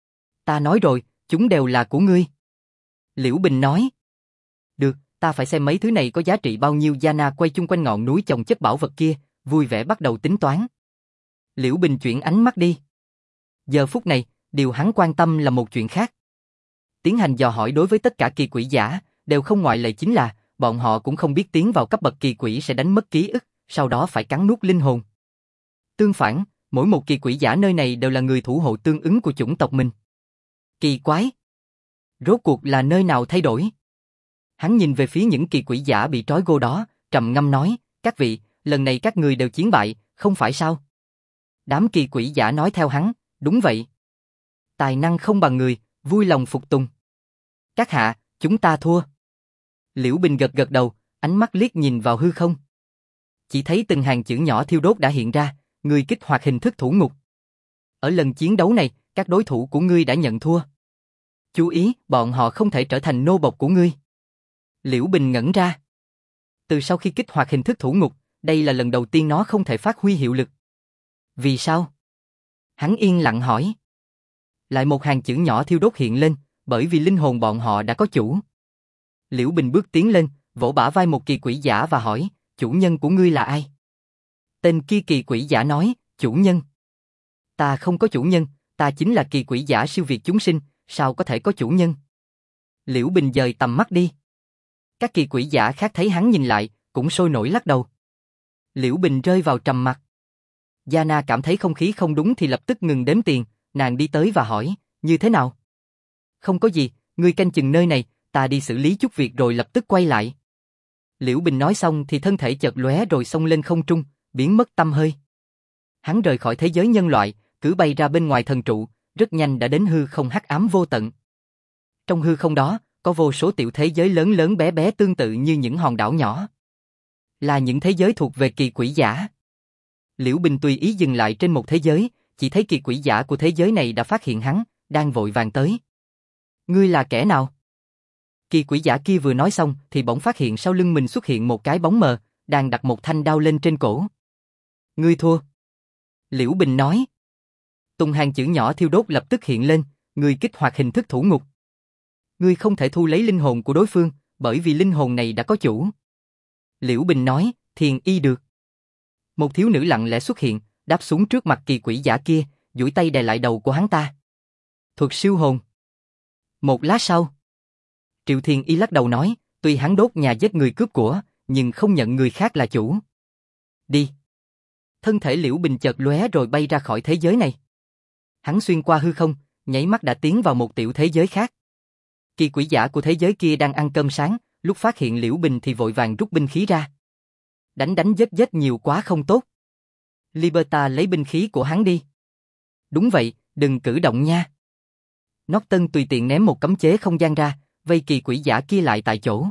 Ta nói rồi, chúng đều là của ngươi. Liễu Bình nói. Được, ta phải xem mấy thứ này có giá trị bao nhiêu. Yana quay chung quanh ngọn núi chồng chất bảo vật kia, vui vẻ bắt đầu tính toán. Liễu Bình chuyển ánh mắt đi. Giờ phút này, điều hắn quan tâm là một chuyện khác. Tiến hành dò hỏi đối với tất cả kỳ quỷ giả, đều không ngoại lệ chính là, bọn họ cũng không biết tiến vào cấp bậc kỳ quỷ sẽ đánh mất ký ức, sau đó phải cắn nuốt linh hồn. Tương phản, mỗi một kỳ quỷ giả nơi này đều là người thủ hộ tương ứng của chủng tộc mình. Kỳ quái! Rốt cuộc là nơi nào thay đổi? Hắn nhìn về phía những kỳ quỷ giả bị trói gô đó, trầm ngâm nói, các vị, lần này các người đều chiến bại, không phải sao? Đám kỳ quỷ giả nói theo hắn, Đúng vậy. Tài năng không bằng người, vui lòng phục tùng. Các hạ, chúng ta thua. Liễu Bình gật gật đầu, ánh mắt liếc nhìn vào hư không. Chỉ thấy từng hàng chữ nhỏ thiêu đốt đã hiện ra, ngươi kích hoạt hình thức thủ ngục. Ở lần chiến đấu này, các đối thủ của ngươi đã nhận thua. Chú ý, bọn họ không thể trở thành nô bộc của ngươi. Liễu Bình ngẩn ra. Từ sau khi kích hoạt hình thức thủ ngục, đây là lần đầu tiên nó không thể phát huy hiệu lực. Vì sao? Hắn yên lặng hỏi. Lại một hàng chữ nhỏ thiêu đốt hiện lên, bởi vì linh hồn bọn họ đã có chủ. Liễu Bình bước tiến lên, vỗ bả vai một kỳ quỷ giả và hỏi, chủ nhân của ngươi là ai? Tên kia kỳ quỷ giả nói, chủ nhân. Ta không có chủ nhân, ta chính là kỳ quỷ giả siêu việt chúng sinh, sao có thể có chủ nhân? Liễu Bình dời tầm mắt đi. Các kỳ quỷ giả khác thấy hắn nhìn lại, cũng sôi nổi lắc đầu. Liễu Bình rơi vào trầm mặc. Yana cảm thấy không khí không đúng thì lập tức ngừng đếm tiền, nàng đi tới và hỏi, như thế nào? Không có gì, ngươi canh chừng nơi này, ta đi xử lý chút việc rồi lập tức quay lại. Liễu Bình nói xong thì thân thể chợt lóe rồi xông lên không trung, biến mất tăm hơi. Hắn rời khỏi thế giới nhân loại, cứ bay ra bên ngoài thần trụ, rất nhanh đã đến hư không hắc ám vô tận. Trong hư không đó, có vô số tiểu thế giới lớn lớn bé bé tương tự như những hòn đảo nhỏ. Là những thế giới thuộc về kỳ quỷ giả. Liễu Bình tùy ý dừng lại trên một thế giới, chỉ thấy kỳ quỷ giả của thế giới này đã phát hiện hắn, đang vội vàng tới. Ngươi là kẻ nào? Kỳ quỷ giả kia vừa nói xong thì bỗng phát hiện sau lưng mình xuất hiện một cái bóng mờ, đang đặt một thanh đao lên trên cổ. Ngươi thua. Liễu Bình nói. Từng hàng chữ nhỏ thiêu đốt lập tức hiện lên, ngươi kích hoạt hình thức thủ ngục. Ngươi không thể thu lấy linh hồn của đối phương, bởi vì linh hồn này đã có chủ. Liễu Bình nói, thiền y được. Một thiếu nữ lặng lẽ xuất hiện, đáp xuống trước mặt kỳ quỷ giả kia, duỗi tay đè lại đầu của hắn ta. Thuật siêu hồn. Một lát sau, Triệu Thiền Y lắc đầu nói, tuy hắn đốt nhà giết người cướp của, nhưng không nhận người khác là chủ. Đi. Thân thể Liễu Bình chợt lóe rồi bay ra khỏi thế giới này. Hắn xuyên qua hư không, nháy mắt đã tiến vào một tiểu thế giới khác. Kỳ quỷ giả của thế giới kia đang ăn cơm sáng, lúc phát hiện Liễu Bình thì vội vàng rút binh khí ra. Đánh giết nhiều quá không tốt. Liberta lấy binh khí của hắn đi. Đúng vậy, đừng cử động nha. Norton tùy tiện ném một cấm chế không gian ra, vây kỳ quỷ giả kia lại tại chỗ.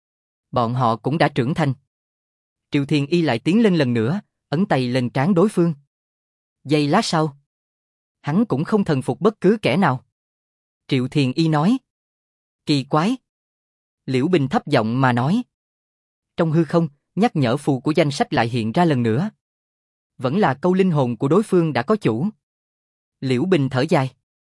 Bọn họ cũng đã trưởng thành. Triệu Thiền Y lại tiến lên lần nữa, ấn tay lên trán đối phương. Giây lát sau, hắn cũng không thần phục bất cứ kẻ nào. Triệu Thiền Y nói. Kỳ quái. Liễu Bình thấp giọng mà nói. Trong hư không, nhắc nhở phù của danh sách lại hiện ra lần nữa. Vẫn là câu linh hồn của đối phương đã có chủ. Liễu Bình thở dài.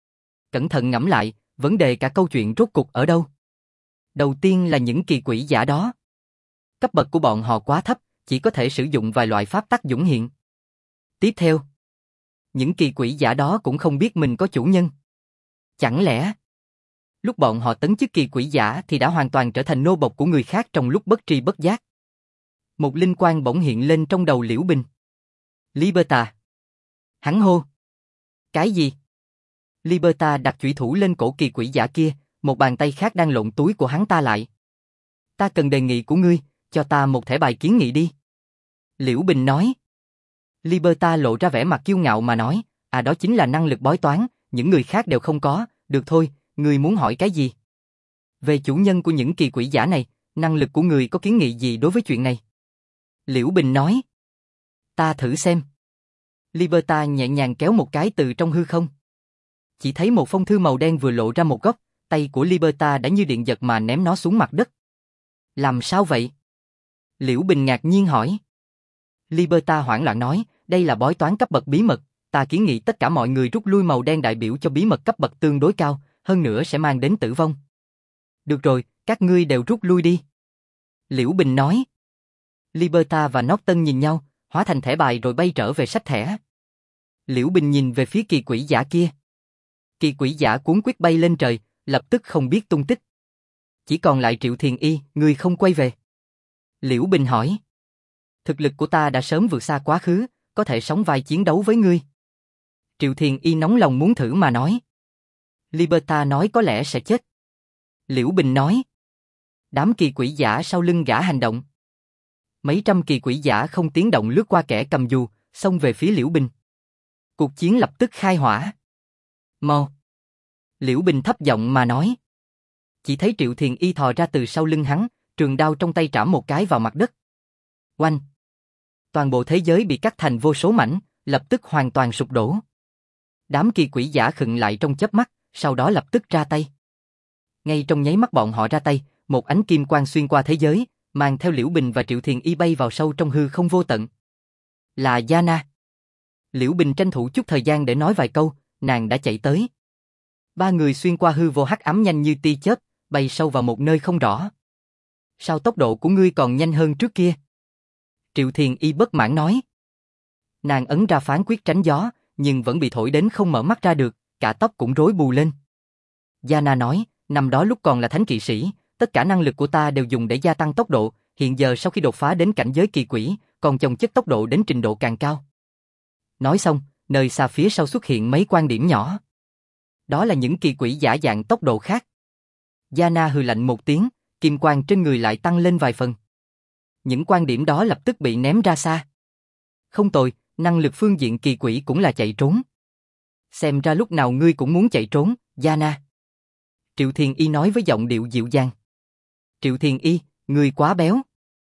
Cẩn thận ngẫm lại, vấn đề cả câu chuyện rốt cục ở đâu? Đầu tiên là những kỳ quỷ giả đó. Cấp bậc của bọn họ quá thấp, chỉ có thể sử dụng vài loại pháp tắc dũng hiện. Tiếp theo, những kỳ quỷ giả đó cũng không biết mình có chủ nhân. Chẳng lẽ, lúc bọn họ tấn chức kỳ quỷ giả thì đã hoàn toàn trở thành nô bộc của người khác trong lúc bất tri bất giác? Một linh quang bỗng hiện lên trong đầu Liễu Bình. Liberta. Hắn hô. Cái gì? Liberta đặt chủy thủ lên cổ kỳ quỷ giả kia, một bàn tay khác đang lộn túi của hắn ta lại. Ta cần đề nghị của ngươi, cho ta một thẻ bài kiến nghị đi. Liễu Bình nói. Liberta lộ ra vẻ mặt kiêu ngạo mà nói, đó chính là năng lực bói toán, những người khác đều không có, được thôi, ngươi muốn hỏi cái gì? Về chủ nhân của những kỳ quỷ giả này, năng lực của ngươi có kiến nghị gì đối với chuyện này? Liễu Bình nói. Ta thử xem. Liberta nhẹ nhàng kéo một cái từ trong hư không. Chỉ thấy một phong thư màu đen vừa lộ ra một góc, tay của Liberta đã như điện giật mà ném nó xuống mặt đất. Làm sao vậy? Liễu Bình ngạc nhiên hỏi. Liberta hoảng loạn nói, đây là bói toán cấp bậc bí mật, ta kiến nghị tất cả mọi người rút lui, màu đen đại biểu cho bí mật cấp bậc tương đối cao, hơn nữa sẽ mang đến tử vong. Được rồi, các ngươi đều rút lui đi. Liễu Bình nói. Liberta và Norton nhìn nhau, hóa thành thẻ bài rồi bay trở về sách thẻ. Liễu Bình nhìn về phía kỳ quỷ giả kia. Kỳ quỷ giả cuống quýt bay lên trời, lập tức không biết tung tích. Chỉ còn lại Triệu Thiền Y, ngươi không quay về. Liễu Bình hỏi. Thực lực của ta đã sớm vượt xa quá khứ, có thể sóng vai chiến đấu với ngươi. Triệu Thiền Y nóng lòng muốn thử mà nói. Liberta nói có lẽ sẽ chết. Liễu Bình nói. Đám kỳ quỷ giả sau lưng gã hành động. Mấy trăm kỳ quỷ giả không tiếng động lướt qua kẻ cầm dù, xông về phía Liễu Bình. Cuộc chiến lập tức khai hỏa. Mau. Liễu Bình thấp giọng mà nói. Chỉ thấy Triệu Thiền Y thò ra từ sau lưng hắn, trường đao trong tay trảm một cái vào mặt đất. Oanh! Toàn bộ thế giới bị cắt thành vô số mảnh, lập tức hoàn toàn sụp đổ. Đám kỳ quỷ giả khựng lại trong chớp mắt, sau đó lập tức ra tay. Ngay trong nháy mắt bọn họ ra tay, một ánh kim quang xuyên qua thế giới, mang theo Liễu Bình và Triệu Thiền Y bay vào sâu trong hư không vô tận. Là Gianna. Liễu Bình tranh thủ chút thời gian để nói vài câu, nàng đã chạy tới. Ba người xuyên qua hư vô hắc ám nhanh như tia chớp, bay sâu vào một nơi không rõ. Sao tốc độ của ngươi còn nhanh hơn trước kia? Triệu Thiền Y bất mãn nói. Nàng ấn ra phán quyết tránh gió, nhưng vẫn bị thổi đến không mở mắt ra được, cả tóc cũng rối bù lên. Gianna nói, năm đó lúc còn là thánh kỵ sĩ, tất cả năng lực của ta đều dùng để gia tăng tốc độ, hiện giờ sau khi đột phá đến cảnh giới kỳ quỷ, còn chồng chất tốc độ đến trình độ càng cao. Nói xong, nơi xa phía sau xuất hiện mấy quan điểm nhỏ. Đó là những kỳ quỷ giả dạng tốc độ khác. Gianna hừ lạnh một tiếng, kim quang trên người lại tăng lên vài phần. Những quan điểm đó lập tức bị ném ra xa. Không tồi, năng lực phương diện kỳ quỷ cũng là chạy trốn. Xem ra lúc nào ngươi cũng muốn chạy trốn, Gianna. Triệu Thiền Y nói với giọng điệu dịu dàng. Triệu Thiền Y, ngươi quá béo.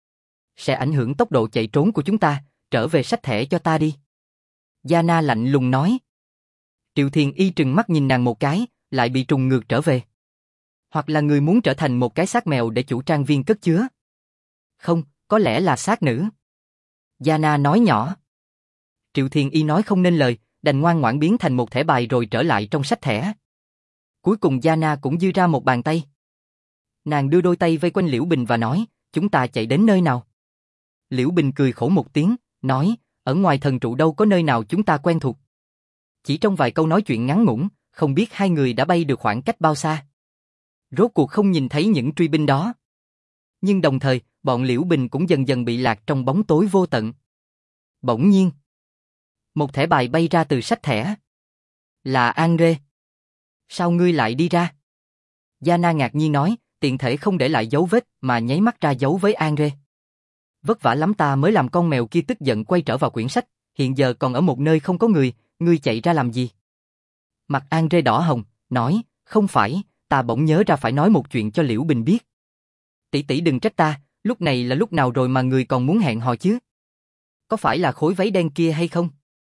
Sẽ ảnh hưởng tốc độ chạy trốn của chúng ta, trở về xách thẻ cho ta đi. Gianna lạnh lùng nói. Triệu Thiền Y trừng mắt nhìn nàng một cái, lại bị trùng ngược trở về. Hoặc là người muốn trở thành một cái xác mèo để chủ trang viên cất chứa. Không, có lẽ là xác nữ. Gianna nói nhỏ. Triệu Thiền Y nói không nên lời, đành ngoan ngoãn biến thành một thẻ bài rồi trở lại trong sách thẻ. Cuối cùng Gianna cũng dư ra một bàn tay. Nàng đưa đôi tay vây quanh Liễu Bình và nói, chúng ta chạy đến nơi nào? Liễu Bình cười khổ một tiếng, nói, ở ngoài thần trụ đâu có nơi nào chúng ta quen thuộc. Chỉ trong vài câu nói chuyện ngắn ngủn, không biết hai người đã bay được khoảng cách bao xa. Rốt cuộc không nhìn thấy những truy binh đó. Nhưng đồng thời, bọn Liễu Bình cũng dần dần bị lạc trong bóng tối vô tận. Bỗng nhiên, một thẻ bài bay ra từ sách thẻ. Là Andre. Sao ngươi lại đi ra? Gianna ngạc nhiên nói, tiện thể không để lại dấu vết mà nháy mắt ra dấu với Andre. Vất vả lắm ta mới làm con mèo kia tức giận quay trở vào quyển sách, hiện giờ còn ở một nơi không có người, ngươi chạy ra làm gì? Mặt Andre đỏ hồng, nói, không phải, ta bỗng nhớ ra phải nói một chuyện cho Liễu Bình biết. Tỷ tỷ đừng trách ta, lúc này là lúc nào rồi mà người còn muốn hẹn hò chứ? Có phải là khối váy đen kia hay không?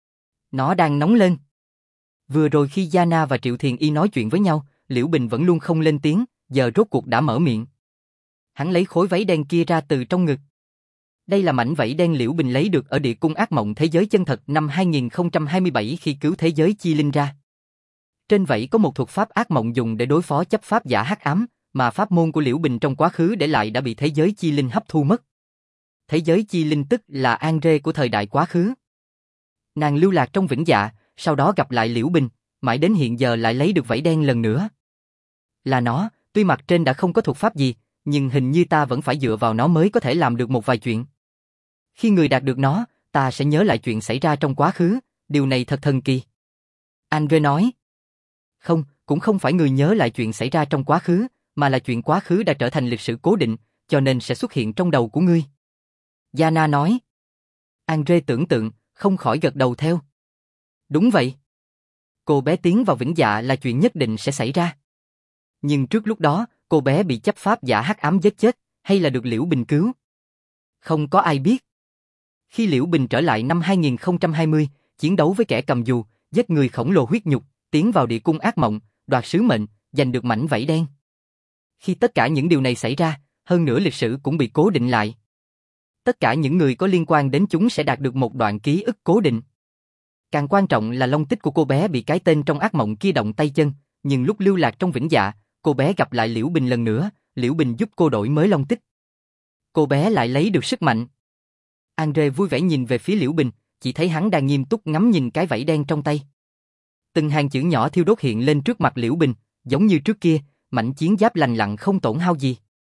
Nó đang nóng lên. Vừa rồi khi Gianna và Triệu Thiền Y nói chuyện với nhau, Liễu Bình vẫn luôn không lên tiếng, giờ rốt cuộc đã mở miệng. Hắn lấy khối váy đen kia ra từ trong ngực. Đây là mảnh vảy đen Liễu Bình lấy được ở địa cung ác mộng thế giới chân thật năm 2027 khi cứu thế giới chi linh ra. Trên vảy có một thuật pháp ác mộng dùng để đối phó chấp pháp giả hắc ám, mà pháp môn của Liễu Bình trong quá khứ để lại đã bị thế giới chi linh hấp thu mất. Thế giới chi linh tức là Andre của thời đại quá khứ. Nàng lưu lạc trong vĩnh dạ, sau đó gặp lại Liễu Bình, mãi đến hiện giờ lại lấy được vảy đen lần nữa. Là nó, tuy mặt trên đã không có thuật pháp gì, nhưng hình như ta vẫn phải dựa vào nó mới có thể làm được một vài chuyện. Khi người đạt được nó, ta sẽ nhớ lại chuyện xảy ra trong quá khứ, điều này thật thần kỳ. Andre nói. Không, cũng không phải người nhớ lại chuyện xảy ra trong quá khứ, mà là chuyện quá khứ đã trở thành lịch sử cố định, cho nên sẽ xuất hiện trong đầu của ngươi. Gianna nói. Andre tưởng tượng, không khỏi gật đầu theo. Đúng vậy. Cô bé tiến vào vĩnh dạ là chuyện nhất định sẽ xảy ra. Nhưng trước lúc đó, cô bé bị chấp pháp giả hắc ám giết chết, hay là được Liễu Bình cứu? Không có ai biết. Khi Liễu Bình trở lại năm 2020, chiến đấu với kẻ cầm dù, giết người khổng lồ huyết nhục, tiến vào địa cung ác mộng, đoạt sứ mệnh, giành được mảnh vảy đen. Khi tất cả những điều này xảy ra, hơn nữa lịch sử cũng bị cố định lại. Tất cả những người có liên quan đến chúng sẽ đạt được một đoạn ký ức cố định. Càng quan trọng là long tích của cô bé bị cái tên trong ác mộng kia động tay chân, nhưng lúc lưu lạc trong vĩnh dạ, cô bé gặp lại Liễu Bình lần nữa, Liễu Bình giúp cô đổi mới long tích. Cô bé lại lấy được sức mạnh. Andre vui vẻ nhìn về phía Liễu Bình, chỉ thấy hắn đang nghiêm túc ngắm nhìn cái vảy đen trong tay. Từng hàng chữ nhỏ thiêu đốt hiện lên trước mặt Liễu Bình, giống như trước kia, mảnh chiến giáp lành lặn không tổn hao gì.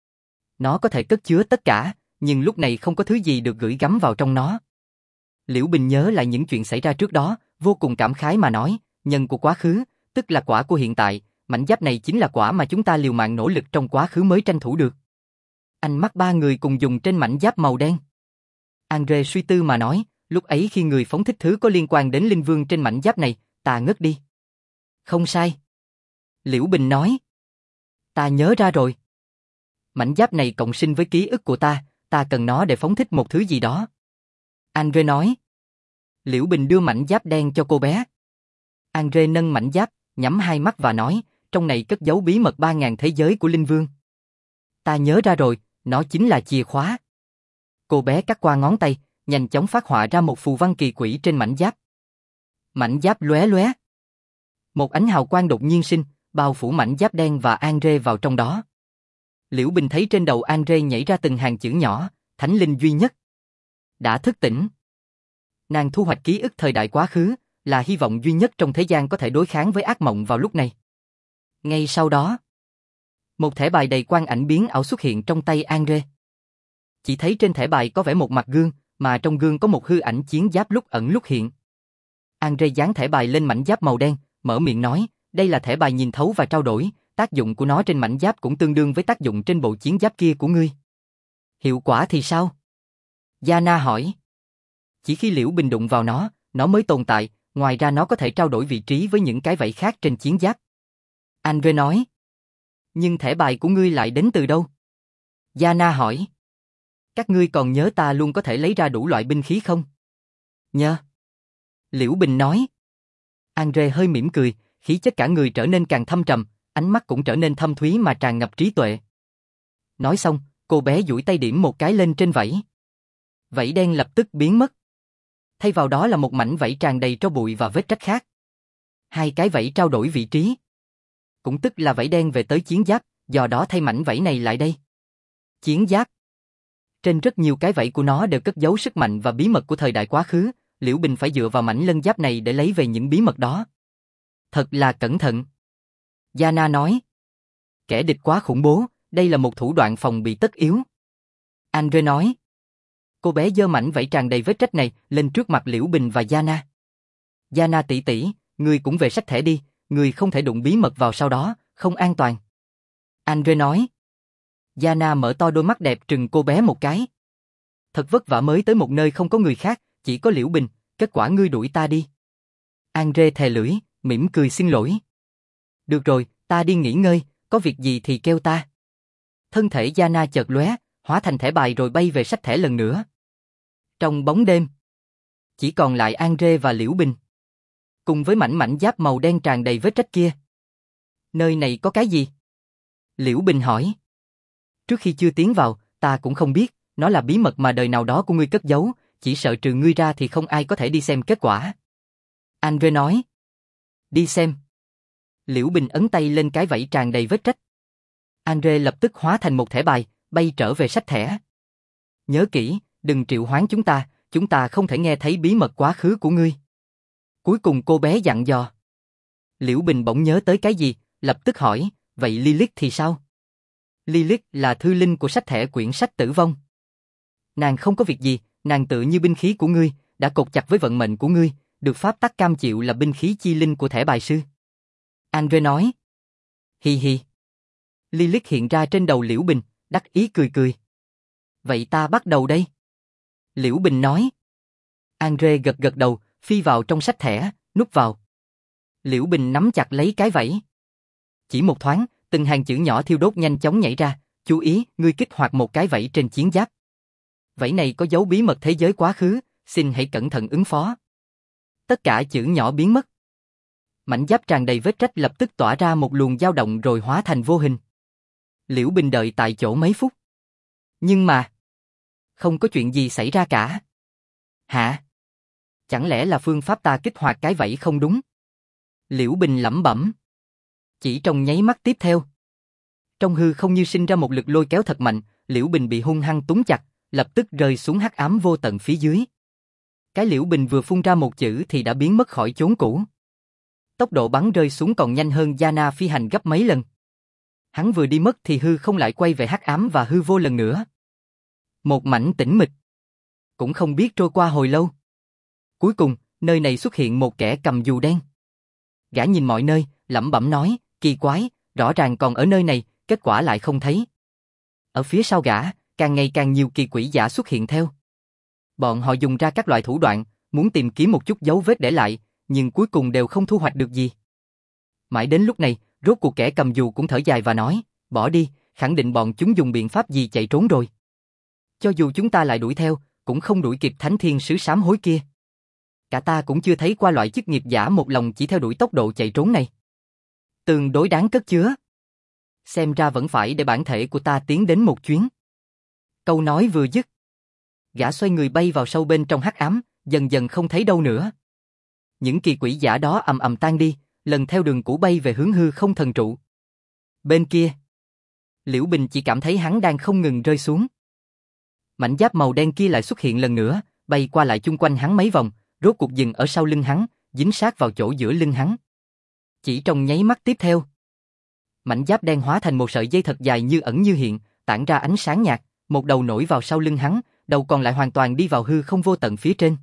Nó có thể cất chứa tất cả, nhưng lúc này không có thứ gì được gửi gắm vào trong nó. Liễu Bình nhớ lại những chuyện xảy ra trước đó, vô cùng cảm khái mà nói, nhân của quá khứ, tức là quả của hiện tại, mảnh giáp này chính là quả mà chúng ta liều mạng nỗ lực trong quá khứ mới tranh thủ được. Ánh mắt ba người cùng dùng trên mảnh giáp màu đen. Andre suy tư mà nói, lúc ấy khi người phóng thích thứ có liên quan đến linh vương trên mảnh giáp này, ta ngất đi. Không sai. Liễu Bình nói. Ta nhớ ra rồi. Mảnh giáp này cộng sinh với ký ức của ta cần nó để phóng thích một thứ gì đó. Andre nói. Liễu Bình đưa mảnh giáp đen cho cô bé. Andre nâng mảnh giáp, nhắm hai mắt và nói, trong này cất giấu bí mật 3000 thế giới của Linh Vương. Ta nhớ ra rồi, nó chính là chìa khóa. Cô bé cắt qua ngón tay, nhanh chóng phát họa ra một phù văn kỳ quỷ trên mảnh giáp. Mảnh giáp lóe lóe. Một ánh hào quang đột nhiên sinh, bao phủ mảnh giáp đen và Andre vào trong đó. Liễu Bình thấy trên đầu Andre nhảy ra từng hàng chữ nhỏ, Thánh Linh duy nhất. Đã thức tỉnh. Nàng thu hoạch ký ức thời đại quá khứ, là hy vọng duy nhất trong thế gian có thể đối kháng với ác mộng vào lúc này. Ngay sau đó, một thẻ bài đầy quang ảnh biến ảo xuất hiện trong tay Andre. Chỉ thấy trên thẻ bài có vẽ một mặt gương, mà trong gương có một hư ảnh chiến giáp lúc ẩn lúc hiện. Andre dán thẻ bài lên mảnh giáp màu đen, mở miệng nói, đây là thẻ bài nhìn thấu và trao đổi, tác dụng của nó trên mảnh giáp cũng tương đương với tác dụng trên bộ chiến giáp kia của ngươi. Hiệu quả thì sao? Yana hỏi. Chỉ khi Liễu Bình đụng vào nó mới tồn tại, ngoài ra nó có thể trao đổi vị trí với những cái vảy khác trên chiến giáp. Andre nói. Nhưng thẻ bài của ngươi lại đến từ đâu? Yana hỏi. Các ngươi còn nhớ ta luôn có thể lấy ra đủ loại binh khí không? Nhớ. Liễu Bình nói. Andre hơi mỉm cười, khí chất cả người trở nên càng thâm trầm, ánh mắt cũng trở nên thâm thúy mà tràn ngập trí tuệ. Nói xong, cô bé duỗi tay điểm một cái lên trên vảy. Vảy đen lập tức biến mất. Thay vào đó là một mảnh vảy tràn đầy tro bụi và vết rách khác. Hai cái vảy trao đổi vị trí. Cũng tức là vảy đen về tới chiến giáp, do đó thay mảnh vảy này lại đây. Chiến giáp. Trên rất nhiều cái vảy của nó đều cất giấu sức mạnh và bí mật của thời đại quá khứ, Liễu Bình phải dựa vào mảnh lân giáp này để lấy về những bí mật đó. Thật là cẩn thận. Yana nói. Kẻ địch quá khủng bố, đây là một thủ đoạn phòng bị tất yếu. Andre nói. Cô bé giơ mảnh vảy tràn đầy vết rách này lên trước mặt Liễu Bình và Yana. Yana tỷ tỷ, ngươi cũng về sách thẻ đi, ngươi không thể đụng bí mật vào sau đó, không an toàn. Andre nói. Yana mở to đôi mắt đẹp trừng cô bé một cái. Thật vất vả mới tới một nơi không có người khác, chỉ có Liễu Bình, kết quả ngươi đuổi ta đi. Andre thè lưỡi, mỉm cười xin lỗi. Được rồi, ta đi nghỉ ngơi, có việc gì thì kêu ta. Thân thể Yana chợt lóe, hóa thành thẻ bài rồi bay về sách thẻ lần nữa. Trong bóng đêm, chỉ còn lại Andre và Liễu Bình. Cùng với mảnh giáp màu đen tràn đầy vết rách kia. Nơi này có cái gì? Liễu Bình hỏi. Trước khi chưa tiến vào, ta cũng không biết, nó là bí mật mà đời nào đó của ngươi cất giấu, chỉ sợ trừ ngươi ra thì không ai có thể đi xem kết quả. Andre nói. Đi xem. Liễu Bình ấn tay lên cái vảy tràn đầy vết rách. Andre lập tức hóa thành một thẻ bài, bay trở về sách thẻ. Nhớ kỹ, đừng triệu hoán chúng ta không thể nghe thấy bí mật quá khứ của ngươi. Cuối cùng cô bé dặn dò. Liễu Bình bỗng nhớ tới cái gì, lập tức hỏi, vậy Lilith thì sao? Lilith là thư linh của sách thẻ quyển sách tử vong. Nàng không có việc gì, nàng tự như binh khí của ngươi, đã cột chặt với vận mệnh của ngươi, được pháp tắc cam chịu là binh khí chi linh của thẻ bài sư. Andre nói. Hi hi. Lilith hiện ra trên đầu Liễu Bình, đắc ý cười cười. Vậy ta bắt đầu đây. Liễu Bình nói. Andre gật gật đầu, phi vào trong sách thẻ, núp vào. Liễu Bình nắm chặt lấy cái vảy. Chỉ một thoáng, từng hàng chữ nhỏ thiêu đốt nhanh chóng nhảy ra, chú ý, ngươi kích hoạt một cái vảy trên chiến giáp. Vảy này có dấu bí mật thế giới quá khứ, xin hãy cẩn thận ứng phó. Tất cả chữ nhỏ biến mất. Mảnh giáp tràn đầy vết rách lập tức tỏa ra một luồng dao động rồi hóa thành vô hình. Liễu Bình đợi tại chỗ mấy phút. Nhưng mà, không có chuyện gì xảy ra cả. Hả? Chẳng lẽ là phương pháp ta kích hoạt cái vảy không đúng? Liễu Bình lẩm bẩm. Chỉ trong nháy mắt tiếp theo, trong hư không như sinh ra một lực lôi kéo thật mạnh, Liễu Bình bị hung hăng túm chặt, lập tức rơi xuống hắc ám vô tận phía dưới. Cái Liễu Bình vừa phun ra một chữ thì đã biến mất khỏi chốn cũ. Tốc độ bắn rơi xuống còn nhanh hơn Yana phi hành gấp mấy lần. Hắn vừa đi mất thì hư không lại quay về hắc ám và hư vô lần nữa. Một mảnh tĩnh mịch. Cũng không biết trôi qua hồi lâu. Cuối cùng, nơi này xuất hiện một kẻ cầm dù đen. Gã nhìn mọi nơi, lẩm bẩm nói, kỳ quái, rõ ràng còn ở nơi này, kết quả lại không thấy. Ở phía sau gã, càng ngày càng nhiều kỳ quỷ giả xuất hiện theo. Bọn họ dùng ra các loại thủ đoạn, muốn tìm kiếm một chút dấu vết để lại, nhưng cuối cùng đều không thu hoạch được gì. Mãi đến lúc này, rốt cuộc kẻ cầm dù cũng thở dài và nói, bỏ đi, khẳng định bọn chúng dùng biện pháp gì chạy trốn rồi. Cho dù chúng ta lại đuổi theo, cũng không đuổi kịp Thánh Thiên Sứ sám hối kia. Cả ta cũng chưa thấy qua loại chức nghiệp giả một lòng chỉ theo đuổi tốc độ chạy trốn này. Tương đối đáng cất chứa. Xem ra vẫn phải để bản thể của ta tiến đến một chuyến. Câu nói vừa dứt, gã xoay người bay vào sâu bên trong hắc ám, dần dần không thấy đâu nữa. Những kỳ quỷ giả đó ầm ầm tan đi, lần theo đường cũ bay về hướng hư không thần trụ. Bên kia, Liễu Bình chỉ cảm thấy hắn đang không ngừng rơi xuống. Mảnh giáp màu đen kia lại xuất hiện lần nữa, bay qua lại chung quanh hắn mấy vòng, rốt cuộc dừng ở sau lưng hắn, dính sát vào chỗ giữa lưng hắn. Chỉ trong nháy mắt tiếp theo, mảnh giáp đen hóa thành một sợi dây thật dài như ẩn như hiện, tản ra ánh sáng nhạt, một đầu nổi vào sau lưng hắn, đầu còn lại hoàn toàn đi vào hư không vô tận phía trên.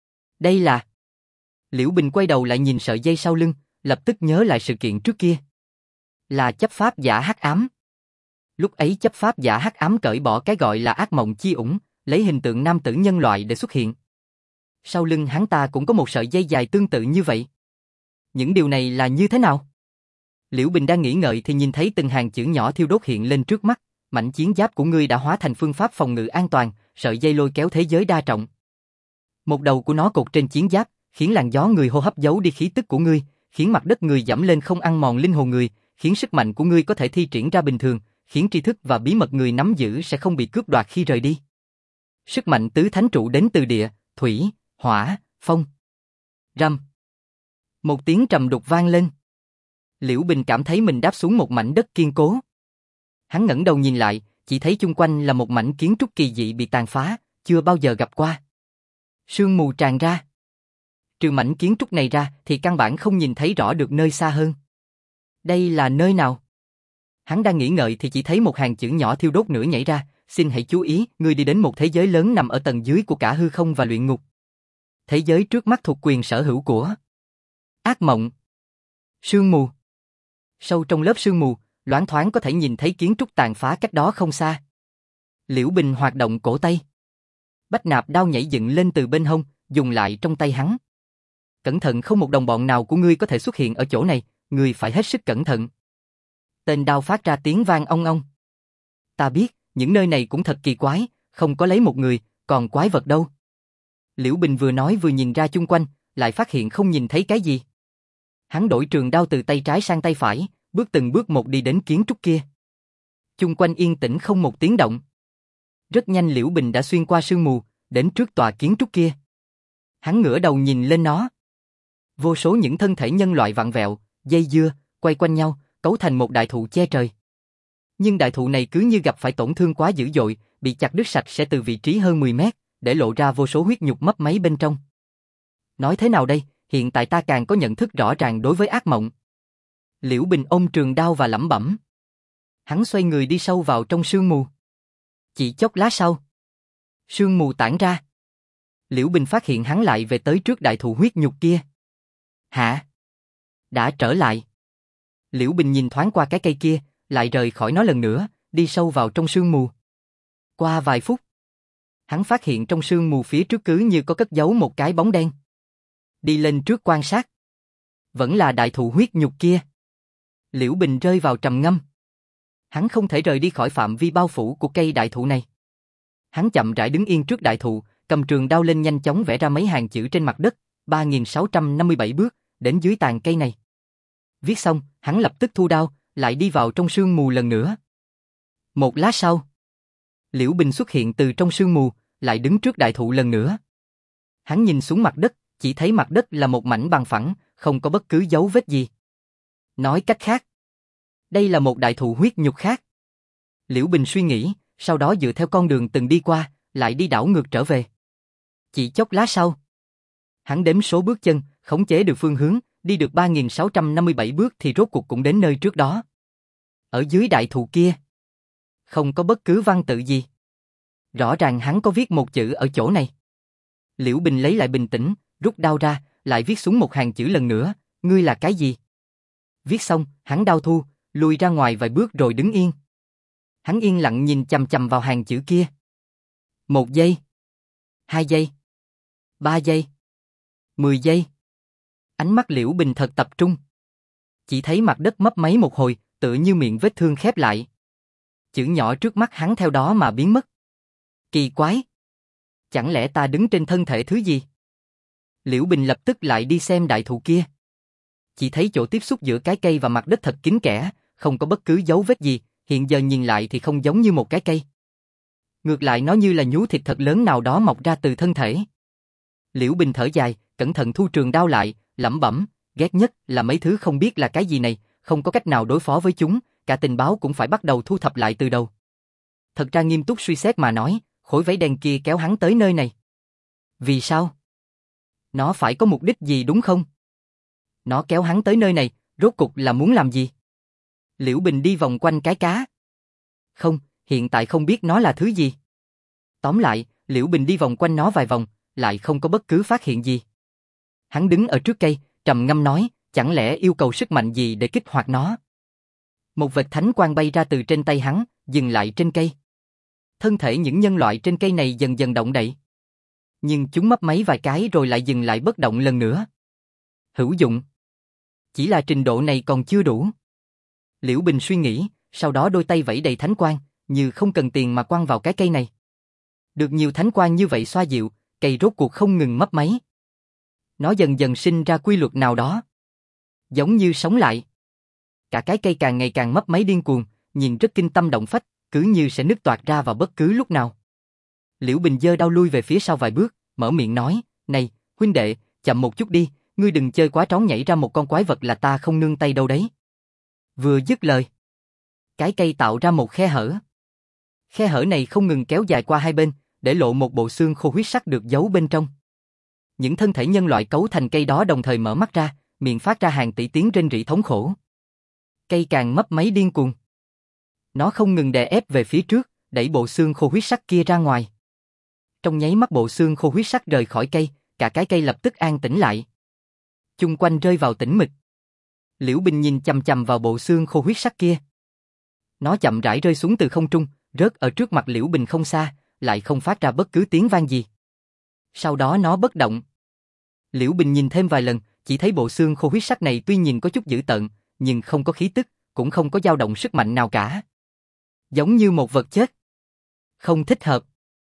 Đây là... Liễu Bình quay đầu lại nhìn sợi dây sau lưng, lập tức nhớ lại sự kiện trước kia. Là chấp pháp giả hắc ám. Lúc ấy chấp pháp giả hắc ám cởi bỏ cái gọi là ác mộng chi ủng, lấy hình tượng nam tử nhân loại để xuất hiện. Sau lưng hắn ta cũng có một sợi dây dài tương tự như vậy. Những điều này là như thế nào? Liễu Bình đang nghĩ ngợi thì nhìn thấy từng hàng chữ nhỏ thiêu đốt hiện lên trước mắt. Mảnh chiến giáp của ngươi đã hóa thành phương pháp phòng ngự an toàn, sợi dây lôi kéo thế giới đa trọng. Một đầu của nó cột trên chiến giáp, khiến làn gió người hô hấp giấu đi khí tức của ngươi, khiến mặt đất người dẫm lên không ăn mòn linh hồn người, khiến sức mạnh của ngươi có thể thi triển ra bình thường, khiến tri thức và bí mật người nắm giữ sẽ không bị cướp đoạt khi rời đi. Sức mạnh tứ thánh trụ đến từ địa, thủy, hỏa, phong. Rầm. Một tiếng trầm đục vang lên. Liễu Bình cảm thấy mình đáp xuống một mảnh đất kiên cố. Hắn ngẩng đầu nhìn lại, chỉ thấy chung quanh là một mảnh kiến trúc kỳ dị bị tàn phá, chưa bao giờ gặp qua. Sương mù tràn ra. Trừ mảnh kiến trúc này ra thì căn bản không nhìn thấy rõ được nơi xa hơn. Đây là nơi nào? Hắn đang nghĩ ngợi thì chỉ thấy một hàng chữ nhỏ thiêu đốt nữa nhảy ra, xin hãy chú ý, ngươi đi đến một thế giới lớn nằm ở tầng dưới của cả hư không và luyện ngục. Thế giới trước mắt thuộc quyền sở hữu của ác mộng. Sương mù. Sâu trong lớp sương mù, loáng thoáng có thể nhìn thấy kiến trúc tàn phá cách đó không xa. Liễu Bình hoạt động cổ tay. Bách nạp đao nhảy dựng lên từ bên hông, dùng lại trong tay hắn. Cẩn thận, không một đồng bọn nào của ngươi có thể xuất hiện ở chỗ này, ngươi phải hết sức cẩn thận. Tên đao phát ra tiếng vang ong ong. Ta biết, những nơi này cũng thật kỳ quái, không có lấy một người, còn quái vật đâu. Liễu Bình vừa nói vừa nhìn ra chung quanh, lại phát hiện không nhìn thấy cái gì. Hắn đổi trường đao từ tay trái sang tay phải, bước từng bước một đi đến kiến trúc kia. Chung quanh yên tĩnh không một tiếng động. Rất nhanh Liễu Bình đã xuyên qua sương mù, đến trước tòa kiến trúc kia. Hắn ngửa đầu nhìn lên nó. Vô số những thân thể nhân loại vặn vẹo, dây dưa, quay quanh nhau, cấu thành một đại thụ che trời. Nhưng đại thụ này cứ như gặp phải tổn thương quá dữ dội, bị chặt đứt sạch sẽ từ vị trí hơn 10 mét, để lộ ra vô số huyết nhục mấp máy bên trong. Nói thế nào đây, hiện tại ta càng có nhận thức rõ ràng đối với ác mộng. Liễu Bình ôm trường đao và lẩm bẩm. Hắn xoay người đi sâu vào trong sương mù. Chỉ chốc lát sau, sương mù tản ra. Liễu Bình phát hiện hắn lại về tới trước đại thụ huyết nhục kia. Hả? Đã trở lại. Liễu Bình nhìn thoáng qua cái cây kia, lại rời khỏi nó lần nữa, đi sâu vào trong sương mù. Qua vài phút, hắn phát hiện trong sương mù phía trước cứ như có cất giấu một cái bóng đen. Đi lên trước quan sát. Vẫn là đại thụ huyết nhục kia. Liễu Bình rơi vào trầm ngâm. Hắn không thể rời đi khỏi phạm vi bao phủ của cây đại thụ này. Hắn chậm rãi đứng yên trước đại thụ, cầm trường đao lên nhanh chóng vẽ ra mấy hàng chữ trên mặt đất, 3657 bước, đến dưới tàn cây này. Viết xong, hắn lập tức thu đao, lại đi vào trong sương mù lần nữa. Một lát sau, Liễu Bình xuất hiện từ trong sương mù, lại đứng trước đại thụ lần nữa. Hắn nhìn xuống mặt đất, chỉ thấy mặt đất là một mảnh bằng phẳng, không có bất cứ dấu vết gì. Nói cách khác, đây là một đại thụ huyết nhục khác. Liễu Bình suy nghĩ, sau đó dựa theo con đường từng đi qua, lại đi đảo ngược trở về. Chỉ chốc lát sau, hắn đếm số bước chân, khống chế được phương hướng, đi được 3657 bước thì rốt cuộc cũng đến nơi trước đó. Ở dưới đại thụ kia, không có bất cứ văn tự gì. Rõ ràng hắn có viết một chữ ở chỗ này. Liễu Bình lấy lại bình tĩnh, rút đao ra, lại viết xuống một hàng chữ lần nữa, ngươi là cái gì? Viết xong, hắn đao thu, lùi ra ngoài vài bước rồi đứng yên. Hắn yên lặng nhìn chằm chằm vào hàng chữ kia. 1 giây, 2 giây, 3 giây, 10 giây. Ánh mắt Liễu Bình thật tập trung. Chỉ thấy mặt đất mấp máy một hồi, tựa như miệng vết thương khép lại. Chữ nhỏ trước mắt hắn theo đó mà biến mất. Kỳ quái! Chẳng lẽ ta đứng trên thân thể thứ gì? Liễu Bình lập tức lại đi xem đại thụ kia. Chỉ thấy chỗ tiếp xúc giữa cái cây và mặt đất thật kín kẽ, không có bất cứ dấu vết gì, hiện giờ nhìn lại thì không giống như một cái cây. Ngược lại nó như là nhú thịt thật lớn nào đó mọc ra từ thân thể. Liễu Bình thở dài, cẩn thận thu trường đao lại, lẩm bẩm, ghét nhất là mấy thứ không biết là cái gì này, không có cách nào đối phó với chúng, cả tình báo cũng phải bắt đầu thu thập lại từ đầu. Thật ra nghiêm túc suy xét mà nói, khối váy đen kia kéo hắn tới nơi này. Vì sao? Nó phải có mục đích gì đúng không? Nó kéo hắn tới nơi này, rốt cục là muốn làm gì? Liễu Bình đi vòng quanh cái cá. Không, hiện tại không biết nó là thứ gì. Tóm lại, Liễu Bình đi vòng quanh nó vài vòng, lại không có bất cứ phát hiện gì. Hắn đứng ở trước cây, trầm ngâm nói, chẳng lẽ yêu cầu sức mạnh gì để kích hoạt nó? Một vệt thánh quang bay ra từ trên tay hắn, dừng lại trên cây. Thân thể những nhân loại trên cây này dần dần động đậy. Nhưng chúng mấp máy vài cái rồi lại dừng lại bất động lần nữa. Hữu dụng. Chỉ là trình độ này còn chưa đủ. Liễu Bình suy nghĩ, sau đó đôi tay vẫy đầy thánh quang, như không cần tiền mà quăng vào cái cây này. Được nhiều thánh quang như vậy xoa dịu, cây rốt cuộc không ngừng mấp máy. Nó dần dần sinh ra quy luật nào đó. Giống như sống lại. Cả cái cây càng ngày càng mấp máy điên cuồng, nhìn rất kinh tâm động phách, cứ như sẽ nứt toạc ra vào bất cứ lúc nào. Liễu Bình giơ đao lui về phía sau vài bước, mở miệng nói, này, huynh đệ, chậm một chút đi, ngươi đừng chơi quá tróng nhảy ra một con quái vật là ta không nương tay đâu đấy. Vừa dứt lời, cái cây tạo ra một khe hở. Khe hở này không ngừng kéo dài qua hai bên, để lộ một bộ xương khô huyết sắc được giấu bên trong. Những thân thể nhân loại cấu thành cây đó đồng thời mở mắt ra, miệng phát ra hàng tỷ tiếng rên rỉ thống khổ. Cây càng mấp máy điên cuồng. Nó không ngừng đè ép về phía trước, đẩy bộ xương khô huyết sắc kia ra ngoài. Trong nháy mắt bộ xương khô huyết sắc rời khỏi cây, cả cái cây lập tức an tĩnh lại. Chung quanh rơi vào tĩnh mịch. Liễu Bình nhìn chằm chằm vào bộ xương khô huyết sắc kia. Nó chậm rãi rơi xuống từ không trung, rớt ở trước mặt Liễu Bình không xa, lại không phát ra bất cứ tiếng vang gì. Sau đó nó bất động. Liễu Bình nhìn thêm vài lần, chỉ thấy bộ xương khô huyết sắc này tuy nhìn có chút dữ tợn, nhưng không có khí tức, cũng không có dao động sức mạnh nào cả. Giống như một vật chết. Không thích hợp.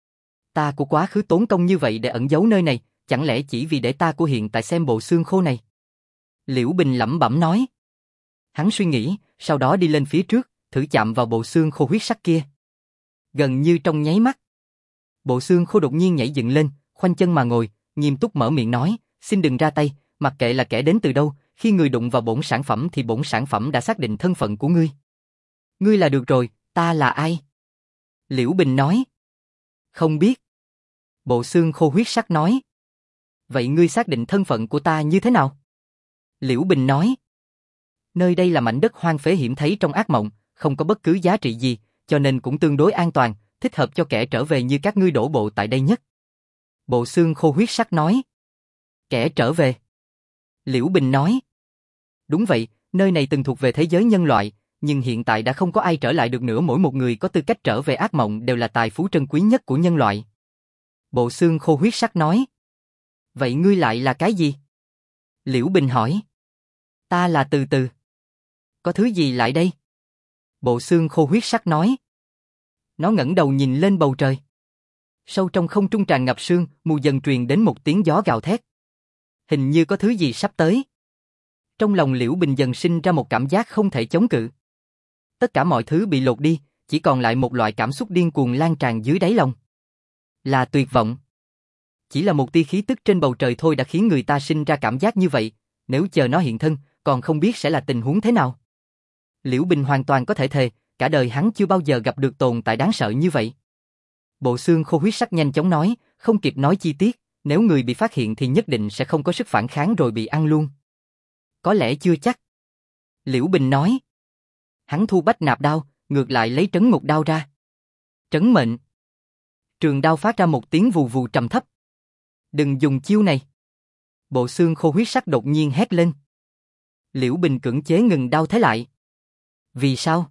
Ta của quá khứ tốn công như vậy để ẩn giấu nơi này, chẳng lẽ chỉ vì để ta của hiện tại xem bộ xương khô này? Liễu Bình lẩm bẩm nói. Hắn suy nghĩ, sau đó đi lên phía trước, thử chạm vào bộ xương khô huyết sắc kia. Gần như trong nháy mắt, bộ xương khô đột nhiên nhảy dựng lên, khoanh chân mà ngồi, nghiêm túc mở miệng nói, xin đừng ra tay, mặc kệ là kẻ đến từ đâu, khi người đụng vào bổn sản phẩm thì bổn sản phẩm đã xác định thân phận của ngươi. Ngươi là được rồi, ta là ai? Liễu Bình nói. Không biết. Bộ xương khô huyết sắc nói. Vậy ngươi xác định thân phận của ta như thế nào? Liễu Bình nói. Nơi đây là mảnh đất hoang phế hiểm thấy trong ác mộng, không có bất cứ giá trị gì, cho nên cũng tương đối an toàn, thích hợp cho kẻ trở về như các ngươi đổ bộ tại đây nhất. Bộ xương khô huyết sắc nói. Kẻ trở về. Liễu Bình nói. Đúng vậy, nơi này từng thuộc về thế giới nhân loại, nhưng hiện tại đã không có ai trở lại được nữa, mỗi một người có tư cách trở về ác mộng đều là tài phú trân quý nhất của nhân loại. Bộ xương khô huyết sắc nói. Vậy ngươi lại là cái gì? Liễu Bình hỏi. Ta là Từ Từ. Có thứ gì lại đây? Bộ xương khô huyết sắc nói. Nó ngẩng đầu nhìn lên bầu trời. Sâu trong không trung tràn ngập sương, mù dần truyền đến một tiếng gió gào thét. Hình như có thứ gì sắp tới. Trong lòng Liễu Bình dần sinh ra một cảm giác không thể chống cự. Tất cả mọi thứ bị lột đi, chỉ còn lại một loại cảm xúc điên cuồng lan tràn dưới đáy lòng. Là tuyệt vọng. Chỉ là một tia khí tức trên bầu trời thôi đã khiến người ta sinh ra cảm giác như vậy, nếu chờ nó hiện thân, còn không biết sẽ là tình huống thế nào. Liễu Bình hoàn toàn có thể thề, cả đời hắn chưa bao giờ gặp được tồn tại đáng sợ như vậy. Bộ xương khô huyết sắc nhanh chóng nói, không kịp nói chi tiết, nếu người bị phát hiện thì nhất định sẽ không có sức phản kháng rồi bị ăn luôn. Có lẽ chưa chắc. Liễu Bình nói. Hắn thu bách nạp đao, ngược lại lấy trấn ngục đao ra. Trấn mệnh. Trường đao phát ra một tiếng vù vù trầm thấp. Đừng dùng chiêu này. Bộ xương khô huyết sắc đột nhiên hét lên. Liễu Bình cưỡng chế ngừng đao thế lại. Vì sao?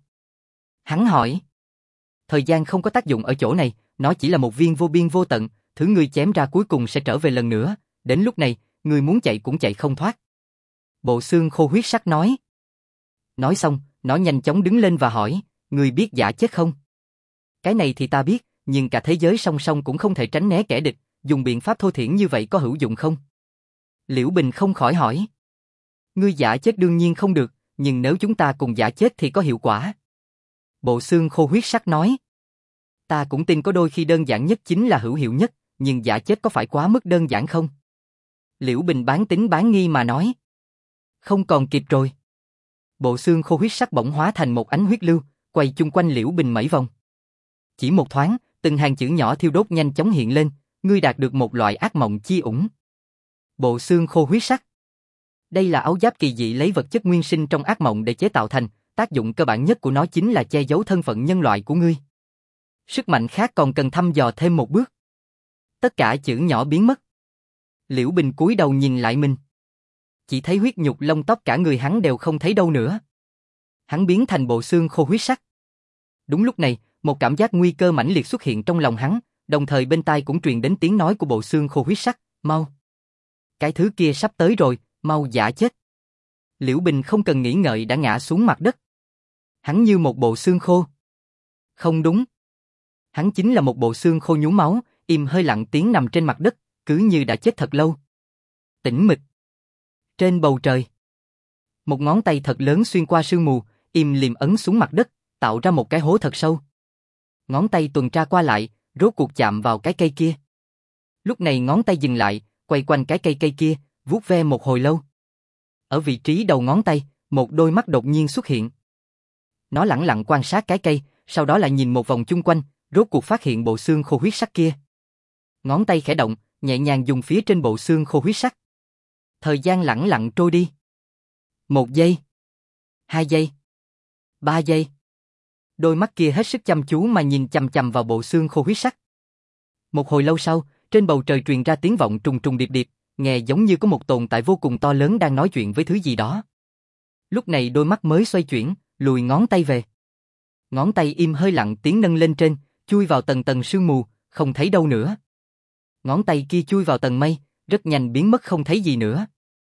Hắn hỏi. Thời gian không có tác dụng ở chỗ này, nó chỉ là một viên vô biên vô tận, thứ ngươi chém ra cuối cùng sẽ trở về lần nữa, đến lúc này, ngươi muốn chạy cũng chạy không thoát. Bộ xương khô huyết sắc nói. Nói xong, nó nhanh chóng đứng lên và hỏi, ngươi biết giả chết không? Cái này thì ta biết, nhưng cả thế giới song song cũng không thể tránh né kẻ địch, dùng biện pháp thô thiển như vậy có hữu dụng không? Liễu Bình không khỏi hỏi. Ngươi giả chết đương nhiên không được, nhưng nếu chúng ta cùng giả chết thì có hiệu quả. Bộ xương khô huyết sắc nói. Ta cũng tin có đôi khi đơn giản nhất chính là hữu hiệu nhất, nhưng giả chết có phải quá mức đơn giản không? Liễu Bình bán tín bán nghi mà nói. Không còn kịp rồi. Bộ xương khô huyết sắc bỗng hóa thành một ánh huyết lưu, quay chung quanh Liễu Bình mấy vòng. Chỉ một thoáng, từng hàng chữ nhỏ thiêu đốt nhanh chóng hiện lên, ngươi đạt được một loại ác mộng chi ủng. Bộ xương khô huyết sắc. Đây là áo giáp kỳ dị lấy vật chất nguyên sinh trong ác mộng để chế tạo thành, tác dụng cơ bản nhất của nó chính là che giấu thân phận nhân loại của ngươi. Sức mạnh khác còn cần thăm dò thêm một bước. Tất cả chữ nhỏ biến mất. Liễu Bình cúi đầu nhìn lại mình. Chỉ thấy huyết nhục lông tóc cả người hắn đều không thấy đâu nữa. Hắn biến thành bộ xương khô huyết sắc. Đúng lúc này, một cảm giác nguy cơ mãnh liệt xuất hiện trong lòng hắn, đồng thời bên tai cũng truyền đến tiếng nói của bộ xương khô huyết sắc, mau. Cái thứ kia sắp tới rồi, mau giả chết. Liễu Bình không cần nghĩ ngợi đã ngã xuống mặt đất. Hắn như một bộ xương khô. Không đúng. Hắn chính là một bộ xương khô nhúm máu, im hơi lặng tiếng nằm trên mặt đất, cứ như đã chết thật lâu. Tĩnh mịch. Trên bầu trời. Một ngón tay thật lớn xuyên qua sương mù, im lìm ấn xuống mặt đất, tạo ra một cái hố thật sâu. Ngón tay tuần tra qua lại, rốt cuộc chạm vào cái cây kia. Lúc này ngón tay dừng lại, quay quanh cái cây kia, vuốt ve một hồi lâu. Ở vị trí đầu ngón tay, một đôi mắt đột nhiên xuất hiện. Nó lẳng lặng quan sát cái cây, sau đó lại nhìn một vòng chung quanh, rốt cuộc phát hiện bộ xương khô huyết sắc kia. Ngón tay khẽ động, nhẹ nhàng dùng phía trên bộ xương khô huyết sắc. Thời gian lẳng lặng trôi đi. 1 giây. 2 giây. 3 giây. Đôi mắt kia hết sức chăm chú mà nhìn chằm chằm vào bộ xương khô huyết sắc. Một hồi lâu sau, trên bầu trời truyền ra tiếng vọng trùng trùng điệp điệp, nghe giống như có một tồn tại vô cùng to lớn đang nói chuyện với thứ gì đó. Lúc này đôi mắt mới xoay chuyển, lùi ngón tay về. Ngón tay im hơi lặng tiếng nâng lên trên, chui vào tầng tầng sương mù, không thấy đâu nữa. Ngón tay kia chui vào tầng mây, rất nhanh biến mất không thấy gì nữa.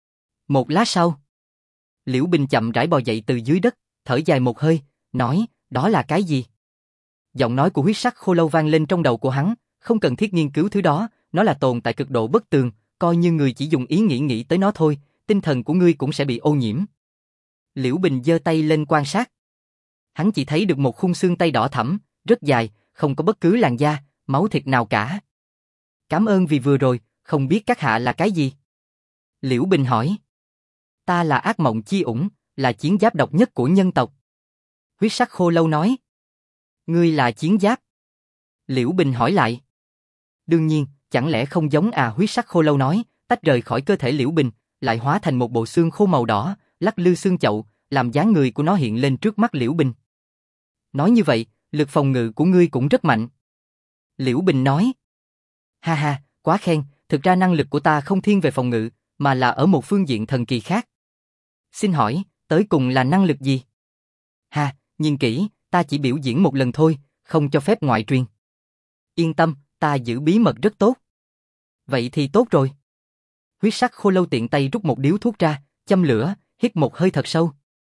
Một lát sau, Liễu Bình chậm rãi bò dậy từ dưới đất, thở dài một hơi, nói, đó là cái gì? Giọng nói của huyết sắc khô lâu vang lên trong đầu của hắn, không cần thiết nghiên cứu thứ đó, nó là tồn tại cực độ bất tường, coi như người chỉ dùng ý nghĩ tới nó thôi, tinh thần của ngươi cũng sẽ bị ô nhiễm. Liễu Bình giơ tay lên quan sát. Hắn chỉ thấy được một khung xương tay đỏ thẫm, rất dài, không có bất cứ làn da, máu thịt nào cả. Cảm ơn vì vừa rồi, không biết các hạ là cái gì? Liễu Bình hỏi. Ta là ác mộng chi ủng, là chiến giáp độc nhất của nhân tộc. Huyết sắc khô lâu nói. Ngươi là chiến giáp? Liễu Bình hỏi lại. Đương nhiên, chẳng lẽ không giống à? Huyết sắc khô lâu nói, tách rời khỏi cơ thể Liễu Bình, lại hóa thành một bộ xương khô màu đỏ, lắc lư xương chậu, làm dáng người của nó hiện lên trước mắt Liễu Bình. Nói như vậy, lực phòng ngự của ngươi cũng rất mạnh. Liễu Bình nói. Ha ha, quá khen, thực ra năng lực của ta không thiên về phòng ngự, mà là ở một phương diện thần kỳ khác. Xin hỏi, tới cùng là năng lực gì? Ha, nhìn kỹ, ta chỉ biểu diễn một lần thôi, không cho phép ngoại truyền. Yên tâm, ta giữ bí mật rất tốt. Vậy thì tốt rồi. Huyết sắc khô lâu tiện tay rút một điếu thuốc ra, châm lửa, hít một hơi thật sâu.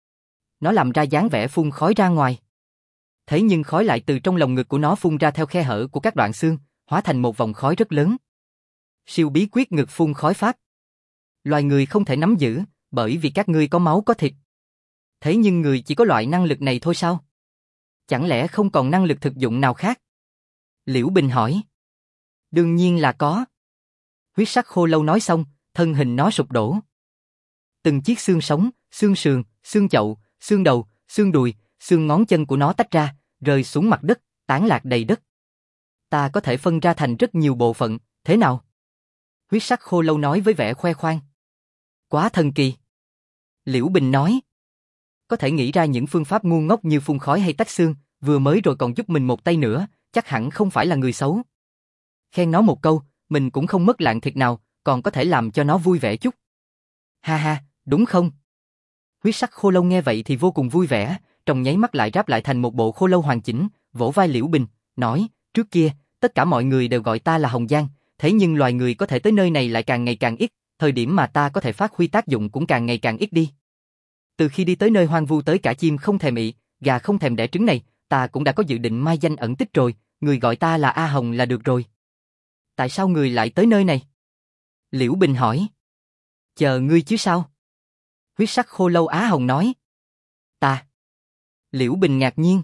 Nó làm ra dáng vẻ phun khói ra ngoài. Thế nhưng khói lại từ trong lồng ngực của nó phun ra theo khe hở của các đoạn xương, hóa thành một vòng khói rất lớn. Siêu bí quyết ngực phun khói pháp. Loài người không thể nắm giữ, bởi vì các ngươi có máu có thịt. Thế nhưng người chỉ có loại năng lực này thôi sao? Chẳng lẽ không còn năng lực thực dụng nào khác? Liễu Bình hỏi. Đương nhiên là có. Huyết sắc khô lâu nói xong, thân hình nó sụp đổ. Từng chiếc xương sống, xương sườn, xương chậu, xương đầu, xương đùi, xương ngón chân của nó tách ra, rơi xuống mặt đất, tán lạc đầy đất. Ta có thể phân ra thành rất nhiều bộ phận, thế nào? Huyết sắc khô lâu nói với vẻ khoe khoang. Quá thần kỳ. Liễu Bình nói. Có thể nghĩ ra những phương pháp ngu ngốc như phun khói hay tách xương, vừa mới rồi còn giúp mình một tay nữa, chắc hẳn không phải là người xấu. Khen nó một câu, mình cũng không mất lạng thịt nào, còn có thể làm cho nó vui vẻ chút. Ha ha, đúng không? Huyết sắc khô lâu nghe vậy thì vô cùng vui vẻ, trong nháy mắt lại ráp lại thành một bộ khô lâu hoàn chỉnh, vỗ vai Liễu Bình, nói, trước kia, tất cả mọi người đều gọi ta là Hồng Giang, thế nhưng loài người có thể tới nơi này lại càng ngày càng ít, thời điểm mà ta có thể phát huy tác dụng cũng càng ngày càng ít đi. Từ khi đi tới nơi hoang vu tới cả chim không thèm ị, gà không thèm đẻ trứng này, ta cũng đã có dự định mai danh ẩn tích rồi, người gọi ta là A Hồng là được rồi. Tại sao người lại tới nơi này? Liễu Bình hỏi. Chờ ngươi chứ sao? Huyết sắc khô lâu Á Hồng nói. Ta. Liễu Bình ngạc nhiên.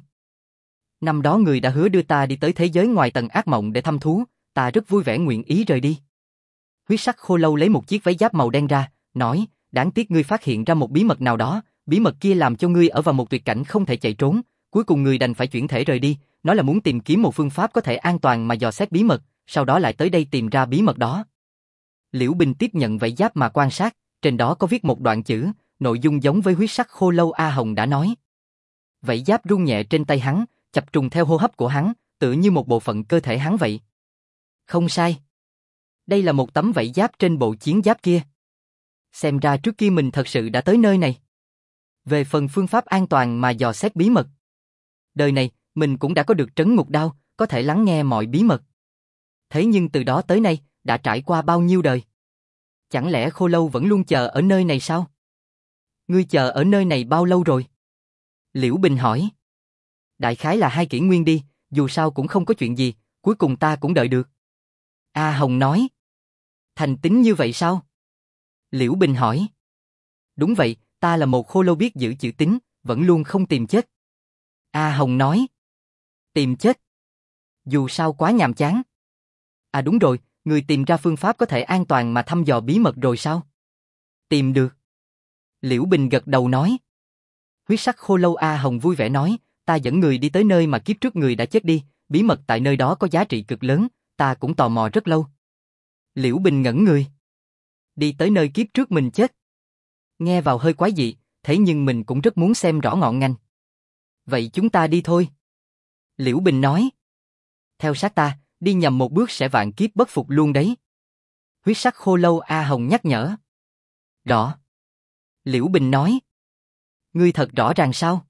Năm đó người đã hứa đưa ta đi tới thế giới ngoài tầng ác mộng để thăm thú, ta rất vui vẻ nguyện ý rời đi. Huyết sắc khô lâu lấy một chiếc váy giáp màu đen ra, nói, đáng tiếc ngươi phát hiện ra một bí mật nào đó, bí mật kia làm cho ngươi ở vào một tuyệt cảnh không thể chạy trốn, cuối cùng ngươi đành phải chuyển thể rời đi, nói là muốn tìm kiếm một phương pháp có thể an toàn mà dò xét bí mật, sau đó lại tới đây tìm ra bí mật đó. Liễu Bình tiếp nhận váy giáp mà quan sát, trên đó có viết một đoạn chữ, nội dung giống với huyết sắc khô lâu A Hồng đã nói. Váy giáp rung nhẹ trên tay hắn, chập trùng theo hô hấp của hắn, tựa như một bộ phận cơ thể hắn vậy. Không sai. Đây là một tấm vảy giáp trên bộ chiến giáp kia. Xem ra trước kia mình thật sự đã tới nơi này. Về phần phương pháp an toàn mà dò xét bí mật, đời này, mình cũng đã có được trấn ngục đao, có thể lắng nghe mọi bí mật. Thế nhưng từ đó tới nay, đã trải qua bao nhiêu đời? Chẳng lẽ khô lâu vẫn luôn chờ ở nơi này sao? Ngươi chờ ở nơi này bao lâu rồi? Liễu Bình hỏi. Đại khái là 2 kỷ nguyên đi, dù sao cũng không có chuyện gì, cuối cùng ta cũng đợi được. A Hồng nói. Thành tín như vậy sao? Liễu Bình hỏi. Đúng vậy, ta là một khô lâu biết giữ chữ tín, vẫn luôn không tìm chết. A Hồng nói. Tìm chết? Dù sao quá nhàm chán. À đúng rồi, người tìm ra phương pháp có thể an toàn mà thăm dò bí mật rồi sao? Tìm được. Liễu Bình gật đầu nói. Huyết sắc khô lâu A Hồng vui vẻ nói, ta dẫn người đi tới nơi mà kiếp trước người đã chết đi, bí mật tại nơi đó có giá trị cực lớn, ta cũng tò mò rất lâu. Liễu Bình ngẩn người. Đi tới nơi kiếp trước mình chết. Nghe vào hơi quái dị, thế nhưng mình cũng rất muốn xem rõ ngọn ngành. Vậy chúng ta đi thôi. Liễu Bình nói. Theo sát ta, đi nhầm một bước sẽ vạn kiếp bất phục luôn đấy. Huyết sắc khô lâu A Hồng nhắc nhở. Rõ. Liễu Bình nói. Ngươi thật rõ ràng sao?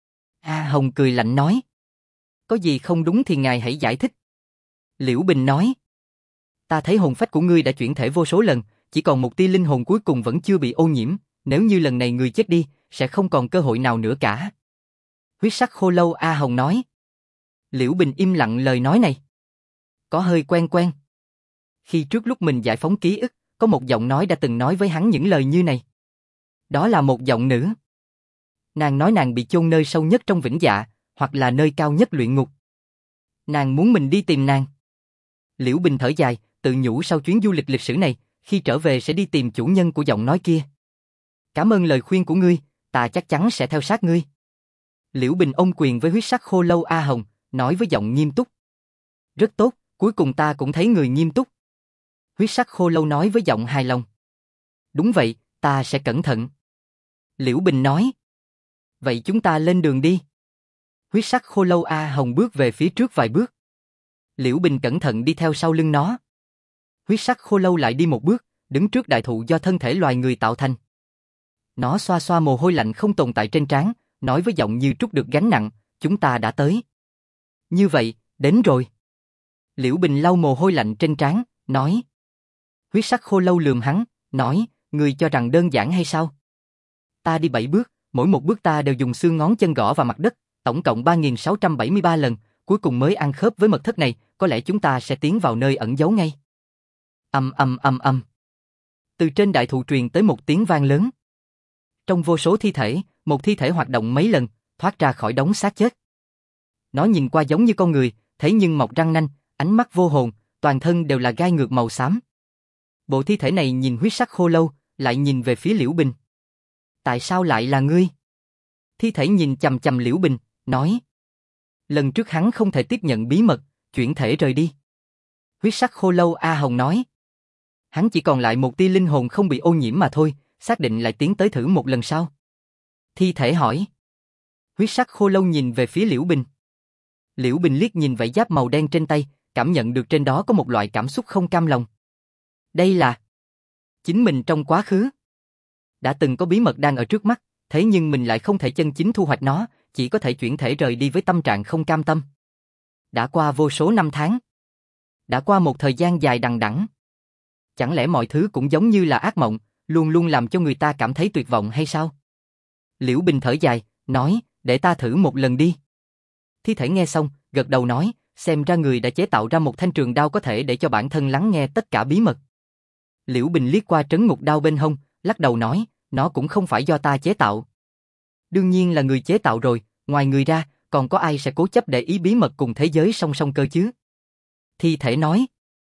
A Hồng cười lạnh nói. Có gì không đúng thì ngài hãy giải thích. Liễu Bình nói. Ta thấy hồn phách của ngươi đã chuyển thể vô số lần, chỉ còn một tia linh hồn cuối cùng vẫn chưa bị ô nhiễm, nếu như lần này ngươi chết đi, sẽ không còn cơ hội nào nữa cả. Huyết sắc khô lâu A Hồng nói. Liễu Bình im lặng lời nói này. Có hơi quen quen. Khi trước lúc mình giải phóng ký ức, có một giọng nói đã từng nói với hắn những lời như này. Đó là một giọng nữ. Nàng nói nàng bị chôn nơi sâu nhất trong vĩnh dạ, hoặc là nơi cao nhất luyện ngục. Nàng muốn mình đi tìm nàng. Liễu Bình thở dài, tự nhủ sau chuyến du lịch lịch sử này, khi trở về sẽ đi tìm chủ nhân của giọng nói kia. Cảm ơn lời khuyên của ngươi, ta chắc chắn sẽ theo sát ngươi. Liễu Bình ôm quyền với huyết sắc khô lâu A Hồng, nói với giọng nghiêm túc. Rất tốt, cuối cùng ta cũng thấy người nghiêm túc. Huyết sắc khô lâu nói với giọng hài lòng. Đúng vậy, ta sẽ cẩn thận. Liễu Bình nói. Vậy chúng ta lên đường đi. Huyết sắc khô lâu A Hồng bước về phía trước vài bước. Liễu Bình cẩn thận đi theo sau lưng nó. Huyết sắc khô lâu lại đi một bước, đứng trước đại thụ do thân thể loài người tạo thành. Nó xoa xoa mồ hôi lạnh không tồn tại trên trán, nói với giọng như trút được gánh nặng, chúng ta đã tới. Như vậy, đến rồi. Liễu Bình lau mồ hôi lạnh trên trán, nói. Huyết sắc khô lâu lườm hắn, nói, ngươi cho rằng đơn giản hay sao? Ta đi 7 bước, mỗi một bước ta đều dùng xương ngón chân gõ vào mặt đất, tổng cộng 3673 lần, cuối cùng mới ăn khớp với mật thất này, có lẽ chúng ta sẽ tiến vào nơi ẩn giấu ngay. Âm. Từ trên đại thụ truyền tới một tiếng vang lớn. Trong vô số thi thể, một thi thể hoạt động mấy lần, thoát ra khỏi đống xác chết. Nó nhìn qua giống như con người, thế nhưng mọc răng nanh, ánh mắt vô hồn, toàn thân đều là gai ngược màu xám. Bộ thi thể này nhìn huyết sắc khô lâu, lại nhìn về phía Liễu Bình. Tại sao lại là ngươi? Thi thể nhìn chằm chằm Liễu Bình, nói. Lần trước hắn không thể tiếp nhận bí mật, chuyển thể rời đi. Huyết sắc khô lâu A Hồng nói. Hắn chỉ còn lại một tia linh hồn không bị ô nhiễm mà thôi, xác định lại tiến tới thử một lần sau. Thi thể hỏi. Huyết sắc khô lâu nhìn về phía Liễu Bình. Liễu Bình liếc nhìn vảy giáp màu đen trên tay, cảm nhận được trên đó có một loại cảm xúc không cam lòng. Đây là chính mình trong quá khứ. Đã từng có bí mật đang ở trước mắt, thế nhưng mình lại không thể chân chính thu hoạch nó, chỉ có thể chuyển thể rời đi với tâm trạng không cam tâm. Đã qua vô số năm tháng. Đã qua một thời gian dài đằng đẵng. Chẳng lẽ mọi thứ cũng giống như là ác mộng, luôn luôn làm cho người ta cảm thấy tuyệt vọng hay sao? Liễu Bình thở dài, nói, để ta thử một lần đi. Thi thể nghe xong, gật đầu nói, xem ra người đã chế tạo ra một thanh trường đao có thể để cho bản thân lắng nghe tất cả bí mật. Liễu Bình liếc qua trấn ngục đao bên hông, lắc đầu nói, nó cũng không phải do ta chế tạo. Đương nhiên là người chế tạo rồi, ngoài người ra, còn có ai sẽ cố chấp để ý bí mật cùng thế giới song song cơ chứ? Thi thể nói.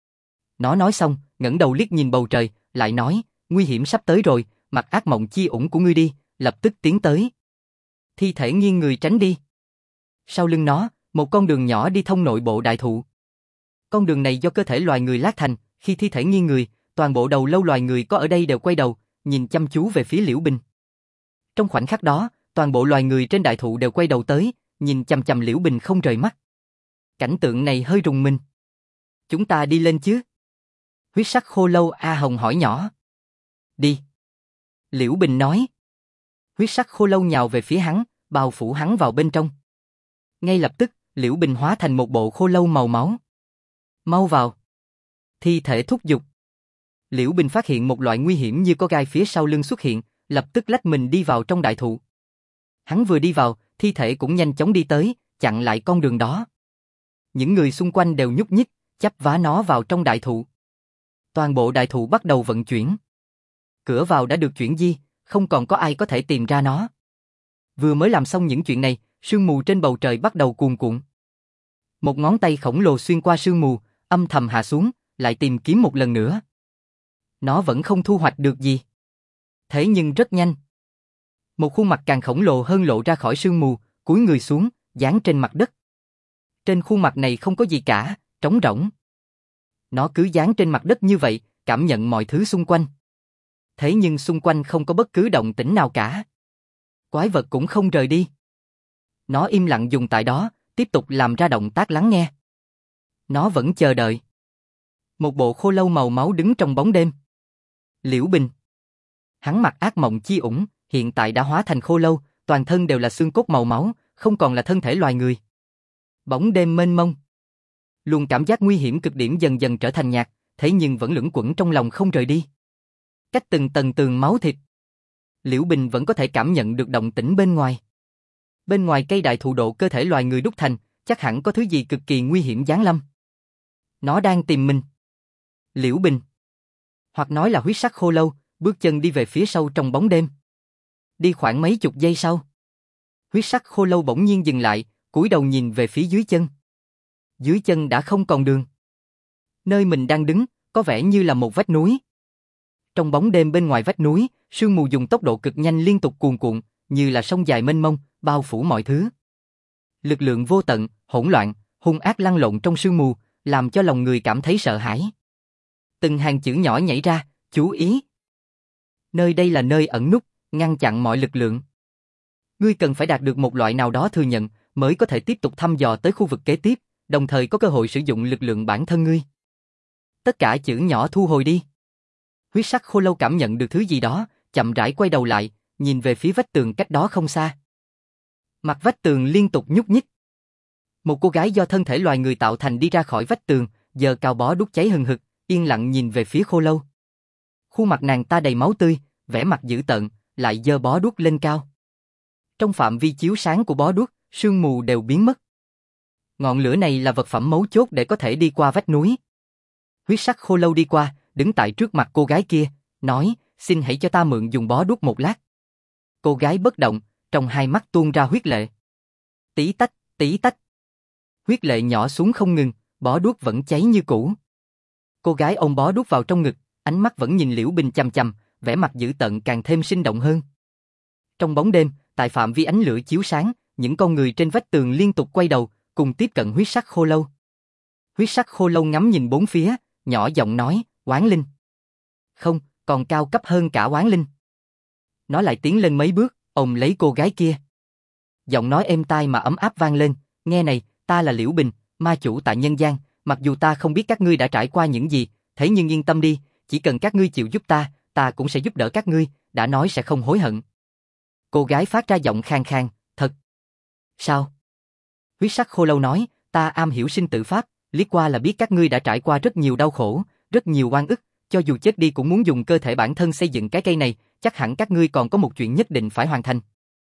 Nó nói xong, ngẩng đầu liếc nhìn bầu trời, lại nói, nguy hiểm sắp tới rồi, mặc ác mộng chi ủng của ngươi đi, lập tức tiến tới. Thi thể nghiêng người tránh đi. Sau lưng nó, một con đường nhỏ đi thông nội bộ đại thụ. Con đường này do cơ thể loài người lát thành, khi thi thể nghiêng người, toàn bộ đầu lâu loài người có ở đây đều quay đầu, nhìn chăm chú về phía Liễu Bình. Trong khoảnh khắc đó, toàn bộ loài người trên đại thụ đều quay đầu tới, nhìn chằm chằm Liễu Bình không rời mắt. Cảnh tượng này hơi rùng mình. Chúng ta đi lên chứ? Huyết sắc khô lâu A Hồng hỏi nhỏ. Đi. Liễu Bình nói. Huyết sắc khô lâu nhào về phía hắn, bao phủ hắn vào bên trong. Ngay lập tức, Liễu Bình hóa thành một bộ khô lâu màu máu. Mau vào. Thi thể thúc giục. Liễu Bình phát hiện một loại nguy hiểm như có gai phía sau lưng xuất hiện, lập tức lách mình đi vào trong đại thụ. Hắn vừa đi vào, thi thể cũng nhanh chóng đi tới, chặn lại con đường đó. Những người xung quanh đều nhúc nhích, chắp vá nó vào trong đại thụ. Toàn bộ đại thụ bắt đầu vận chuyển. Cửa vào đã được chuyển di, không còn có ai có thể tìm ra nó. Vừa mới làm xong những chuyện này, sương mù trên bầu trời bắt đầu cuồn cuộn. Một ngón tay khổng lồ xuyên qua sương mù, âm thầm hạ xuống, lại tìm kiếm một lần nữa. Nó vẫn không thu hoạch được gì. Thế nhưng rất nhanh. Một khuôn mặt càng khổng lồ hơn lộ ra khỏi sương mù, cúi người xuống, dán trên mặt đất. Trên khuôn mặt này không có gì cả, trống rỗng. Nó cứ dán trên mặt đất như vậy, cảm nhận mọi thứ xung quanh. Thế nhưng xung quanh không có bất cứ động tĩnh nào cả. Quái vật cũng không rời đi. Nó im lặng dùng tại đó, tiếp tục làm ra động tác lắng nghe. Nó vẫn chờ đợi. Một bộ khô lâu màu máu đứng trong bóng đêm. Liễu Bình. Hắn mặc ác mộng chi ủng, hiện tại đã hóa thành khô lâu, toàn thân đều là xương cốt màu máu, không còn là thân thể loài người. Bóng đêm mênh mông. Luôn cảm giác nguy hiểm cực điểm dần dần trở thành nhạt, thế nhưng vẫn luẩn quẩn trong lòng không rời đi. Cách từng tầng tường máu thịt, Liễu Bình vẫn có thể cảm nhận được động tĩnh bên ngoài. Bên ngoài cây đại thụ độ cơ thể loài người đúc thành, chắc hẳn có thứ gì cực kỳ nguy hiểm giáng lâm. Nó đang tìm mình. Liễu Bình, hoặc nói là huyết sắc khô lâu, bước chân đi về phía sâu trong bóng đêm. Đi khoảng mấy chục giây sau, huyết sắc khô lâu bỗng nhiên dừng lại, cúi đầu nhìn về phía dưới chân. Dưới chân đã không còn đường. Nơi mình đang đứng, có vẻ như là một vách núi. Trong bóng đêm bên ngoài vách núi, sương mù dùng tốc độ cực nhanh liên tục cuồn cuộn, như là sông dài mênh mông, bao phủ mọi thứ. Lực lượng vô tận, hỗn loạn, hung ác lăn lộn trong sương mù, làm cho lòng người cảm thấy sợ hãi. Từng hàng chữ nhỏ nhảy ra, chú ý. Nơi đây là nơi ẩn núp, ngăn chặn mọi lực lượng. Ngươi cần phải đạt được một loại nào đó thừa nhận, mới có thể tiếp tục thăm dò tới khu vực kế tiếp, đồng thời có cơ hội sử dụng lực lượng bản thân ngươi. Tất cả chữ nhỏ thu hồi đi. Huyết sắc khô lâu cảm nhận được thứ gì đó, chậm rãi quay đầu lại, nhìn về phía vách tường cách đó không xa. Mặt vách tường liên tục nhúc nhích. Một cô gái do thân thể loài người tạo thành đi ra khỏi vách tường, giơ cao bó đuốc cháy hừng hực, yên lặng nhìn về phía khô lâu. Khuôn mặt nàng ta đầy máu tươi, vẻ mặt dữ tợn, lại giơ bó đuốc lên cao. Trong phạm vi chiếu sáng của bó đuốc, sương mù đều biến mất. Ngọn lửa này là vật phẩm mấu chốt để có thể đi qua vách núi. Huyết sắc khô lâu đi qua, đứng tại trước mặt cô gái kia, nói, xin hãy cho ta mượn dùng bó đuốc một lát. Cô gái bất động, trong hai mắt tuôn ra huyết lệ. Tí tách, tí tách. Huyết lệ nhỏ xuống không ngừng, bó đuốc vẫn cháy như cũ. Cô gái ôm bó đuốc vào trong ngực, ánh mắt vẫn nhìn Liễu Bình chằm chằm, vẻ mặt dữ tợn càng thêm sinh động hơn. Trong bóng đêm, tại phạm vi ánh lửa chiếu sáng, những con người trên vách tường liên tục quay đầu, cùng tiếp cận huyết sắc khô lâu. Huyết sắc khô lâu ngắm nhìn bốn phía, nhỏ giọng nói, oán linh. Không, còn cao cấp hơn cả oán linh. Nó lại tiến lên mấy bước, ôm lấy cô gái kia. Giọng nói êm tai mà ấm áp vang lên, nghe này, ta là Liễu Bình, ma chủ tại nhân gian, mặc dù ta không biết các ngươi đã trải qua những gì, thế nhưng yên tâm đi, chỉ cần các ngươi chịu giúp ta cũng sẽ giúp đỡ các ngươi, đã nói sẽ không hối hận. Cô gái phát ra giọng khàn khàn, thật. Sao? Huyết sắc khô lâu nói, ta am hiểu sinh tử pháp, liếc qua là biết các ngươi đã trải qua rất nhiều đau khổ, rất nhiều oan ức, cho dù chết đi cũng muốn dùng cơ thể bản thân xây dựng cái cây này, chắc hẳn các ngươi còn có một chuyện nhất định phải hoàn thành.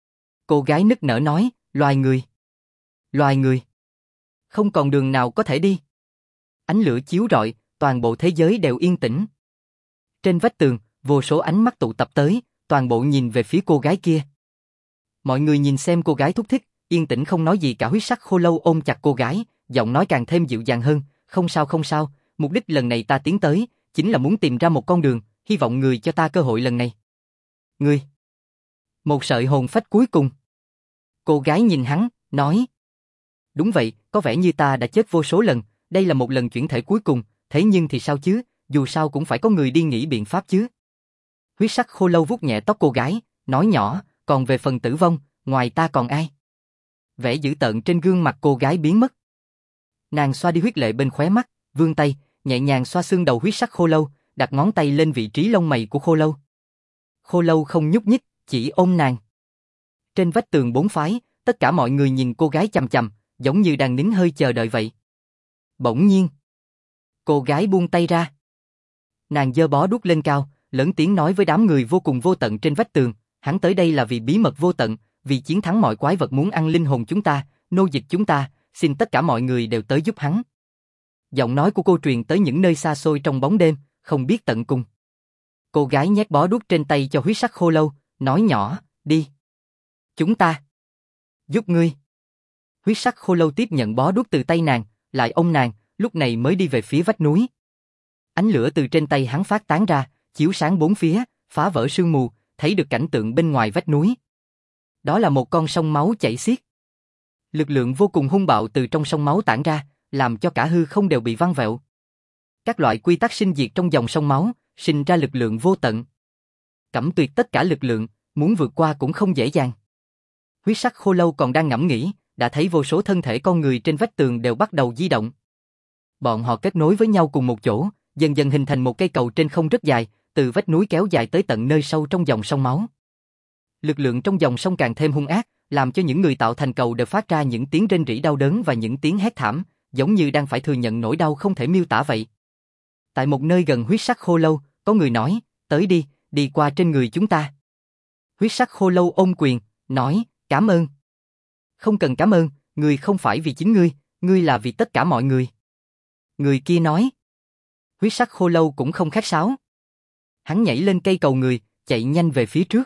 Cô gái nức nở nói, loài người. Loài người. Không còn đường nào có thể đi. Ánh lửa chiếu rọi, toàn bộ thế giới đều yên tĩnh. Trên vách tường, vô số ánh mắt tụ tập tới, toàn bộ nhìn về phía cô gái kia. Mọi người nhìn xem cô gái thúc thích, yên tĩnh không nói gì cả. Huyết sắc khô lâu ôm chặt cô gái, giọng nói càng thêm dịu dàng hơn, không sao không sao, mục đích lần này ta tiến tới, chính là muốn tìm ra một con đường, hy vọng người cho ta cơ hội lần này. Ngươi. Một sợi hồn phách cuối cùng. Cô gái nhìn hắn, nói. Đúng vậy, có vẻ như ta đã chết vô số lần, đây là một lần chuyển thể cuối cùng, thế nhưng thì sao chứ, dù sao cũng phải có người đi nghĩ biện pháp chứ. Huyết sắc khô lâu vuốt nhẹ tóc cô gái, nói nhỏ, còn về phần tử vong, ngoài ta còn ai? Vẻ dữ tợn trên gương mặt cô gái biến mất. Nàng xoa đi huyết lệ bên khóe mắt, vươn tay, nhẹ nhàng xoa xương đầu huyết sắc khô lâu, đặt ngón tay lên vị trí lông mày của khô lâu. Khô lâu không nhúc nhích, chỉ ôm nàng. Trên vách tường bốn phái, tất cả mọi người nhìn cô gái chằm chằm, giống như đang nín hơi chờ đợi vậy. Bỗng nhiên, cô gái buông tay ra. Nàng giơ bó đuốc lên cao, lớn tiếng nói với đám người vô cùng vô tận trên vách tường, hắn tới đây là vì bí mật vô tận, vì chiến thắng mọi quái vật muốn ăn linh hồn chúng ta, nô dịch chúng ta, xin tất cả mọi người đều tới giúp hắn. Giọng nói của cô truyền tới những nơi xa xôi trong bóng đêm, không biết tận cùng. Cô gái nhét bó đuốc trên tay cho huyết sắc khô lâu, nói nhỏ, đi. Chúng ta giúp ngươi. Huyết sắc khô lâu tiếp nhận bó đuốc từ tay nàng, lại ôm nàng, lúc này mới đi về phía vách núi. Ánh lửa từ trên tay hắn phát tán ra, chiếu sáng bốn phía, phá vỡ sương mù, thấy được cảnh tượng bên ngoài vách núi. Đó là một con sông máu chảy xiết. Lực lượng vô cùng hung bạo từ trong sông máu tản ra, làm cho cả hư không đều bị văng vẹo. Các loại quy tắc sinh diệt trong dòng sông máu, sinh ra lực lượng vô tận. Cẩm tuyệt tất cả lực lượng, muốn vượt qua cũng không dễ dàng. Huyết sắc khô lâu còn đang ngẫm nghĩ, đã thấy vô số thân thể con người trên vách tường đều bắt đầu di động. Bọn họ kết nối với nhau cùng một chỗ, dần dần hình thành một cây cầu trên không rất dài, từ vách núi kéo dài tới tận nơi sâu trong dòng sông máu. Lực lượng trong dòng sông càng thêm hung ác, làm cho những người tạo thành cầu đều phát ra những tiếng rên rỉ đau đớn và những tiếng hét thảm, giống như đang phải thừa nhận nỗi đau không thể miêu tả vậy. Tại một nơi gần huyết sắc khô lâu, có người nói, tới đi, đi qua trên người chúng ta. Huyết sắc khô lâu ôm quyền, nói, cảm ơn. Không cần cảm ơn, ngươi không phải vì chính ngươi là vì tất cả mọi người. Người kia nói. Huyết sắc khô lâu cũng không khách sáo. Hắn nhảy lên cây cầu người, chạy nhanh về phía trước.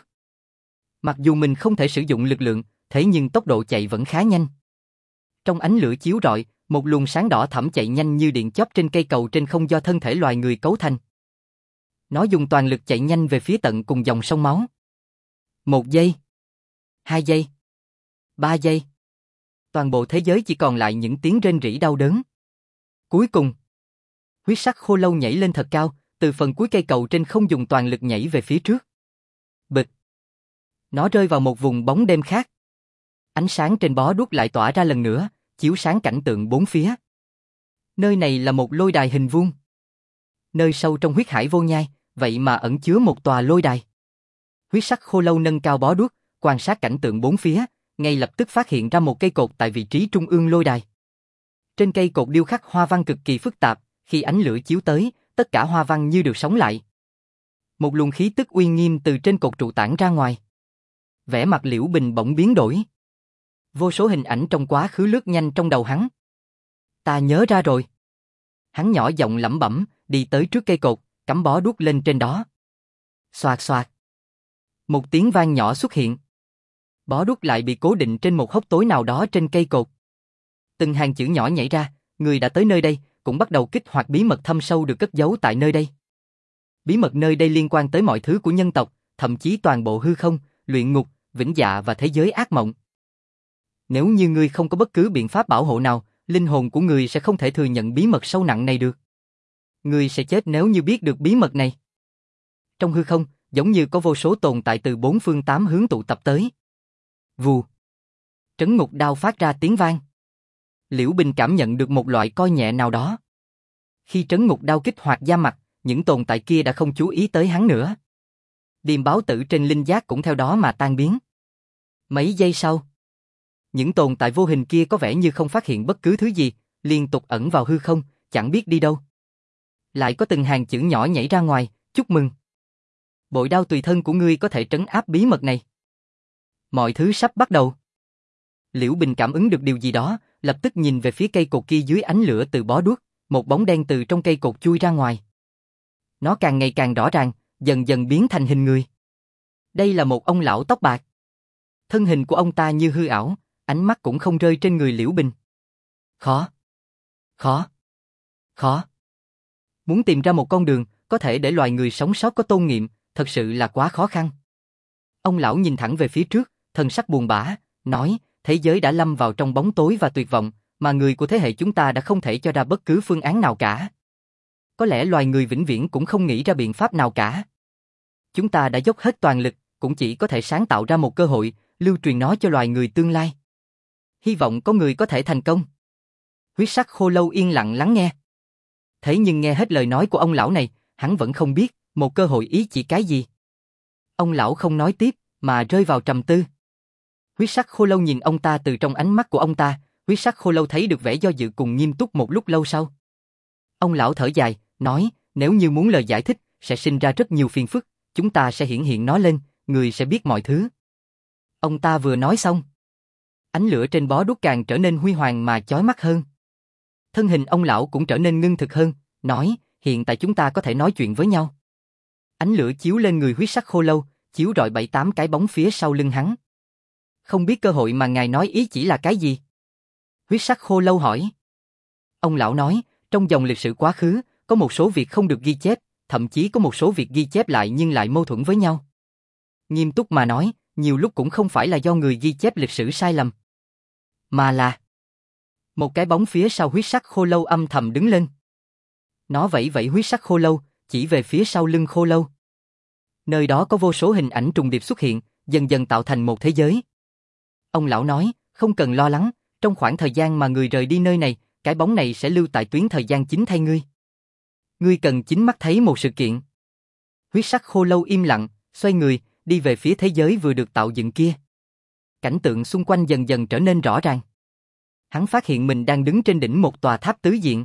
Mặc dù mình không thể sử dụng lực lượng, thế nhưng tốc độ chạy vẫn khá nhanh. Trong ánh lửa chiếu rọi, một luồng sáng đỏ thẫm chạy nhanh như điện chớp trên cây cầu trên không do thân thể loài người cấu thành. Nó dùng toàn lực chạy nhanh về phía tận cùng dòng sông máu. 1 giây, 2 giây, 3 giây. Toàn bộ thế giới chỉ còn lại những tiếng rên rỉ đau đớn. Cuối cùng, huyết sắc khô lâu nhảy lên thật cao, từ phần cuối cây cầu trên không dùng toàn lực nhảy về phía trước. Bịch. Nó rơi vào một vùng bóng đêm khác. Ánh sáng trên bó đuốc lại tỏa ra lần nữa, chiếu sáng cảnh tượng bốn phía. Nơi này là một lôi đài hình vuông. Nơi sâu trong huyết hải vô nhai, vậy mà ẩn chứa một tòa lôi đài. Huyết sắc khô lâu nâng cao bó đuốc, quan sát cảnh tượng bốn phía, ngay lập tức phát hiện ra một cây cột tại vị trí trung ương lôi đài. Trên cây cột điêu khắc hoa văn cực kỳ phức tạp, khi ánh lửa chiếu tới, tất cả hoa văn như được sống lại. Một luồng khí tức uy nghiêm từ trên cột trụ tản ra ngoài. Vẻ mặt Liễu Bình bỗng biến đổi. Vô số hình ảnh trong quá khứ lướt nhanh trong đầu hắn. Ta nhớ ra rồi. Hắn nhỏ giọng lẩm bẩm, đi tới trước cây cột, cắm bó đuốc lên trên đó. Xoạt xoạt. Một tiếng vang nhỏ xuất hiện. Bó đuốc lại bị cố định trên một hốc tối nào đó trên cây cột. Từng hàng chữ nhỏ nhảy ra, người đã tới nơi đây, cũng bắt đầu kích hoạt bí mật thâm sâu được cất giấu tại nơi đây. Bí mật nơi đây liên quan tới mọi thứ của nhân tộc, thậm chí toàn bộ hư không, luyện ngục, vĩnh dạ và thế giới ác mộng. Nếu như ngươi không có bất cứ biện pháp bảo hộ nào, linh hồn của ngươi sẽ không thể thừa nhận bí mật sâu nặng này được. Ngươi sẽ chết nếu như biết được bí mật này. Trong hư không, giống như có vô số tồn tại từ bốn phương tám hướng tụ tập tới. Vù. Trấn ngục đao phát ra tiếng vang. Liễu Bình cảm nhận được một loại coi nhẹ nào đó. Khi trấn ngục đao kích hoạt da mặt, những tồn tại kia đã không chú ý tới hắn nữa. Điềm báo tử trên linh giác cũng theo đó mà tan biến. Mấy giây sau, những tồn tại vô hình kia có vẻ như không phát hiện bất cứ thứ gì, liên tục ẩn vào hư không, chẳng biết đi đâu. Lại có từng hàng chữ nhỏ nhảy ra ngoài, chúc mừng. Bội đao tùy thân của ngươi có thể trấn áp bí mật này. Mọi thứ sắp bắt đầu. Liễu Bình cảm ứng được điều gì đó, lập tức nhìn về phía cây cột kia dưới ánh lửa từ bó đuốc, một bóng đen từ trong cây cột chui ra ngoài. Nó càng ngày càng rõ ràng, dần dần biến thành hình người. Đây là một ông lão tóc bạc. Thân hình của ông ta như hư ảo, ánh mắt cũng không rơi trên người Liễu Bình. Khó. Muốn tìm ra một con đường, có thể để loài người sống sót có tôn nghiêm, thật sự là quá khó khăn. Ông lão nhìn thẳng về phía trước, thần sắc buồn bã, nói, thế giới đã lâm vào trong bóng tối và tuyệt vọng, mà người của thế hệ chúng ta đã không thể cho ra bất cứ phương án nào cả. Có lẽ loài người vĩnh viễn cũng không nghĩ ra biện pháp nào cả. Chúng ta đã dốc hết toàn lực, cũng chỉ có thể sáng tạo ra một cơ hội, lưu truyền nó cho loài người tương lai. Hy vọng có người có thể thành công. Huyết sắc khô lâu yên lặng lắng nghe. Thế nhưng nghe hết lời nói của ông lão này, hắn vẫn không biết, một cơ hội ý chỉ cái gì. Ông lão không nói tiếp, mà rơi vào trầm tư. Huyết sắc khô lâu nhìn ông ta từ trong ánh mắt của ông ta, huyết sắc khô lâu thấy được vẻ do dự cùng nghiêm túc một lúc lâu sau. Ông lão thở dài, nói, nếu như muốn lời giải thích, sẽ sinh ra rất nhiều phiền phức, chúng ta sẽ hiển hiện nó lên, người sẽ biết mọi thứ. Ông ta vừa nói xong. Ánh lửa trên bó đuốc càng trở nên huy hoàng mà chói mắt hơn. Thân hình ông lão cũng trở nên ngưng thực hơn, nói, hiện tại chúng ta có thể nói chuyện với nhau. Ánh lửa chiếu lên người huyết sắc khô lâu, chiếu rọi 7-8 cái bóng phía sau lưng hắn. Không biết cơ hội mà ngài nói ý chỉ là cái gì? Huyết sắc khô lâu hỏi. Ông lão nói, trong dòng lịch sử quá khứ, có một số việc không được ghi chép, thậm chí có một số việc ghi chép lại nhưng lại mâu thuẫn với nhau. Nghiêm túc mà nói, nhiều lúc cũng không phải là do người ghi chép lịch sử sai lầm, mà là... Một cái bóng phía sau huyết sắc khô lâu âm thầm đứng lên. Nó vẫy vẫy huyết sắc khô lâu, chỉ về phía sau lưng khô lâu. Nơi đó có vô số hình ảnh trùng điệp xuất hiện, dần dần tạo thành một thế giới. Ông lão nói, không cần lo lắng, trong khoảng thời gian mà người rời đi nơi này, cái bóng này sẽ lưu tại tuyến thời gian chính thay ngươi. Ngươi cần chính mắt thấy một sự kiện. Huyết sắc khô lâu im lặng, xoay người, đi về phía thế giới vừa được tạo dựng kia. Cảnh tượng xung quanh dần dần trở nên rõ ràng. Hắn phát hiện mình đang đứng trên đỉnh một tòa tháp tứ diện.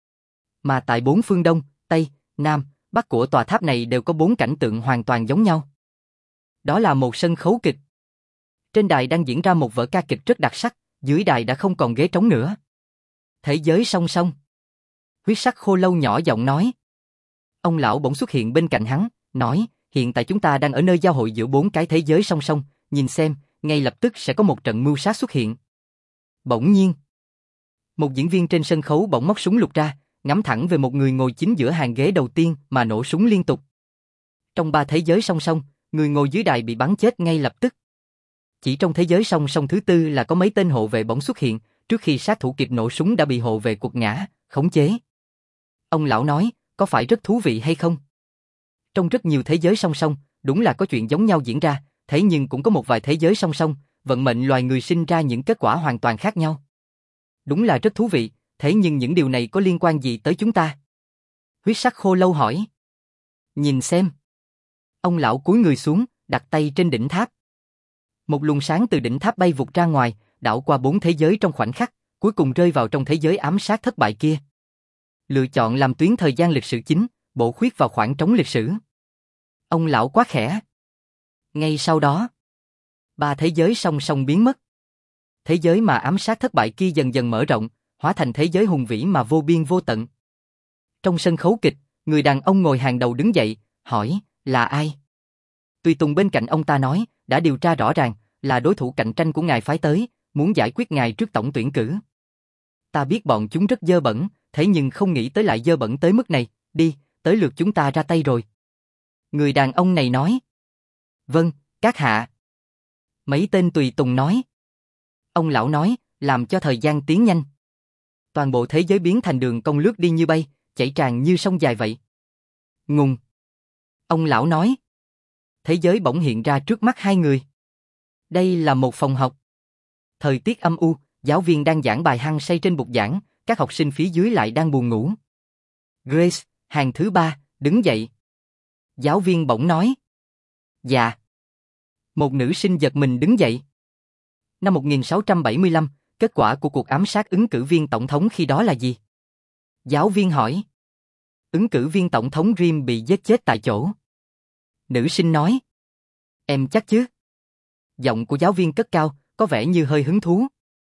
Mà tại bốn phương đông, tây, nam, bắc của tòa tháp này đều có 4 cảnh tượng hoàn toàn giống nhau. Đó là một sân khấu kịch. Trên đài đang diễn ra một vở ca kịch rất đặc sắc, dưới đài đã không còn ghế trống nữa. Thế giới song song. Huyết sắc khô lâu nhỏ giọng nói. Ông lão bỗng xuất hiện bên cạnh hắn, nói, hiện tại chúng ta đang ở nơi giao hội giữa 4 cái thế giới song song, nhìn xem, ngay lập tức sẽ có một trận mưu sát xuất hiện. Bỗng nhiên, một diễn viên trên sân khấu bỗng móc súng lục ra, ngắm thẳng về một người ngồi chính giữa hàng ghế đầu tiên mà nổ súng liên tục. Trong 3 thế giới song song, người ngồi dưới đài bị bắn chết ngay lập tức. Chỉ trong thế giới song song thứ 4 là có mấy tên hộ vệ bỗng xuất hiện, trước khi sát thủ kịp nổ súng đã bị hộ vệ quật ngã, khống chế. Ông lão nói, có phải rất thú vị hay không? Trong rất nhiều thế giới song song, đúng là có chuyện giống nhau diễn ra, thế nhưng cũng có một vài thế giới song song, vận mệnh loài người sinh ra những kết quả hoàn toàn khác nhau. Đúng là rất thú vị, thế nhưng những điều này có liên quan gì tới chúng ta? Huyết sắc khô lâu hỏi. Nhìn xem. Ông lão cúi người xuống, đặt tay trên đỉnh tháp. Một luồng sáng từ đỉnh tháp bay vụt ra ngoài, đảo qua 4 thế giới trong khoảnh khắc, cuối cùng rơi vào trong thế giới ám sát thất bại kia. Lựa chọn làm tuyến thời gian lịch sử chính, bổ khuyết vào khoảng trống lịch sử. Ông lão quá khẽ. Ngay sau đó, 3 thế giới song song biến mất. Thế giới mà ám sát thất bại kia dần dần mở rộng, hóa thành thế giới hùng vĩ mà vô biên vô tận. Trong sân khấu kịch, người đàn ông ngồi hàng đầu đứng dậy, hỏi, là ai? Tùy tùng bên cạnh ông ta nói, đã điều tra rõ ràng, là đối thủ cạnh tranh của ngài phái tới, muốn giải quyết ngài trước tổng tuyển cử. Ta biết bọn chúng rất dơ bẩn, thế nhưng không nghĩ tới lại dơ bẩn tới mức này, đi, tới lượt chúng ta ra tay rồi. Người đàn ông này nói. Vâng, các hạ. Mấy tên tùy tùng nói. Ông lão nói, làm cho thời gian tiến nhanh. Toàn bộ thế giới biến thành đường cong lướt đi như bay, chảy tràn như sông dài vậy. Ngùng. Ông lão nói. Thế giới bỗng hiện ra trước mắt hai người. Đây là một phòng học. Thời tiết âm u, giáo viên đang giảng bài hăng say trên bục giảng, các học sinh phía dưới lại đang buồn ngủ. Grace, hàng thứ 3, đứng dậy. Giáo viên bỗng nói. Dạ. Một nữ sinh giật mình đứng dậy. Năm 1675, kết quả của cuộc ám sát ứng cử viên tổng thống khi đó là gì? Giáo viên hỏi. Ứng cử viên tổng thống Rim bị giết chết tại chỗ. Nữ sinh nói. Em chắc chứ? Giọng của giáo viên cất cao, có vẻ như hơi hứng thú.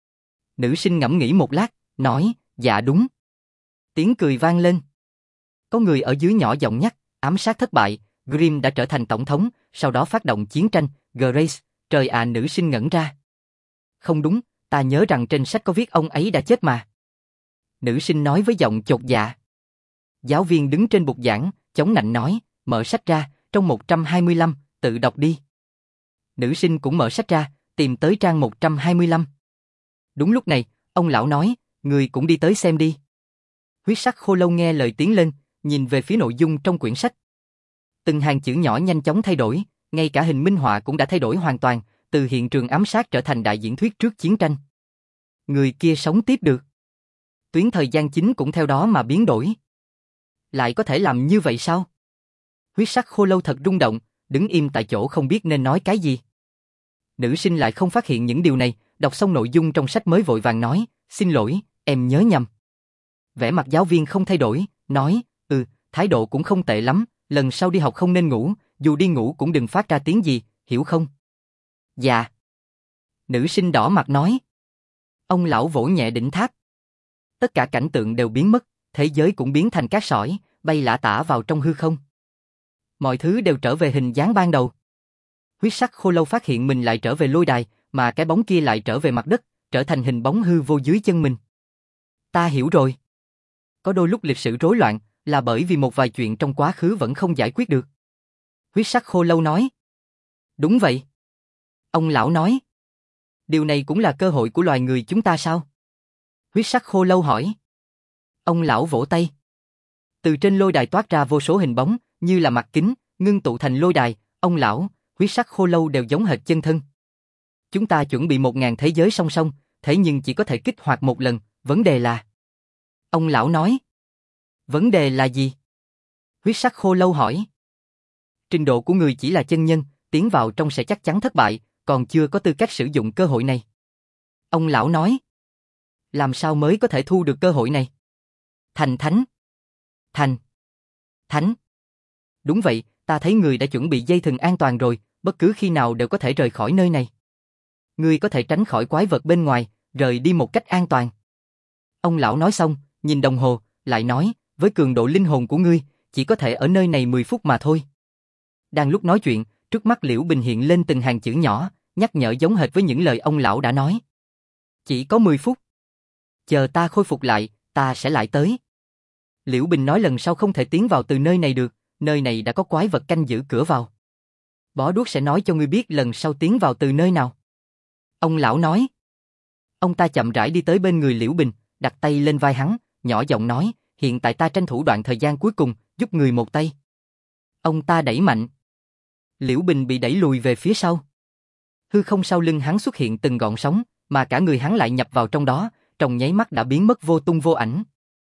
Nữ sinh ngẫm nghĩ một lát, nói, dạ đúng. Tiếng cười vang lên. Có người ở dưới nhỏ giọng nhắc, ám sát thất bại, Grimm đã trở thành tổng thống, sau đó phát động chiến tranh, Grace, trời ạ nữ sinh ngẩn ra. Không đúng, ta nhớ rằng trên sách có viết ông ấy đã chết mà. Nữ sinh nói với giọng chột dạ. Giáo viên đứng trên bục giảng, chống nạnh nói, mở sách ra, trong 125, tự đọc đi. Nữ sinh cũng mở sách ra, tìm tới trang 125. Đúng lúc này, ông lão nói, người cũng đi tới xem đi. Huyết sắc khô lâu nghe lời tiến lên, nhìn về phía nội dung trong quyển sách. Từng hàng chữ nhỏ nhanh chóng thay đổi, ngay cả hình minh họa cũng đã thay đổi hoàn toàn, từ hiện trường ám sát trở thành đại diễn thuyết trước chiến tranh. Người kia sống tiếp được. Tuyến thời gian chính cũng theo đó mà biến đổi. Lại có thể làm như vậy sao? Huyết sắc khô lâu thật rung động, đứng im tại chỗ không biết nên nói cái gì. Nữ sinh lại không phát hiện những điều này, đọc xong nội dung trong sách mới vội vàng nói, xin lỗi, em nhớ nhầm. Vẻ mặt giáo viên không thay đổi, nói, thái độ cũng không tệ lắm, lần sau đi học không nên ngủ, dù đi ngủ cũng đừng phát ra tiếng gì, hiểu không? Dạ. Nữ sinh đỏ mặt nói. Ông lão vỗ nhẹ đỉnh tháp. Tất cả cảnh tượng đều biến mất, thế giới cũng biến thành cát sỏi, bay lả tả vào trong hư không. Mọi thứ đều trở về hình dáng ban đầu. Huyết sắc khô lâu phát hiện mình lại trở về lôi đài, mà cái bóng kia lại trở về mặt đất, trở thành hình bóng hư vô dưới chân mình. Ta hiểu rồi. Có đôi lúc lịch sử rối loạn, là bởi vì một vài chuyện trong quá khứ vẫn không giải quyết được. Huyết sắc khô lâu nói. Đúng vậy. Ông lão nói. Điều này cũng là cơ hội của loài người chúng ta sao? Huyết sắc khô lâu hỏi. Ông lão vỗ tay. Từ trên lôi đài toát ra vô số hình bóng, như là mặt kính, ngưng tụ thành lôi đài, ông lão, huyết sắc khô lâu đều giống hệt chân thân. Chúng ta chuẩn bị 1000 thế giới song song, thế nhưng chỉ có thể kích hoạt một lần, vấn đề là... Ông lão nói. Vấn đề là gì? Huyết sắc khô lâu hỏi. Trình độ của người chỉ là chân nhân, tiến vào trong sẽ chắc chắn thất bại, còn chưa có tư cách sử dụng cơ hội này. Ông lão nói. Làm sao mới có thể thu được cơ hội này? Thành thánh. Thành. Thánh. Đúng vậy, ta thấy người đã chuẩn bị dây thừng an toàn rồi, bất cứ khi nào đều có thể rời khỏi nơi này. Ngươi có thể tránh khỏi quái vật bên ngoài, rời đi một cách an toàn. Ông lão nói xong, nhìn đồng hồ, lại nói, với cường độ linh hồn của ngươi, chỉ có thể ở nơi này 10 phút mà thôi. Đang lúc nói chuyện, trước mắt Liễu Bình hiện lên từng hàng chữ nhỏ, nhắc nhở giống hệt với những lời ông lão đã nói. Chỉ có 10 phút. Chờ ta khôi phục lại, ta sẽ lại tới. Liễu Bình nói lần sau không thể tiến vào từ nơi này được, nơi này đã có quái vật canh giữ cửa vào. Bó đuốc sẽ nói cho ngươi biết lần sau tiến vào từ nơi nào. Ông lão nói. Ông ta chậm rãi đi tới bên người Liễu Bình, đặt tay lên vai hắn, nhỏ giọng nói, hiện tại ta tranh thủ đoạn thời gian cuối cùng, giúp người một tay. Ông ta đẩy mạnh. Liễu Bình bị đẩy lùi về phía sau. Hư không sau lưng hắn xuất hiện từng gọn sóng, mà cả người hắn lại nhập vào trong đó, trong nháy mắt đã biến mất vô tung vô ảnh.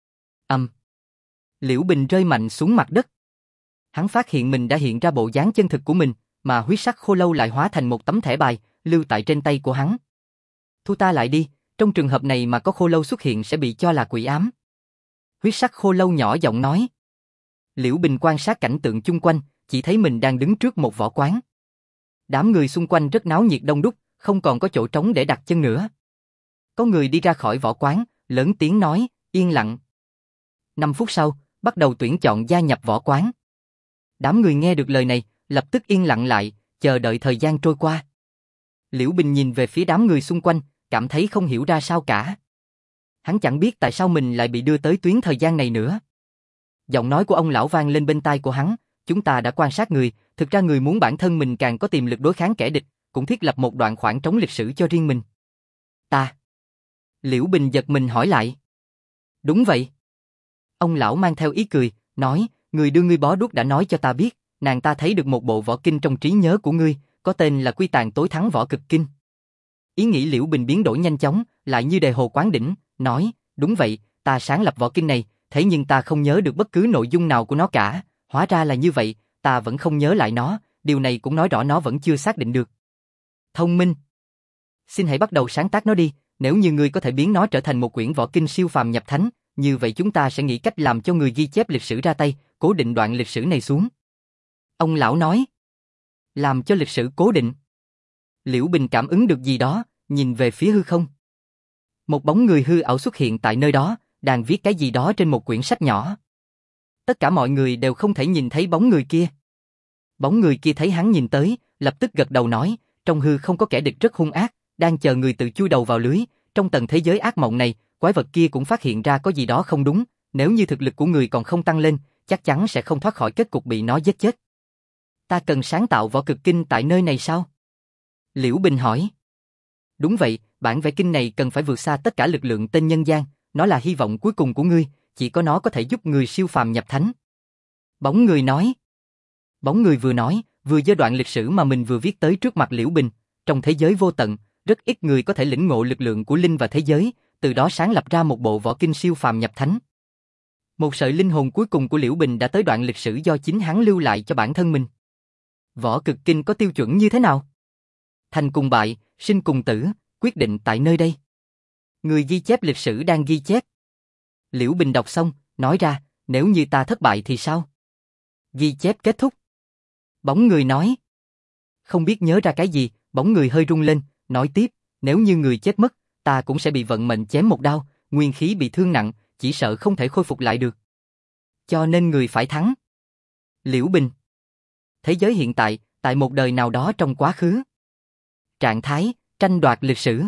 Liễu Bình rơi mạnh xuống mặt đất. Hắn phát hiện mình đã hiện ra bộ dáng chân thực của mình, mà huyết sắc khô lâu lại hóa thành một tấm thẻ bài, lưu tại trên tay của hắn. Thu ta lại đi, trong trường hợp này mà có khô lâu xuất hiện sẽ bị cho là quỷ ám. Huyết sắc khô lâu nhỏ giọng nói. Liễu Bình quan sát cảnh tượng chung quanh, chỉ thấy mình đang đứng trước một võ quán. Đám người xung quanh rất náo nhiệt đông đúc, không còn có chỗ trống để đặt chân nữa. Có người đi ra khỏi võ quán, lớn tiếng nói, yên lặng. 5 phút sau, bắt đầu tuyển chọn gia nhập võ quán. Đám người nghe được lời này, lập tức yên lặng lại, chờ đợi thời gian trôi qua. Liễu Bình nhìn về phía đám người xung quanh, cảm thấy không hiểu ra sao cả. Hắn chẳng biết tại sao mình lại bị đưa tới tuyến thời gian này nữa. Giọng nói của ông lão vang lên bên tai của hắn, chúng ta đã quan sát người, thực ra người muốn bản thân mình càng có tiềm lực đối kháng kẻ địch, cũng thiết lập một đoạn khoảng trống lịch sử cho riêng mình. Ta. Liễu Bình giật mình hỏi lại. Đúng vậy. Ông lão mang theo ý cười, nói, người đưa ngươi bó đuốc đã nói cho ta biết, nàng ta thấy được một bộ võ kinh trong trí nhớ của ngươi, có tên là Quy Tàn Tối Thắng Võ Cực Kinh. Ý nghĩ Liễu Bình biến đổi nhanh chóng, lại như đề hồ quán đỉnh, nói, đúng vậy, ta sáng lập võ kinh này, thế nhưng ta không nhớ được bất cứ nội dung nào của nó cả, hóa ra là như vậy, ta vẫn không nhớ lại nó, điều này cũng nói rõ nó vẫn chưa xác định được. Thông minh. Xin hãy bắt đầu sáng tác nó đi, nếu như ngươi có thể biến nó trở thành một quyển võ kinh siêu phàm nhập thánh, như vậy chúng ta sẽ nghĩ cách làm cho người ghi chép lịch sử ra tay, cố định đoạn lịch sử này xuống. Ông lão nói. Làm cho lịch sử cố định. Liễu Bình cảm ứng được gì đó, nhìn về phía hư không. Một bóng người hư ảo xuất hiện tại nơi đó, đang viết cái gì đó trên một quyển sách nhỏ. Tất cả mọi người đều không thể nhìn thấy bóng người kia. Bóng người kia thấy hắn nhìn tới, lập tức gật đầu nói, trong hư không có kẻ địch rất hung ác, đang chờ người tự chui đầu vào lưới, trong tầng thế giới ác mộng này, quái vật kia cũng phát hiện ra có gì đó không đúng, nếu như thực lực của người còn không tăng lên, chắc chắn sẽ không thoát khỏi kết cục bị nó giết chết. Ta cần sáng tạo võ cực kinh tại nơi này sao? Liễu Bình hỏi. Đúng vậy, bản vẽ kinh này cần phải vượt xa tất cả lực lượng tên nhân gian, nó là hy vọng cuối cùng của ngươi, chỉ có nó có thể giúp người siêu phàm nhập thánh. Bóng người nói. Bóng người vừa nói, vừa giơ đoạn lịch sử mà mình vừa viết tới trước mặt Liễu Bình. Trong thế giới vô tận, rất ít người có thể lĩnh ngộ lực lượng của linh và thế giới, từ đó sáng lập ra một bộ võ kinh siêu phàm nhập thánh. Một sợi linh hồn cuối cùng của Liễu Bình đã tới đoạn lịch sử do chính hắn lưu lại cho bản thân mình. Võ cực kinh có tiêu chuẩn như thế nào? Thành cùng bại, sinh cùng tử, quyết định tại nơi đây. Người ghi chép lịch sử đang ghi chép. Liễu Bình đọc xong, nói ra, nếu như ta thất bại thì sao? Ghi chép kết thúc. Bóng người nói. Không biết nhớ ra cái gì, bóng người hơi rung lên, nói tiếp, nếu như người chết mất, ta cũng sẽ bị vận mệnh chém một đao, nguyên khí bị thương nặng, chỉ sợ không thể khôi phục lại được. Cho nên người phải thắng. Liễu Bình. Thế giới hiện tại, tại một đời nào đó trong quá khứ. Trạng thái, tranh đoạt lịch sử.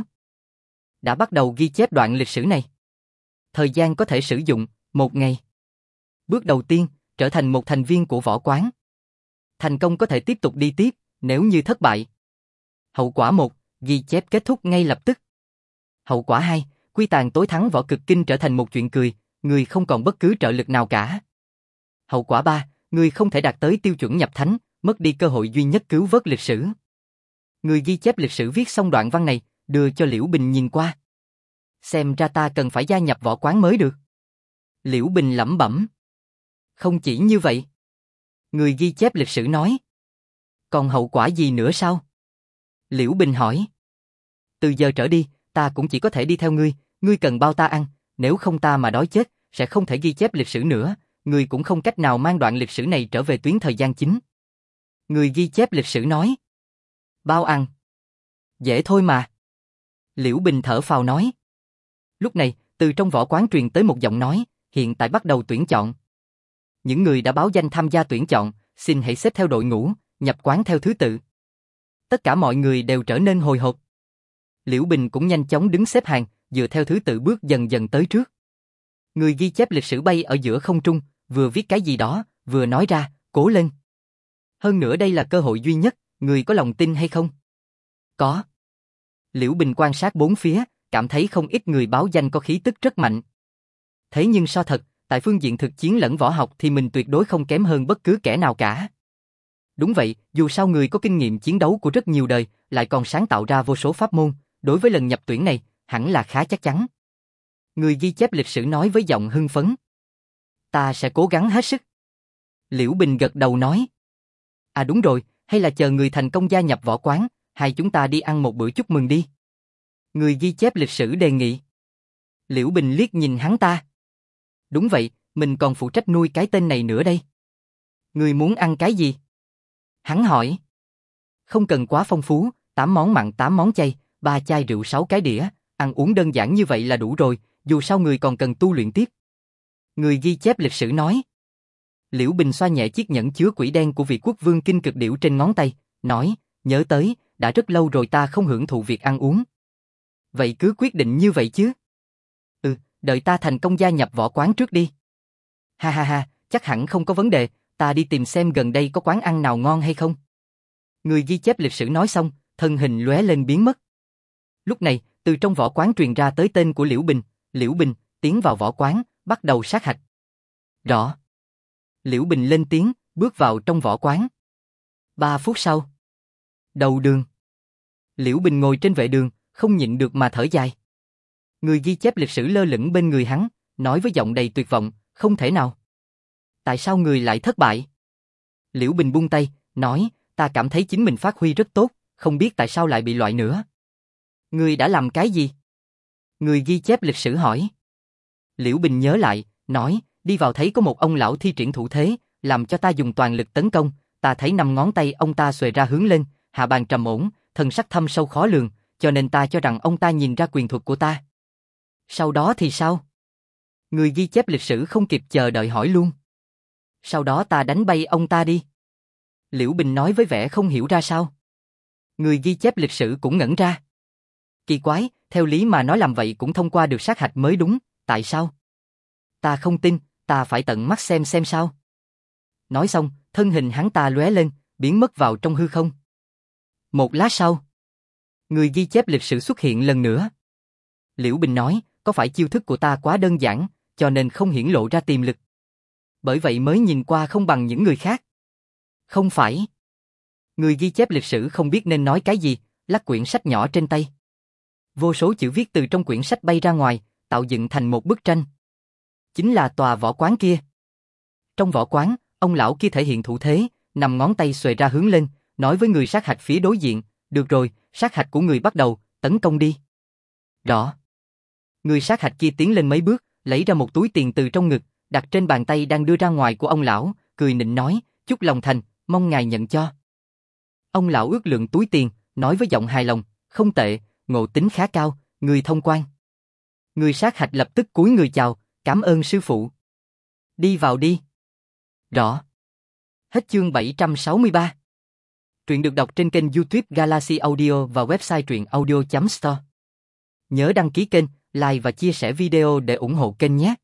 Đã bắt đầu ghi chép đoạn lịch sử này. Thời gian có thể sử dụng, 1 ngày. Bước đầu tiên, trở thành một thành viên của võ quán. Thành công có thể tiếp tục đi tiếp, nếu như thất bại. Hậu quả 1, ghi chép kết thúc ngay lập tức. Hậu quả 2, quy tàn tối thắng võ cực kinh trở thành một chuyện cười, người không còn bất cứ trợ lực nào cả. Hậu quả 3, người không thể đạt tới tiêu chuẩn nhập thánh, mất đi cơ hội duy nhất cứu vớt lịch sử. Người ghi chép lịch sử viết xong đoạn văn này, đưa cho Liễu Bình nhìn qua. Xem ra ta cần phải gia nhập võ quán mới được. Liễu Bình lẩm bẩm. Không chỉ như vậy. Người ghi chép lịch sử nói. Còn hậu quả gì nữa sao? Liễu Bình hỏi. Từ giờ trở đi, ta cũng chỉ có thể đi theo ngươi, ngươi cần bao ta ăn, nếu không ta mà đói chết, sẽ không thể ghi chép lịch sử nữa, ngươi cũng không cách nào mang đoạn lịch sử này trở về tuyến thời gian chính. Người ghi chép lịch sử nói. Bao ăn. Dễ thôi mà. Liễu Bình thở phào nói. Lúc này, từ trong võ quán truyền tới một giọng nói, hiện tại bắt đầu tuyển chọn. Những người đã báo danh tham gia tuyển chọn, xin hãy xếp theo đội ngũ, nhập quán theo thứ tự. Tất cả mọi người đều trở nên hồi hộp. Liễu Bình cũng nhanh chóng đứng xếp hàng, dựa theo thứ tự bước dần dần tới trước. Người ghi chép lịch sử bay ở giữa không trung, vừa viết cái gì đó, vừa nói ra, cố lên. Hơn nữa đây là cơ hội duy nhất, người có lòng tin hay không? Có. Liễu Bình quan sát bốn phía, cảm thấy không ít người báo danh có khí tức rất mạnh. Thế nhưng so thật, tại phương diện thực chiến lẫn võ học thì mình tuyệt đối không kém hơn bất cứ kẻ nào cả. Đúng vậy, dù sao người có kinh nghiệm chiến đấu của rất nhiều đời, lại còn sáng tạo ra vô số pháp môn, đối với lần nhập tuyển này, hẳn là khá chắc chắn. Người ghi chép lịch sử nói với giọng hưng phấn. Ta sẽ cố gắng hết sức. Liễu Bình gật đầu nói. À đúng rồi, hay là chờ người thành công gia nhập võ quán, hai chúng ta đi ăn một bữa chúc mừng đi. Người ghi chép lịch sử đề nghị. Liễu Bình liếc nhìn hắn ta. Đúng vậy, mình còn phụ trách nuôi cái tên này nữa đây. Người muốn ăn cái gì? Hắn hỏi. Không cần quá phong phú, 8 món mặn 8 món chay, 3 chai rượu 6 cái đĩa, ăn uống đơn giản như vậy là đủ rồi, dù sao người còn cần tu luyện tiếp. Người ghi chép lịch sử nói. Liễu Bình xoa nhẹ chiếc nhẫn chứa quỷ đen của vị quốc vương kinh cực điểu trên ngón tay, nói, nhớ tới, đã rất lâu rồi ta không hưởng thụ việc ăn uống. Vậy cứ quyết định như vậy chứ. Đợi ta thành công gia nhập võ quán trước đi. Ha ha ha, chắc hẳn không có vấn đề, ta đi tìm xem gần đây có quán ăn nào ngon hay không. Người ghi chép lịch sử nói xong, thân hình lóe lên biến mất. Lúc này, từ trong võ quán truyền ra tới tên của Liễu Bình, tiến vào võ quán, bắt đầu sát hạch. Rõ. Liễu Bình lên tiếng, bước vào trong võ quán. 3 phút sau. Đầu đường. Liễu Bình ngồi trên vệ đường, không nhịn được mà thở dài. Người ghi chép lịch sử lơ lửng bên người hắn, nói với giọng đầy tuyệt vọng, không thể nào. Tại sao người lại thất bại? Liễu Bình buông tay, nói, ta cảm thấy chính mình phát huy rất tốt, không biết tại sao lại bị loại nữa. Người đã làm cái gì? Người ghi chép lịch sử hỏi. Liễu Bình nhớ lại, nói, đi vào thấy có một ông lão thi triển thủ thế, làm cho ta dùng toàn lực tấn công, ta thấy 5 ngón tay ông ta xuề ra hướng lên, hạ bàn trầm ổn, thần sắc thâm sâu khó lường, cho nên ta cho rằng ông ta nhìn ra quyền thuật của ta. Sau đó thì sao? Người ghi chép lịch sử không kịp chờ đợi hỏi luôn. Sau đó ta đánh bay ông ta đi. Liễu Bình nói với vẻ không hiểu ra sao. Người ghi chép lịch sử cũng ngẩn ra. Kỳ quái, theo lý mà nói làm vậy cũng thông qua được sát hạch mới đúng, tại sao? Ta không tin, ta phải tận mắt xem sao. Nói xong, thân hình hắn ta lóe lên, biến mất vào trong hư không. Một lát sau, người ghi chép lịch sử xuất hiện lần nữa. Liễu Bình nói, có phải chiêu thức của ta quá đơn giản, cho nên không hiển lộ ra tiềm lực. Bởi vậy mới nhìn qua không bằng những người khác. Không phải. Người ghi chép lịch sử không biết nên nói cái gì, lắc quyển sách nhỏ trên tay. Vô số chữ viết từ trong quyển sách bay ra ngoài, tạo dựng thành một bức tranh. Chính là tòa võ quán kia. Trong võ quán, ông lão kia thể hiện thủ thế, nằm ngón tay xuề ra hướng lên, nói với người sát hạch phía đối diện, được rồi, sát hạch của người bắt đầu, tấn công đi. Rõ. Người sát hạch kia tiến lên mấy bước, lấy ra một túi tiền từ trong ngực, đặt trên bàn tay đang đưa ra ngoài của ông lão, cười nịnh nói, chúc lòng thành, mong ngài nhận cho. Ông lão ước lượng túi tiền, nói với giọng hài lòng, không tệ, ngộ tính khá cao, người thông quan. Người sát hạch lập tức cúi người chào, cảm ơn sư phụ. Đi vào đi. Rõ. Hết chương 763. Truyện được đọc trên kênh YouTube Galaxy Audio và website truyện audio.store. Nhớ đăng ký kênh, like và chia sẻ video để ủng hộ kênh nhé.